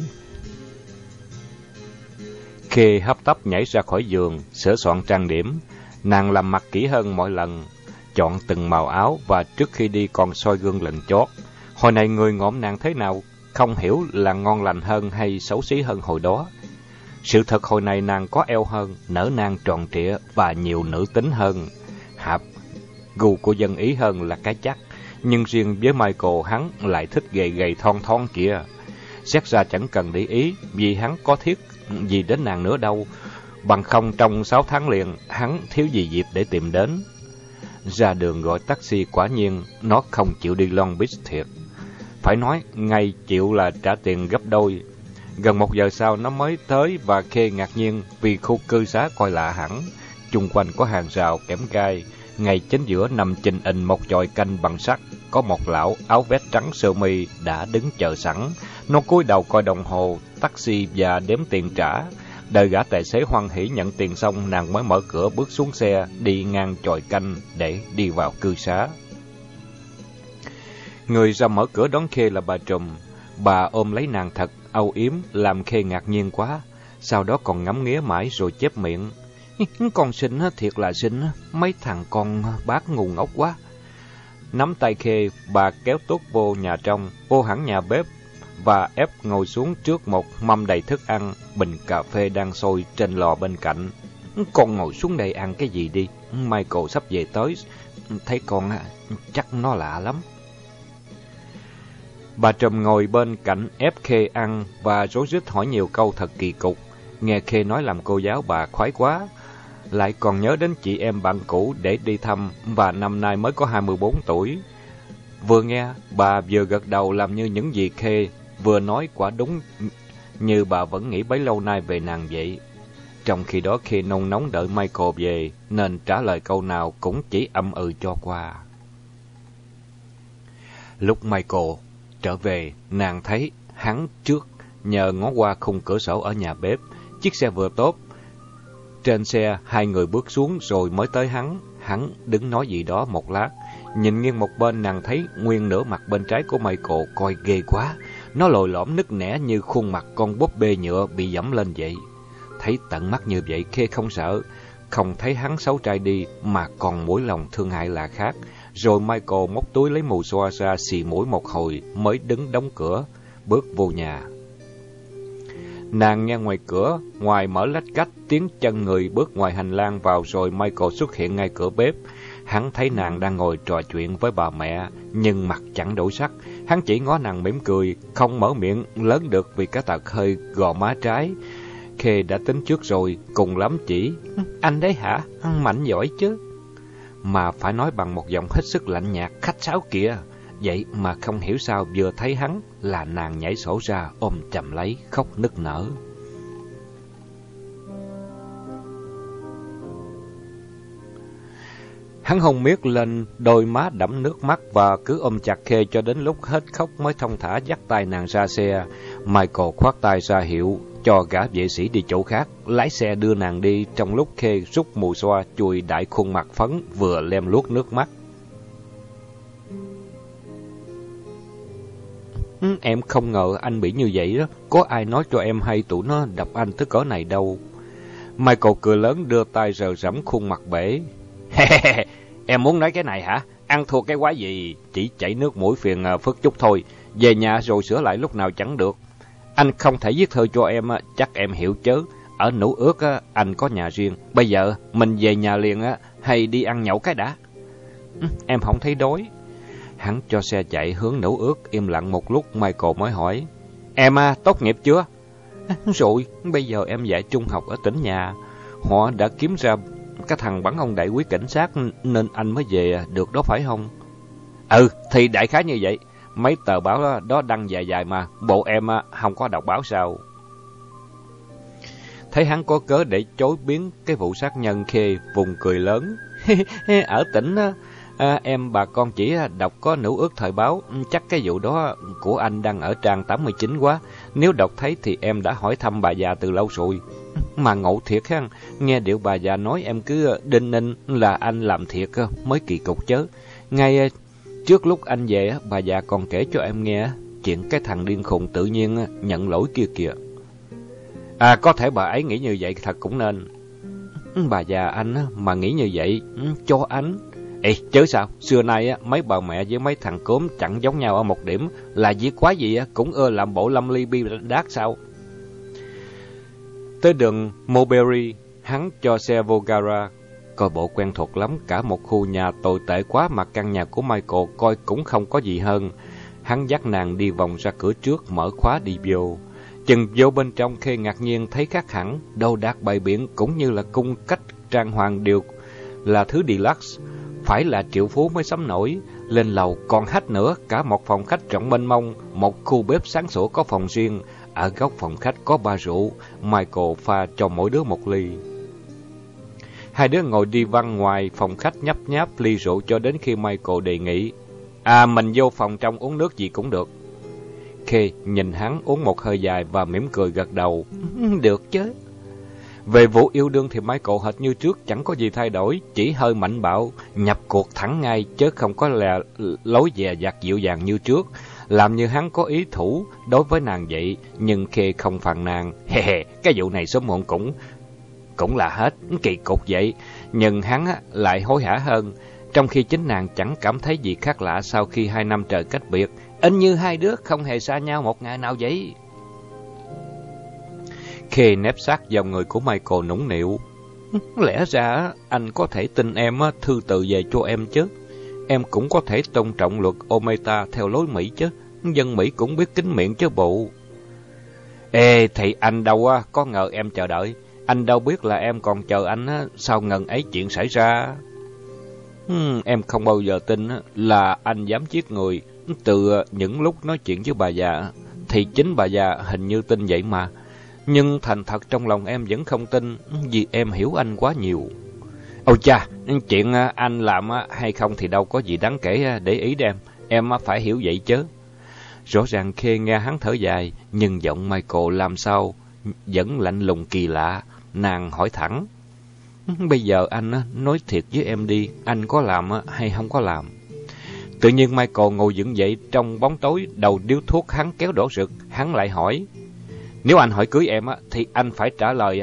Khê hấp tấp nhảy ra khỏi giường, sửa soạn trang điểm. Nàng làm mặt kỹ hơn mọi lần, chọn từng màu áo và trước khi đi còn soi gương lần chót. Hồi này người ngộm nàng thế nào, không hiểu là ngon lành hơn hay xấu xí hơn hồi đó. Sự thật hồi này nàng có eo hơn, nở nang tròn trịa và nhiều nữ tính hơn. Hạp gu của dân Ý hơn là cái chắc. Nhưng riêng với Michael, hắn lại thích gầy gầy thon thon kia. Xét ra chẳng cần để ý, vì hắn có thiết gì đến nàng nữa đâu. Bằng không trong 6 tháng liền, hắn thiếu gì dịp để tìm đến. Ra đường gọi taxi, quả nhiên nó không chịu đi Long Beach thiệt. Phải nói, ngay chịu là trả tiền gấp đôi. Gần 1 giờ sau nó mới tới và Khê ngạc nhiên vì khu cư xá coi lạ hẳn. Chung quanh có hàng rào kẽm gai, ngay chính giữa nằm chình ình một chòi canh bằng sắt. Có một lão áo vest trắng sơ mi đã đứng chờ sẵn. Nó cúi đầu coi đồng hồ, taxi và đếm tiền trả. Đợi gã tài xế hoan hỉ nhận tiền xong, nàng mới mở cửa bước xuống xe, đi ngang chòi canh để đi vào cư xá. Người ra mở cửa đón Khê là bà Trùm. Bà ôm lấy nàng thật âu yếm, làm Khê ngạc nhiên quá. Sau đó còn ngắm nghía mãi rồi chép miệng. Con xinh thiệt là xinh, mấy thằng con bác ngu ngốc quá. Nắm tay Khê, bà kéo tuốt vô nhà trong, vô hẳn nhà bếp, và ép ngồi xuống trước một mâm đầy thức ăn, bình cà phê đang sôi trên lò bên cạnh. Con ngồi xuống đây ăn cái gì đi, Michael sắp về tới, thấy con chắc nó lạ lắm. Bà Trùm ngồi bên cạnh ép Khê ăn và rối rít hỏi nhiều câu thật kỳ cục. Nghe Khê nói làm cô giáo bà khoái quá, lại còn nhớ đến chị em bạn cũ để đi thăm và năm nay mới có 24 tuổi. Vừa nghe, bà vừa gật đầu làm như những gì Khê vừa nói quả đúng như bà vẫn nghĩ bấy lâu nay về nàng vậy. Trong khi đó Khê nôn nóng đợi Michael về nên trả lời câu nào cũng chỉ ậm ừ cho qua. Lúc Michael trở về, nàng thấy hắn trước nhờ ngó qua khung cửa sổ ở nhà bếp. Chiếc xe vừa tốt. Trên xe, hai người bước xuống rồi mới tới hắn. Hắn đứng nói gì đó một lát. Nhìn nghiêng một bên, nàng thấy nguyên nửa mặt bên trái của Michael coi ghê quá. Nó lồi lõm nứt nẻ như khuôn mặt con búp bê nhựa bị dẫm lên vậy. Thấy tận mắt như vậy, Khê không sợ. Không thấy hắn xấu trai đi mà còn mũi lòng thương hại là khác. Rồi Michael móc túi lấy mù xoa ra xì mũi một hồi mới đứng đóng cửa, bước vô nhà. Nàng nghe ngoài cửa, ngoài mở lách cách, tiếng chân người bước ngoài hành lang vào rồi Michael xuất hiện ngay cửa bếp. Hắn thấy nàng đang ngồi trò chuyện với bà mẹ, nhưng mặt chẳng đổi sắc. Hắn chỉ ngó nàng mỉm cười, không mở miệng lớn được vì cái tật hơi gò má trái. Khê đã tính trước rồi, cùng lắm chỉ, anh đấy hả? Mạnh giỏi chứ. Mà phải nói bằng một giọng hết sức lạnh nhạt, khách sáo kìa. Vậy mà không hiểu sao vừa thấy hắn là nàng nhảy sổ ra, ôm chầm lấy, khóc nức nở. Hắn hôn miết lên đôi má đẫm nước mắt và cứ ôm chặt Khê cho đến lúc hết khóc mới thong thả dắt tay nàng ra xe. Michael khoát tay ra hiệu cho gã vệ sĩ đi chỗ khác, lái xe đưa nàng đi trong lúc Khê rút mù xoa chùi đại khuôn mặt phấn vừa lem luốc nước mắt. Em không ngờ anh bị như vậy đó, có ai nói cho em hay tụi nó đập anh tới cỡ này đâu. Michael cười lớn đưa tay rờ rẫm khuôn mặt bể. Em muốn nói cái này hả? Ăn thua cái quái gì? Chỉ chảy nước mũi phiền phức chút thôi. Về nhà rồi sửa lại lúc nào chẳng được. Anh không thể viết thơ cho em, chắc em hiểu chớ. Ở Nũ Ước anh có nhà riêng. Bây giờ mình về nhà liền hay đi ăn nhậu cái đã? Em không thấy đói. Hắn cho xe chạy hướng Nũ Ước, im lặng một lúc Michael mới hỏi. Em tốt nghiệp chưa? Rồi, bây giờ em dạy trung học ở tỉnh nhà. Họ đã kiếm ra cái thằng bắn ông đại quý cảnh sát nên anh mới về được đó phải không? Ừ, thì đại khái như vậy. Mấy tờ báo đó đăng dài dài mà, bộ em không có đọc báo sao? Thấy hắn có cớ để chối biến cái vụ sát nhân, Khê vùng cười lớn. Ở tỉnh em bà con chỉ đọc có Nũ Ước thời báo, chắc cái vụ đó của anh đăng ở trang 89 quá. Nếu đọc thấy thì em đã hỏi thăm bà già từ lâu rồi. Mà ngộ thiệt ha, nghe điệu bà già nói em cứ đinh ninh là anh làm thiệt mới kỳ cục chớ. Ngay trước lúc anh về, bà già còn kể cho em nghe chuyện cái thằng điên khùng tự nhiên nhận lỗi kia kìa. Có thể bà ấy nghĩ như vậy thật cũng nên. Bà già anh mà nghĩ như vậy, cho anh. Chớ sao, xưa nay mấy bà mẹ với mấy thằng cốm chẳng giống nhau ở một điểm là việc quái gì cũng ưa làm bộ lâm ly bi đát sao. Tới đường Mulberry, hắn cho xe vô gara. Coi bộ quen thuộc lắm, cả một khu nhà tồi tệ quá mà căn nhà của Michael coi cũng không có gì hơn. Hắn dắt nàng đi vòng ra cửa trước, mở khóa đi vô. Chừng vô bên trong, Khê ngạc nhiên thấy khác hẳn, đồ đạc bày biện cũng như là cung cách trang hoàng đều là thứ deluxe, phải là triệu phú mới sắm nổi. Lên lầu còn hết nữa, cả một phòng khách rộng mênh mông, một khu bếp sáng sủa có phòng riêng. Ở góc phòng khách có ba rượu, Michael pha cho mỗi đứa một ly. Hai đứa ngồi đi văn ngoài phòng khách nhấp nháp ly rượu cho đến khi Michael đề nghị. Mình vô phòng trong uống nước gì cũng được. Khê nhìn hắn uống một hơi dài và mỉm cười gật đầu. Được chứ. Về vụ yêu đương thì Michael hệt như trước, chẳng có gì thay đổi, chỉ hơi mạnh bạo, nhập cuộc thẳng ngay chứ không có là lối dè dặt dịu dàng như trước. Làm như hắn có ý thủ đối với nàng vậy, nhưng Khê không phàn nàn. Cái vụ này sớm muộn cũng là hết, kỳ cục vậy. Nhưng hắn lại hối hả hơn, trong khi chính nàng chẳng cảm thấy gì khác lạ sau khi 2 năm trời cách biệt. In như hai đứa không hề xa nhau một ngày nào vậy. Kay nép sát vào người của Michael nũng nịu. Lẽ ra anh có thể tin em thư từ về cho em chứ. Em cũng có thể tôn trọng luật Ometa theo lối Mỹ chứ. Dân Mỹ cũng biết kính miệng chứ bộ. Ê, thì anh đâu có ngờ em chờ đợi. Anh đâu biết là em còn chờ anh sau ngần ấy chuyện xảy ra. Em không bao giờ tin là anh dám giết người. Từ những lúc nói chuyện với bà già thì chính bà già hình như tin vậy mà. Nhưng thành thật trong lòng em vẫn không tin, vì em hiểu anh quá nhiều. Ôi cha, chuyện anh làm hay không thì đâu có gì đáng kể để ý đem. Em phải hiểu vậy chứ. Rõ ràng Kay nghe hắn thở dài, nhưng giọng Michael làm sao vẫn lạnh lùng kỳ lạ. Nàng hỏi thẳng: Bây giờ anh nói thiệt với em đi, anh có làm hay không có làm? Tự nhiên Michael ngồi dựng dậy trong bóng tối, đầu điếu thuốc hắn kéo đổ rực. Hắn lại hỏi: Nếu anh hỏi cưới em thì anh phải trả lời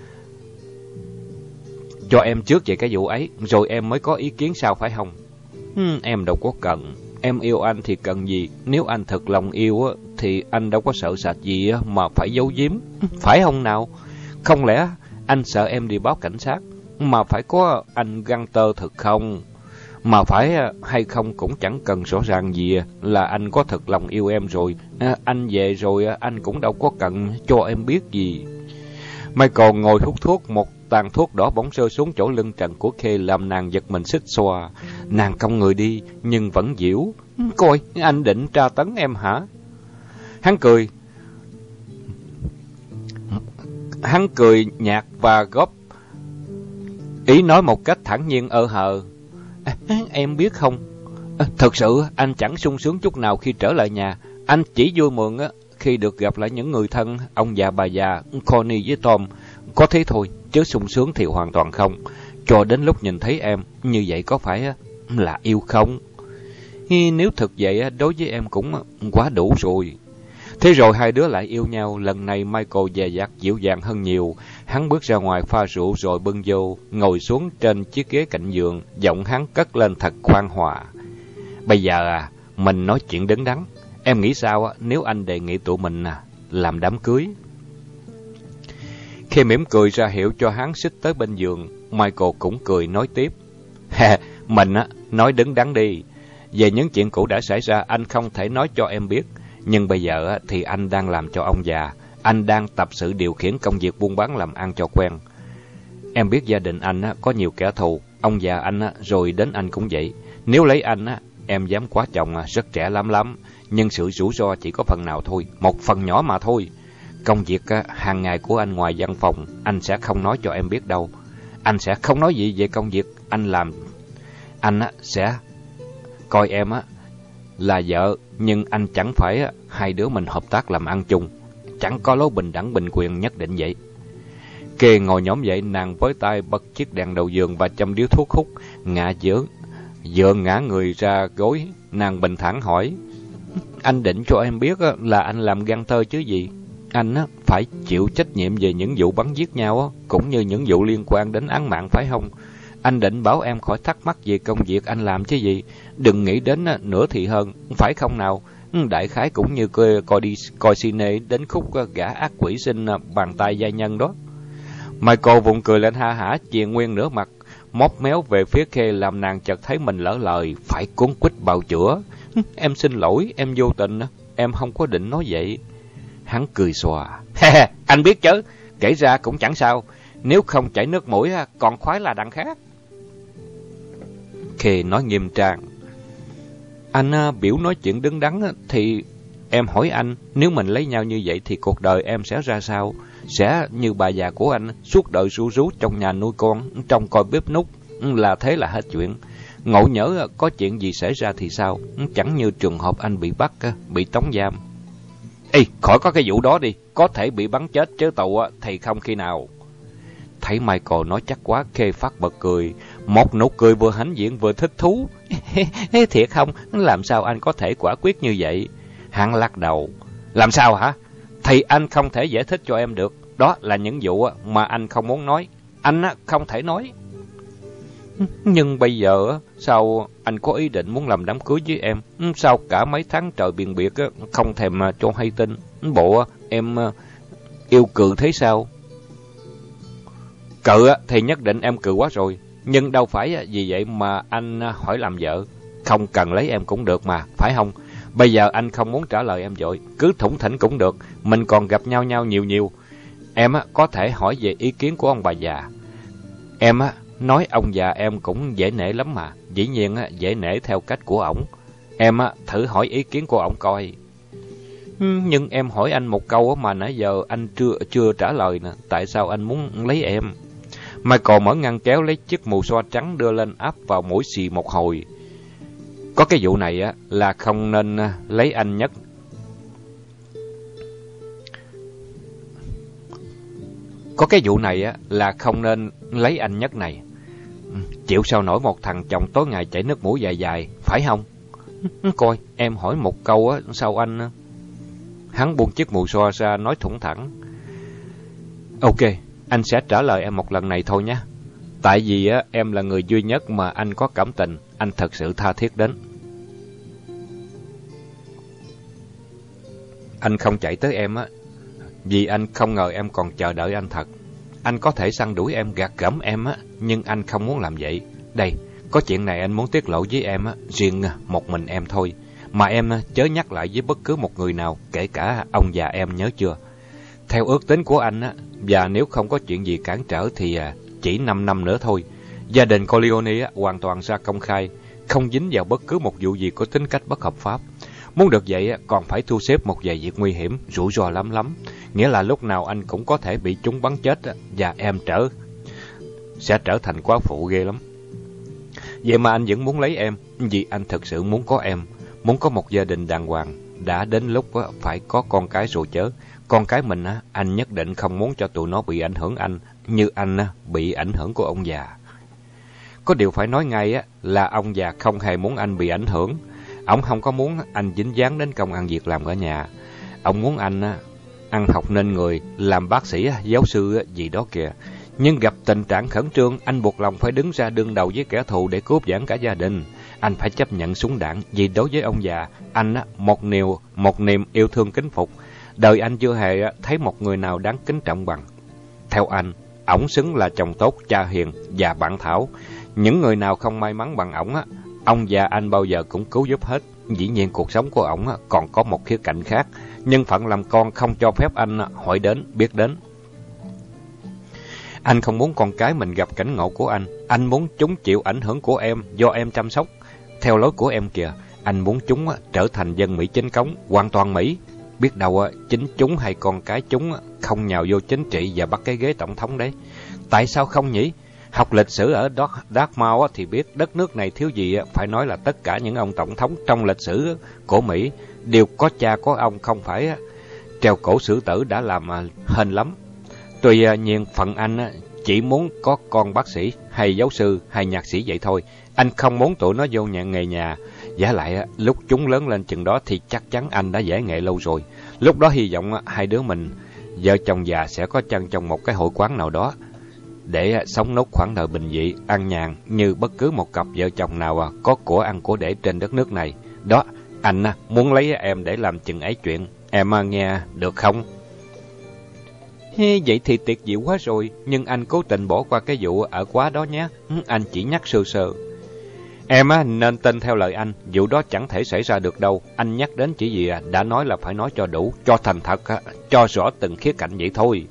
cho em trước về cái vụ ấy, rồi em mới có ý kiến sao phải không? Em đâu có cần. Em yêu anh thì cần gì? Nếu anh thật lòng yêu thì anh đâu có sợ sệt gì mà phải giấu giếm, phải không nào? Không lẽ anh sợ em đi báo cảnh sát mà phải có anh găng tơ thật không? Mà phải hay không cũng chẳng cần rõ ràng gì là anh có thật lòng yêu em rồi. Anh về rồi anh cũng đâu có cần cho em biết gì. Michael ngồi hút thuốc, một tàn thuốc đỏ bỗng rơi xuống chỗ lưng trần của Kay làm nàng giật mình xích xoa. Nàng cong người đi nhưng vẫn giễu: Coi, anh định tra tấn em hả? Hắn cười nhạt và góp ý nói một cách thản nhiên hờ: Em biết không, thật sự anh chẳng sung sướng chút nào khi trở lại nhà. Anh chỉ vui mừng khi được gặp lại những người thân, ông già bà già, Connie với Tom. Có thế thôi, chứ sung sướng thì hoàn toàn không. Cho đến lúc nhìn thấy em, như vậy có phải là yêu không? Nếu thực vậy, đối với em cũng quá đủ rồi. Thế rồi hai đứa lại yêu nhau. Lần này Michael dè dặt dịu dàng hơn nhiều. Hắn bước ra ngoài pha rượu rồi bưng vô, ngồi xuống trên chiếc ghế cạnh giường. Giọng hắn cất lên thật khoan hòa: Bây giờ mình nói chuyện đứng đắn. Em nghĩ sao nếu anh đề nghị tụi mình làm đám cưới? Khi mỉm cười ra hiệu cho hắn xích tới bên giường, Michael cũng cười nói tiếp: Mình nói đứng đắn đi. Về những chuyện cũ đã xảy ra anh không thể nói cho em biết. Nhưng bây giờ thì anh đang làm cho ông già. Anh đang tập sự điều khiển công việc buôn bán làm ăn cho quen. Em biết gia đình anh có nhiều kẻ thù. Ông già anh rồi đến anh cũng vậy. Nếu lấy anh em dám quá chồng rất trẻ lắm. Nhưng sự rủi ro chỉ có phần nào thôi, một phần nhỏ mà thôi. Công việc hàng ngày của anh ngoài văn phòng anh sẽ không nói cho em biết đâu. Anh sẽ không nói gì về công việc anh làm. Anh sẽ coi em là vợ, nhưng anh chẳng phải hai đứa mình hợp tác làm ăn chung. Chẳng có lối bình đẳng bình quyền nhất định vậy. Kay ngồi nhổm dậy, nàng với tay bật chiếc đèn đầu giường và châm điếu thuốc hút. Dựa ngã người ra gối, nàng bình thản hỏi: Anh định cho em biết là anh làm găng tơ chứ gì? Anh phải chịu trách nhiệm về những vụ bắn giết nhau, cũng như những vụ liên quan đến án mạng phải không? Anh định bảo em khỏi thắc mắc về công việc anh làm chứ gì? Đừng nghĩ đến nữa thì hơn, phải không nào? Đại khái cũng như coi cine đến khúc gã ác quỷ sinh bàn tay gia nhân đó. Michael vùng cười lên ha hả, chìa nguyên nửa mặt, móc méo về phía Kay làm nàng chợt thấy mình lỡ lời, phải cuốn quýt bào chữa. Em xin lỗi, em vô tình, em không có định nói vậy. Hắn cười xòa: Anh biết chứ, kể ra cũng chẳng sao, nếu không chảy nước mũi còn khoái là đằng khác. Kay nói nghiêm trang: Anh biểu nói chuyện đứng đắn thì em hỏi anh, nếu mình lấy nhau như vậy thì cuộc đời em sẽ ra sao? Sẽ như bà già của anh, suốt đời ru rú trong nhà nuôi con, trông coi bếp núc, là thế là hết chuyện. Ngộ nhỡ có chuyện gì xảy ra thì sao? Chẳng như trường hợp anh bị bắt, bị tống giam. Ê, khỏi có cái vụ đó đi, có thể bị bắn chết chứ tù thì không khi nào. Thấy Michael nói chắc quá, Kay phát bật cười, một nụ cười vừa hãnh diện vừa thích thú. Thiệt không? Làm sao anh có thể quả quyết như vậy? Hắn lắc đầu: Làm sao hả? Thì anh không thể giải thích cho em được. Đó là những vụ mà anh không muốn nói. Anh không thể nói. Nhưng bây giờ sao anh có ý định muốn làm đám cưới với em? Sao cả mấy tháng trời biền biệt không thèm cho hay tin? Bộ em yêu cừ thế sao? Cự thì nhất định em cừ quá rồi, nhưng đâu phải vì vậy mà anh hỏi làm vợ. Không cần lấy em cũng được mà, phải không? Bây giờ anh không muốn trả lời em vội, cứ thủng thỉnh cũng được, mình còn gặp nhau nhiều nhiều. Em có thể hỏi về ý kiến của ông bà già. Em nói ông già em cũng dễ nể lắm mà, dĩ nhiên dễ nể theo cách của ổng. Em thử hỏi ý kiến của ổng coi. Nhưng em hỏi anh một câu mà nãy giờ anh chưa trả lời nè, tại sao anh muốn lấy em? Michael mở ngăn kéo lấy chiếc mù xoa trắng đưa lên áp vào mũi xì một hồi. Có cái vụ này là không nên lấy anh nhất. Có cái vụ này là không nên lấy anh nhất này. Chịu sao nổi một thằng chồng tối ngày chảy nước mũi dài dài, phải không? Coi, em hỏi một câu sao anh... Hắn buông chiếc mù xoa ra nói thủng thẳng. Ok, anh sẽ trả lời em một lần này thôi nhé. Tại vì em là người duy nhất mà anh có cảm tình, anh thật sự tha thiết đến. Anh không chạy tới em vì anh không ngờ em còn chờ đợi anh thật. Anh có thể săn đuổi em, gạt gẫm em nhưng anh không muốn làm vậy. Đây, có chuyện này anh muốn tiết lộ với em riêng một mình em thôi. Mà em chớ nhắc lại với bất cứ một người nào, kể cả ông già em, nhớ chưa? Theo ước tính của anh và nếu không có chuyện gì cản trở thì chỉ 5 năm nữa thôi, gia đình Corleone hoàn toàn ra công khai, không dính vào bất cứ một vụ gì có tính cách bất hợp pháp. Muốn được vậy còn phải thu xếp một vài việc nguy hiểm, rủi ro lắm. Nghĩa là lúc nào anh cũng có thể bị chúng bắn chết và em sẽ trở thành quá phụ ghê lắm. Vậy mà anh vẫn muốn lấy em, vì anh thực sự muốn có em, muốn có một gia đình đàng hoàng. Đã đến lúc phải có con cái rồi chớ. Con cái mình anh nhất định không muốn cho tụi nó bị ảnh hưởng anh, như anh bị ảnh hưởng của ông già. Có điều phải nói ngay là ông già không hề muốn anh bị ảnh hưởng. Ông không có muốn anh dính dáng đến công ăn việc làm ở nhà. Ông muốn anh ăn học nên người, làm bác sĩ, giáo sư gì đó kìa. Nhưng gặp tình trạng khẩn trương, anh buộc lòng phải đứng ra đương đầu với kẻ thù để cứu vãn cả gia đình. Anh phải chấp nhận súng đạn, vì đối với ông già, anh một niềm yêu thương kính phục. Đời anh chưa hề thấy một người nào đáng kính trọng bằng. Theo anh, ổng xứng là chồng tốt, cha hiền và bạn thảo. Những người nào không may mắn bằng ổng, ông già anh bao giờ cũng cứu giúp hết. Dĩ nhiên cuộc sống của ổng còn có một khía cạnh khác, nhưng phận làm con không cho phép anh hỏi đến, biết đến. Anh không muốn con cái mình gặp cảnh ngộ của anh muốn chúng chịu ảnh hưởng của em do em chăm sóc. Theo lối của em kìa, anh muốn chúng trở thành dân Mỹ chính cống, hoàn toàn Mỹ. Biết đâu chính chúng hay con cái chúng không nhào vô chính trị và bắt cái ghế tổng thống đấy. Tại sao không nhỉ? Học lịch sử ở Dartmouth thì biết đất nước này thiếu gì phải nói là tất cả những ông tổng thống trong lịch sử của Mỹ đều có cha có ông, không phải treo cổ xử tử đã làm hên lắm. Tuy nhiên phận anh chỉ muốn có con bác sĩ hay giáo sư hay nhạc sĩ vậy thôi. Anh không muốn tụi nó vô nghề nhà. Giả lại lúc chúng lớn lên chừng đó thì chắc chắn anh đã giải nghệ lâu rồi. Lúc đó hy vọng hai đứa mình vợ chồng già sẽ có chân trong một cái hội quán nào đó để sống nốt khoảng đời bình dị, an nhàn như bất cứ một cặp vợ chồng nào có của ăn của để trên đất nước này. Đó, anh muốn lấy em để làm chừng ấy chuyện. Em nghe được không? Vậy thì tuyệt diệu quá rồi, nhưng anh cố tình bỏ qua cái vụ ở quá đó nhé. Anh chỉ nhắc sơ sơ. Em nên tin theo lời anh, vụ đó chẳng thể xảy ra được đâu. Anh nhắc đến chỉ vì đã nói là phải nói cho đủ, cho thành thật, cho rõ từng khía cạnh vậy thôi.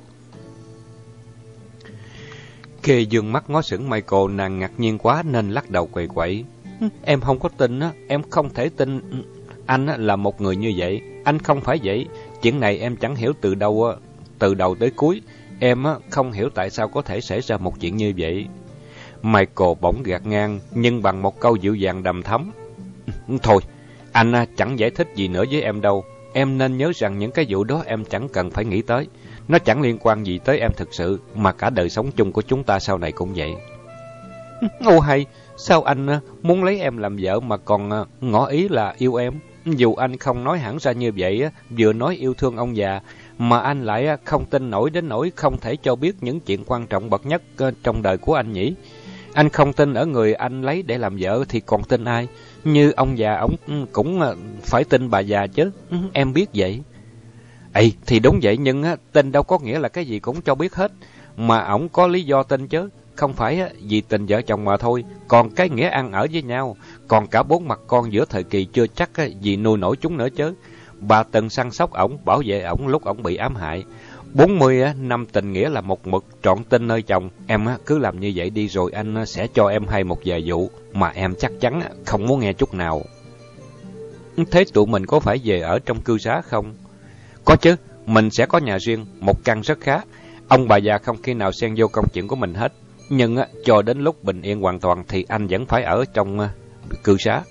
Khi dương mắt ngó sững Michael, nàng ngạc nhiên quá nên lắc đầu quậy quậy. Em không có tin em không thể tin anh là một người như vậy. Anh không phải vậy. Chuyện này em chẳng hiểu từ đầu tới cuối. Em không hiểu tại sao có thể xảy ra một chuyện như vậy. Michael bỗng gạt ngang, nhưng bằng một câu dịu dàng đầm thấm. Thôi, anh chẳng giải thích gì nữa với em đâu. Em nên nhớ rằng những cái vụ đó em chẳng cần phải nghĩ tới. Nó chẳng liên quan gì tới em thực sự, mà cả đời sống chung của chúng ta sau này cũng vậy. Ô hay, sao anh muốn lấy em làm vợ mà còn ngỏ ý là yêu em? Dù anh không nói hẳn ra như vậy, vừa nói yêu thương ông già, mà anh lại không tin nổi đến nỗi không thể cho biết những chuyện quan trọng bậc nhất trong đời của anh nhỉ? Anh không tin ở người anh lấy để làm vợ thì còn tin ai? Như ông già, ông cũng phải tin bà già chứ, em biết vậy. Ê, thì đúng vậy, nhưng tin đâu có nghĩa là cái gì cũng cho biết hết. Mà ổng có lý do tin chứ, không phải vì tình vợ chồng mà thôi, còn cái nghĩa ăn ở với nhau, còn cả 4 mặt con giữa thời kỳ chưa chắc vì nuôi nổi chúng nữa chứ. Bà từng săn sóc ổng, bảo vệ ổng lúc ổng bị ám hại. 40 năm tình nghĩa là một mực trọn tin nơi chồng. Em cứ làm như vậy đi rồi anh sẽ cho em hay một vài vụ mà em chắc chắn không muốn nghe chút nào. Thế tụi mình có phải về ở trong cư xá không? Có chứ, mình sẽ có nhà riêng, một căn rất khá. Ông bà già không khi nào xen vô công chuyện của mình hết. Nhưng cho đến lúc bình yên hoàn toàn thì anh vẫn phải ở trong cư xá.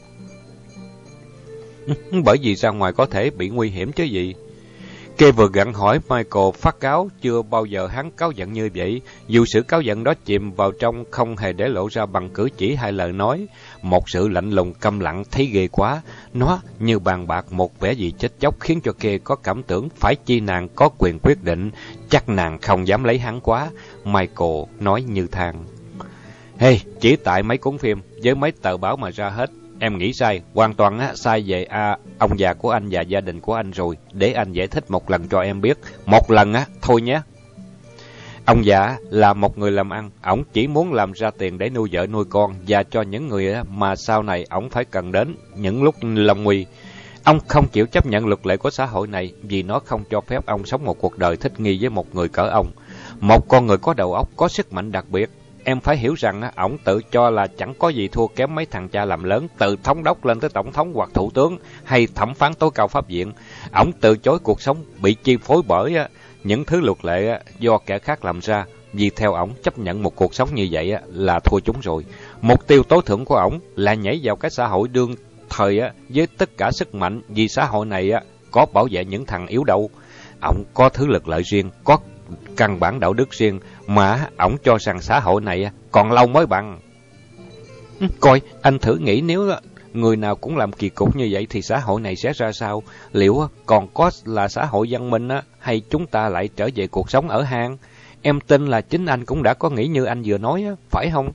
Bởi vì ra ngoài có thể bị nguy hiểm chứ gì. Kay vừa gặng hỏi Michael phát cáu, chưa bao giờ hắn cáu giận như vậy. Dù sự cáu giận đó chìm vào trong, không hề để lộ ra bằng cử chỉ hay lời nói. Một sự lạnh lùng câm lặng thấy ghê quá. Nó như bàn bạc một vẻ gì chết chóc khiến cho Kay có cảm tưởng phải chi nàng có quyền quyết định. Chắc nàng không dám lấy hắn quá. Michael nói như than. Hey, chỉ tại mấy cuốn phim với mấy tờ báo mà ra hết. Em nghĩ sai, hoàn toàn sai về ông già của anh và gia đình của anh rồi. Để anh giải thích một lần cho em biết. Một lần thôi nhé. Ông già là một người làm ăn. Ổng chỉ muốn làm ra tiền để nuôi vợ nuôi con và cho những người mà sau này ổng phải cần đến những lúc lâm nguy. Ông không chịu chấp nhận luật lệ của xã hội này vì nó không cho phép ông sống một cuộc đời thích nghi với một người cỡ ông. Một con người có đầu óc, có sức mạnh đặc biệt. Em phải hiểu rằng ổng tự cho là chẳng có gì thua kém mấy thằng cha làm lớn, từ thống đốc lên tới tổng thống hoặc thủ tướng hay thẩm phán tối cao pháp viện. Ổng từ chối cuộc sống bị chi phối bởi những thứ luật lệ do kẻ khác làm ra. Vì theo ổng, chấp nhận một cuộc sống như vậy là thua chúng rồi. Mục tiêu tối thượng của ổng là nhảy vào cái xã hội đương thời với tất cả sức mạnh, vì xã hội này có bảo vệ những thằng yếu đâu. Ổng có thứ lực lợi riêng, có căn bản đạo đức riêng, mà ổng cho rằng xã hội này còn lâu mới bằng. Coi, anh thử nghĩ nếu người nào cũng làm kỳ cục như vậy thì xã hội này sẽ ra sao? Liệu còn có là xã hội văn minh hay chúng ta lại trở về cuộc sống ở hang? Em tin là chính anh cũng đã có nghĩ như anh vừa nói, phải không?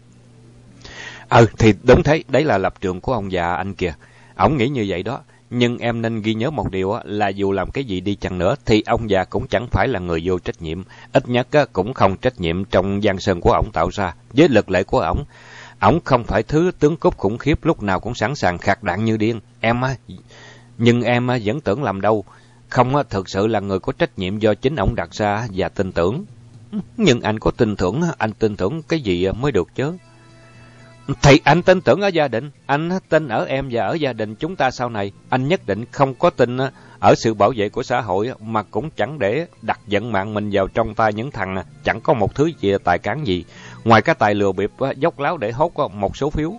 Thì đúng thế, đấy là lập trường của ông già anh kìa. Ổng nghĩ như vậy đó. Nhưng em nên ghi nhớ một điều là dù làm cái gì đi chăng nữa thì ông già cũng chẳng phải là người vô trách nhiệm. Ít nhất cũng không trách nhiệm trong giang sơn của ổng tạo ra. Với luật lệ của ổng, ổng không phải thứ tướng cướp khủng khiếp lúc nào cũng sẵn sàng khạc đạn như điên. Nhưng em vẫn tưởng làm đâu. Không thực sự là người có trách nhiệm do chính ổng đặt ra và tin tưởng. Nhưng anh có tin tưởng, anh tin tưởng cái gì mới được chứ? Thì anh tin tưởng ở gia đình, anh tin ở em và ở gia đình chúng ta sau này. Anh nhất định không có tin ở sự bảo vệ của xã hội, mà cũng chẳng để đặt vận mạng mình vào trong tay những thằng chẳng có một thứ gì tài cán gì, ngoài cái tài lừa bịp dốc láo để hốt một số phiếu.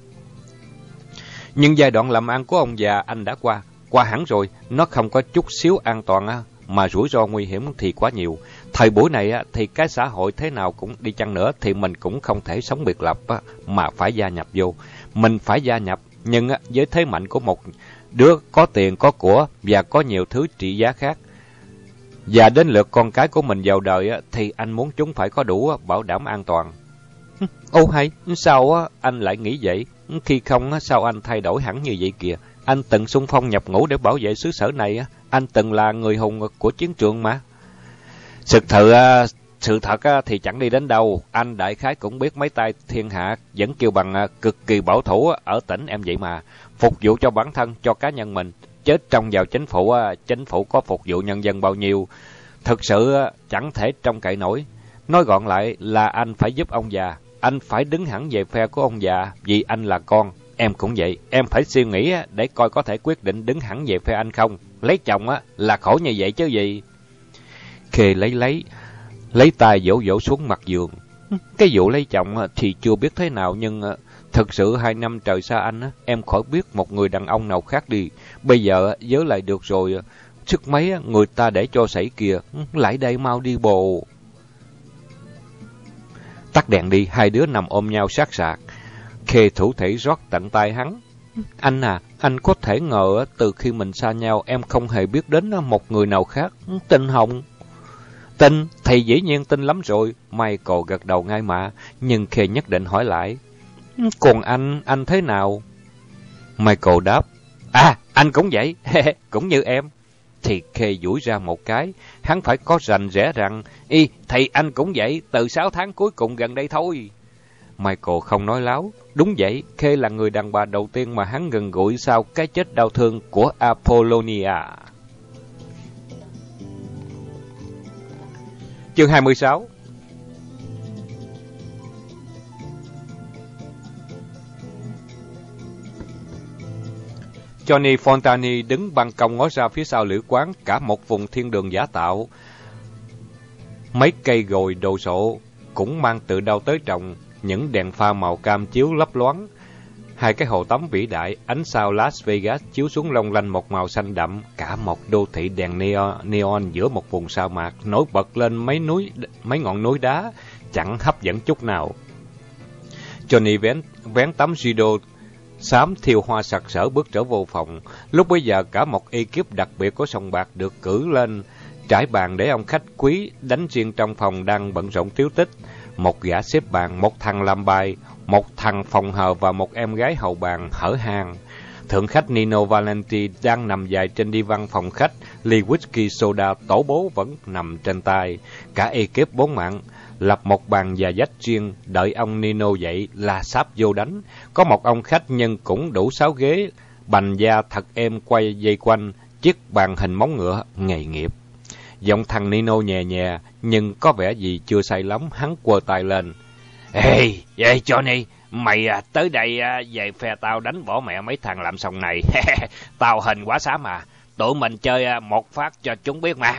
Nhưng giai đoạn làm ăn của ông già anh đã qua hẳn rồi, nó không có chút xíu an toàn mà rủi ro nguy hiểm thì quá nhiều. Thời buổi này thì cái xã hội thế nào cũng đi chăng nữa thì mình cũng không thể sống biệt lập mà phải gia nhập vô. Mình phải gia nhập, nhưng với thế mạnh của một đứa có tiền, có của và có nhiều thứ trị giá khác. Và đến lượt con cái của mình vào đời thì anh muốn chúng phải có đủ bảo đảm an toàn. Ô hay, sao anh lại nghĩ vậy? Khi không, sao anh thay đổi hẳn như vậy kìa? Anh từng xung phong nhập ngũ để bảo vệ xứ sở này. Anh từng là người hùng của chiến trường mà. Sự thật thì chẳng đi đến đâu. Anh đại khái cũng biết mấy tay thiên hạ vẫn kêu bằng cực kỳ bảo thủ ở tỉnh em vậy mà. Phục vụ cho bản thân, cho cá nhân mình. Chết trong vào chính phủ có phục vụ nhân dân bao nhiêu. Thực sự chẳng thể trông cậy nổi. Nói gọn lại là anh phải giúp ông già. Anh phải đứng hẳn về phe của ông già vì anh là con. Em cũng vậy, em phải suy nghĩ để coi có thể quyết định đứng hẳn về phe anh không. Lấy chồng là khổ như vậy chứ gì. Khê lấy tay vỗ xuống mặt giường. Cái vụ lấy chồng thì chưa biết thế nào, nhưng thực sự 2 năm trời xa anh em khỏi biết một người đàn ông nào khác đi. Bây giờ nhớ lại được rồi, sức mấy người ta để cho xảy kìa. Lại đây mau đi bồ. Tắt đèn đi, hai đứa nằm ôm nhau sát sạc. Khê thủ thể rót tận tay hắn. Anh anh có thể ngờ từ khi mình xa nhau em không hề biết đến một người nào khác. Tinh Hồng. Tin, thì dĩ nhiên tin lắm rồi. Michael gật đầu ngay mà, nhưng Khê nhất định hỏi lại. Còn anh thế nào? Michael đáp, anh cũng vậy, cũng như em. Thì Khê duỗi ra một cái, hắn phải có rành rẽ rằng, thì anh cũng vậy, từ 6 tháng cuối cùng gần đây thôi. Michael không nói láo. Đúng vậy, Khê là người đàn bà đầu tiên mà hắn gần gũi sau cái chết đau thương của Apollonia. Chương 26. Johnny Fontani đứng ban công ngó ra phía sau lữ quán, cả một vùng thiên đường giả tạo. Mấy cây gồi đồ sộ cũng mang từ đâu tới trồng, những đèn pha màu cam chiếu lấp loáng. Hai cái hồ tắm vĩ đại, ánh sao Las Vegas chiếu xuống long lanh một màu xanh đậm, cả một đô thị đèn neon giữa một vùng sa mạc, nổi bật lên mấy ngọn núi đá, chẳng hấp dẫn chút nào. Johnny vén tấm judo xám thiêu hoa sặc sỡ bước trở vô phòng. Lúc bấy giờ cả một ekip đặc biệt của sòng bạc được cử lên trải bàn để ông khách quý đánh riêng trong phòng đang bận rộn tiếu tích. Một gã xếp bàn, một thằng làm bài, một thằng phòng hờ và một em gái hầu bàn hở hang. Thượng khách Nino Valenti đang nằm dài trên đi văn phòng khách, ly whisky soda tổ bố vẫn nằm trên tay. Cả ekip 4 mạng lập một bàn và dách riêng, đợi ông Nino dậy là sáp vô đánh. Có một ông khách nhưng cũng đủ 6 ghế, bành da thật êm quay dây quanh, chiếc bàn hình móng ngựa, nghề nghiệp. Giọng thằng Nino nhẹ nhẹ, nhưng có vẻ gì chưa say lắm, hắn quơ tay lên. Ê, Johnny, mày tới đây về phe tao đánh bỏ mẹ mấy thằng làm sòng này. Tao hình quá xám mà, tụi mình chơi một phát cho chúng biết mà.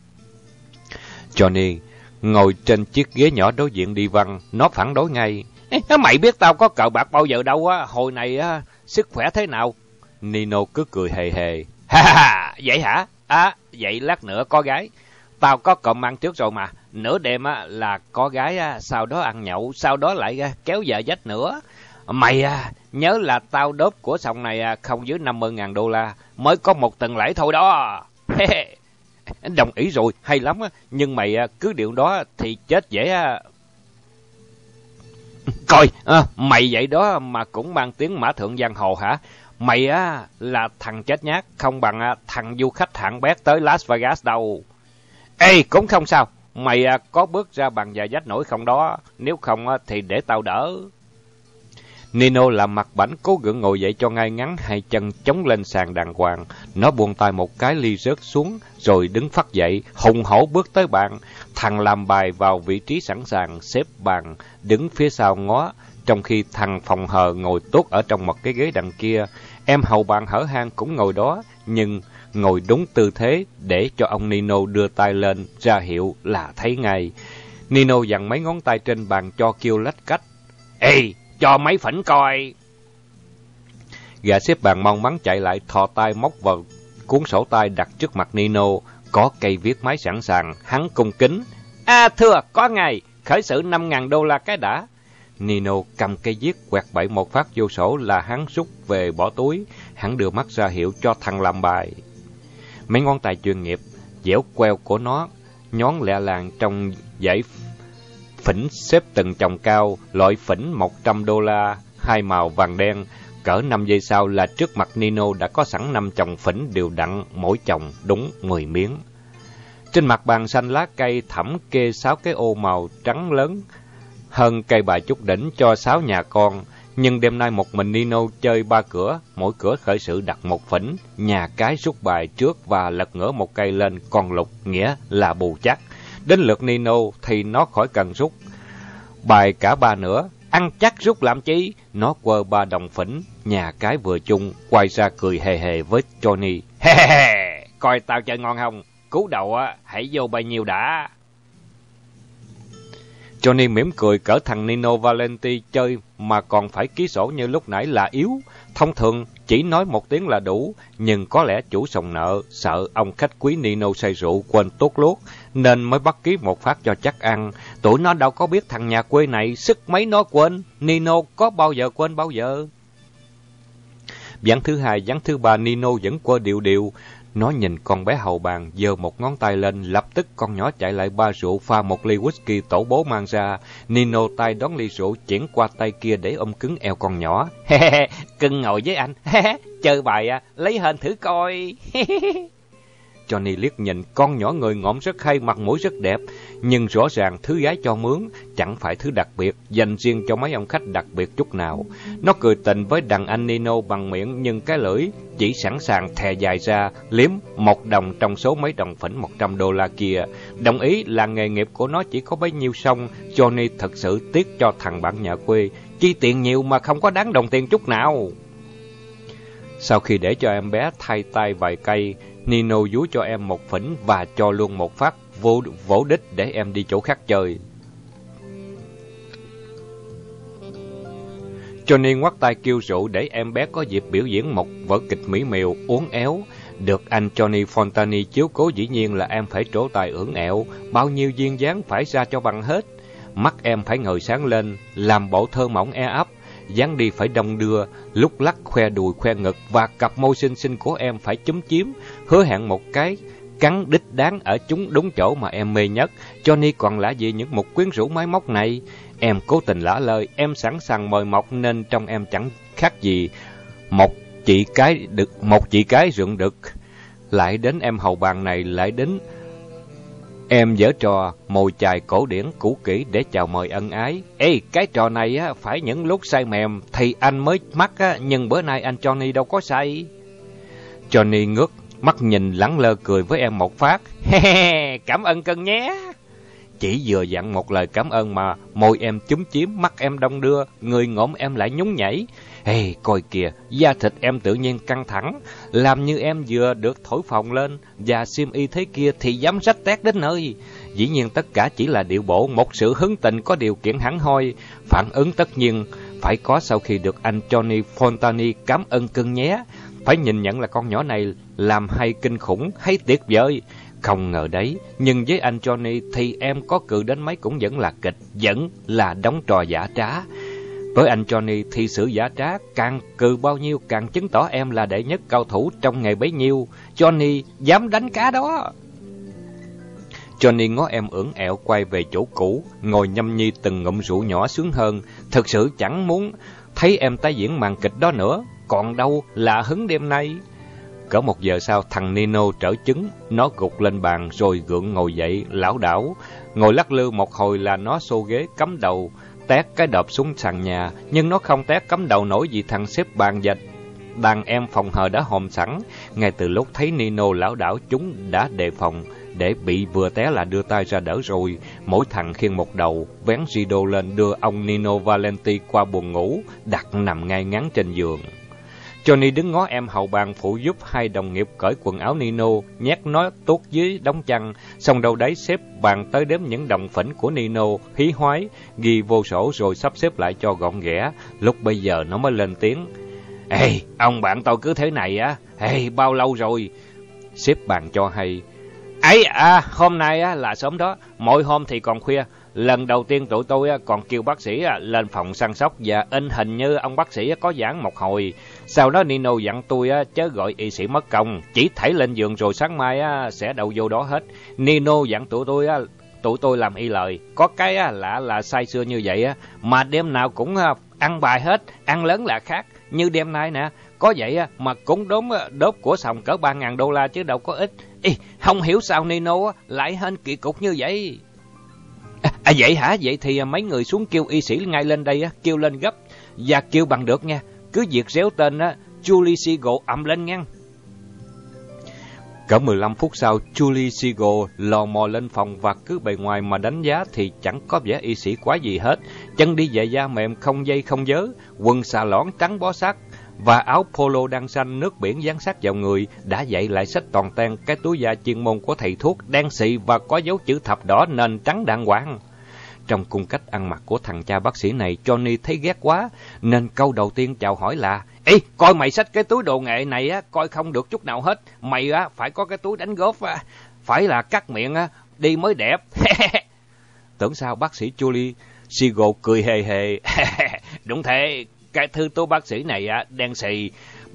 Johnny ngồi trên chiếc ghế nhỏ đối diện đi văn, nó phản đối ngay. Mày biết tao có cờ bạc bao giờ đâu á, hồi này sức khỏe thế nào? Nino cứ cười hề hề. Vậy hả? Vậy lát nữa có gái. Tao có cọm ăn trước rồi mà. Nửa đêm là có gái, sau đó ăn nhậu, sau đó lại kéo vợ dách nữa. Mày nhớ là tao đốp của sòng này không dưới 50.000 đô la, mới có một tuần lễ thôi đó. Đồng ý rồi, hay lắm, nhưng mày cứ điều đó thì chết dễ. Coi, mày vậy đó mà cũng mang tiếng mã thượng giang hồ hả? Mày là thằng chết nhát, không bằng thằng du khách hạng bét tới Las Vegas đâu. Ê, cũng không sao, mày có bước ra bằng và dách nổi không đó, nếu không thì để tao đỡ. Nino làm mặt bảnh cố gượng ngồi dậy cho ngay ngắn, hai chân chống lên sàn đàng hoàng. Nó buông tay một cái, ly rớt xuống, rồi đứng phắt dậy, hùng hổ bước tới bàn. Thằng làm bài vào vị trí sẵn sàng, xếp bàn, đứng phía sau ngó, trong khi thằng phòng hờ ngồi tốt ở trong một cái ghế đằng kia. Em hầu bàn hở hang cũng ngồi đó, nhưng ngồi đúng tư thế để cho ông Nino đưa tay lên, ra hiệu là thấy ngay. Nino dặn mấy ngón tay trên bàn cho kêu lách cách. Ê, cho mấy phỉnh coi. Gã xếp bàn mong mắn chạy lại, thò tay móc vào cuốn sổ tay đặt trước mặt Nino, có cây viết máy sẵn sàng. Hắn cung kính. Thưa, có ngay, khởi sự 5.000 đô la cái đã. Nino cầm cây viết quẹt bậy một phát vô sổ là hắn rút về bỏ túi. Hắn đưa mắt ra hiệu cho thằng làm bài. Mấy ngón tay chuyên nghiệp, dẻo queo của nó nhón lẹ làng trong dãy phỉnh xếp từng chồng cao, loại phỉnh 100 đô la, hai màu vàng đen. Cỡ 5 giây sau là trước mặt Nino đã có sẵn 5 chồng phỉnh đều đặn, mỗi chồng đúng 10 miếng. Trên mặt bàn xanh lá cây thẳm kê 6 cái ô màu trắng lớn, hơn cây bài chút đỉnh cho 6 nhà con. Nhưng đêm nay một mình Nino chơi 3 cửa, mỗi cửa khởi sự đặt một phỉnh, nhà cái rút bài trước và lật ngửa một cây lên con lục, nghĩa là bù chắc. Đến lượt Nino thì nó khỏi cần rút bài cả 3 nữa, ăn chắc rút làm chi. Nó quơ 3 đồng phỉnh, nhà cái vừa chung, quay ra cười hề hề với Johnny. Coi tao chơi ngon không? Cú đầu hãy vô bao nhiêu đã. Johnny mỉm cười, cỡ thằng Nino Valenti chơi mà còn phải ký sổ như lúc nãy là yếu. Thông thường chỉ nói một tiếng là đủ, nhưng có lẽ chủ sòng nợ sợ ông khách quý Nino say rượu quên tốt lốt, nên mới bắt ký một phát cho chắc ăn. Tụi nó đâu có biết thằng nhà quê này sức mấy nó quên, Nino có bao giờ quên bao giờ. Ván thứ hai, ván thứ ba Nino vẫn qua điều điều. Nó nhìn con bé hầu bàn, giơ một ngón tay lên, lập tức con nhỏ chạy lại ba rượu, pha một ly whisky tổ bố mang ra. Nino tay đón ly rượu, chuyển qua tay kia để ôm cứng eo con nhỏ. Cưng ngồi với anh, chơi bài lấy hên thử coi. Johnny liếc nhìn, con nhỏ người ngõm rất hay, mặt mũi rất đẹp, nhưng rõ ràng thứ gái cho mướn chẳng phải thứ đặc biệt, dành riêng cho mấy ông khách đặc biệt chút nào. Nó cười tình với đàn anh Nino bằng miệng, nhưng cái lưỡi chỉ sẵn sàng thè dài ra, liếm một đồng trong số mấy đồng phỉnh $100 kia. Đồng ý là nghề nghiệp của nó chỉ có bấy nhiêu xong, Johnny thật sự tiếc cho thằng bạn nhà quê, chi tiền nhiều mà không có đáng đồng tiền chút nào. Sau khi để cho em bé thay tay vài cây, Nino vúi cho em một phỉnh và cho luôn một phát vỗ đích để em đi chỗ khác chơi. Johnny ngoắt tay kêu rượu để em bé có dịp biểu diễn một vở kịch mỹ miều, uốn éo. Được anh Johnny Fontani chiếu cố dĩ nhiên là em phải trổ tài ưỡn ẹo, bao nhiêu duyên dáng phải ra cho bằng hết. Mắt em phải ngời sáng lên, làm bộ thơ mộng e ấp, dáng đi phải đong đưa, lúc lắc khoe đùi khoe ngực, và cặp môi xinh xinh của em phải chúm chím, hứa hẹn một cái cắn đích đáng ở chúng đúng chỗ mà em mê nhất. Johnny còn lạ gì những mục quyến rũ máy móc này. Em cố tình lả lời, em sẵn sàng mời mọc nên trong em chẳng khác gì một chị cái rượng đực. Lại đến em hầu bàn này, lại đến em giở trò mồi chài cổ điển cũ kỹ để chào mời ân ái. Ê, cái trò này phải những lúc say mềm thì anh mới mắc nhưng bữa nay anh Johnny đâu có say. Johnny ngước mắt nhìn lẳng lơ cười với em một phát. Cảm ơn cưng nhé. Chỉ vừa dặn một lời cảm ơn mà môi em chúm chím, mắt em đong đưa, người ngỗm em lại nhún nhảy. Ê, coi kìa, da thịt em tự nhiên căng thẳng, làm như em vừa được thổi phồng lên, và xiêm y thế kia thì dám rách tét đến nơi. Dĩ nhiên tất cả chỉ là điệu bộ, một sự hứng tình có điều kiện hẳn hoi. Phản ứng tất nhiên phải có sau khi được anh Johnny Fontani cảm ơn cưng nhé. Phải nhìn nhận là con nhỏ này làm hay kinh khủng, hay tuyệt vời. Không ngờ đấy, nhưng với anh Johnny thì em có cự đến mấy cũng vẫn là kịch, vẫn là đóng trò giả trá. Với anh Johnny thì sự giả trá càng cự bao nhiêu càng chứng tỏ em là đệ nhất cao thủ trong nghề bấy nhiêu. Johnny dám đánh cá đó. Johnny ngó em ưỡn ẹo quay về chỗ cũ, ngồi nhâm nhi từng ngụm rượu nhỏ sướng hơn. Thực sự chẳng muốn thấy em tái diễn màn kịch đó nữa. Còn đâu là hứng đêm nay. Cỡ 1 giờ sau, thằng Nino trở chứng, nó gục lên bàn rồi gượng ngồi dậy, lảo đảo. Ngồi lắc lư một hồi là nó xô ghế cắm đầu, tét cái đọp xuống sàn nhà, nhưng nó không tét cắm đầu nổi vì thằng xếp bàn và đàn em phòng hờ đã hòm sẵn. Ngay từ lúc thấy Nino lảo đảo, chúng đã đề phòng, để bị vừa té là đưa tay ra đỡ rồi. Mỗi thằng khiêng một đầu, vén rideau lên đưa ông Nino Valenti qua buồng ngủ, đặt nằm ngay ngắn trên giường. Johnny đứng ngó em hầu bàn phụ giúp hai đồng nghiệp cởi quần áo Nino, nhét nó tuốt dưới đống chăn, xong đâu đấy xếp bàn tới đếm những đồng phỉnh của Nino, hí hoái, ghi vô sổ rồi sắp xếp lại cho gọn ghẽ. Lúc bây giờ nó mới lên tiếng. Ê, ông bạn tôi cứ thế này á, bao lâu rồi? Xếp bàn cho hay. Ấy hôm nay là sớm đó, mỗi hôm thì còn khuya. Lần đầu tiên tụi tôi còn kêu bác sĩ lên phòng săn sóc và in hình như ông bác sĩ có giảng một hồi. Sau đó Nino dặn tôi chớ gọi y sĩ mất công, chỉ thảy lên giường rồi sáng mai sẽ đậu vô đó hết. Nino dặn tụi tôi làm y lời. Có cái lạ là say sưa như vậy mà đêm nào cũng ăn bài hết, ăn lớn là khác. Như đêm nay nè, có vậy mà cũng đốt của sòng cỡ $3.000 chứ đâu có ít. Không hiểu sao Nino lại hên kỳ cục như vậy. Vậy hả? Vậy thì mấy người xuống kêu y sĩ ngay lên đây, kêu lên gấp và kêu bằng được nha. Cứ việc réo tên Julie Siegel ầm lên nha. Cỡ 15 phút sau, Julie Siegel lò mò lên phòng và cứ bề ngoài mà đánh giá thì chẳng có vẻ y sĩ quá gì hết. Chân đi giày da mềm không dây không vớ, quần xà lõn trắng bó sát và áo polo đan xanh nước biển dán sát vào người, đã vậy lại xách toàn ten cái túi da chuyên môn của thầy thuốc đen xì và có dấu chữ thập đỏ nền trắng đàng hoàng. Trong cung cách ăn mặc của thằng cha bác sĩ này, Johnny thấy ghét quá, nên câu đầu tiên chào hỏi là: Ê, coi mày xách cái túi đồ nghệ này coi không được chút nào hết. Mày phải có cái túi đánh golf, phải là cắt miệng đi mới đẹp. Tưởng sao bác sĩ Julie Siegel cười hề hề. Đúng thế, cái thư túi bác sĩ này đen xì,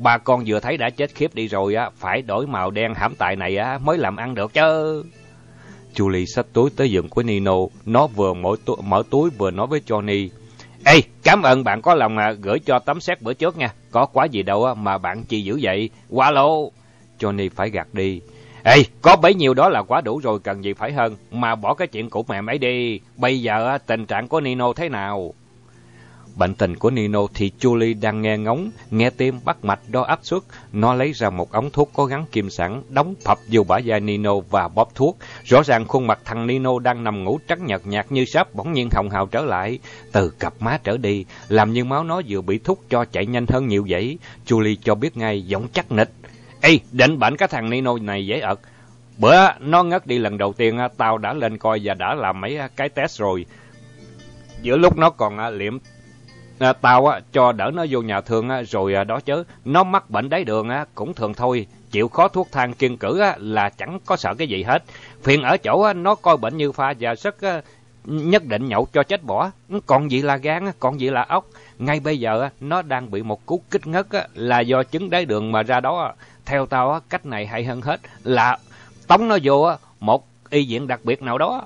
Ba con vừa thấy đã chết khiếp đi rồi á, phải đổi màu đen hãm tài này á mới làm ăn được chứ. Julie xách túi tới giường của Nino, nó vừa mở túi vừa nói với Johnny. Ê, cảm ơn bạn có lòng gửi cho tấm séc bữa trước nha, có quá gì đâu á mà bạn chi dữ vậy, qua lô. Johnny phải gạt đi. Ê, có bấy nhiêu đó là quá đủ rồi, cần gì phải hơn, mà bỏ cái chuyện của mẹ ấy đi. Bây giờ tình trạng của Nino thế nào? Bệnh tình của Nino thì Julie đang nghe ngóng, nghe tim, bắt mạch, đo áp suất. Nó lấy ra một ống thuốc có gắn kim sẵn, đóng phập vô bả vai Nino và bóp thuốc. Rõ ràng khuôn mặt thằng Nino đang nằm ngủ trắng nhợt nhạt như sáp bỗng nhiên hồng hào trở lại. Từ cặp má trở đi, làm như máu nó vừa bị thúc cho chạy nhanh hơn nhiều vậy. Julie cho biết ngay, giọng chắc nịch. Ê, định bệnh cái thằng Nino này dễ ợt. Bữa nó ngất đi lần đầu tiên, tao đã lên coi và đã làm mấy cái test rồi. Giữa lúc nó còn liệm tao cho đỡ nó vô nhà thương rồi đó chứ. Nó mắc bệnh đái đường cũng thường thôi. Chịu khó thuốc thang kiêng cữ là chẳng có sợ cái gì hết. Phiền ở chỗ nó coi bệnh như pha và sức nhất định nhậu cho chết bỏ. Còn gì là gan, còn gì là ốc. Ngay bây giờ nó đang bị một cú kích ngất là do chứng đái đường mà ra đó. Theo tao cách này hay hơn hết là tống nó vô một y viện đặc biệt nào đó.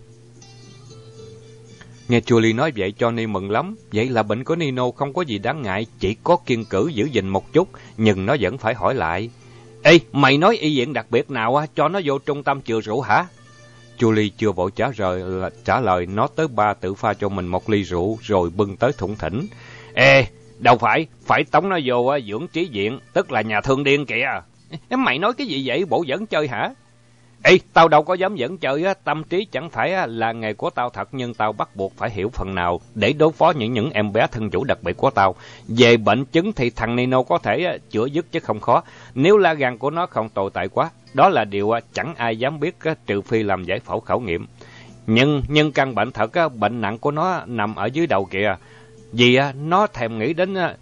Nghe Julie nói vậy, Johnny mừng lắm. Vậy là bệnh của Nino không có gì đáng ngại, chỉ có kiêng cữ giữ gìn một chút, nhưng nó vẫn phải hỏi lại. Ê, mày nói y viện đặc biệt nào cho nó vô trung tâm chữa rượu hả? Julie chưa vội trả lời, nó tới ba tự pha cho mình một ly rượu rồi bưng tới thủng thỉnh. Ê, đâu phải tống nó vô dưỡng trí viện, tức là nhà thương điên kìa. Mày nói cái gì vậy, bộ dẫn chơi hả? Ê, tao đâu có dám dẫn chơi tâm trí chẳng phải là nghề của tao thật, nhưng tao bắt buộc phải hiểu phần nào để đối phó những em bé thân chủ đặc biệt của tao. Về bệnh chứng thì thằng Nino có thể chữa dứt chứ không khó, nếu lá gan của nó không tồi tệ quá. Đó là điều chẳng ai dám biết trừ phi làm giải phẫu khảo nghiệm. Nhưng căn bệnh thật, bệnh nặng của nó nằm ở dưới đầu kìa. Vì nó thèm nghĩ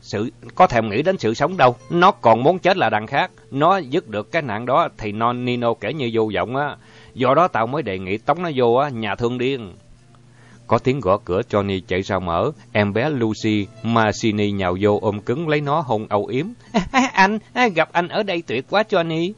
đến sự sống đâu, nó còn muốn chết là đằng khác. Nó dứt được cái nạn đó thì Nino kể như vô vọng á. Do đó tao mới đề nghị tống nó vô nhà thương điên. Có tiếng gõ cửa, Johnny chạy ra mở. Em bé Lucy Mancini nhào vô ôm cứng lấy nó hôn âu yếm. Anh, gặp anh ở đây tuyệt quá Johnny.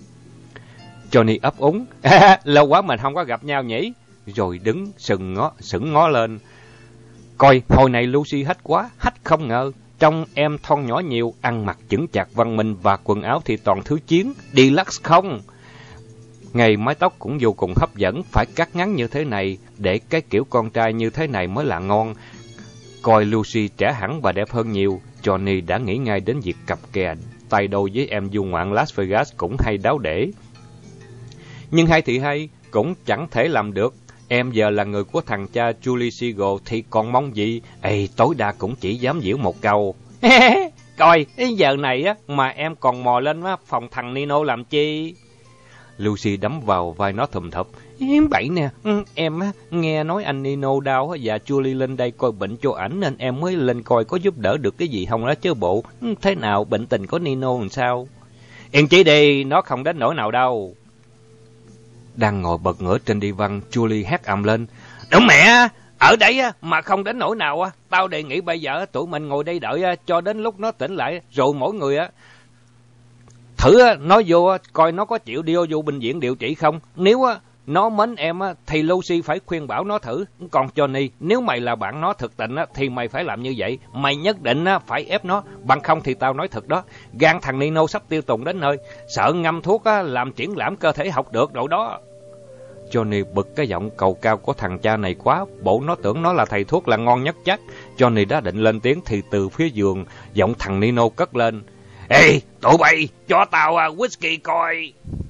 Johnny ấp úng. Lâu quá mình không có gặp nhau nhỉ? Rồi đứng sững ngó lên. Coi, hồi này Lucy hách quá, hách không ngờ. Trong em thon nhỏ nhiều, ăn mặc chững chạc văn minh và quần áo thì toàn thứ chiến, deluxe không. Ngày mái tóc cũng vô cùng hấp dẫn, phải cắt ngắn như thế này, để cái kiểu con trai như thế này mới là ngon. Coi Lucy trẻ hẳn và đẹp hơn nhiều, Johnny đã nghĩ ngay đến việc cặp kè tay đôi với em du ngoạn Las Vegas cũng hay đáo để. Nhưng hay thì hay, cũng chẳng thể làm được. Em giờ là người của thằng cha Julie Siegel thì còn mong gì? Ê, tối đa cũng chỉ dám giễu một câu. Coi, giờ này mà em còn mò lên phòng thằng Nino làm chi? Lucy đấm vào vai nó thùm thụp. Bậy nè, em nghe nói anh Nino đau và Julie lên đây coi bệnh cho ảnh nên em mới lên coi có giúp đỡ được cái gì không đó chứ bộ. Thế nào bệnh tình của Nino làm sao? Yên chí đi, nó không đến nỗi nào đâu. Đang ngồi bật ngửa trên đi văn, Julie hét ầm lên. Đúng mẹ, ở đây mà không đến nỗi nào. Tao đề nghị bây giờ tụi mình ngồi đây đợi cho đến lúc nó tỉnh lại, rồi mỗi người thử nó vô coi nó có chịu đi vô bệnh viện điều trị không. Nếu nó mến em thì Lucy phải khuyên bảo nó thử. Còn Johnny, nếu mày là bạn nó thực tình thì mày phải làm như vậy. Mày nhất định phải ép nó, bằng không thì tao nói thật đó, gan thằng Nino sắp tiêu tùng đến nơi. Sợ ngâm thuốc làm triển lãm cơ thể học được rồi đó. Johnny bực cái giọng cầu cao của thằng cha này quá, bộ nó tưởng nó là thầy thuốc là ngon nhất chắc. Johnny đã định lên tiếng thì từ phía giường, giọng thằng Nino cất lên. Ê, tụi bay, cho tao whisky coi.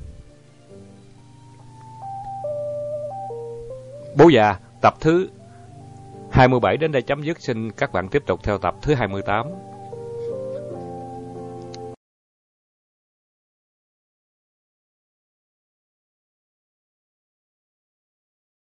Bố già, tập thứ 27 đến đây chấm dứt. Xin các bạn tiếp tục theo tập thứ 28.